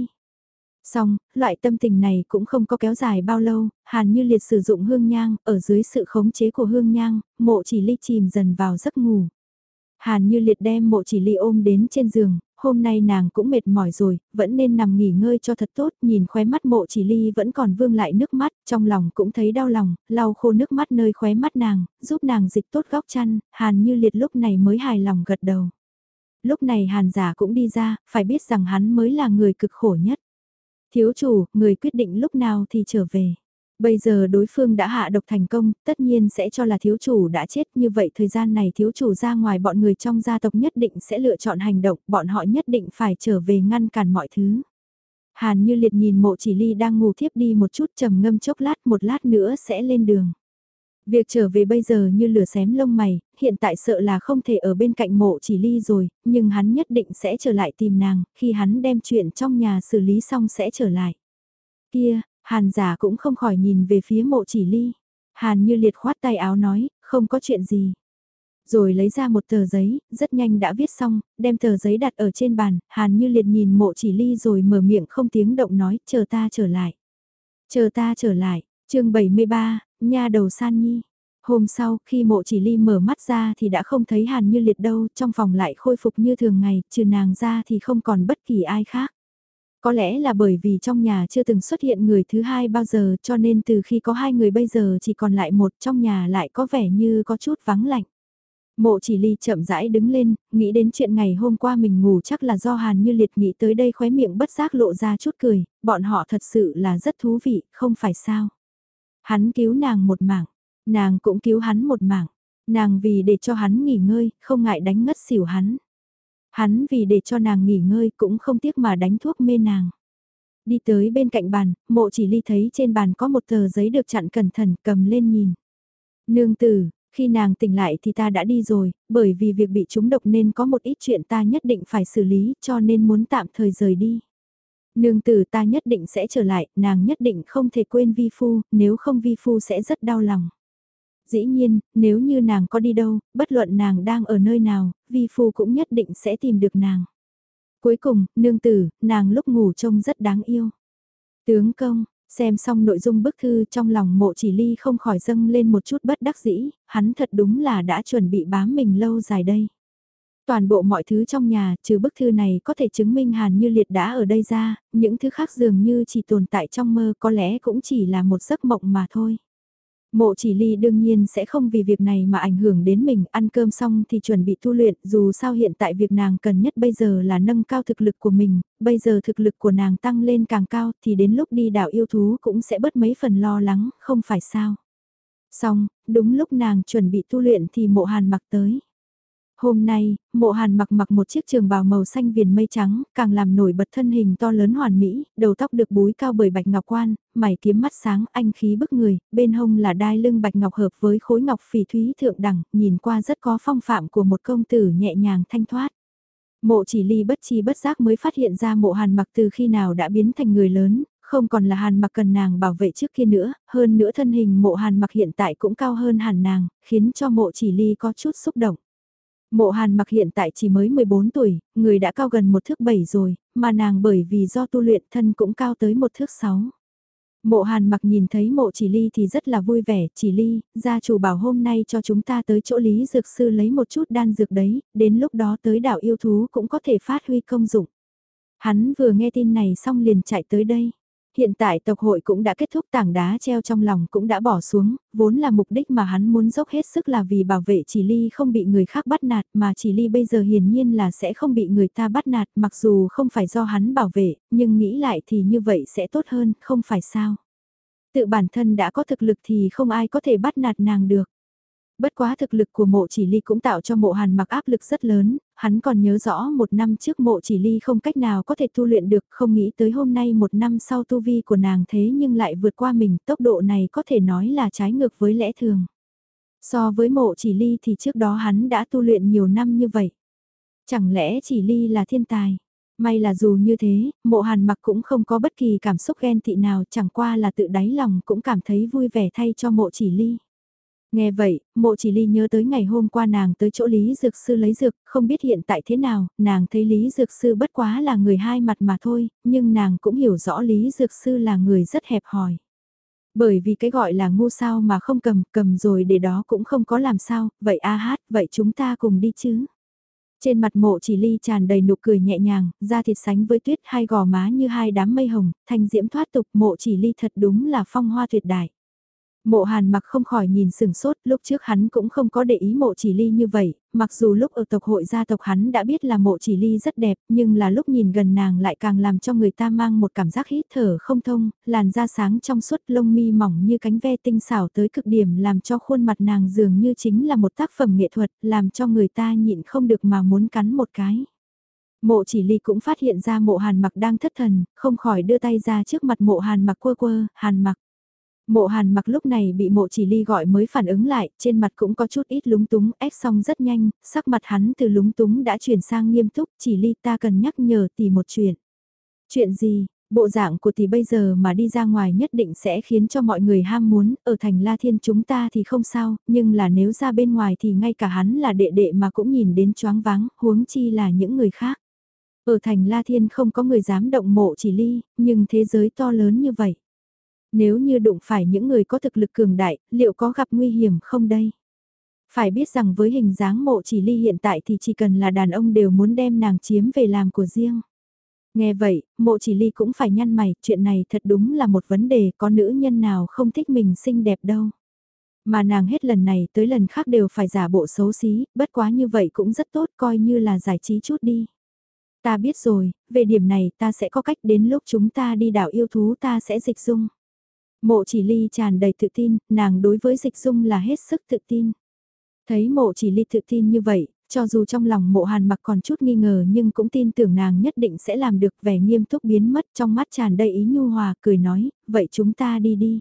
Xong, loại tâm tình này cũng không có kéo dài bao lâu, Hàn Như Liệt sử dụng hương nhang, ở dưới sự khống chế của hương nhang, Mộ Chỉ Ly chìm dần vào giấc ngủ. Hàn Như Liệt đem Mộ Chỉ Ly ôm đến trên giường, hôm nay nàng cũng mệt mỏi rồi, vẫn nên nằm nghỉ ngơi cho thật tốt, nhìn khóe mắt Mộ Chỉ Ly vẫn còn vương lại nước mắt, trong lòng cũng thấy đau lòng, lau khô nước mắt nơi khóe mắt nàng, giúp nàng dịch tốt góc chăn, Hàn Như Liệt lúc này mới hài lòng gật đầu. Lúc này Hàn Giả cũng đi ra, phải biết rằng hắn mới là người cực khổ nhất. Thiếu chủ, người quyết định lúc nào thì trở về. Bây giờ đối phương đã hạ độc thành công, tất nhiên sẽ cho là thiếu chủ đã chết, như vậy thời gian này thiếu chủ ra ngoài, bọn người trong gia tộc nhất định sẽ lựa chọn hành động, bọn họ nhất định phải trở về ngăn cản mọi thứ. Hàn Như Liệt nhìn Mộ Chỉ Ly đang ngủ thiếp đi một chút, trầm ngâm chốc lát, một lát nữa sẽ lên đường. Việc trở về bây giờ như lửa xém lông mày, hiện tại sợ là không thể ở bên cạnh Mộ Chỉ Ly rồi, nhưng hắn nhất định sẽ trở lại tìm nàng, khi hắn đem chuyện trong nhà xử lý xong sẽ trở lại. Kia, Hàn Giả cũng không khỏi nhìn về phía Mộ Chỉ Ly. Hàn Như Liệt khoát tay áo nói, không có chuyện gì. Rồi lấy ra một tờ giấy, rất nhanh đã viết xong, đem tờ giấy đặt ở trên bàn, Hàn Như Liệt nhìn Mộ Chỉ Ly rồi mở miệng không tiếng động nói, chờ ta trở lại. Chờ ta trở lại, chương bảy mươi ba, nha đầu San Nhi. Hôm sau, khi Mộ Chỉ Ly mở mắt ra thì đã không thấy Hàn Như Liệt đâu, trong phòng lại khôi phục như thường ngày, trừ nàng ra thì không còn bất kỳ ai khác. Có lẽ là bởi vì trong nhà chưa từng xuất hiện người thứ hai bao giờ cho nên từ khi có hai người bây giờ chỉ còn lại một, trong nhà lại có vẻ như có chút vắng lạnh. Mộ Chỉ Ly chậm rãi đứng lên, nghĩ đến chuyện ngày hôm qua mình ngủ chắc là do Hàn Như Liệt, nghĩ tới đây khóe miệng bất giác lộ ra chút cười, bọn họ thật sự là rất thú vị, không phải sao. Hắn cứu nàng một mạng, nàng cũng cứu hắn một mạng, nàng vì để cho hắn nghỉ ngơi, không ngại đánh ngất xỉu hắn. Hắn vì để cho nàng nghỉ ngơi cũng không tiếc mà đánh thuốc mê nàng. Đi tới bên cạnh bàn, Mộ Chỉ Ly thấy trên bàn có một tờ giấy được chặn cẩn thận, cầm lên nhìn. Nương tử, khi nàng tỉnh lại thì ta đã đi rồi, bởi vì việc bị trúng độc nên có một ít chuyện ta nhất định phải xử lý cho nên muốn tạm thời rời đi. Nương tử, ta nhất định sẽ trở lại, nàng nhất định không thể quên vi phu, nếu không vi phu sẽ rất đau lòng. Dĩ nhiên, nếu như nàng có đi đâu, bất luận nàng đang ở nơi nào, vi phu cũng nhất định sẽ tìm được nàng. Cuối cùng, nương tử, nàng lúc ngủ trông rất đáng yêu. Tướng công, xem xong nội dung bức thư trong lòng Mộ Chỉ Ly không khỏi dâng lên một chút bất đắc dĩ, hắn thật đúng là đã chuẩn bị bám mình lâu dài đây. Toàn bộ mọi thứ trong nhà, trừ bức thư này có thể chứng minh Hàn Như Liệt đã ở đây ra, những thứ khác dường như chỉ tồn tại trong mơ, có lẽ cũng chỉ là một giấc mộng mà thôi. Mộ Chỉ Ly đương nhiên sẽ không vì việc này mà ảnh hưởng đến mình, ăn cơm xong thì chuẩn bị tu luyện, dù sao hiện tại việc nàng cần nhất bây giờ là nâng cao thực lực của mình, bây giờ thực lực của nàng tăng lên càng cao thì đến lúc đi đảo yêu thú cũng sẽ bớt mấy phần lo lắng, không phải sao. Xong, đúng lúc nàng chuẩn bị tu luyện thì Mộ Hàn mặc tới. Hôm nay, Mộ Hàn mặc mặc một chiếc trường bào màu xanh viền mây trắng, càng làm nổi bật thân hình to lớn hoàn mỹ, đầu tóc được búi cao bởi bạch ngọc quan, mày kiếm mắt sáng, anh khí bức người, bên hông là đai lưng bạch ngọc hợp với khối ngọc phỉ thúy thượng đẳng, nhìn qua rất có phong phạm của một công tử nhẹ nhàng thanh thoát. Mộ Chỉ Ly bất chi bất giác mới phát hiện ra Mộ Hàn mặc từ khi nào đã biến thành người lớn, không còn là Hàn mặc cần nàng bảo vệ trước kia nữa, hơn nữa thân hình Mộ Hàn mặc hiện tại cũng cao hơn hẳn nàng, khiến cho Mộ Chỉ Ly có chút xúc động. Mộ Hàn mặc hiện tại chỉ mới mười bốn tuổi, người đã cao gần một thước bảy rồi, mà nàng bởi vì do tu luyện thân cũng cao tới một thước sáu. Mộ Hàn mặc nhìn thấy Mộ Chỉ Ly thì rất là vui vẻ, Chỉ Ly, gia chủ bảo hôm nay cho chúng ta tới chỗ Lý Dược Sư lấy một chút đan dược đấy, đến lúc đó tới đảo yêu thú cũng có thể phát huy công dụng. Hắn vừa nghe tin này xong liền chạy tới đây. Hiện tại tộc hội cũng đã kết thúc, tảng đá treo trong lòng cũng đã bỏ xuống, vốn là mục đích mà hắn muốn dốc hết sức là vì bảo vệ Chỉ Ly không bị người khác bắt nạt, mà Chỉ Ly bây giờ hiển nhiên là sẽ không bị người ta bắt nạt, mặc dù không phải do hắn bảo vệ, nhưng nghĩ lại thì như vậy sẽ tốt hơn, không phải sao. Tự bản thân đã có thực lực thì không ai có thể bắt nạt nàng được. Bất quá thực lực của Mộ Chỉ Ly cũng tạo cho Mộ Hàn mặc áp lực rất lớn, hắn còn nhớ rõ một năm trước Mộ Chỉ Ly không cách nào có thể tu luyện được, không nghĩ tới hôm nay một năm sau tu vi của nàng thế nhưng lại vượt qua mình, tốc độ này có thể nói là trái ngược với lẽ thường. So với Mộ Chỉ Ly thì trước đó hắn đã tu luyện nhiều năm như vậy. Chẳng lẽ Chỉ Ly là thiên tài? May là dù như thế, Mộ Hàn mặc cũng không có bất kỳ cảm xúc ghen tị nào, chẳng qua là tự đáy lòng cũng cảm thấy vui vẻ thay cho Mộ Chỉ Ly. Nghe vậy, Mộ Chỉ Ly nhớ tới ngày hôm qua nàng tới chỗ Lý Dược Sư lấy dược, không biết hiện tại thế nào, nàng thấy Lý Dược Sư bất quá là người hai mặt mà thôi, nhưng nàng cũng hiểu rõ Lý Dược Sư là người rất hẹp hòi. Bởi vì cái gọi là ngu sao mà không cầm, cầm rồi để đó cũng không có làm sao, vậy a hát, vậy chúng ta cùng đi chứ. Trên mặt Mộ Chỉ Ly tràn đầy nụ cười nhẹ nhàng, da thịt sánh với tuyết, hai gò má như hai đám mây hồng, thanh diễm thoát tục, Mộ Chỉ Ly thật đúng là phong hoa tuyệt đại. Mộ Hàn mặc không khỏi nhìn sừng sốt, lúc trước hắn cũng không có để ý Mộ Chỉ Ly như vậy, mặc dù lúc ở tộc hội gia tộc hắn đã biết là Mộ Chỉ Ly rất đẹp, nhưng là lúc nhìn gần nàng lại càng làm cho người ta mang một cảm giác hít thở không thông, làn da sáng trong suốt, lông mi mỏng như cánh ve tinh xảo tới cực điểm, làm cho khuôn mặt nàng dường như chính là một tác phẩm nghệ thuật, làm cho người ta nhịn không được mà muốn cắn một cái. Mộ Chỉ Ly cũng phát hiện ra Mộ Hàn mặc đang thất thần, không khỏi đưa tay ra trước mặt Mộ Hàn mặc quơ quơ, Hàn mặc. Mộ Hàn mặc lúc này bị Mộ Chỉ Ly gọi mới phản ứng lại, trên mặt cũng có chút ít lúng túng, ép xong rất nhanh, sắc mặt hắn từ lúng túng đã chuyển sang nghiêm túc, Chỉ Ly ta cần nhắc nhở tỷ một chuyện. Chuyện gì? Bộ dạng của tỷ bây giờ mà đi ra ngoài nhất định sẽ khiến cho mọi người ham muốn, ở thành La Thiên chúng ta thì không sao, nhưng là nếu ra bên ngoài thì ngay cả hắn là đệ đệ mà cũng nhìn đến choáng váng, huống chi là những người khác. Ở thành La Thiên không có người dám động Mộ Chỉ Ly, nhưng thế giới to lớn như vậy. Nếu như đụng phải những người có thực lực cường đại, liệu có gặp nguy hiểm không đây? Phải biết rằng với hình dáng Mộ Chỉ Ly hiện tại thì chỉ cần là đàn ông đều muốn đem nàng chiếm về làm của riêng. Nghe vậy, Mộ Chỉ Ly cũng phải nhăn mày, chuyện này thật đúng là một vấn đề, có nữ nhân nào không thích mình xinh đẹp đâu. Mà nàng hết lần này tới lần khác đều phải giả bộ xấu xí, bất quá như vậy cũng rất tốt, coi như là giải trí chút đi. Ta biết rồi, về điểm này ta sẽ có cách, đến lúc chúng ta đi đảo yêu thú ta sẽ dịch dung. Mộ Chỉ Ly tràn đầy tự tin, nàng đối với dịch dung là hết sức tự tin. Thấy Mộ Chỉ Ly tự tin như vậy, cho dù trong lòng Mộ Hàn Mặc còn chút nghi ngờ nhưng cũng tin tưởng nàng nhất định sẽ làm được, vẻ nghiêm túc biến mất, trong mắt tràn đầy ý nhu hòa, cười nói, vậy chúng ta đi đi.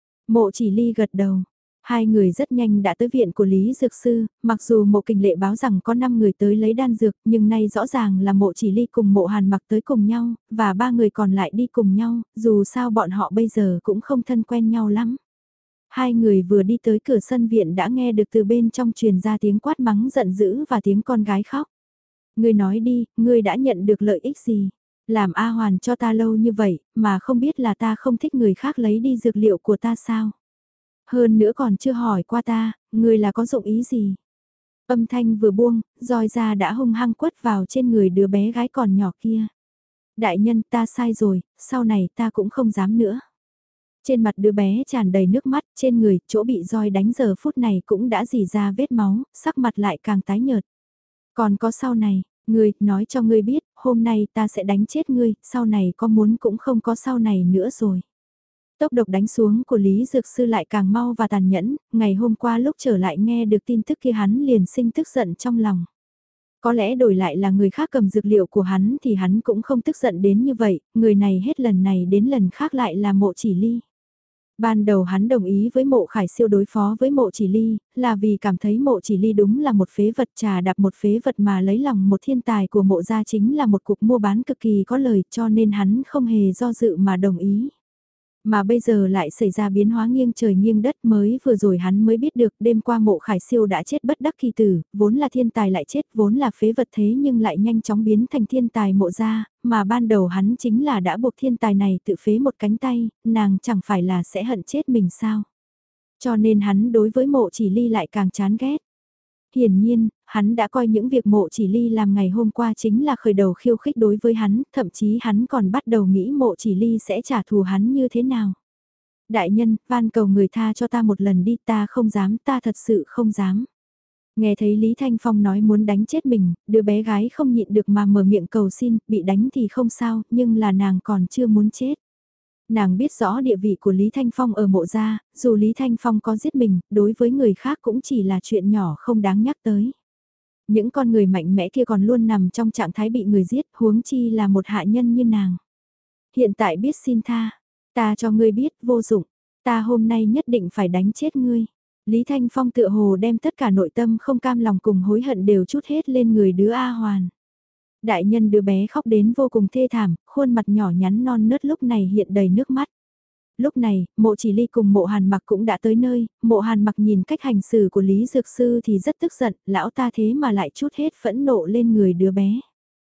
Mộ Chỉ Ly gật đầu. Hai người rất nhanh đã tới viện của Lý Dược Sư, mặc dù Mộ Kình Lệ báo rằng có năm người tới lấy đan dược, nhưng nay rõ ràng là Mộ Chỉ Ly cùng Mộ Hàn Mặc tới cùng nhau, và ba người còn lại đi cùng nhau, dù sao bọn họ bây giờ cũng không thân quen nhau lắm. Hai người vừa đi tới cửa sân viện đã nghe được từ bên trong truyền ra tiếng quát mắng giận dữ và tiếng con gái khóc. Ngươi nói đi, ngươi đã nhận được lợi ích gì? Làm A Hoàn cho ta lâu như vậy, mà không biết là ta không thích người khác lấy đi dược liệu của ta sao? Hơn nữa còn chưa hỏi qua ta, ngươi là có dụng ý gì? Âm thanh vừa buông, roi ra đã hung hăng quất vào trên người đứa bé gái còn nhỏ kia. Đại nhân ta sai rồi, sau này ta cũng không dám nữa. Trên mặt đứa bé tràn đầy nước mắt, trên người, chỗ bị roi đánh giờ phút này cũng đã rỉ ra vết máu, sắc mặt lại càng tái nhợt. Còn có sau này, ngươi, nói cho ngươi biết, hôm nay ta sẽ đánh chết ngươi, sau này có muốn cũng không có sau này nữa rồi. Tốc độc đánh xuống của Lý Dược Sư lại càng mau và tàn nhẫn, ngày hôm qua lúc trở lại nghe được tin tức kia hắn liền sinh tức giận trong lòng. Có lẽ đổi lại là người khác cầm dược liệu của hắn thì hắn cũng không tức giận đến như vậy, người này hết lần này đến lần khác lại là Mộ Chỉ Ly. Ban đầu hắn đồng ý với Mộ Khải Siêu đối phó với Mộ Chỉ Ly, là vì cảm thấy Mộ Chỉ Ly đúng là một phế vật, trà đạp một phế vật mà lấy lòng một thiên tài của Mộ gia chính là một cuộc mua bán cực kỳ có lời, cho nên hắn không hề do dự mà đồng ý. Mà bây giờ lại xảy ra biến hóa nghiêng trời nghiêng đất, mới vừa rồi hắn mới biết được đêm qua Mộ Khải Siêu đã chết bất đắc kỳ tử, vốn là thiên tài lại chết, vốn là phế vật thế nhưng lại nhanh chóng biến thành thiên tài Mộ gia, mà ban đầu hắn chính là đã buộc thiên tài này tự phế một cánh tay, nàng chẳng phải là sẽ hận chết mình sao. Cho nên hắn đối với Mộ Chỉ Ly lại càng chán ghét. Hiển nhiên, hắn đã coi những việc Mộ Chỉ Ly làm ngày hôm qua chính là khởi đầu khiêu khích đối với hắn, thậm chí hắn còn bắt đầu nghĩ Mộ Chỉ Ly sẽ trả thù hắn như thế nào. Đại nhân, van cầu người tha cho ta một lần đi, ta không dám, ta thật sự không dám. Nghe thấy Lý Thanh Phong nói muốn đánh chết mình, đứa bé gái không nhịn được mà mở miệng cầu xin, bị đánh thì không sao, nhưng là nàng còn chưa muốn chết. Nàng biết rõ địa vị của Lý Thanh Phong ở Mộ gia, dù Lý Thanh Phong có giết mình, đối với người khác cũng chỉ là chuyện nhỏ không đáng nhắc tới. Những con người mạnh mẽ kia còn luôn nằm trong trạng thái bị người giết, huống chi là một hạ nhân như nàng. Hiện tại biết xin tha, ta cho ngươi biết vô dụng, ta hôm nay nhất định phải đánh chết ngươi. Lý Thanh Phong tựa hồ đem tất cả nội tâm không cam lòng cùng hối hận đều trút hết lên người đứa A Hoàn. Đại nhân đứa bé khóc đến vô cùng thê thảm, khuôn mặt nhỏ nhắn non nớt lúc này hiện đầy nước mắt. Lúc này, Mộ Chỉ Ly cùng Mộ Hàn Mặc cũng đã tới nơi, Mộ Hàn Mặc nhìn cách hành xử của Lý Dược Sư thì rất tức giận, lão ta thế mà lại trút hết phẫn nộ lên người đứa bé.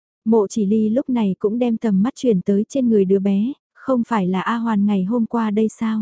Mộ Chỉ Ly lúc này cũng đem tầm mắt chuyển tới trên người đứa bé, không phải là A Hoàn ngày hôm qua đây sao?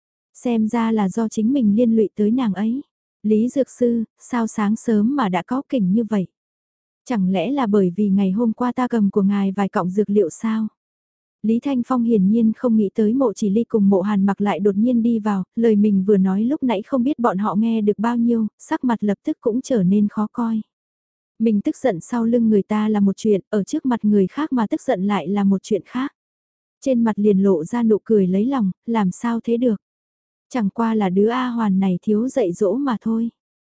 Xem ra là do chính mình liên lụy tới nàng ấy. Lý Dược Sư, sao sáng sớm mà đã có kỉnh như vậy? Chẳng lẽ là bởi vì ngày hôm qua ta cầm của ngài vài cọng dược liệu sao? Lý Thanh Phong hiển nhiên không nghĩ tới Mộ Chỉ Ly cùng Mộ Hàn Mặc lại đột nhiên đi vào, lời mình vừa nói lúc nãy không biết bọn họ nghe được bao nhiêu, sắc mặt lập tức cũng trở nên khó coi. Mình tức giận sau lưng người ta là một chuyện, ở trước mặt người khác mà tức giận lại là một chuyện khác. Trên mặt liền lộ ra nụ cười lấy lòng, làm sao thế được? Chẳng qua là đứa A Hoàn này thiếu dạy dỗ mà thôi.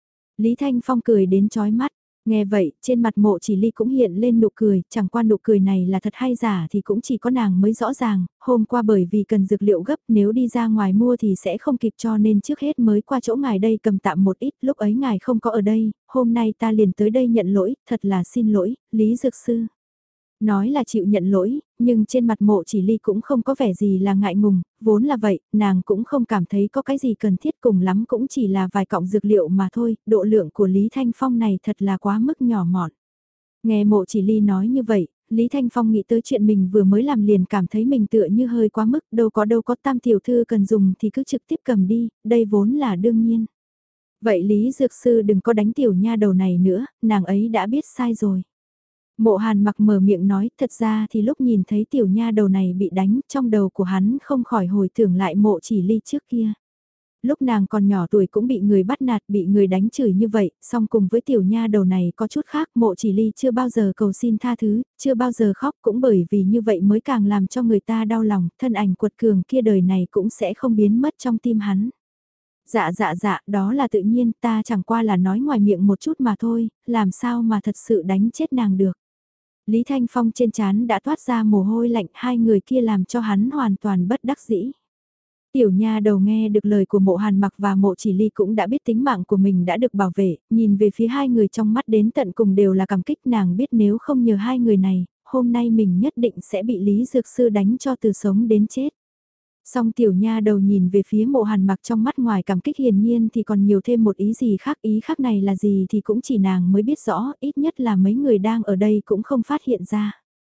Lý Thanh Phong cười đến chói mắt. Nghe vậy, trên mặt Mộ Chỉ Ly cũng hiện lên nụ cười, chẳng qua nụ cười này là thật hay giả thì cũng chỉ có nàng mới rõ ràng, hôm qua bởi vì cần dược liệu gấp nếu đi ra ngoài mua thì sẽ không kịp cho nên trước hết mới qua chỗ ngài đây cầm tạm một ít, lúc ấy ngài không có ở đây, hôm nay ta liền tới đây nhận lỗi, thật là xin lỗi, Lý Dược Sư. Nói là chịu nhận lỗi, nhưng trên mặt mộ chỉ ly cũng không có vẻ gì là ngại ngùng, vốn là vậy, nàng cũng không cảm thấy có cái gì cần thiết, cùng lắm cũng chỉ là vài cọng dược liệu mà thôi, độ lượng của Lý Thanh Phong này thật là quá mức nhỏ mọn. Nghe mộ chỉ ly nói như vậy, Lý Thanh Phong nghĩ tới chuyện mình vừa mới làm liền cảm thấy mình tựa như hơi quá mức, đâu có đâu có tam tiểu thư cần dùng thì cứ trực tiếp cầm đi, đây vốn là đương nhiên. Vậy Lý Dược Sư đừng có đánh tiểu nha đầu này nữa, nàng ấy đã biết sai rồi. Mộ Hàn mặc mở miệng nói, thật ra thì lúc nhìn thấy tiểu nha đầu này bị đánh, trong đầu của hắn không khỏi hồi tưởng lại mộ chỉ ly trước kia. Lúc nàng còn nhỏ tuổi cũng bị người bắt nạt, bị người đánh chửi như vậy, song cùng với tiểu nha đầu này có chút khác, mộ chỉ ly chưa bao giờ cầu xin tha thứ, chưa bao giờ khóc, cũng bởi vì như vậy mới càng làm cho người ta đau lòng, thân ảnh quật cường kia đời này cũng sẽ không biến mất trong tim hắn. Dạ dạ dạ, đó là tự nhiên, ta chẳng qua là nói ngoài miệng một chút mà thôi, làm sao mà thật sự đánh chết nàng được. Lý Thanh Phong trên trán đã toát ra mồ hôi lạnh, hai người kia làm cho hắn hoàn toàn bất đắc dĩ. Tiểu nha đầu nghe được lời của mộ hàn mặc và mộ chỉ ly cũng đã biết tính mạng của mình đã được bảo vệ, nhìn về phía hai người trong mắt đến tận cùng đều là cảm kích, nàng biết nếu không nhờ hai người này, hôm nay mình nhất định sẽ bị Lý Dược Sư đánh cho từ sống đến chết. Song tiểu nha đầu nhìn về phía mộ hàn mặc trong mắt ngoài cảm kích hiển nhiên thì còn nhiều thêm một ý gì khác, ý khác này là gì thì cũng chỉ nàng mới biết rõ, ít nhất là mấy người đang ở đây cũng không phát hiện ra.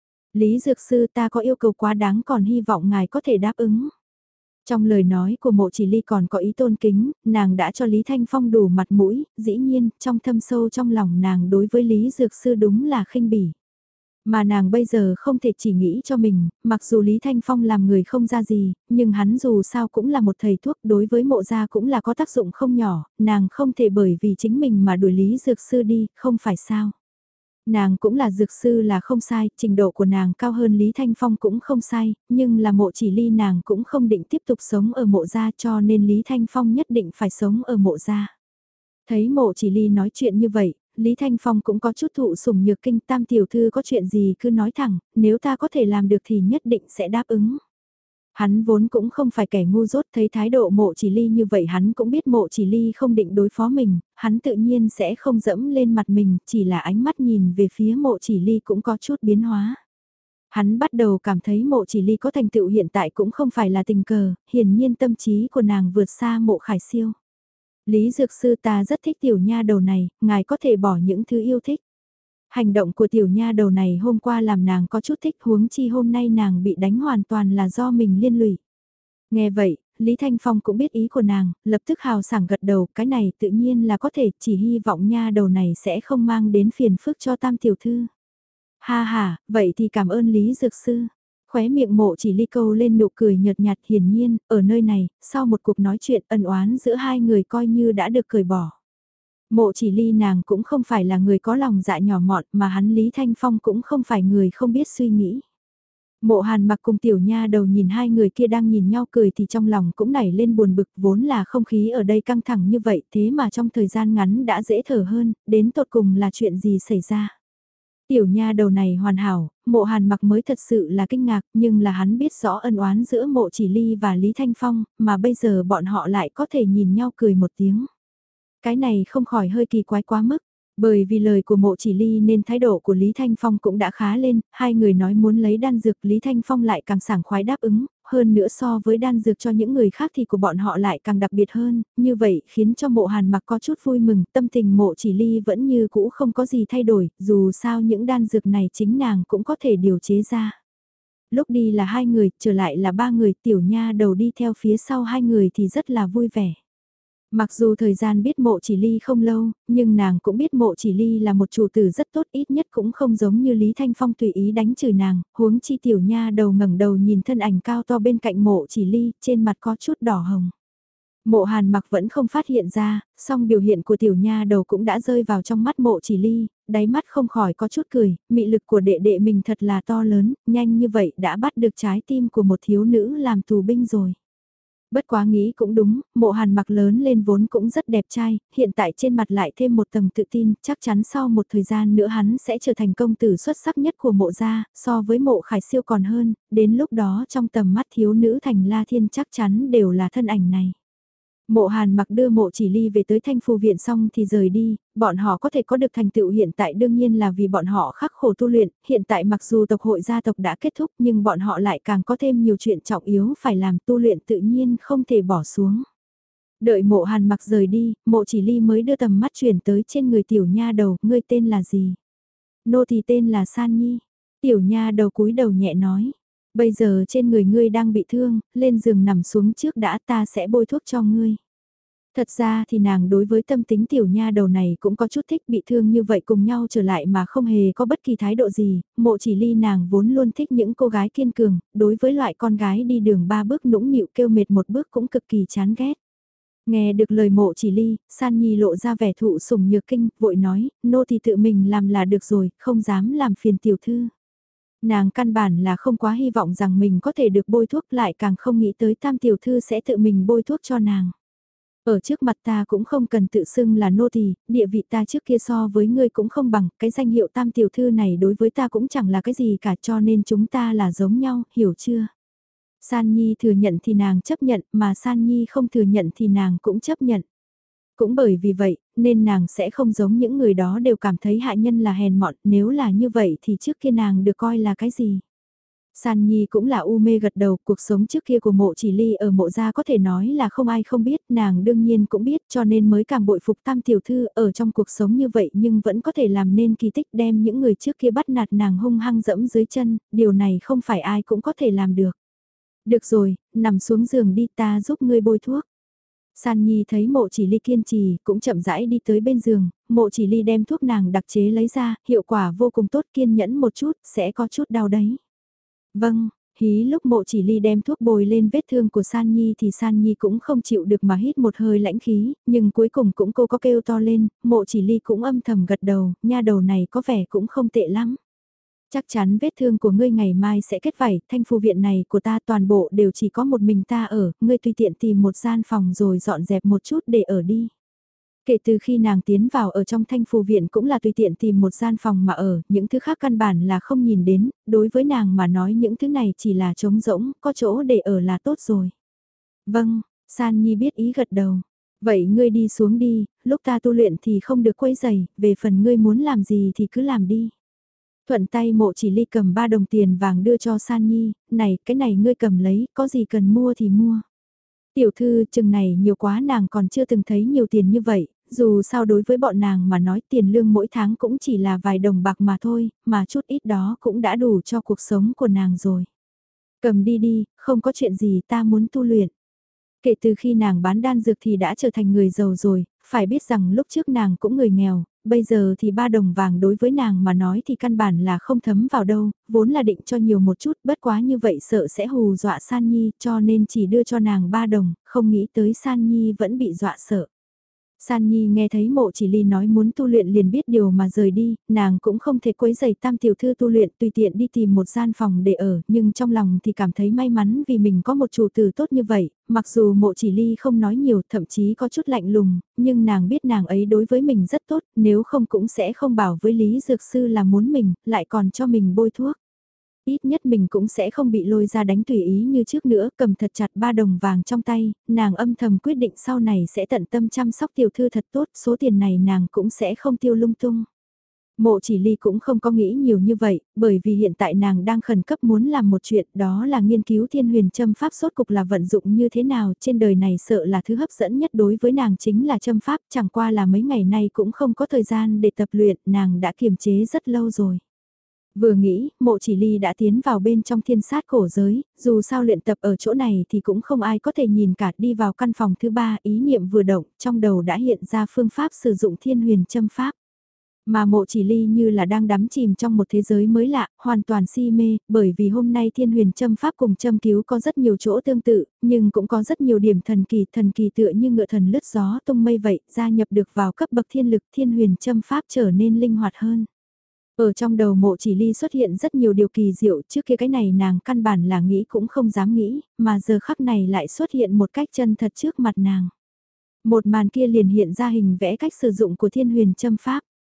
Lý Dược Sư, ta có yêu cầu quá đáng, còn hy vọng ngài có thể đáp ứng. Trong lời nói của mộ chỉ ly còn có ý tôn kính, nàng đã cho Lý Thanh Phong đủ mặt mũi, dĩ nhiên, trong thâm sâu trong lòng nàng đối với Lý Dược Sư đúng là khinh bỉ. Mà nàng bây giờ không thể chỉ nghĩ cho mình, mặc dù Lý Thanh Phong làm người không ra gì, nhưng hắn dù sao cũng là một thầy thuốc, đối với mộ gia cũng là có tác dụng không nhỏ, nàng không thể bởi vì chính mình mà đuổi Lý Dược Sư đi, không phải sao. Nàng cũng là dược sư là không sai, trình độ của nàng cao hơn Lý Thanh Phong cũng không sai, nhưng là mộ chỉ ly nàng cũng không định tiếp tục sống ở mộ gia cho nên Lý Thanh Phong nhất định phải sống ở mộ gia. Thấy mộ chỉ ly nói chuyện như vậy, Lý Thanh Phong cũng có chút thụ sủng nhược kinh, tam tiểu thư có chuyện gì cứ nói thẳng, nếu ta có thể làm được thì nhất định sẽ đáp ứng. Hắn vốn cũng không phải kẻ ngu dốt, thấy thái độ mộ chỉ ly như vậy hắn cũng biết mộ chỉ ly không định đối phó mình, hắn tự nhiên sẽ không dẫm lên mặt mình, chỉ là ánh mắt nhìn về phía mộ chỉ ly cũng có chút biến hóa. Hắn bắt đầu cảm thấy mộ chỉ ly có thành tựu hiện tại cũng không phải là tình cờ, hiển nhiên tâm trí của nàng vượt xa mộ khải siêu. Lý Dược Sư, ta rất thích tiểu nha đầu này, ngài có thể bỏ những thứ yêu thích. Hành động của tiểu nha đầu này hôm qua làm nàng có chút thích, huống chi hôm nay nàng bị đánh hoàn toàn là do mình liên lụy. Nghe vậy, Lý Thanh Phong cũng biết ý của nàng, lập tức hào sảng gật đầu, cái này tự nhiên là có thể, chỉ hy vọng nha đầu này sẽ không mang đến phiền phức cho tam tiểu thư. Ha ha, vậy thì cảm ơn Lý Dược Sư. Khóe miệng mộ chỉ ly câu lên nụ cười nhợt nhạt, hiển nhiên, ở nơi này, sau một cuộc nói chuyện ân oán giữa hai người coi như đã được cởi bỏ. Mộ chỉ ly nàng cũng không phải là người có lòng dạ nhỏ mọn mà hắn Lý Thanh Phong cũng không phải người không biết suy nghĩ. Mộ hàn mặc cùng tiểu nha đầu nhìn hai người kia đang nhìn nhau cười thì trong lòng cũng nảy lên buồn bực, vốn là không khí ở đây căng thẳng như vậy thế mà trong thời gian ngắn đã dễ thở hơn, đến tột cùng là chuyện gì xảy ra. Tiểu nha đầu này hoàn hảo, mộ hàn mặc mới thật sự là kinh ngạc, nhưng là hắn biết rõ ân oán giữa mộ chỉ ly và Lý Thanh Phong, mà bây giờ bọn họ lại có thể nhìn nhau cười một tiếng. Cái này không khỏi hơi kỳ quái quá mức, bởi vì lời của mộ chỉ ly nên thái độ của Lý Thanh Phong cũng đã khá lên, hai người nói muốn lấy đan dược Lý Thanh Phong lại càng sảng khoái đáp ứng, hơn nữa so với đan dược cho những người khác thì của bọn họ lại càng đặc biệt hơn, như vậy khiến cho mộ hàn mặc có chút vui mừng, tâm tình mộ chỉ ly vẫn như cũ không có gì thay đổi, dù sao những đan dược này chính nàng cũng có thể điều chế ra. Lúc đi là hai người, trở lại là ba người, tiểu nha đầu đi theo phía sau hai người thì rất là vui vẻ. Mặc dù thời gian biết mộ chỉ ly không lâu, nhưng nàng cũng biết mộ chỉ ly là một chủ tử rất tốt, ít nhất cũng không giống như Lý Thanh Phong tùy ý đánh chửi nàng, huống chi tiểu nha đầu ngẩng đầu nhìn thân ảnh cao to bên cạnh mộ chỉ ly, trên mặt có chút đỏ hồng. Mộ hàn mặc vẫn không phát hiện ra, song biểu hiện của tiểu nha đầu cũng đã rơi vào trong mắt mộ chỉ ly, đáy mắt không khỏi có chút cười, mị lực của đệ đệ mình thật là to lớn, nhanh như vậy đã bắt được trái tim của một thiếu nữ làm tù binh rồi. Bất quá nghĩ cũng đúng, mộ hàn mặc lớn lên vốn cũng rất đẹp trai, hiện tại trên mặt lại thêm một tầng tự tin, chắc chắn sau một thời gian nữa hắn sẽ trở thành công tử xuất sắc nhất của mộ gia, so với mộ khải siêu còn hơn, đến lúc đó trong tầm mắt thiếu nữ thành La Thiên chắc chắn đều là thân ảnh này. Mộ Hàn Mặc đưa Mộ Chỉ Ly về tới Thanh Phù Viện xong thì rời đi, bọn họ có thể có được thành tựu hiện tại đương nhiên là vì bọn họ khắc khổ tu luyện, hiện tại mặc dù tộc hội gia tộc đã kết thúc nhưng bọn họ lại càng có thêm nhiều chuyện trọng yếu phải làm, tu luyện tự nhiên không thể bỏ xuống. Đợi Mộ Hàn Mặc rời đi, Mộ Chỉ Ly mới đưa tầm mắt chuyển tới trên người tiểu nha đầu, ngươi tên là gì? Nô thì tên là San Nhi. Tiểu nha đầu cúi đầu nhẹ nói, bây giờ trên người ngươi đang bị thương, lên giường nằm xuống trước đã, ta sẽ bôi thuốc cho ngươi. Thật ra thì nàng đối với tâm tính tiểu nha đầu này cũng có chút thích, bị thương như vậy cùng nhau trở lại mà không hề có bất kỳ thái độ gì, Mộ Chỉ Ly nàng vốn luôn thích những cô gái kiên cường, đối với loại con gái đi đường ba bước nũng nịu kêu mệt một bước cũng cực kỳ chán ghét. Nghe được lời Mộ Chỉ Ly, San Nhi lộ ra vẻ thụ sủng nhược kinh, vội nói, nô thì tự mình làm là được rồi, không dám làm phiền tiểu thư. Nàng căn bản là không quá hy vọng rằng mình có thể được bôi thuốc, lại càng không nghĩ tới tam tiểu thư sẽ tự mình bôi thuốc cho nàng. Ở trước mặt ta cũng không cần tự xưng là nô tỳ, địa vị ta trước kia so với ngươi cũng không bằng, cái danh hiệu tam tiểu thư này đối với ta cũng chẳng là cái gì cả, cho nên chúng ta là giống nhau, hiểu chưa? San Nhi thừa nhận thì nàng chấp nhận, mà San Nhi không thừa nhận thì nàng cũng chấp nhận. Cũng bởi vì vậy, nên nàng sẽ không giống những người đó đều cảm thấy hạ nhân là hèn mọn, nếu là như vậy thì trước kia nàng được coi là cái gì? San Nhi cũng là u mê gật đầu, cuộc sống trước kia của Mộ Chỉ Ly ở Mộ gia có thể nói là không ai không biết, nàng đương nhiên cũng biết cho nên mới càng bội phục tam tiểu thư ở trong cuộc sống như vậy nhưng vẫn có thể làm nên kỳ tích, đem những người trước kia bắt nạt nàng hung hăng dẫm dưới chân, điều này không phải ai cũng có thể làm được. Được rồi, nằm xuống giường đi, ta giúp ngươi bôi thuốc. San Nhi thấy Mộ Chỉ Ly kiên trì, cũng chậm rãi đi tới bên giường, Mộ Chỉ Ly đem thuốc nàng đặc chế lấy ra, hiệu quả vô cùng tốt, kiên nhẫn một chút, sẽ có chút đau đấy. Vâng, hí lúc Mộ Chỉ Ly đem thuốc bôi lên vết thương của San Nhi thì San Nhi cũng không chịu được mà hít một hơi lãnh khí, nhưng cuối cùng cũng cô có kêu to lên, Mộ Chỉ Ly cũng âm thầm gật đầu, nha đầu này có vẻ cũng không tệ lắm. Chắc chắn vết thương của ngươi ngày mai sẽ kết vảy, Thanh Phù Viện này của ta toàn bộ đều chỉ có một mình ta ở, ngươi tùy tiện tìm một gian phòng rồi dọn dẹp một chút để ở đi. Kể từ khi nàng tiến vào ở trong Thanh Phù Viện cũng là tùy tiện tìm một gian phòng mà ở, những thứ khác căn bản là không nhìn đến, đối với nàng mà nói những thứ này chỉ là trống rỗng, có chỗ để ở là tốt rồi. Vâng, San Nhi biết ý gật đầu. Vậy ngươi đi xuống đi, lúc ta tu luyện thì không được quấy giày, về phần ngươi muốn làm gì thì cứ làm đi. Thuận tay Mộ Chỉ Ly cầm ba đồng tiền vàng đưa cho San Nhi, này, cái này ngươi cầm lấy, có gì cần mua thì mua. Tiểu thư, chừng này nhiều quá nàng còn chưa từng thấy nhiều tiền như vậy, dù sao đối với bọn nàng mà nói tiền lương mỗi tháng cũng chỉ là vài đồng bạc mà thôi, mà chút ít đó cũng đã đủ cho cuộc sống của nàng rồi. Cầm đi đi, không có chuyện gì, ta muốn tu luyện. Kể từ khi nàng bán đan dược thì đã trở thành người giàu rồi, phải biết rằng lúc trước nàng cũng người nghèo, bây giờ thì ba đồng vàng đối với nàng mà nói thì căn bản là không thấm vào đâu, vốn là định cho nhiều một chút, bất quá như vậy sợ sẽ hù dọa San Nhi, cho nên chỉ đưa cho nàng ba đồng, không nghĩ tới San Nhi vẫn bị dọa sợ. San Nhi nghe thấy Mộ Chỉ Ly nói muốn tu luyện liền biết điều mà rời đi, nàng cũng không thể quấy giày tam tiểu thư tu luyện, tùy tiện đi tìm một gian phòng để ở, nhưng trong lòng thì cảm thấy may mắn vì mình có một chủ tử tốt như vậy, mặc dù Mộ Chỉ Ly không nói nhiều, thậm chí có chút lạnh lùng, nhưng nàng biết nàng ấy đối với mình rất tốt, nếu không cũng sẽ không bảo với Lý Dược Sư là muốn mình, lại còn cho mình bôi thuốc. Ít nhất mình cũng sẽ không bị lôi ra đánh tùy ý như trước nữa, cầm thật chặt ba đồng vàng trong tay, nàng âm thầm quyết định sau này sẽ tận tâm chăm sóc tiểu thư thật tốt, số tiền này nàng cũng sẽ không tiêu lung tung. Mộ Chỉ Ly cũng không có nghĩ nhiều như vậy, bởi vì hiện tại nàng đang khẩn cấp muốn làm một chuyện, đó là nghiên cứu thiên huyền châm pháp sốt cục là vận dụng như thế nào, trên đời này sợ là thứ hấp dẫn nhất đối với nàng chính là châm pháp, chẳng qua là mấy ngày nay cũng không có thời gian để tập luyện, nàng đã kiềm chế rất lâu rồi. Vừa nghĩ, Mộ Chỉ Ly đã tiến vào bên trong thiên sát cổ giới, dù sao luyện tập ở chỗ này thì cũng không ai có thể nhìn cả, đi vào căn phòng thứ ba, ý niệm vừa động, trong đầu đã hiện ra phương pháp sử dụng thiên huyền châm pháp. Mà Mộ Chỉ Ly như là đang đắm chìm trong một thế giới mới lạ, hoàn toàn si mê, bởi vì hôm nay thiên huyền châm pháp cùng châm cứu có rất nhiều chỗ tương tự, nhưng cũng có rất nhiều điểm thần kỳ, thần kỳ tựa như ngựa thần lướt gió tung mây vậy, gia nhập được vào cấp bậc thiên lực, thiên huyền châm pháp trở nên linh hoạt hơn. Ở trong đầu Mộ Chỉ Ly xuất hiện rất nhiều điều kỳ diệu, trước kia cái này nàng căn bản là nghĩ cũng không dám nghĩ, mà giờ khắc này lại xuất hiện một cách chân thật trước mặt nàng. Một màn kia liền hiện ra hình vẽ cách sử dụng của thiên huyền châm pháp.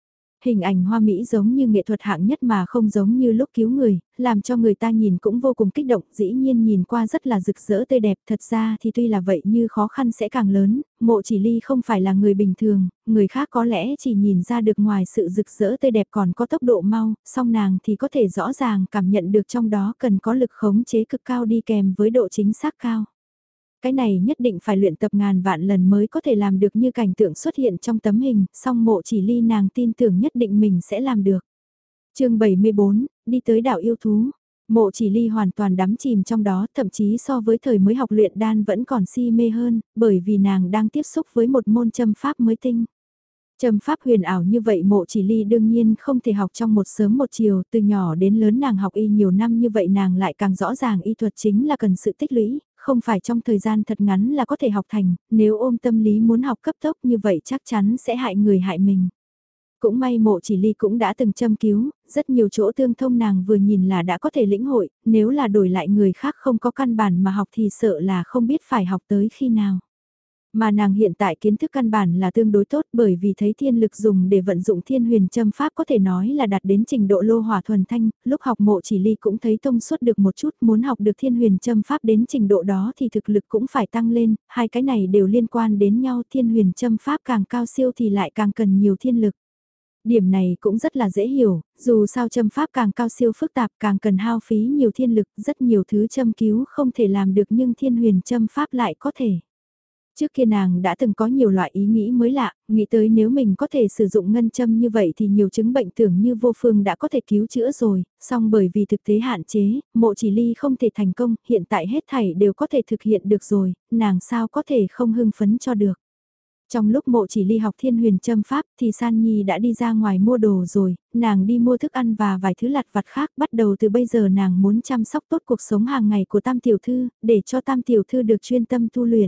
Hình ảnh hoa mỹ giống như nghệ thuật hạng nhất mà không giống như lúc cứu người, làm cho người ta nhìn cũng vô cùng kích động, dĩ nhiên nhìn qua rất là rực rỡ tươi đẹp. Thật ra thì tuy là vậy như khó khăn sẽ càng lớn, Mộ Chỉ Ly không phải là người bình thường, người khác có lẽ chỉ nhìn ra được ngoài sự rực rỡ tươi đẹp còn có tốc độ mau, song nàng thì có thể rõ ràng cảm nhận được trong đó cần có lực khống chế cực cao đi kèm với độ chính xác cao. Cái này nhất định phải luyện tập ngàn vạn lần mới có thể làm được như cảnh tượng xuất hiện trong tấm hình, song Mộ Chỉ Ly nàng tin tưởng nhất định mình sẽ làm được. chương bảy mươi bốn, đi tới đảo yêu thú. Mộ Chỉ Ly hoàn toàn đắm chìm trong đó, thậm chí so với thời mới học luyện đan vẫn còn si mê hơn, bởi vì nàng đang tiếp xúc với một môn châm pháp mới tinh. Châm pháp huyền ảo như vậy Mộ Chỉ Ly đương nhiên không thể học trong một sớm một chiều, từ nhỏ đến lớn nàng học y nhiều năm như vậy nàng lại càng rõ ràng y thuật chính là cần sự tích lũy, không phải trong thời gian thật ngắn là có thể học thành, nếu ôm tâm lý muốn học cấp tốc như vậy chắc chắn sẽ hại người hại mình. Cũng may Mộ Chỉ Ly cũng đã từng châm cứu, rất nhiều chỗ tương thông nàng vừa nhìn là đã có thể lĩnh hội, nếu là đổi lại người khác không có căn bản mà học thì sợ là không biết phải học tới khi nào. Mà nàng hiện tại kiến thức căn bản là tương đối tốt bởi vì thấy thiên lực dùng để vận dụng thiên huyền châm pháp có thể nói là đạt đến trình độ lô hỏa thuần thanh, lúc học Mộ Chỉ Ly cũng thấy thông suốt được một chút, muốn học được thiên huyền châm pháp đến trình độ đó thì thực lực cũng phải tăng lên, hai cái này đều liên quan đến nhau, thiên huyền châm pháp càng cao siêu thì lại càng cần nhiều thiên lực. Điểm này cũng rất là dễ hiểu, dù sao châm pháp càng cao siêu phức tạp càng cần hao phí nhiều thiên lực, rất nhiều thứ châm cứu không thể làm được nhưng thiên huyền châm pháp lại có thể. Trước kia nàng đã từng có nhiều loại ý nghĩ mới lạ, nghĩ tới nếu mình có thể sử dụng ngân châm như vậy thì nhiều chứng bệnh tưởng như vô phương đã có thể cứu chữa rồi, song bởi vì thực tế hạn chế, Mộ Chỉ Ly không thể thành công, hiện tại hết thảy đều có thể thực hiện được rồi, nàng sao có thể không hưng phấn cho được. Trong lúc Mộ Chỉ Ly học thiên huyền châm pháp thì San Nhi đã đi ra ngoài mua đồ rồi, nàng đi mua thức ăn và vài thứ lặt vặt khác, bắt đầu từ bây giờ nàng muốn chăm sóc tốt cuộc sống hàng ngày của Tam Tiểu Thư, để cho Tam Tiểu Thư được chuyên tâm tu luyện.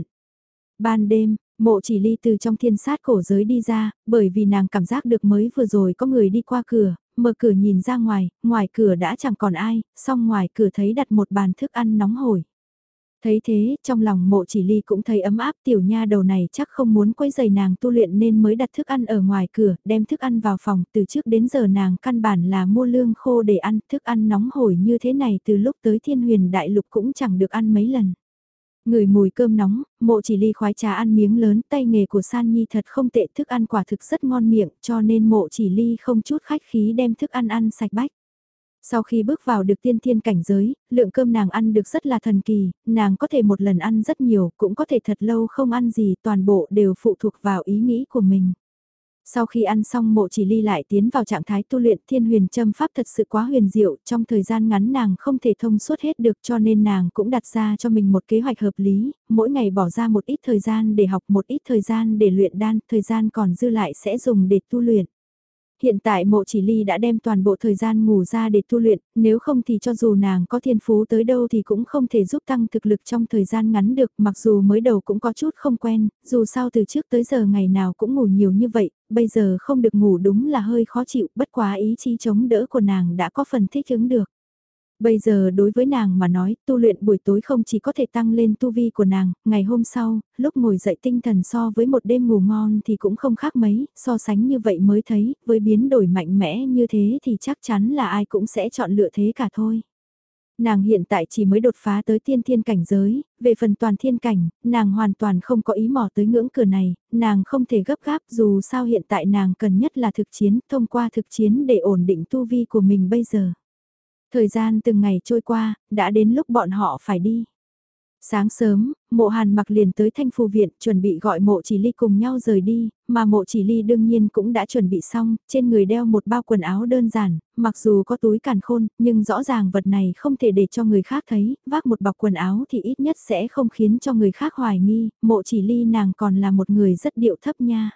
Ban đêm, Mộ Chỉ Ly từ trong thiên sát cổ giới đi ra, bởi vì nàng cảm giác được mới vừa rồi có người đi qua cửa, mở cửa nhìn ra ngoài, ngoài cửa đã chẳng còn ai, song ngoài cửa thấy đặt một bàn thức ăn nóng hổi. Thấy thế, trong lòng Mộ Chỉ Ly cũng thấy ấm áp, tiểu nha đầu này chắc không muốn quấy rầy nàng tu luyện nên mới đặt thức ăn ở ngoài cửa, đem thức ăn vào phòng, từ trước đến giờ nàng căn bản là mua lương khô để ăn, thức ăn nóng hổi như thế này từ lúc tới Thiên Huyền Đại Lục cũng chẳng được ăn mấy lần. Ngửi mùi cơm nóng, Mộ Chỉ Ly khoái trà ăn miếng lớn, tay nghề của San Nhi thật không tệ, thức ăn quả thực rất ngon miệng, cho nên Mộ Chỉ Ly không chút khách khí đem thức ăn ăn sạch bách. Sau khi bước vào được tiên thiên cảnh giới, lượng cơm nàng ăn được rất là thần kỳ, nàng có thể một lần ăn rất nhiều, cũng có thể thật lâu không ăn gì, toàn bộ đều phụ thuộc vào ý nghĩ của mình. Sau khi ăn xong Mộ Chỉ Ly lại tiến vào trạng thái tu luyện thiên huyền châm pháp thật sự quá huyền diệu, trong thời gian ngắn nàng không thể thông suốt hết được cho nên nàng cũng đặt ra cho mình một kế hoạch hợp lý, mỗi ngày bỏ ra một ít thời gian để học một ít thời gian để luyện đan, thời gian còn dư lại sẽ dùng để tu luyện. Hiện tại Mộ Chỉ Ly đã đem toàn bộ thời gian ngủ ra để tu luyện, nếu không thì cho dù nàng có thiên phú tới đâu thì cũng không thể giúp tăng thực lực trong thời gian ngắn được, mặc dù mới đầu cũng có chút không quen, dù sao từ trước tới giờ ngày nào cũng ngủ nhiều như vậy, bây giờ không được ngủ đúng là hơi khó chịu, bất quá ý chí chống đỡ của nàng đã có phần thích ứng được. Bây giờ đối với nàng mà nói, tu luyện buổi tối không chỉ có thể tăng lên tu vi của nàng, ngày hôm sau, lúc ngồi dậy tinh thần so với một đêm ngủ ngon thì cũng không khác mấy, so sánh như vậy mới thấy, với biến đổi mạnh mẽ như thế thì chắc chắn là ai cũng sẽ chọn lựa thế cả thôi. Nàng hiện tại chỉ mới đột phá tới tiên thiên cảnh giới, về phần toàn thiên cảnh, nàng hoàn toàn không có ý mò tới ngưỡng cửa này, nàng không thể gấp gáp dù sao hiện tại nàng cần nhất là thực chiến, thông qua thực chiến để ổn định tu vi của mình bây giờ. Thời gian từng ngày trôi qua, đã đến lúc bọn họ phải đi. Sáng sớm, Mộ Hàn mặc liền tới Thanh Phù Viện chuẩn bị gọi Mộ Chỉ Ly cùng nhau rời đi, mà Mộ Chỉ Ly đương nhiên cũng đã chuẩn bị xong, trên người đeo một bao quần áo đơn giản, mặc dù có túi càn khôn, nhưng rõ ràng vật này không thể để cho người khác thấy, vác một bọc quần áo thì ít nhất sẽ không khiến cho người khác hoài nghi, Mộ Chỉ Ly nàng còn là một người rất điệu thấp nha.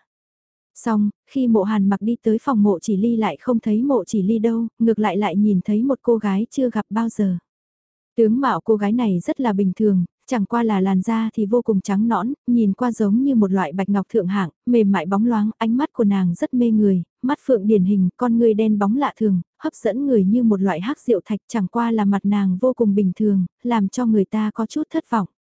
Xong, khi Mộ Hàn mặc đi tới phòng Mộ Chỉ Ly lại không thấy Mộ Chỉ Ly đâu, ngược lại lại nhìn thấy một cô gái chưa gặp bao giờ. Tướng mạo cô gái này rất là bình thường, chẳng qua là làn da thì vô cùng trắng nõn, nhìn qua giống như một loại bạch ngọc thượng hạng, mềm mại bóng loáng, ánh mắt của nàng rất mê người, mắt phượng điển hình, con người đen bóng lạ thường, hấp dẫn người như một loại hắc diệu thạch, chẳng qua là mặt nàng vô cùng bình thường, làm cho người ta có chút thất vọng.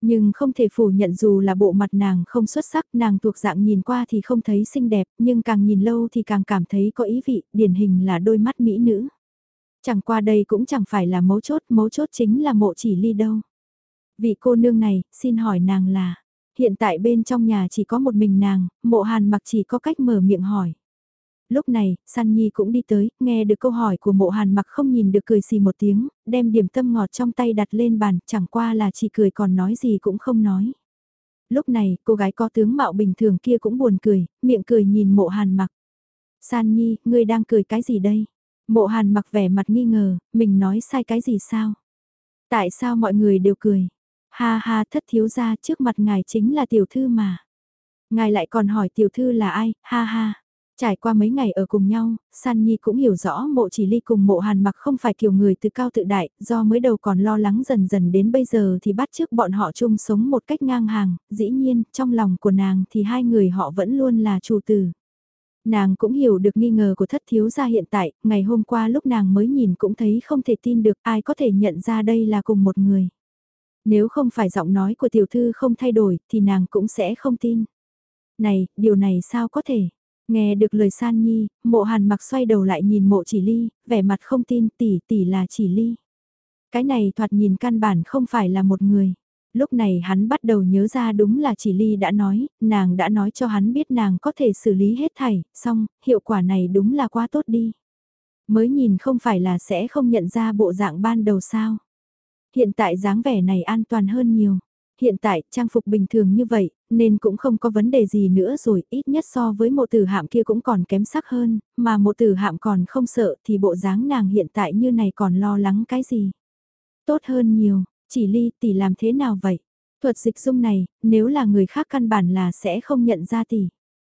Nhưng không thể phủ nhận dù là bộ mặt nàng không xuất sắc, nàng thuộc dạng nhìn qua thì không thấy xinh đẹp, nhưng càng nhìn lâu thì càng cảm thấy có ý vị, điển hình là đôi mắt mỹ nữ. Chẳng qua đây cũng chẳng phải là mấu chốt, mấu chốt chính là Mộ Chỉ Ly đâu. Vị cô nương này, xin hỏi nàng là, hiện tại bên trong nhà chỉ có một mình nàng, Mộ Hàn Mặc chỉ có cách mở miệng hỏi. Lúc này, San Nhi cũng đi tới, nghe được câu hỏi của Mộ Hàn Mặc không nhìn được cười xì một tiếng, đem điểm tâm ngọt trong tay đặt lên bàn, chẳng qua là chỉ cười còn nói gì cũng không nói. Lúc này, cô gái có tướng mạo bình thường kia cũng buồn cười, miệng cười nhìn Mộ Hàn Mặc. San Nhi, ngươi đang cười cái gì đây? Mộ Hàn Mặc vẻ mặt nghi ngờ, mình nói sai cái gì sao? Tại sao mọi người đều cười? Ha ha, thất thiếu gia, trước mặt ngài chính là tiểu thư mà. Ngài lại còn hỏi tiểu thư là ai, ha ha. Trải qua mấy ngày ở cùng nhau, San Nhi cũng hiểu rõ Mộ Chỉ Ly cùng Mộ Hàn Mặc không phải kiểu người tự cao tự đại, do mới đầu còn lo lắng dần dần đến bây giờ thì bắt chước bọn họ chung sống một cách ngang hàng, dĩ nhiên, trong lòng của nàng thì hai người họ vẫn luôn là chủ tử. Nàng cũng hiểu được nghi ngờ của thất thiếu gia hiện tại, ngày hôm qua lúc nàng mới nhìn cũng thấy không thể tin được ai có thể nhận ra đây là cùng một người. Nếu không phải giọng nói của tiểu thư không thay đổi thì nàng cũng sẽ không tin. Này, điều này sao có thể? Nghe được lời San Nhi, Mộ Hàn Mặc xoay đầu lại nhìn Mộ Chỉ Ly, vẻ mặt không tin tỷ tỷ là Chỉ Ly. Cái này thoạt nhìn căn bản không phải là một người. Lúc này hắn bắt đầu nhớ ra đúng là Chỉ Ly đã nói, nàng đã nói cho hắn biết nàng có thể xử lý hết thảy, xong, hiệu quả này đúng là quá tốt đi. Mới nhìn không phải là sẽ không nhận ra bộ dạng ban đầu sao. Hiện tại dáng vẻ này an toàn hơn nhiều. Hiện tại, trang phục bình thường như vậy, nên cũng không có vấn đề gì nữa rồi, ít nhất so với Mộ Tử Hạm kia cũng còn kém sắc hơn, mà Mộ Tử Hạm còn không sợ thì bộ dáng nàng hiện tại như này còn lo lắng cái gì. Tốt hơn nhiều, Chỉ Ly tỷ làm thế nào vậy? Thuật dịch dung này, nếu là người khác căn bản là sẽ không nhận ra tỷ.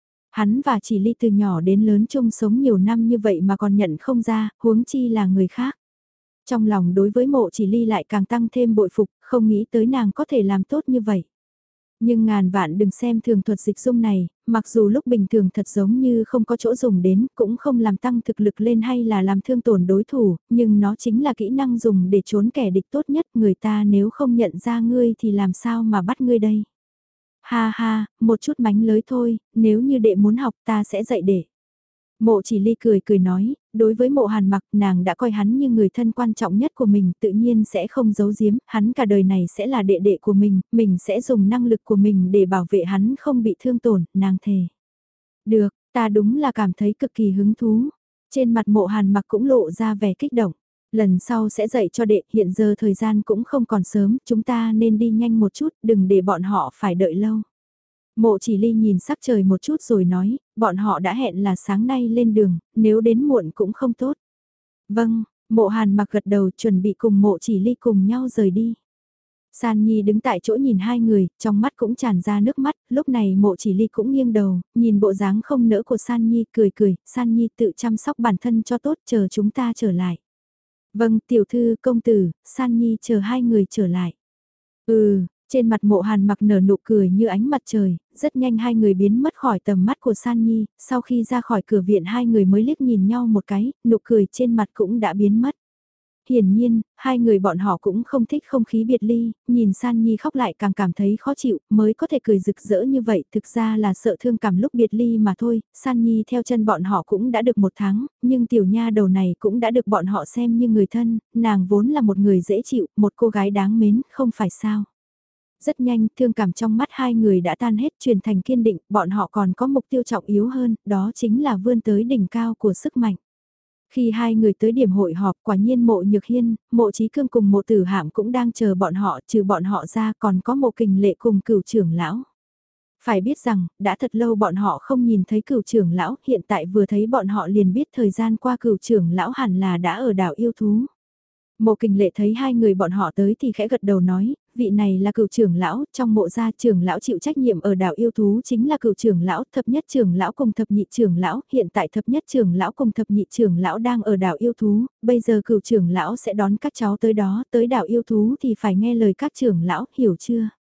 Hắn và Chỉ Ly từ nhỏ đến lớn chung sống nhiều năm như vậy mà còn nhận không ra, huống chi là người khác. Trong lòng đối với Mộ Chỉ Ly lại càng tăng thêm bội phục, không nghĩ tới nàng có thể làm tốt như vậy. Nhưng ngàn vạn đừng xem thường thuật dịch dung này, mặc dù lúc bình thường thật giống như không có chỗ dùng đến, cũng không làm tăng thực lực lên hay là làm thương tổn đối thủ, nhưng nó chính là kỹ năng dùng để trốn kẻ địch tốt nhất, người ta nếu không nhận ra ngươi thì làm sao mà bắt ngươi đây. Ha ha, một chút mánh lới thôi, nếu như đệ muốn học ta sẽ dạy đệ. Mộ Chỉ Ly cười cười nói, đối với Mộ Hàn Mặc nàng đã coi hắn như người thân quan trọng nhất của mình, tự nhiên sẽ không giấu giếm, hắn cả đời này sẽ là đệ đệ của mình, mình sẽ dùng năng lực của mình để bảo vệ hắn không bị thương tổn, nàng thề. Được, ta đúng là cảm thấy cực kỳ hứng thú. Trên mặt Mộ Hàn Mặc cũng lộ ra vẻ kích động. Lần sau sẽ dạy cho đệ, hiện giờ thời gian cũng không còn sớm, chúng ta nên đi nhanh một chút, đừng để bọn họ phải đợi lâu. Mộ Chỉ Ly nhìn sắc trời một chút rồi nói, bọn họ đã hẹn là sáng nay lên đường, nếu đến muộn cũng không tốt. Vâng, Mộ Hàn Mặc gật đầu chuẩn bị cùng Mộ Chỉ Ly cùng nhau rời đi. San Nhi đứng tại chỗ nhìn hai người, trong mắt cũng tràn ra nước mắt, lúc này Mộ Chỉ Ly cũng nghiêng đầu, nhìn bộ dáng không nỡ của San Nhi, cười cười, San Nhi tự chăm sóc bản thân cho tốt, chờ chúng ta trở lại. Vâng, tiểu thư, công tử, San Nhi chờ hai người trở lại. Ừ, trên mặt Mộ Hàn Mặc nở nụ cười như ánh mặt trời, rất nhanh hai người biến mất khỏi tầm mắt của San Nhi, sau khi ra khỏi cửa viện hai người mới liếc nhìn nhau một cái, nụ cười trên mặt cũng đã biến mất. Hiển nhiên, hai người bọn họ cũng không thích không khí biệt ly, nhìn San Nhi khóc lại càng cảm thấy khó chịu, mới có thể cười rực rỡ như vậy, thực ra là sợ thương cảm lúc biệt ly mà thôi, San Nhi theo chân bọn họ cũng đã được một tháng, nhưng tiểu nha đầu này cũng đã được bọn họ xem như người thân, nàng vốn là một người dễ chịu, một cô gái đáng mến, không phải sao. Rất nhanh, thương cảm trong mắt hai người đã tan hết truyền thành kiên định, bọn họ còn có mục tiêu trọng yếu hơn, đó chính là vươn tới đỉnh cao của sức mạnh. Khi hai người tới điểm hội họp, quả nhiên Mộ Nhược Hiên, Mộ Chí Cương cùng Mộ Tử Hạm cũng đang chờ bọn họ, trừ bọn họ ra còn có Mộ Kình Lệ cùng Cửu trưởng lão. Phải biết rằng, đã thật lâu bọn họ không nhìn thấy Cửu trưởng lão, hiện tại vừa thấy bọn họ liền biết thời gian qua Cửu trưởng lão hẳn là đã ở đảo yêu thú. Mộ Kình Lệ thấy hai người bọn họ tới thì khẽ gật đầu nói, vị này là Cửu trưởng lão, trong Mộ gia trưởng lão chịu trách nhiệm ở đảo yêu thú chính là Cửu trưởng lão, thập nhất trưởng lão cùng thập nhị trưởng lão, hiện tại thập nhất trưởng lão cùng thập nhị trưởng lão đang ở đảo yêu thú, bây giờ Cửu trưởng lão sẽ đón các cháu tới đó, tới đảo yêu thú thì phải nghe lời các trưởng lão, hiểu chưa?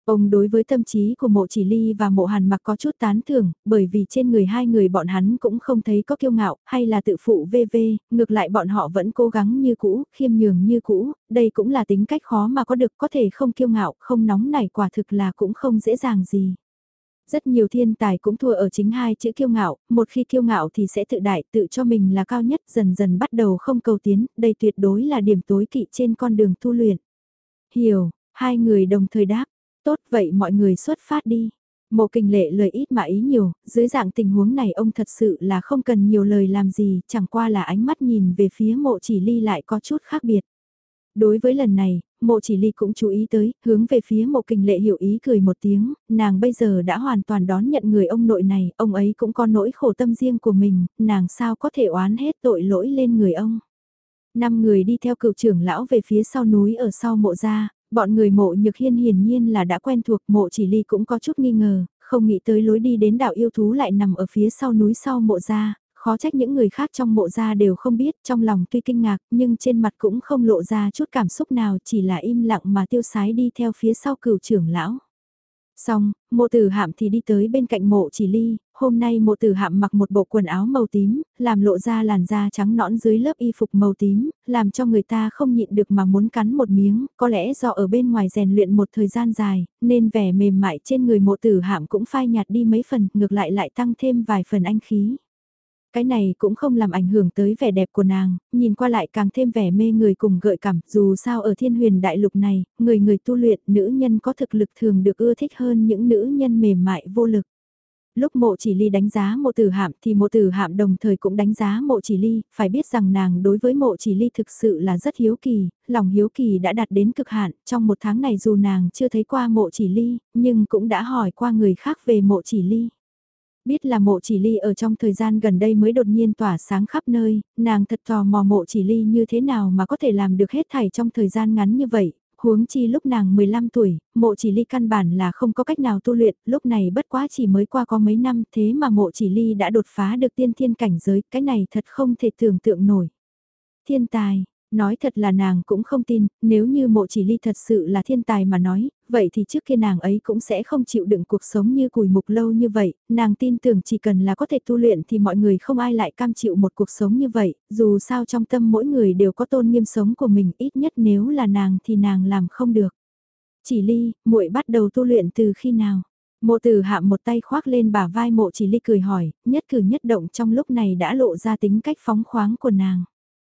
Ông đối với tâm trí của Mộ Chỉ Ly và Mộ Hàn Mặc có chút tán thưởng, bởi vì trên người hai người bọn hắn cũng không thấy có kiêu ngạo, hay là tự phụ vê vê, ngược lại bọn họ vẫn cố gắng như cũ, khiêm nhường như cũ, đây cũng là tính cách khó mà có được, có thể không kiêu ngạo, không nóng nảy, quả thực là cũng không dễ dàng gì. Rất nhiều thiên tài cũng thua ở chính hai chữ kiêu ngạo, một khi kiêu ngạo thì sẽ tự đại, tự cho mình là cao nhất, dần dần bắt đầu không cầu tiến, đây tuyệt đối là điểm tối kỵ trên con đường tu luyện. Hiểu, hai người đồng thời đáp, tốt vậy mọi người xuất phát đi. Mộ Kình Lệ lời ít mà ý nhiều, dưới dạng tình huống này ông thật sự là không cần nhiều lời làm gì, chẳng qua là ánh mắt nhìn về phía Mộ Chỉ Ly lại có chút khác biệt. Đối với lần này, Mộ Chỉ Ly cũng chú ý tới, hướng về phía Mộ Kình Lệ hiểu ý cười một tiếng, nàng bây giờ đã hoàn toàn đón nhận người ông nội này, ông ấy cũng có nỗi khổ tâm riêng của mình, nàng sao có thể oán hết tội lỗi lên người ông. Năm người đi theo cựu trưởng lão về phía sau núi ở sau mộ gia, bọn người Mộ Nhược Hiên hiển nhiên là đã quen thuộc, Mộ Chỉ Ly cũng có chút nghi ngờ, không nghĩ tới lối đi đến đảo yêu thú lại nằm ở phía sau núi sau mộ gia, khó trách những người khác trong mộ gia đều không biết, trong lòng tuy kinh ngạc nhưng trên mặt cũng không lộ ra chút cảm xúc nào, chỉ là im lặng mà tiêu sái đi theo phía sau cựu trưởng lão. Xong, Mộ Tử Hạm thì đi tới bên cạnh Mộ Chỉ Ly, hôm nay Mộ Tử Hạm mặc một bộ quần áo màu tím, làm lộ ra làn da trắng nõn dưới lớp y phục màu tím, làm cho người ta không nhịn được mà muốn cắn một miếng, có lẽ do ở bên ngoài rèn luyện một thời gian dài, nên vẻ mềm mại trên người Mộ Tử Hạm cũng phai nhạt đi mấy phần, ngược lại lại tăng thêm vài phần anh khí. Cái này cũng không làm ảnh hưởng tới vẻ đẹp của nàng, nhìn qua lại càng thêm vẻ mê người cùng gợi cảm, dù sao ở thiên huyền đại lục này, người người tu luyện, nữ nhân có thực lực thường được ưa thích hơn những nữ nhân mềm mại vô lực. Lúc Mộ Chỉ Ly đánh giá Mộ Tử Hạm thì Mộ Tử Hạm đồng thời cũng đánh giá Mộ Chỉ Ly, phải biết rằng nàng đối với Mộ Chỉ Ly thực sự là rất hiếu kỳ, lòng hiếu kỳ đã đạt đến cực hạn, trong một tháng này dù nàng chưa thấy qua Mộ Chỉ Ly, nhưng cũng đã hỏi qua người khác về Mộ Chỉ Ly. Biết là Mộ Chỉ Ly ở trong thời gian gần đây mới đột nhiên tỏa sáng khắp nơi, nàng thật tò mò Mộ Chỉ Ly như thế nào mà có thể làm được hết thảy trong thời gian ngắn như vậy, huống chi lúc nàng mười lăm tuổi, Mộ Chỉ Ly căn bản là không có cách nào tu luyện, lúc này bất quá chỉ mới qua có mấy năm thế mà Mộ Chỉ Ly đã đột phá được tiên thiên cảnh giới, cái này thật không thể tưởng tượng nổi. Thiên tài, nói thật là nàng cũng không tin, nếu như Mộ Chỉ Ly thật sự là thiên tài mà nói, vậy thì trước kia nàng ấy cũng sẽ không chịu đựng cuộc sống như cùi mục lâu như vậy, nàng tin tưởng chỉ cần là có thể tu luyện thì mọi người không ai lại cam chịu một cuộc sống như vậy, dù sao trong tâm mỗi người đều có tôn nghiêm sống của mình, ít nhất nếu là nàng thì nàng làm không được. Chỉ Ly, muội bắt đầu tu luyện từ khi nào? Mộ Tử Hạm một tay khoác lên bả vai Mộ Chỉ Ly cười hỏi, nhất cử nhất động trong lúc này đã lộ ra tính cách phóng khoáng của nàng.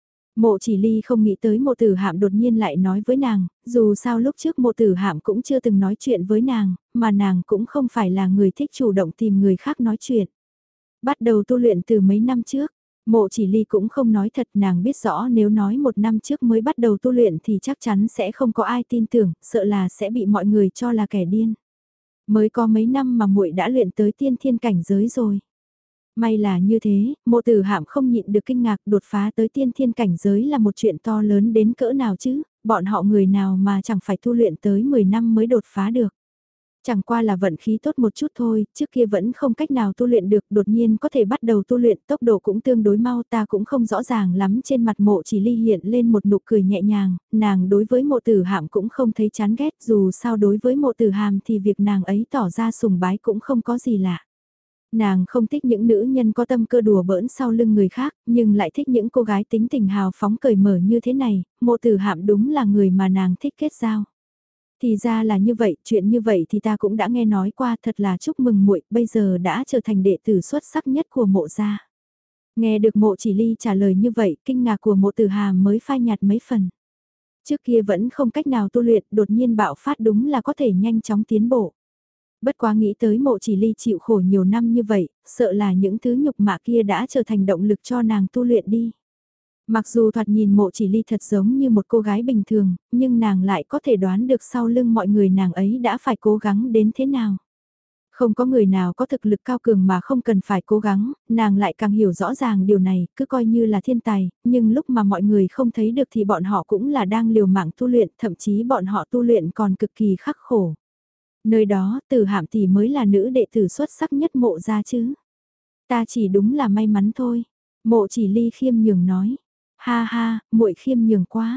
Mộ Chỉ Ly không nghĩ tới Mộ Tử Hạm đột nhiên lại nói với nàng, dù sao lúc trước Mộ Tử Hạm cũng chưa từng nói chuyện với nàng, mà nàng cũng không phải là người thích chủ động tìm người khác nói chuyện. Bắt đầu tu luyện từ mấy năm trước, Mộ Chỉ Ly cũng không nói thật, nàng biết rõ nếu nói một năm trước mới bắt đầu tu luyện thì chắc chắn sẽ không có ai tin tưởng, sợ là sẽ bị mọi người cho là kẻ điên. Mới có mấy năm mà muội đã luyện tới tiên thiên cảnh giới rồi. May là như thế, Mộ Tử Hạm không nhịn được kinh ngạc, đột phá tới tiên thiên cảnh giới là một chuyện to lớn đến cỡ nào chứ, bọn họ người nào mà chẳng phải tu luyện tới mười năm mới đột phá được. Chẳng qua là vận khí tốt một chút thôi, trước kia vẫn không cách nào tu luyện được, đột nhiên có thể bắt đầu tu luyện, tốc độ cũng tương đối mau, ta cũng không rõ ràng lắm. Trên mặt Mộ Chỉ Ly hiện lên một nụ cười nhẹ nhàng, nàng đối với Mộ Tử Hạm cũng không thấy chán ghét, dù sao đối với Mộ Tử Hàm thì việc nàng ấy tỏ ra sùng bái cũng không có gì lạ. Nàng không thích những nữ nhân có tâm cơ đùa bỡn sau lưng người khác, nhưng lại thích những cô gái tính tình hào phóng cởi mở như thế này, Mộ Tử Hạm đúng là người mà nàng thích kết giao. Thì ra là như vậy, chuyện như vậy thì ta cũng đã nghe nói qua, thật là chúc mừng muội, bây giờ đã trở thành đệ tử xuất sắc nhất của Mộ gia. Nghe được Mộ Chỉ Ly trả lời như vậy, kinh ngạc của Mộ Tử Hàm mới phai nhạt mấy phần. Trước kia vẫn không cách nào tu luyện, đột nhiên bạo phát đúng là có thể nhanh chóng tiến bộ. Bất quá nghĩ tới Mộ Chỉ Ly chịu khổ nhiều năm như vậy, sợ là những thứ nhục mạ kia đã trở thành động lực cho nàng tu luyện đi. Mặc dù thoạt nhìn Mộ Chỉ Ly thật giống như một cô gái bình thường, nhưng nàng lại có thể đoán được sau lưng mọi người nàng ấy đã phải cố gắng đến thế nào. Không có người nào có thực lực cao cường mà không cần phải cố gắng, nàng lại càng hiểu rõ ràng điều này, cứ coi như là thiên tài, nhưng lúc mà mọi người không thấy được thì bọn họ cũng là đang liều mạng tu luyện, thậm chí bọn họ tu luyện còn cực kỳ khắc khổ. Nơi đó, Tử Hạm tỷ mới là nữ đệ tử xuất sắc nhất Mộ gia chứ. Ta chỉ đúng là may mắn thôi. Mộ Chỉ Ly khiêm nhường nói. Ha ha, muội khiêm nhường quá.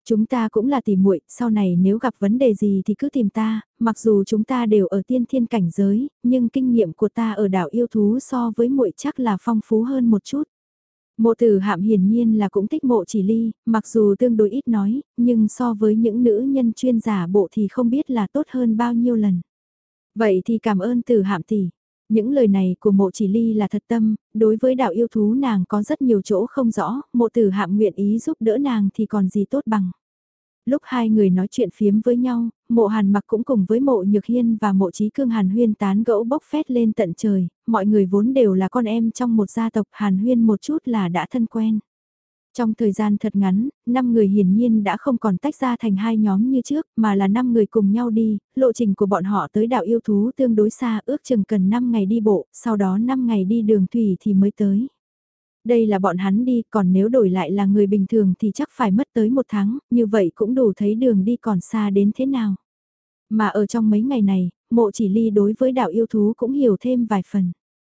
Chúng ta cũng là tỉ muội, sau này nếu gặp vấn đề gì thì cứ tìm ta, mặc dù chúng ta đều ở tiên thiên cảnh giới, nhưng kinh nghiệm của ta ở đảo yêu thú so với muội chắc là phong phú hơn một chút. Mộ Tử Hạm hiển nhiên là cũng thích Mộ Chỉ Ly, mặc dù tương đối ít nói, nhưng so với những nữ nhân chuyên giả bộ thì không biết là tốt hơn bao nhiêu lần. Vậy thì cảm ơn Tử Hạm tỷ. Những lời này của Mộ Chỉ Ly là thật tâm, đối với đạo yêu thú nàng có rất nhiều chỗ không rõ, Mộ Tử Hạm nguyện ý giúp đỡ nàng thì còn gì tốt bằng. Lúc hai người nói chuyện phiếm với nhau, Mộ Hàn Mặc cũng cùng với Mộ Nhược Hiên và Mộ Chí Cương Hàn Huyên tán gẫu bốc phét lên tận trời, mọi người vốn đều là con em trong một gia tộc, Hàn Huyên một chút là đã thân quen. Trong thời gian thật ngắn, năm người hiển nhiên đã không còn tách ra thành hai nhóm như trước, mà là năm người cùng nhau đi, lộ trình của bọn họ tới đảo yêu thú tương đối xa, ước chừng cần năm ngày đi bộ, sau đó năm ngày đi đường thủy thì mới tới. Đây là bọn hắn đi, còn nếu đổi lại là người bình thường thì chắc phải mất tới một tháng, như vậy cũng đủ thấy đường đi còn xa đến thế nào. Mà ở trong mấy ngày này, Mộ Chỉ Ly đối với đạo yêu thú cũng hiểu thêm vài phần.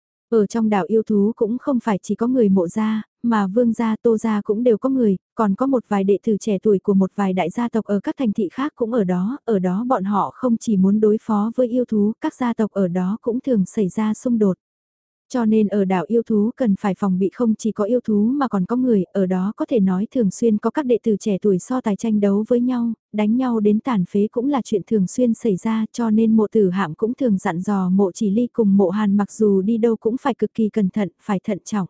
Ở trong đạo yêu thú cũng không phải chỉ có người Mộ gia, mà Vương gia, Tô gia cũng đều có người, còn có một vài đệ tử trẻ tuổi của một vài đại gia tộc ở các thành thị khác cũng ở đó, ở đó bọn họ không chỉ muốn đối phó với yêu thú, các gia tộc ở đó cũng thường xảy ra xung đột. Cho nên ở đảo yêu thú cần phải phòng bị không chỉ có yêu thú mà còn có người, ở đó có thể nói thường xuyên có các đệ tử trẻ tuổi so tài tranh đấu với nhau, đánh nhau đến tàn phế cũng là chuyện thường xuyên xảy ra, cho nên Mộ Tử Hạm cũng thường dặn dò Mộ Chỉ Ly cùng Mộ Hàn mặc dù đi đâu cũng phải cực kỳ cẩn thận, phải thận trọng.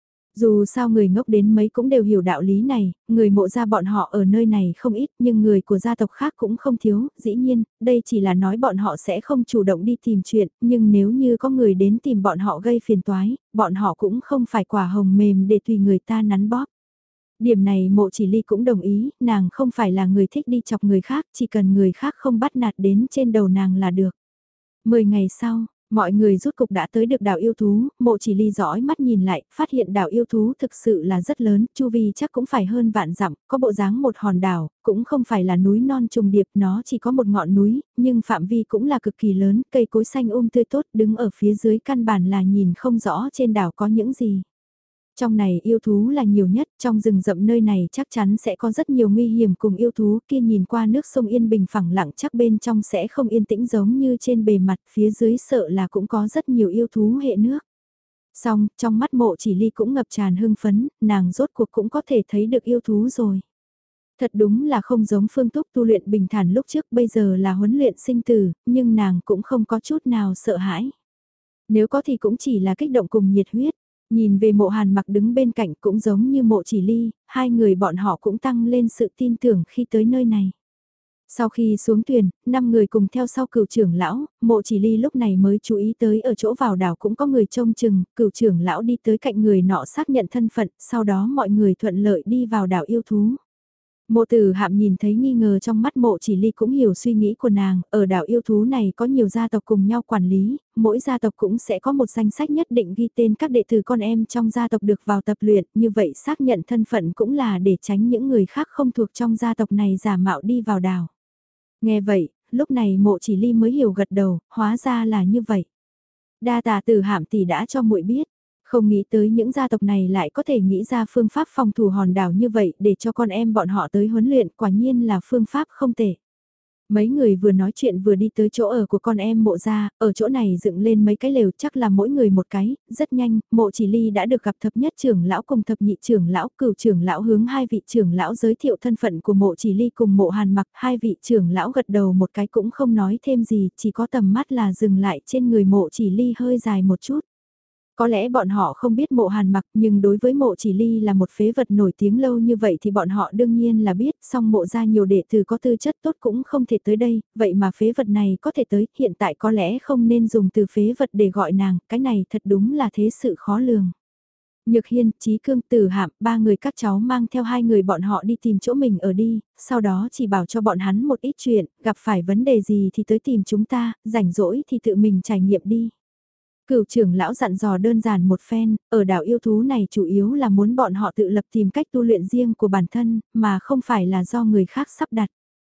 Dù sao người ngốc đến mấy cũng đều hiểu đạo lý này, người Mộ gia bọn họ ở nơi này không ít nhưng người của gia tộc khác cũng không thiếu, dĩ nhiên, đây chỉ là nói bọn họ sẽ không chủ động đi tìm chuyện, nhưng nếu như có người đến tìm bọn họ gây phiền toái, bọn họ cũng không phải quả hồng mềm để tùy người ta nắn bóp. Điểm này Mộ Chỉ Ly cũng đồng ý, nàng không phải là người thích đi chọc người khác, chỉ cần người khác không bắt nạt đến trên đầu nàng là được. Mười ngày sau, mọi người rút cục đã tới được đảo yêu thú, Mộ Chỉ Ly dõi mắt nhìn lại, phát hiện đảo yêu thú thực sự là rất lớn, chu vi chắc cũng phải hơn vạn dặm, có bộ dáng một hòn đảo, cũng không phải là núi non trùng điệp, nó chỉ có một ngọn núi, nhưng phạm vi cũng là cực kỳ lớn, cây cối xanh um tươi tốt, đứng ở phía dưới căn bản là nhìn không rõ trên đảo có những gì. Trong này yêu thú là nhiều nhất, trong rừng rậm nơi này chắc chắn sẽ có rất nhiều nguy hiểm cùng yêu thú kia nhìn qua nước sông yên bình phẳng lặng chắc bên trong sẽ không yên tĩnh giống như trên bề mặt phía dưới sợ là cũng có rất nhiều yêu thú hệ nước. Xong, trong mắt Mộ Chỉ Ly cũng ngập tràn hưng phấn, nàng rốt cuộc cũng có thể thấy được yêu thú rồi. Thật đúng là không giống phương túc tu luyện bình thản lúc trước bây giờ là huấn luyện sinh tử, nhưng nàng cũng không có chút nào sợ hãi. Nếu có thì cũng chỉ là kích động cùng nhiệt huyết. Nhìn về Mộ Hàn mặc đứng bên cạnh cũng giống như Mộ Chỉ Ly, hai người bọn họ cũng tăng lên sự tin tưởng khi tới nơi này. Sau khi xuống thuyền, năm người cùng theo sau cửu trưởng lão, Mộ Chỉ Ly lúc này mới chú ý tới ở chỗ vào đảo cũng có người trông chừng, cửu trưởng lão đi tới cạnh người nọ xác nhận thân phận, sau đó mọi người thuận lợi đi vào đảo yêu thú. Mộ Tử Hạm nhìn thấy nghi ngờ trong mắt Mộ Chỉ Ly cũng hiểu suy nghĩ của nàng, ở đảo yêu thú này có nhiều gia tộc cùng nhau quản lý, mỗi gia tộc cũng sẽ có một danh sách nhất định ghi tên các đệ tử con em trong gia tộc được vào tập luyện, như vậy xác nhận thân phận cũng là để tránh những người khác không thuộc trong gia tộc này giả mạo đi vào đảo. Nghe vậy, lúc này Mộ Chỉ Ly mới hiểu gật đầu, hóa ra là như vậy. Đa tạ Tử Hạm tỷ đã cho muội biết. Không nghĩ tới những gia tộc này lại có thể nghĩ ra phương pháp phòng thủ hòn đảo như vậy để cho con em bọn họ tới huấn luyện, quả nhiên là phương pháp không tệ. Mấy người vừa nói chuyện vừa đi tới chỗ ở của con em Mộ gia, ở chỗ này dựng lên mấy cái lều chắc là mỗi người một cái, rất nhanh, Mộ Chỉ Ly đã được gặp thập nhất trưởng lão cùng thập nhị trưởng lão, cửu trưởng lão hướng hai vị trưởng lão giới thiệu thân phận của Mộ Chỉ Ly cùng Mộ Hàn mặc, hai vị trưởng lão gật đầu một cái cũng không nói thêm gì, chỉ có tầm mắt là dừng lại trên người Mộ Chỉ Ly hơi dài một chút. Có lẽ bọn họ không biết Mộ Hàn mặc nhưng đối với Mộ Chỉ Ly là một phế vật nổi tiếng lâu như vậy thì bọn họ đương nhiên là biết, song Mộ gia nhiều đệ tử có tư chất tốt cũng không thể tới đây, vậy mà phế vật này có thể tới, hiện tại có lẽ không nên dùng từ phế vật để gọi nàng, cái này thật đúng là thế sự khó lường. Nhược Hiên, Chí Cương, Tử Hạm, ba người các cháu mang theo hai người bọn họ đi tìm chỗ mình ở đi, sau đó chỉ bảo cho bọn hắn một ít chuyện, gặp phải vấn đề gì thì tới tìm chúng ta, rảnh rỗi thì tự mình trải nghiệm đi. Cửu trưởng lão dặn dò đơn giản một phen, ở đảo yêu thú này chủ yếu là muốn bọn họ tự lập tìm cách tu luyện riêng của bản thân, mà không phải là do người khác sắp đặt.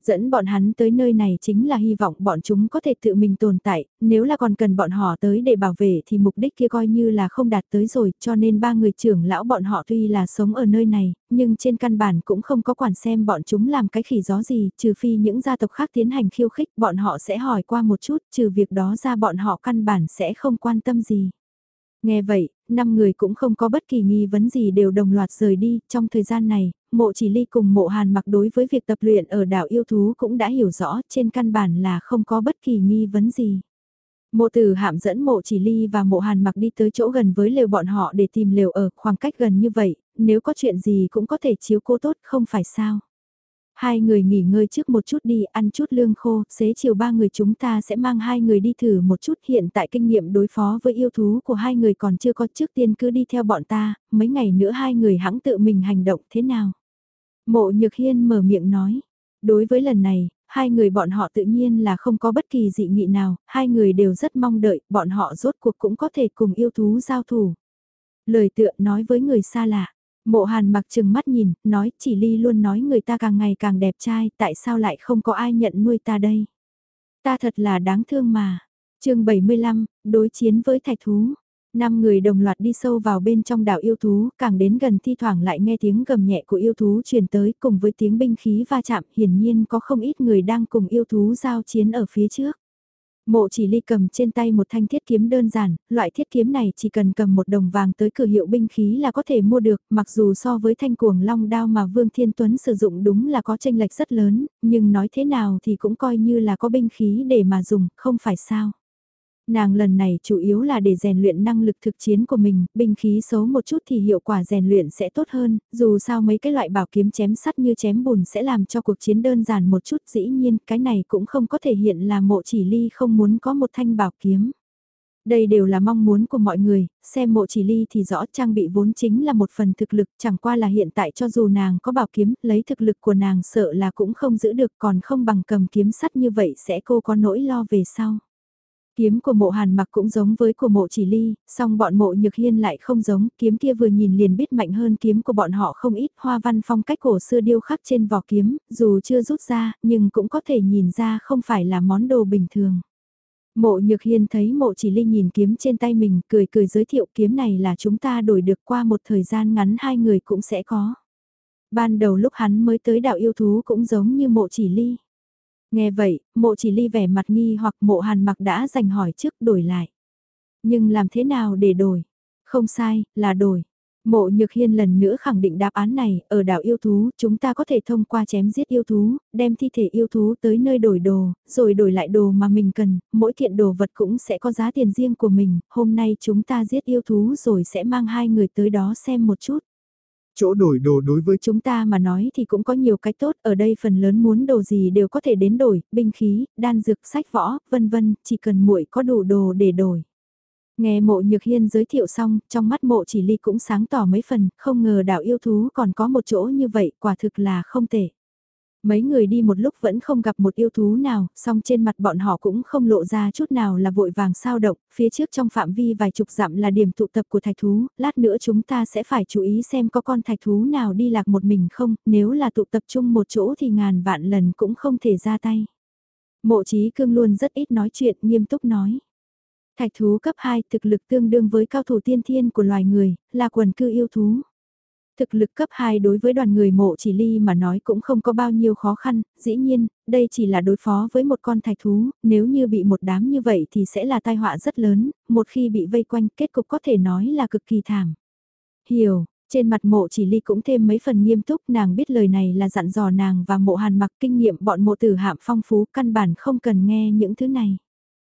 Dẫn bọn hắn tới nơi này chính là hy vọng bọn chúng có thể tự mình tồn tại, nếu là còn cần bọn họ tới để bảo vệ thì mục đích kia coi như là không đạt tới rồi, cho nên ba người trưởng lão bọn họ tuy là sống ở nơi này, nhưng trên căn bản cũng không có quản xem bọn chúng làm cái khỉ gió gì, trừ phi những gia tộc khác tiến hành khiêu khích, bọn họ sẽ hỏi qua một chút, trừ việc đó ra bọn họ căn bản sẽ không quan tâm gì. Nghe vậy, năm người cũng không có bất kỳ nghi vấn gì đều đồng loạt rời đi, trong thời gian này, mộ chỉ ly cùng mộ hàn mặc đối với việc tập luyện ở đảo yêu thú cũng đã hiểu rõ, trên căn bản là không có bất kỳ nghi vấn gì. Mộ tử hạm dẫn mộ chỉ ly và mộ hàn mặc đi tới chỗ gần với lều bọn họ để tìm lều ở khoảng cách gần như vậy, nếu có chuyện gì cũng có thể chiếu cố tốt không phải sao. Hai người nghỉ ngơi trước một chút đi, ăn chút lương khô, xế chiều ba người chúng ta sẽ mang hai người đi thử một chút, hiện tại kinh nghiệm đối phó với yêu thú của hai người còn chưa có, trước tiên cứ đi theo bọn ta, mấy ngày nữa hai người hãng tự mình hành động thế nào. Mộ Nhược Hiên mở miệng nói, đối với lần này, hai người bọn họ tự nhiên là không có bất kỳ dị nghị nào, hai người đều rất mong đợi, bọn họ rốt cuộc cũng có thể cùng yêu thú giao thủ. Lời tựa nói với người xa lạ. Mộ Hàn mặc chừng mắt nhìn, nói chỉ ly luôn nói người ta càng ngày càng đẹp trai, tại sao lại không có ai nhận nuôi ta đây? Ta thật là đáng thương mà. chương bảy mươi lăm, đối chiến với thạch thú. Năm người đồng loạt đi sâu vào bên trong đảo yêu thú, càng đến gần thi thoảng lại nghe tiếng gầm nhẹ của yêu thú truyền tới cùng với tiếng binh khí va chạm, hiển nhiên có không ít người đang cùng yêu thú giao chiến ở phía trước. Mộ chỉ ly cầm trên tay một thanh thiết kiếm đơn giản, loại thiết kiếm này chỉ cần cầm một đồng vàng tới cửa hiệu binh khí là có thể mua được, mặc dù so với thanh cuồng long đao mà Vương Thiên Tuấn sử dụng đúng là có chênh lệch rất lớn, nhưng nói thế nào thì cũng coi như là có binh khí để mà dùng, không phải sao. Nàng lần này chủ yếu là để rèn luyện năng lực thực chiến của mình, binh khí xấu một chút thì hiệu quả rèn luyện sẽ tốt hơn, dù sao mấy cái loại bảo kiếm chém sắt như chém bùn sẽ làm cho cuộc chiến đơn giản một chút, dĩ nhiên cái này cũng không có thể hiện là mộ chỉ ly không muốn có một thanh bảo kiếm. Đây đều là mong muốn của mọi người, xem mộ chỉ ly thì rõ trang bị vốn chính là một phần thực lực, chẳng qua là hiện tại cho dù nàng có bảo kiếm, lấy thực lực của nàng sợ là cũng không giữ được còn không bằng cầm kiếm sắt như vậy sẽ cô có nỗi lo về sau. Kiếm của mộ hàn mặc cũng giống với của mộ chỉ ly, song bọn mộ nhược hiên lại không giống, kiếm kia vừa nhìn liền biết mạnh hơn kiếm của bọn họ không ít, hoa văn phong cách cổ xưa điêu khắc trên vỏ kiếm, dù chưa rút ra, nhưng cũng có thể nhìn ra không phải là món đồ bình thường. Mộ nhược hiên thấy mộ chỉ ly nhìn kiếm trên tay mình, cười cười giới thiệu kiếm này là chúng ta đổi được qua một thời gian ngắn hai người cũng sẽ có. Ban đầu lúc hắn mới tới đạo yêu thú cũng giống như mộ chỉ ly. Nghe vậy, mộ chỉ ly vẻ mặt nghi hoặc mộ hàn mặc đã dành hỏi trước đổi lại. Nhưng làm thế nào để đổi? Không sai, là đổi. Mộ Nhược Hiên lần nữa khẳng định đáp án này, ở đảo yêu thú, chúng ta có thể thông qua chém giết yêu thú, đem thi thể yêu thú tới nơi đổi đồ, rồi đổi lại đồ mà mình cần, mỗi kiện đồ vật cũng sẽ có giá tiền riêng của mình, hôm nay chúng ta giết yêu thú rồi sẽ mang hai người tới đó xem một chút.
Chỗ đổi đồ đối với
chúng ta mà nói thì cũng có nhiều cái tốt, ở đây phần lớn muốn đồ gì đều có thể đến đổi, binh khí, đan dược, sách võ, vân vân, chỉ cần muội có đủ đồ để đổi. Nghe mộ nhược hiên giới thiệu xong, trong mắt mộ chỉ ly cũng sáng tỏ mấy phần, không ngờ đảo yêu thú còn có một chỗ như vậy, quả thực là không tệ. Mấy người đi một lúc vẫn không gặp một yêu thú nào, song trên mặt bọn họ cũng không lộ ra chút nào là vội vàng sao động, phía trước trong phạm vi vài chục dặm là điểm tụ tập của thạch thú, lát nữa chúng ta sẽ phải chú ý xem có con thạch thú nào đi lạc một mình không, nếu là tụ tập trung một chỗ thì ngàn vạn lần cũng không thể ra tay. Mộ Chí Cương luôn rất ít nói chuyện, nghiêm túc nói. Thạch thú cấp hai thực lực tương đương với cao thủ tiên thiên của loài người, là quần cư yêu thú. Thực lực cấp hai đối với đoàn người mộ chỉ ly mà nói cũng không có bao nhiêu khó khăn, dĩ nhiên, đây chỉ là đối phó với một con thạch thú, nếu như bị một đám như vậy thì sẽ là tai họa rất lớn, một khi bị vây quanh kết cục có thể nói là cực kỳ thảm. Hiểu, trên mặt mộ chỉ ly cũng thêm mấy phần nghiêm túc, nàng biết lời này là dặn dò nàng và mộ hàn mặc kinh nghiệm bọn mộ tử hạm phong phú, căn bản không cần nghe những thứ này.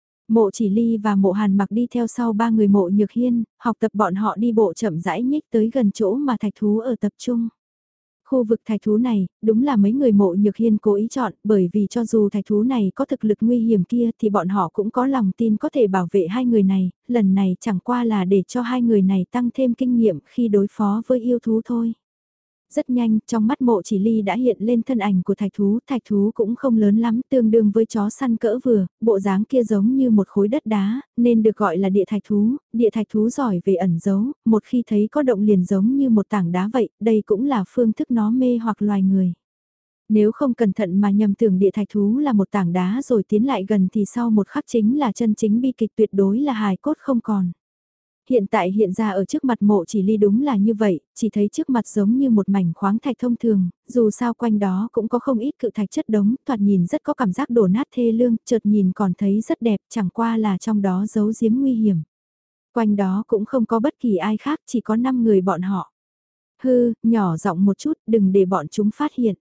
Mộ chỉ ly và mộ hàn mặc đi theo sau ba người mộ nhược hiên, học tập bọn họ đi bộ chậm rãi nhích tới gần chỗ mà thạch thú ở tập trung. Khu vực thạch thú này, đúng là mấy người mộ nhược hiên cố ý chọn, bởi vì cho dù thạch thú này có thực lực nguy hiểm kia thì bọn họ cũng có lòng tin có thể bảo vệ hai người này, lần này chẳng qua là để cho hai người này tăng thêm kinh nghiệm khi đối phó với yêu thú thôi. Rất nhanh, trong mắt mộ chỉ ly đã hiện lên thân ảnh của thạch thú, thạch thú cũng không lớn lắm, tương đương với chó săn cỡ vừa, bộ dáng kia giống như một khối đất đá, nên được gọi là địa thạch thú, địa thạch thú giỏi về ẩn giấu, một khi thấy có động liền giống như một tảng đá vậy, đây cũng là phương thức nó mê hoặc loài người. Nếu không cẩn thận mà nhầm tưởng địa thạch thú là một tảng đá rồi tiến lại gần thì sau một khắc chính là chân chính bi kịch, tuyệt đối là hài cốt không còn. Hiện tại hiện ra ở trước mặt Mộ Chỉ Ly đúng là như vậy, chỉ thấy trước mặt giống như một mảnh khoáng thạch thông thường, dù sao quanh đó cũng có không ít cự thạch chất đống, thoạt nhìn rất có cảm giác đổ nát thê lương, chợt nhìn còn thấy rất đẹp, chẳng qua là trong đó giấu giếm nguy hiểm. Quanh đó cũng không có bất kỳ ai khác, chỉ có năm người bọn họ. Hư, nhỏ giọng một chút, đừng để bọn chúng phát hiện.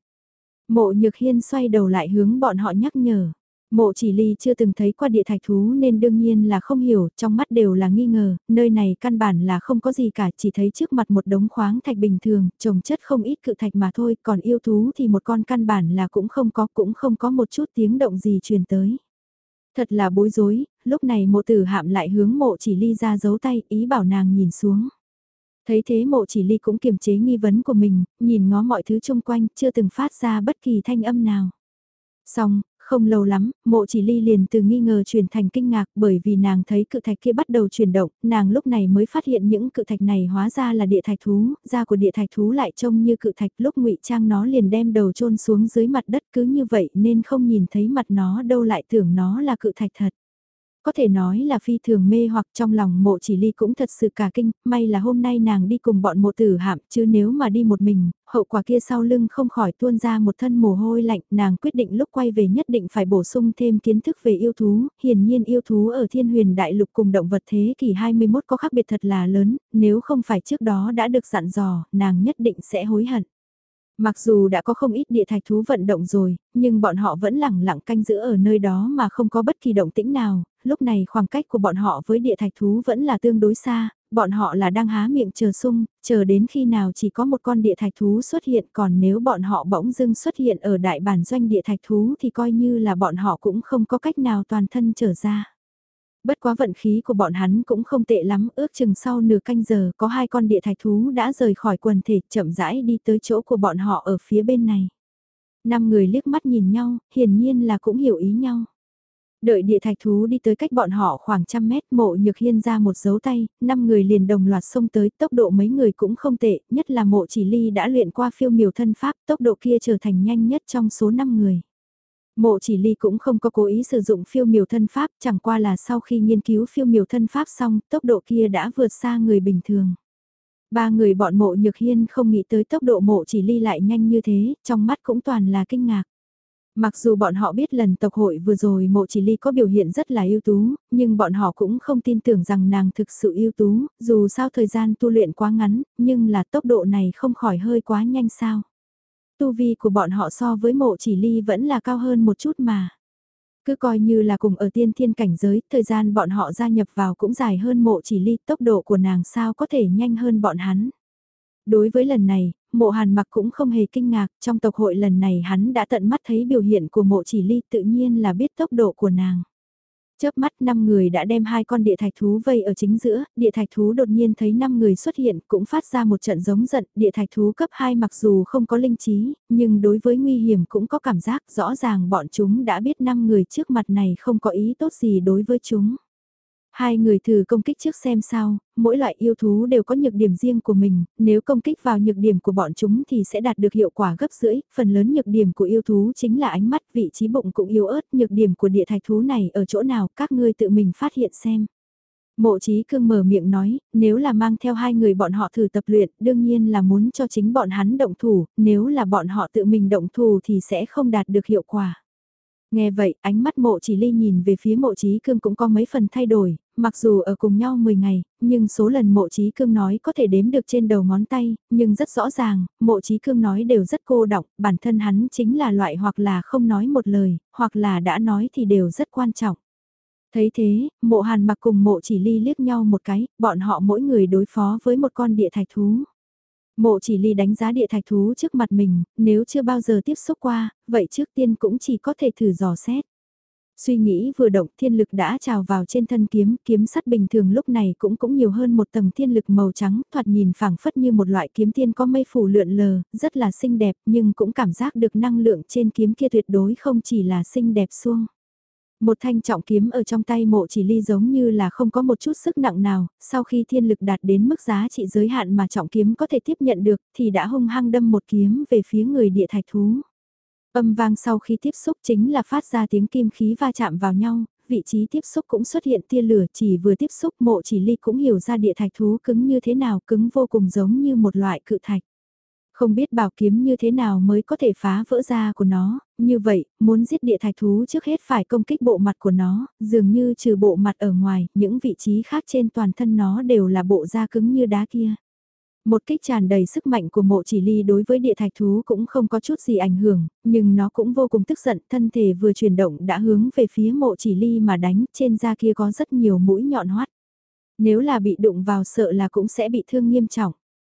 Mộ Nhược Hiên xoay đầu lại hướng bọn họ nhắc nhở. Mộ Chỉ Ly chưa từng thấy qua địa thạch thú nên đương nhiên là không hiểu, trong mắt đều là nghi ngờ, nơi này căn bản là không có gì cả, chỉ thấy trước mặt một đống khoáng thạch bình thường, trồng chất không ít cự thạch mà thôi, còn yêu thú thì một con căn bản là cũng không có, cũng không có một chút tiếng động gì truyền tới. Thật là bối rối, lúc này Mộ Tử Hạm lại hướng Mộ Chỉ Ly ra giấu tay, ý bảo nàng nhìn xuống. Thấy thế Mộ Chỉ Ly cũng kiềm chế nghi vấn của mình, nhìn ngó mọi thứ xung quanh, chưa từng phát ra bất kỳ thanh âm nào. Xong, không lâu lắm, Mộ Chỉ Ly liền từ nghi ngờ chuyển thành kinh ngạc, bởi vì nàng thấy cự thạch kia bắt đầu chuyển động, nàng lúc này mới phát hiện những cự thạch này hóa ra là địa thạch thú, da của địa thạch thú lại trông như cự thạch, lúc ngụy trang nó liền đem đầu chôn xuống dưới mặt đất, cứ như vậy nên không nhìn thấy mặt nó đâu, lại tưởng nó là cự thạch thật. Có thể nói là phi thường mê hoặc, trong lòng Mộ Chỉ Ly cũng thật sự cả kinh, may là hôm nay nàng đi cùng bọn Mộ Tử Hạm, chứ nếu mà đi một mình, hậu quả kia sau lưng không khỏi tuôn ra một thân mồ hôi lạnh, nàng quyết định lúc quay về nhất định phải bổ sung thêm kiến thức về yêu thú, hiển nhiên yêu thú ở Thiên Huyền Đại Lục cùng động vật thế kỷ hai mươi mốt có khác biệt thật là lớn, nếu không phải trước đó đã được dặn dò, nàng nhất định sẽ hối hận. Mặc dù đã có không ít địa thạch thú vận động rồi, nhưng bọn họ vẫn lẳng lặng canh giữ ở nơi đó mà không có bất kỳ động tĩnh nào, lúc này khoảng cách của bọn họ với địa thạch thú vẫn là tương đối xa, bọn họ là đang há miệng chờ sung, chờ đến khi nào chỉ có một con địa thạch thú xuất hiện, còn nếu bọn họ bỗng dưng xuất hiện ở đại bản doanh địa thạch thú thì coi như là bọn họ cũng không có cách nào toàn thân trở ra. Bất quá vận khí của bọn hắn cũng không tệ lắm, ước chừng sau nửa canh giờ có hai con địa thạch thú đã rời khỏi quần thể, chậm rãi đi tới chỗ của bọn họ ở phía bên này. Năm người liếc mắt nhìn nhau, hiển nhiên là cũng hiểu ý nhau. Đợi địa thạch thú đi tới cách bọn họ khoảng trăm mét, Mộ Nhược Hiên ra một dấu tay, năm người liền đồng loạt xông tới, tốc độ mấy người cũng không tệ, nhất là Mộ Chỉ Ly đã luyện qua phiêu miểu thân pháp, tốc độ kia trở thành nhanh nhất trong số năm người. Mộ Chỉ Ly cũng không có cố ý sử dụng phiêu miểu thân pháp, chẳng qua là sau khi nghiên cứu phiêu miểu thân pháp xong, tốc độ kia đã vượt xa người bình thường. Ba người bọn Mộ Nhược Hiên không nghĩ tới tốc độ Mộ Chỉ Ly lại nhanh như thế, trong mắt cũng toàn là kinh ngạc. Mặc dù bọn họ biết lần tộc hội vừa rồi Mộ Chỉ Ly có biểu hiện rất là ưu tú, nhưng bọn họ cũng không tin tưởng rằng nàng thực sự ưu tú, dù sao thời gian tu luyện quá ngắn, nhưng là tốc độ này không khỏi hơi quá nhanh sao. Tu vi của bọn họ so với Mộ Chỉ Ly vẫn là cao hơn một chút mà. Cứ coi như là cùng ở tiên thiên cảnh giới, thời gian bọn họ gia nhập vào cũng dài hơn Mộ Chỉ Ly, tốc độ của nàng sao có thể nhanh hơn bọn hắn. Đối với lần này, Mộ Hàn Mặc cũng không hề kinh ngạc, trong tộc hội lần này hắn đã tận mắt thấy biểu hiện của Mộ Chỉ Ly, tự nhiên là biết tốc độ của nàng. Chớp mắt năm người đã đem hai con địa thạch thú vây ở chính giữa, địa thạch thú đột nhiên thấy năm người xuất hiện cũng phát ra một trận giống giận, địa thạch thú cấp hai mặc dù không có linh trí, nhưng đối với nguy hiểm cũng có cảm giác rõ ràng bọn chúng đã biết năm người trước mặt này không có ý tốt gì đối với chúng. Hai người thử công kích trước xem sao, mỗi loại yêu thú đều có nhược điểm riêng của mình, nếu công kích vào nhược điểm của bọn chúng thì sẽ đạt được hiệu quả gấp rưỡi, phần lớn nhược điểm của yêu thú chính là ánh mắt, vị trí bụng cũng yếu ớt, nhược điểm của địa thạch thú này ở chỗ nào, các ngươi tự mình phát hiện xem. Mộ Chí Cương mở miệng nói, nếu là mang theo hai người bọn họ thử tập luyện, đương nhiên là muốn cho chính bọn hắn động thủ, nếu là bọn họ tự mình động thủ thì sẽ không đạt được hiệu quả. Nghe vậy, ánh mắt Mộ Chỉ Ly nhìn về phía Mộ Chí Cương cũng có mấy phần thay đổi, mặc dù ở cùng nhau mười ngày, nhưng số lần Mộ Chí Cương nói có thể đếm được trên đầu ngón tay, nhưng rất rõ ràng, Mộ Chí Cương nói đều rất cô đọng, bản thân hắn chính là loại hoặc là không nói một lời, hoặc là đã nói thì đều rất quan trọng. Thấy thế, Mộ Hàn Mặc cùng Mộ Chỉ Ly liếc nhau một cái, bọn họ mỗi người đối phó với một con địa thạch thú. Mộ Chỉ Ly đánh giá địa thạch thú trước mặt mình, nếu chưa bao giờ tiếp xúc qua, vậy trước tiên cũng chỉ có thể thử dò xét. Suy nghĩ vừa động, thiên lực đã trào vào trên thân kiếm, kiếm sắt bình thường lúc này cũng cũng nhiều hơn một tầng thiên lực màu trắng, thoạt nhìn phảng phất như một loại kiếm tiên có mây phủ lượn lờ, rất là xinh đẹp, nhưng cũng cảm giác được năng lượng trên kiếm kia tuyệt đối không chỉ là xinh đẹp suông. Một thanh trọng kiếm ở trong tay Mộ Chỉ Ly giống như là không có một chút sức nặng nào, sau khi thiên lực đạt đến mức giá trị giới hạn mà trọng kiếm có thể tiếp nhận được thì đã hung hăng đâm một kiếm về phía người địa thạch thú. Âm vang sau khi tiếp xúc chính là phát ra tiếng kim khí va chạm vào nhau, vị trí tiếp xúc cũng xuất hiện tia lửa, chỉ vừa tiếp xúc Mộ Chỉ Ly cũng hiểu ra địa thạch thú cứng như thế nào, cứng vô cùng giống như một loại cự thạch. Không biết bảo kiếm như thế nào mới có thể phá vỡ da của nó, như vậy, muốn giết địa thạch thú trước hết phải công kích bộ mặt của nó, dường như trừ bộ mặt ở ngoài, những vị trí khác trên toàn thân nó đều là bộ da cứng như đá kia. Một kích tràn đầy sức mạnh của Mộ Chỉ Ly đối với địa thạch thú cũng không có chút gì ảnh hưởng, nhưng nó cũng vô cùng tức giận, thân thể vừa chuyển động đã hướng về phía Mộ Chỉ Ly mà đánh, trên da kia có rất nhiều mũi nhọn hoắt. Nếu là bị đụng vào sợ là cũng sẽ bị thương nghiêm trọng.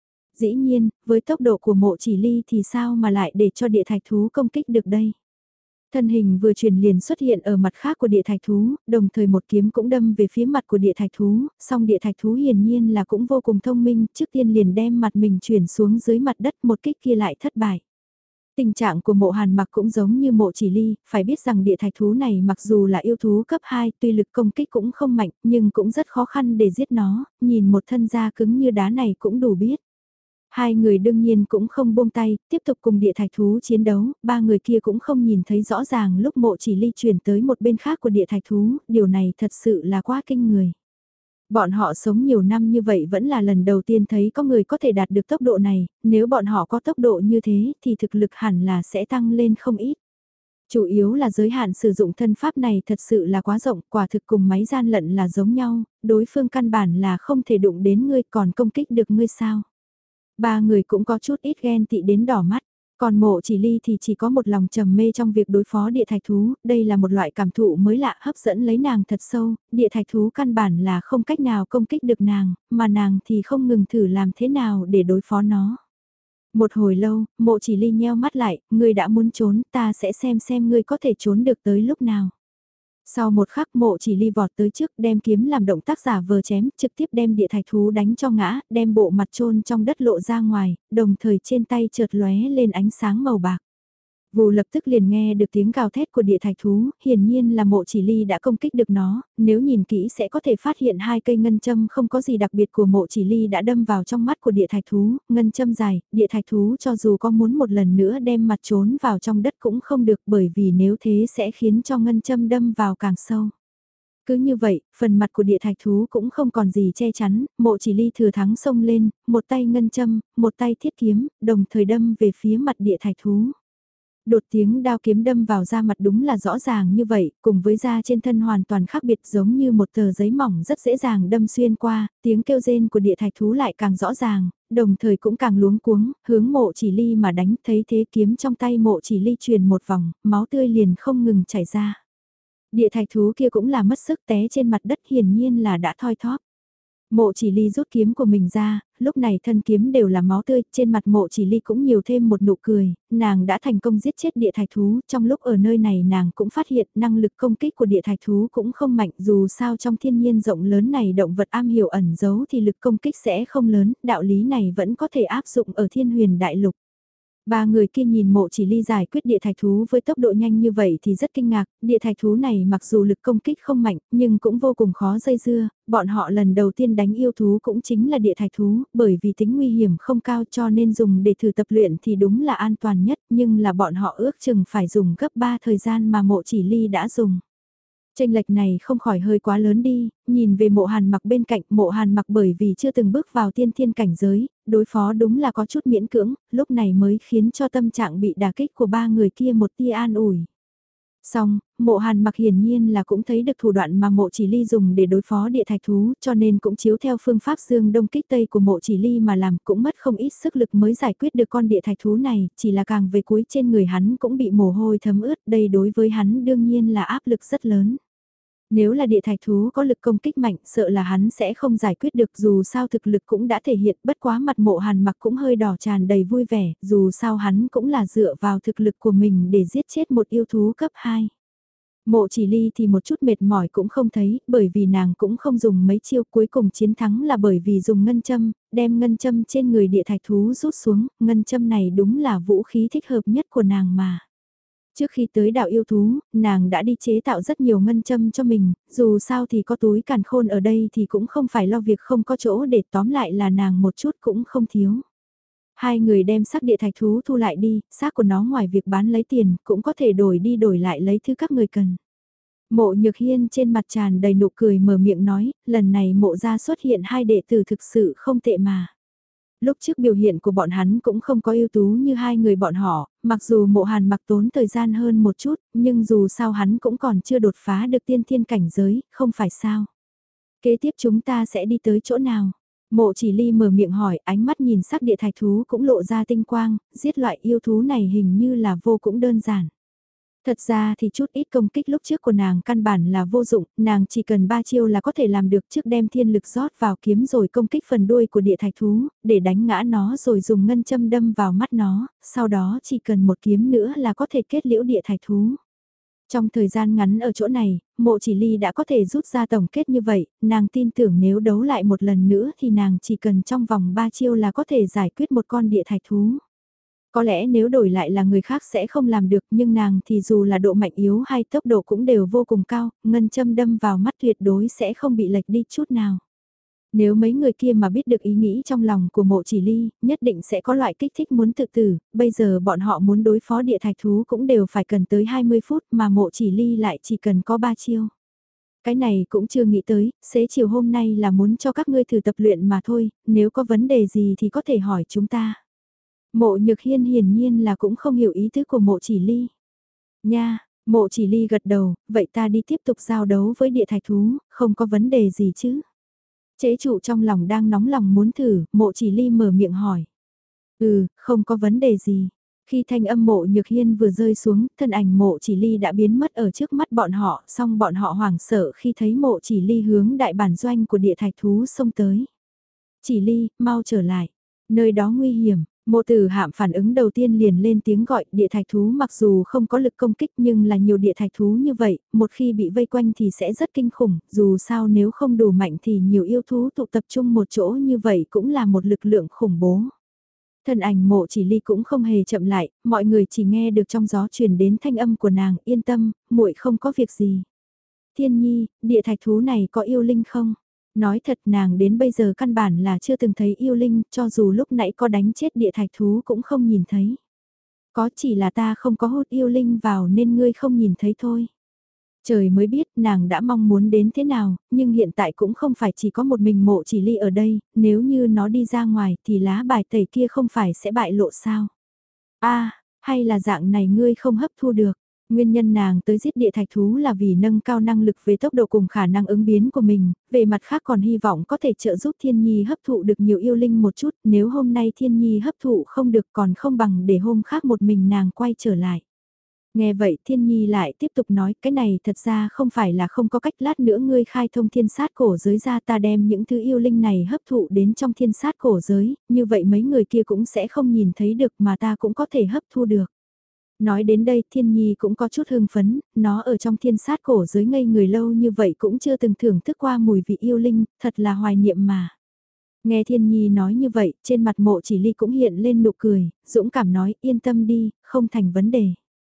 Dĩ nhiên, với tốc độ của Mộ Chỉ Ly thì sao mà lại để cho địa thạch thú công kích được đây? Thân hình vừa chuyển liền xuất hiện ở mặt khác của địa thạch thú, đồng thời một kiếm cũng đâm về phía mặt của địa thạch thú, song địa thạch thú hiển nhiên là cũng vô cùng thông minh, trước tiên liền đem mặt mình chuyển xuống dưới mặt đất, một kích kia lại thất bại. Tình trạng của Mộ Hàn Mặc cũng giống như Mộ Chỉ Ly, phải biết rằng địa thạch thú này mặc dù là yêu thú cấp hai, tuy lực công kích cũng không mạnh, nhưng cũng rất khó khăn để giết nó, nhìn một thân da cứng như đá này cũng đủ biết. Hai người đương nhiên cũng không buông tay, tiếp tục cùng địa thạch thú chiến đấu, ba người kia cũng không nhìn thấy rõ ràng lúc Mộ Chỉ Ly chuyển tới một bên khác của địa thạch thú, điều này thật sự là quá kinh người. Bọn họ sống nhiều năm như vậy vẫn là lần đầu tiên thấy có người có thể đạt được tốc độ này, nếu bọn họ có tốc độ như thế thì thực lực hẳn là sẽ tăng lên không ít. Chủ yếu là giới hạn sử dụng thân pháp này thật sự là quá rộng, quả thực cùng máy gian lận là giống nhau, đối phương căn bản là không thể đụng đến ngươi còn công kích được ngươi sao. Ba người cũng có chút ít ghen tị đến đỏ mắt, còn Mộ Chỉ Ly thì chỉ có một lòng trầm mê trong việc đối phó địa thạch thú, đây là một loại cảm thụ mới lạ hấp dẫn lấy nàng thật sâu, địa thạch thú căn bản là không cách nào công kích được nàng, mà nàng thì không ngừng thử làm thế nào để đối phó nó. Một hồi lâu, Mộ Chỉ Ly nheo mắt lại, ngươi đã muốn trốn, ta sẽ xem xem ngươi có thể trốn được tới lúc nào. Sau một khắc Mộ Chỉ Ly vọt tới trước đem kiếm làm động tác giả vờ chém, trực tiếp đem địa thạch thú đánh cho ngã, đem bộ mặt chôn trong đất lộ ra ngoài, đồng thời trên tay chợt lóe lên ánh sáng màu bạc. Vù lập tức liền nghe được tiếng gào thét của địa thạch thú, hiển nhiên là Mộ Chỉ Ly đã công kích được nó, nếu nhìn kỹ sẽ có thể phát hiện hai cây ngân châm không có gì đặc biệt của Mộ Chỉ Ly đã đâm vào trong mắt của địa thạch thú, ngân châm dài, địa thạch thú cho dù có muốn một lần nữa đem mặt trốn vào trong đất cũng không được bởi vì nếu thế sẽ khiến cho ngân châm đâm vào càng sâu. Cứ như vậy, phần mặt của địa thạch thú cũng không còn gì che chắn, Mộ Chỉ Ly thừa thắng xông lên, một tay ngân châm, một tay thiết kiếm, đồng thời đâm về phía mặt địa thạch thú. Đột tiếng đao kiếm đâm vào da mặt đúng là rõ ràng như vậy, cùng với da trên thân hoàn toàn khác biệt giống như một tờ giấy mỏng rất dễ dàng đâm xuyên qua, tiếng kêu rên của địa thạch thú lại càng rõ ràng, đồng thời cũng càng luống cuống, hướng Mộ Chỉ Ly mà đánh, thấy thế kiếm trong tay Mộ Chỉ Ly truyền một vòng, máu tươi liền không ngừng chảy ra. Địa thạch thú kia cũng là mất sức té trên mặt đất hiển nhiên là đã thoi thóp. Mộ Chỉ Ly rút kiếm của mình ra, lúc này thân kiếm đều là máu tươi, trên mặt Mộ Chỉ Ly cũng nhiều thêm một nụ cười, nàng đã thành công giết chết địa thạch thú, trong lúc ở nơi này nàng cũng phát hiện năng lực công kích của địa thạch thú cũng không mạnh, dù sao trong thiên nhiên rộng lớn này động vật am hiểu ẩn giấu thì lực công kích sẽ không lớn, đạo lý này vẫn có thể áp dụng ở Thiên Huyền Đại Lục. Ba người kia nhìn Mộ Chỉ Ly giải quyết địa thạch thú với tốc độ nhanh như vậy thì rất kinh ngạc, địa thạch thú này mặc dù lực công kích không mạnh nhưng cũng vô cùng khó dây dưa, bọn họ lần đầu tiên đánh yêu thú cũng chính là địa thạch thú, bởi vì tính nguy hiểm không cao cho nên dùng để thử tập luyện thì đúng là an toàn nhất nhưng là bọn họ ước chừng phải dùng gấp ba thời gian mà Mộ Chỉ Ly đã dùng. Chênh lệch này không khỏi hơi quá lớn đi, nhìn về Mộ Hàn Mặc bên cạnh, Mộ Hàn Mặc bởi vì chưa từng bước vào tiên thiên cảnh giới, đối phó đúng là có chút miễn cưỡng, lúc này mới khiến cho tâm trạng bị đả kích của ba người kia một tia an ủi. Xong, Mộ Hàn Mặc hiển nhiên là cũng thấy được thủ đoạn mà Mộ Chỉ Ly dùng để đối phó địa thạch thú, cho nên cũng chiếu theo phương pháp dương đông kích tây của Mộ Chỉ Ly mà làm, cũng mất không ít sức lực mới giải quyết được con địa thạch thú này, chỉ là càng về cuối trên người hắn cũng bị mồ hôi thấm ướt, đây đối với hắn đương nhiên là áp lực rất lớn. Nếu là địa thạch thú có lực công kích mạnh sợ là hắn sẽ không giải quyết được dù sao thực lực cũng đã thể hiện bất quá mặt Mộ Hàn Mặc cũng hơi đỏ tràn đầy vui vẻ, dù sao hắn cũng là dựa vào thực lực của mình để giết chết một yêu thú cấp hai. Mộ Chỉ Ly thì một chút mệt mỏi cũng không thấy, bởi vì nàng cũng không dùng mấy chiêu cuối cùng chiến thắng là bởi vì dùng ngân châm, đem ngân châm trên người địa thạch thú rút xuống, ngân châm này đúng là vũ khí thích hợp nhất của nàng mà. Trước khi tới đạo yêu thú, nàng đã đi chế tạo rất nhiều ngân châm cho mình, dù sao thì có túi càn khôn ở đây thì cũng không phải lo việc không có chỗ để tóm lại là nàng một chút cũng không thiếu. Hai người đem xác địa thạch thú thu lại đi, xác của nó ngoài việc bán lấy tiền, cũng có thể đổi đi đổi lại lấy thứ các người cần. Mộ Nhược Hiên trên mặt tràn đầy nụ cười mở miệng nói, lần này mộ gia xuất hiện hai đệ tử thực sự không tệ mà. Lúc trước biểu hiện của bọn hắn cũng không có ưu tú như hai người bọn họ, mặc dù mộ hàn mặc tốn thời gian hơn một chút, nhưng dù sao hắn cũng còn chưa đột phá được tiên thiên cảnh giới, không phải sao. Kế tiếp chúng ta sẽ đi tới chỗ nào? Mộ Chỉ Ly mở miệng hỏi, ánh mắt nhìn sắc địa thạch thú cũng lộ ra tinh quang, giết loại yêu thú này hình như là vô cũng đơn giản. Thật ra thì chút ít công kích lúc trước của nàng căn bản là vô dụng, nàng chỉ cần ba chiêu là có thể làm được, trước đem thiên lực rót vào kiếm rồi công kích phần đuôi của địa thạch thú, để đánh ngã nó rồi dùng ngân châm đâm vào mắt nó, sau đó chỉ cần một kiếm nữa là có thể kết liễu địa thạch thú. Trong thời gian ngắn ở chỗ này, Mộ Chỉ Ly đã có thể rút ra tổng kết như vậy, nàng tin tưởng nếu đấu lại một lần nữa thì nàng chỉ cần trong vòng ba chiêu là có thể giải quyết một con địa thạch thú. Có lẽ nếu đổi lại là người khác sẽ không làm được, nhưng nàng thì dù là độ mạnh yếu hay tốc độ cũng đều vô cùng cao, ngân châm đâm vào mắt tuyệt đối sẽ không bị lệch đi chút nào. Nếu mấy người kia mà biết được ý nghĩ trong lòng của Mộ Chỉ Ly, nhất định sẽ có loại kích thích muốn tự tử, bây giờ bọn họ muốn đối phó địa thạch thú cũng đều phải cần tới hai mươi phút mà Mộ Chỉ Ly lại chỉ cần có ba chiêu. Cái này cũng chưa nghĩ tới, xế chiều hôm nay là muốn cho các ngươi thử tập luyện mà thôi, nếu có vấn đề gì thì có thể hỏi chúng ta. Mộ Nhược Hiên hiển nhiên là cũng không hiểu ý tứ của Mộ Chỉ Ly. Nha, Mộ Chỉ Ly gật đầu, vậy ta đi tiếp tục giao đấu với địa thạch thú, không có vấn đề gì chứ. Chế trụ trong lòng đang nóng lòng muốn thử, Mộ Chỉ Ly mở miệng hỏi. Ừ, không có vấn đề gì. Khi thanh âm Mộ Nhược Hiên vừa rơi xuống, thân ảnh Mộ Chỉ Ly đã biến mất ở trước mắt bọn họ, song bọn họ hoảng sợ khi thấy Mộ Chỉ Ly hướng đại bản doanh của địa thạch thú xông tới. Chỉ Ly, mau trở lại. Nơi đó nguy hiểm. Mộ Tử Hạm phản ứng đầu tiên liền lên tiếng gọi, địa thạch thú mặc dù không có lực công kích nhưng là nhiều địa thạch thú như vậy, một khi bị vây quanh thì sẽ rất kinh khủng, dù sao nếu không đủ mạnh thì nhiều yêu thú tụ tập trung một chỗ như vậy cũng là một lực lượng khủng bố. Thân ảnh Mộ Chỉ Ly cũng không hề chậm lại, mọi người chỉ nghe được trong gió truyền đến thanh âm của nàng, yên tâm, muội không có việc gì. Thiên Nhi, địa thạch thú này có yêu linh không? Nói thật nàng đến bây giờ căn bản là chưa từng thấy yêu linh, cho dù lúc nãy có đánh chết địa thạch thú cũng không nhìn thấy. Có chỉ là ta không có hút yêu linh vào nên ngươi không nhìn thấy thôi. Trời mới biết nàng đã mong muốn đến thế nào, nhưng hiện tại cũng không phải chỉ có một mình Mộ Chỉ Ly ở đây, nếu như nó đi ra ngoài thì lá bài tẩy kia không phải sẽ bại lộ sao. A, hay là dạng này ngươi không hấp thu được. Nguyên nhân nàng tới giết địa thạch thú là vì nâng cao năng lực về tốc độ cùng khả năng ứng biến của mình, về mặt khác còn hy vọng có thể trợ giúp Thiên Nhi hấp thụ được nhiều yêu linh một chút, nếu hôm nay Thiên Nhi hấp thụ không được còn không bằng để hôm khác một mình nàng quay trở lại. Nghe vậy Thiên Nhi lại tiếp tục nói, cái này thật ra không phải là không có cách, lát nữa ngươi khai thông thiên sát cổ giới ra ta đem những thứ yêu linh này hấp thụ đến trong thiên sát cổ giới, như vậy mấy người kia cũng sẽ không nhìn thấy được mà ta cũng có thể hấp thu được. Nói đến đây Thiên Nhi cũng có chút hưng phấn, nó ở trong thiên sát cổ giới ngây người lâu như vậy cũng chưa từng thưởng thức qua mùi vị yêu linh, thật là hoài niệm mà. Nghe Thiên Nhi nói như vậy, trên mặt Mộ Chỉ Ly cũng hiện lên nụ cười, dũng cảm nói yên tâm đi, không thành vấn đề.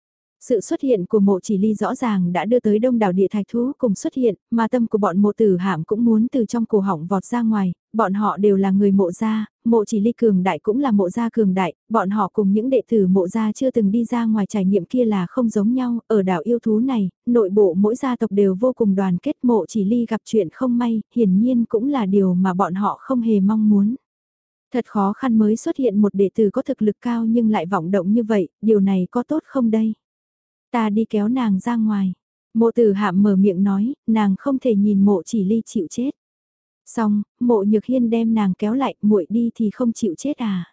Sự xuất hiện của Mộ Chỉ Ly rõ ràng đã đưa tới đông đảo địa thạch thú cùng xuất hiện, mà tâm của bọn Mộ Tử Hạm cũng muốn từ trong cổ họng vọt ra ngoài, bọn họ đều là người Mộ gia, Mộ Chỉ Ly cường đại cũng là Mộ gia cường đại, bọn họ cùng những đệ tử Mộ gia chưa từng đi ra ngoài trải nghiệm kia là không giống nhau, ở đảo yêu thú này, nội bộ mỗi gia tộc đều vô cùng đoàn kết, Mộ Chỉ Ly gặp chuyện không may, hiển nhiên cũng là điều mà bọn họ không hề mong muốn. Thật khó khăn mới xuất hiện một đệ tử có thực lực cao nhưng lại vọng động như vậy, điều này có tốt không đây? Ta đi kéo nàng ra ngoài. Mộ Tử Hạm mở miệng nói, nàng không thể nhìn Mộ Chỉ Ly chịu chết. Xong, Mộ Nhược Hiên đem nàng kéo lại, muội đi thì không chịu chết à?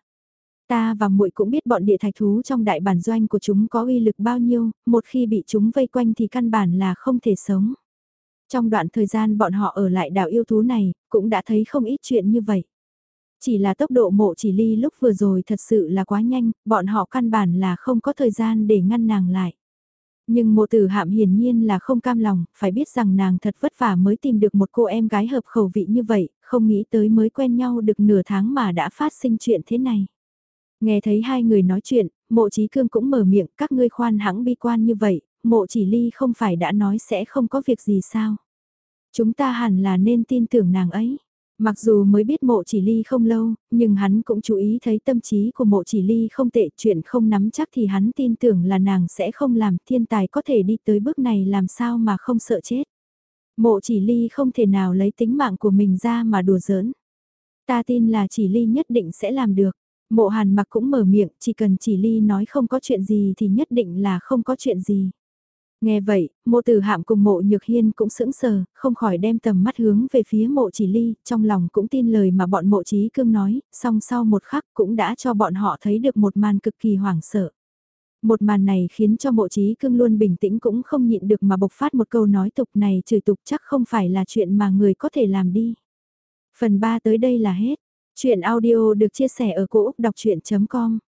Ta và muội cũng biết bọn địa thạch thú trong đại bản doanh của chúng có uy lực bao nhiêu, một khi bị chúng vây quanh thì căn bản là không thể sống. Trong đoạn thời gian bọn họ ở lại đảo yêu thú này, cũng đã thấy không ít chuyện như vậy. Chỉ là tốc độ Mộ Chỉ Ly lúc vừa rồi thật sự là quá nhanh, bọn họ căn bản là không có thời gian để ngăn nàng lại. Nhưng Mộ Tử Hạm hiển nhiên là không cam lòng, phải biết rằng nàng thật vất vả mới tìm được một cô em gái hợp khẩu vị như vậy, không nghĩ tới mới quen nhau được nửa tháng mà đã phát sinh chuyện thế này. Nghe thấy hai người nói chuyện, Mộ Chí Cương cũng mở miệng, các ngươi khoan hãng bi quan như vậy, Mộ Chỉ Ly không phải đã nói sẽ không có việc gì sao? Chúng ta hẳn là nên tin tưởng nàng ấy. Mặc dù mới biết mộ chỉ ly không lâu, nhưng hắn cũng chú ý thấy tâm trí của mộ chỉ ly không tệ, chuyện không nắm chắc thì hắn tin tưởng là nàng sẽ không làm, thiên tài có thể đi tới bước này làm sao mà không sợ chết. Mộ chỉ ly không thể nào lấy tính mạng của mình ra mà đùa giỡn. Ta tin là chỉ ly nhất định sẽ làm được. Mộ hàn mặc cũng mở miệng, chỉ cần chỉ ly nói không có chuyện gì thì nhất định là không có chuyện gì. Nghe vậy, mộ tử hạm cùng mộ nhược hiên cũng sững sờ, không khỏi đem tầm mắt hướng về phía mộ chỉ ly, trong lòng cũng tin lời mà bọn mộ trí cương nói, song sau một khắc cũng đã cho bọn họ thấy được một màn cực kỳ hoảng sợ. Một màn này khiến cho mộ trí cương luôn bình tĩnh cũng không nhịn được mà bộc phát một câu nói tục này chửi tục chắc không phải là chuyện mà người có thể làm đi. Phần ba tới đây là hết. Chuyện audio được chia sẻ ở cỗ đọc chuyện chấm com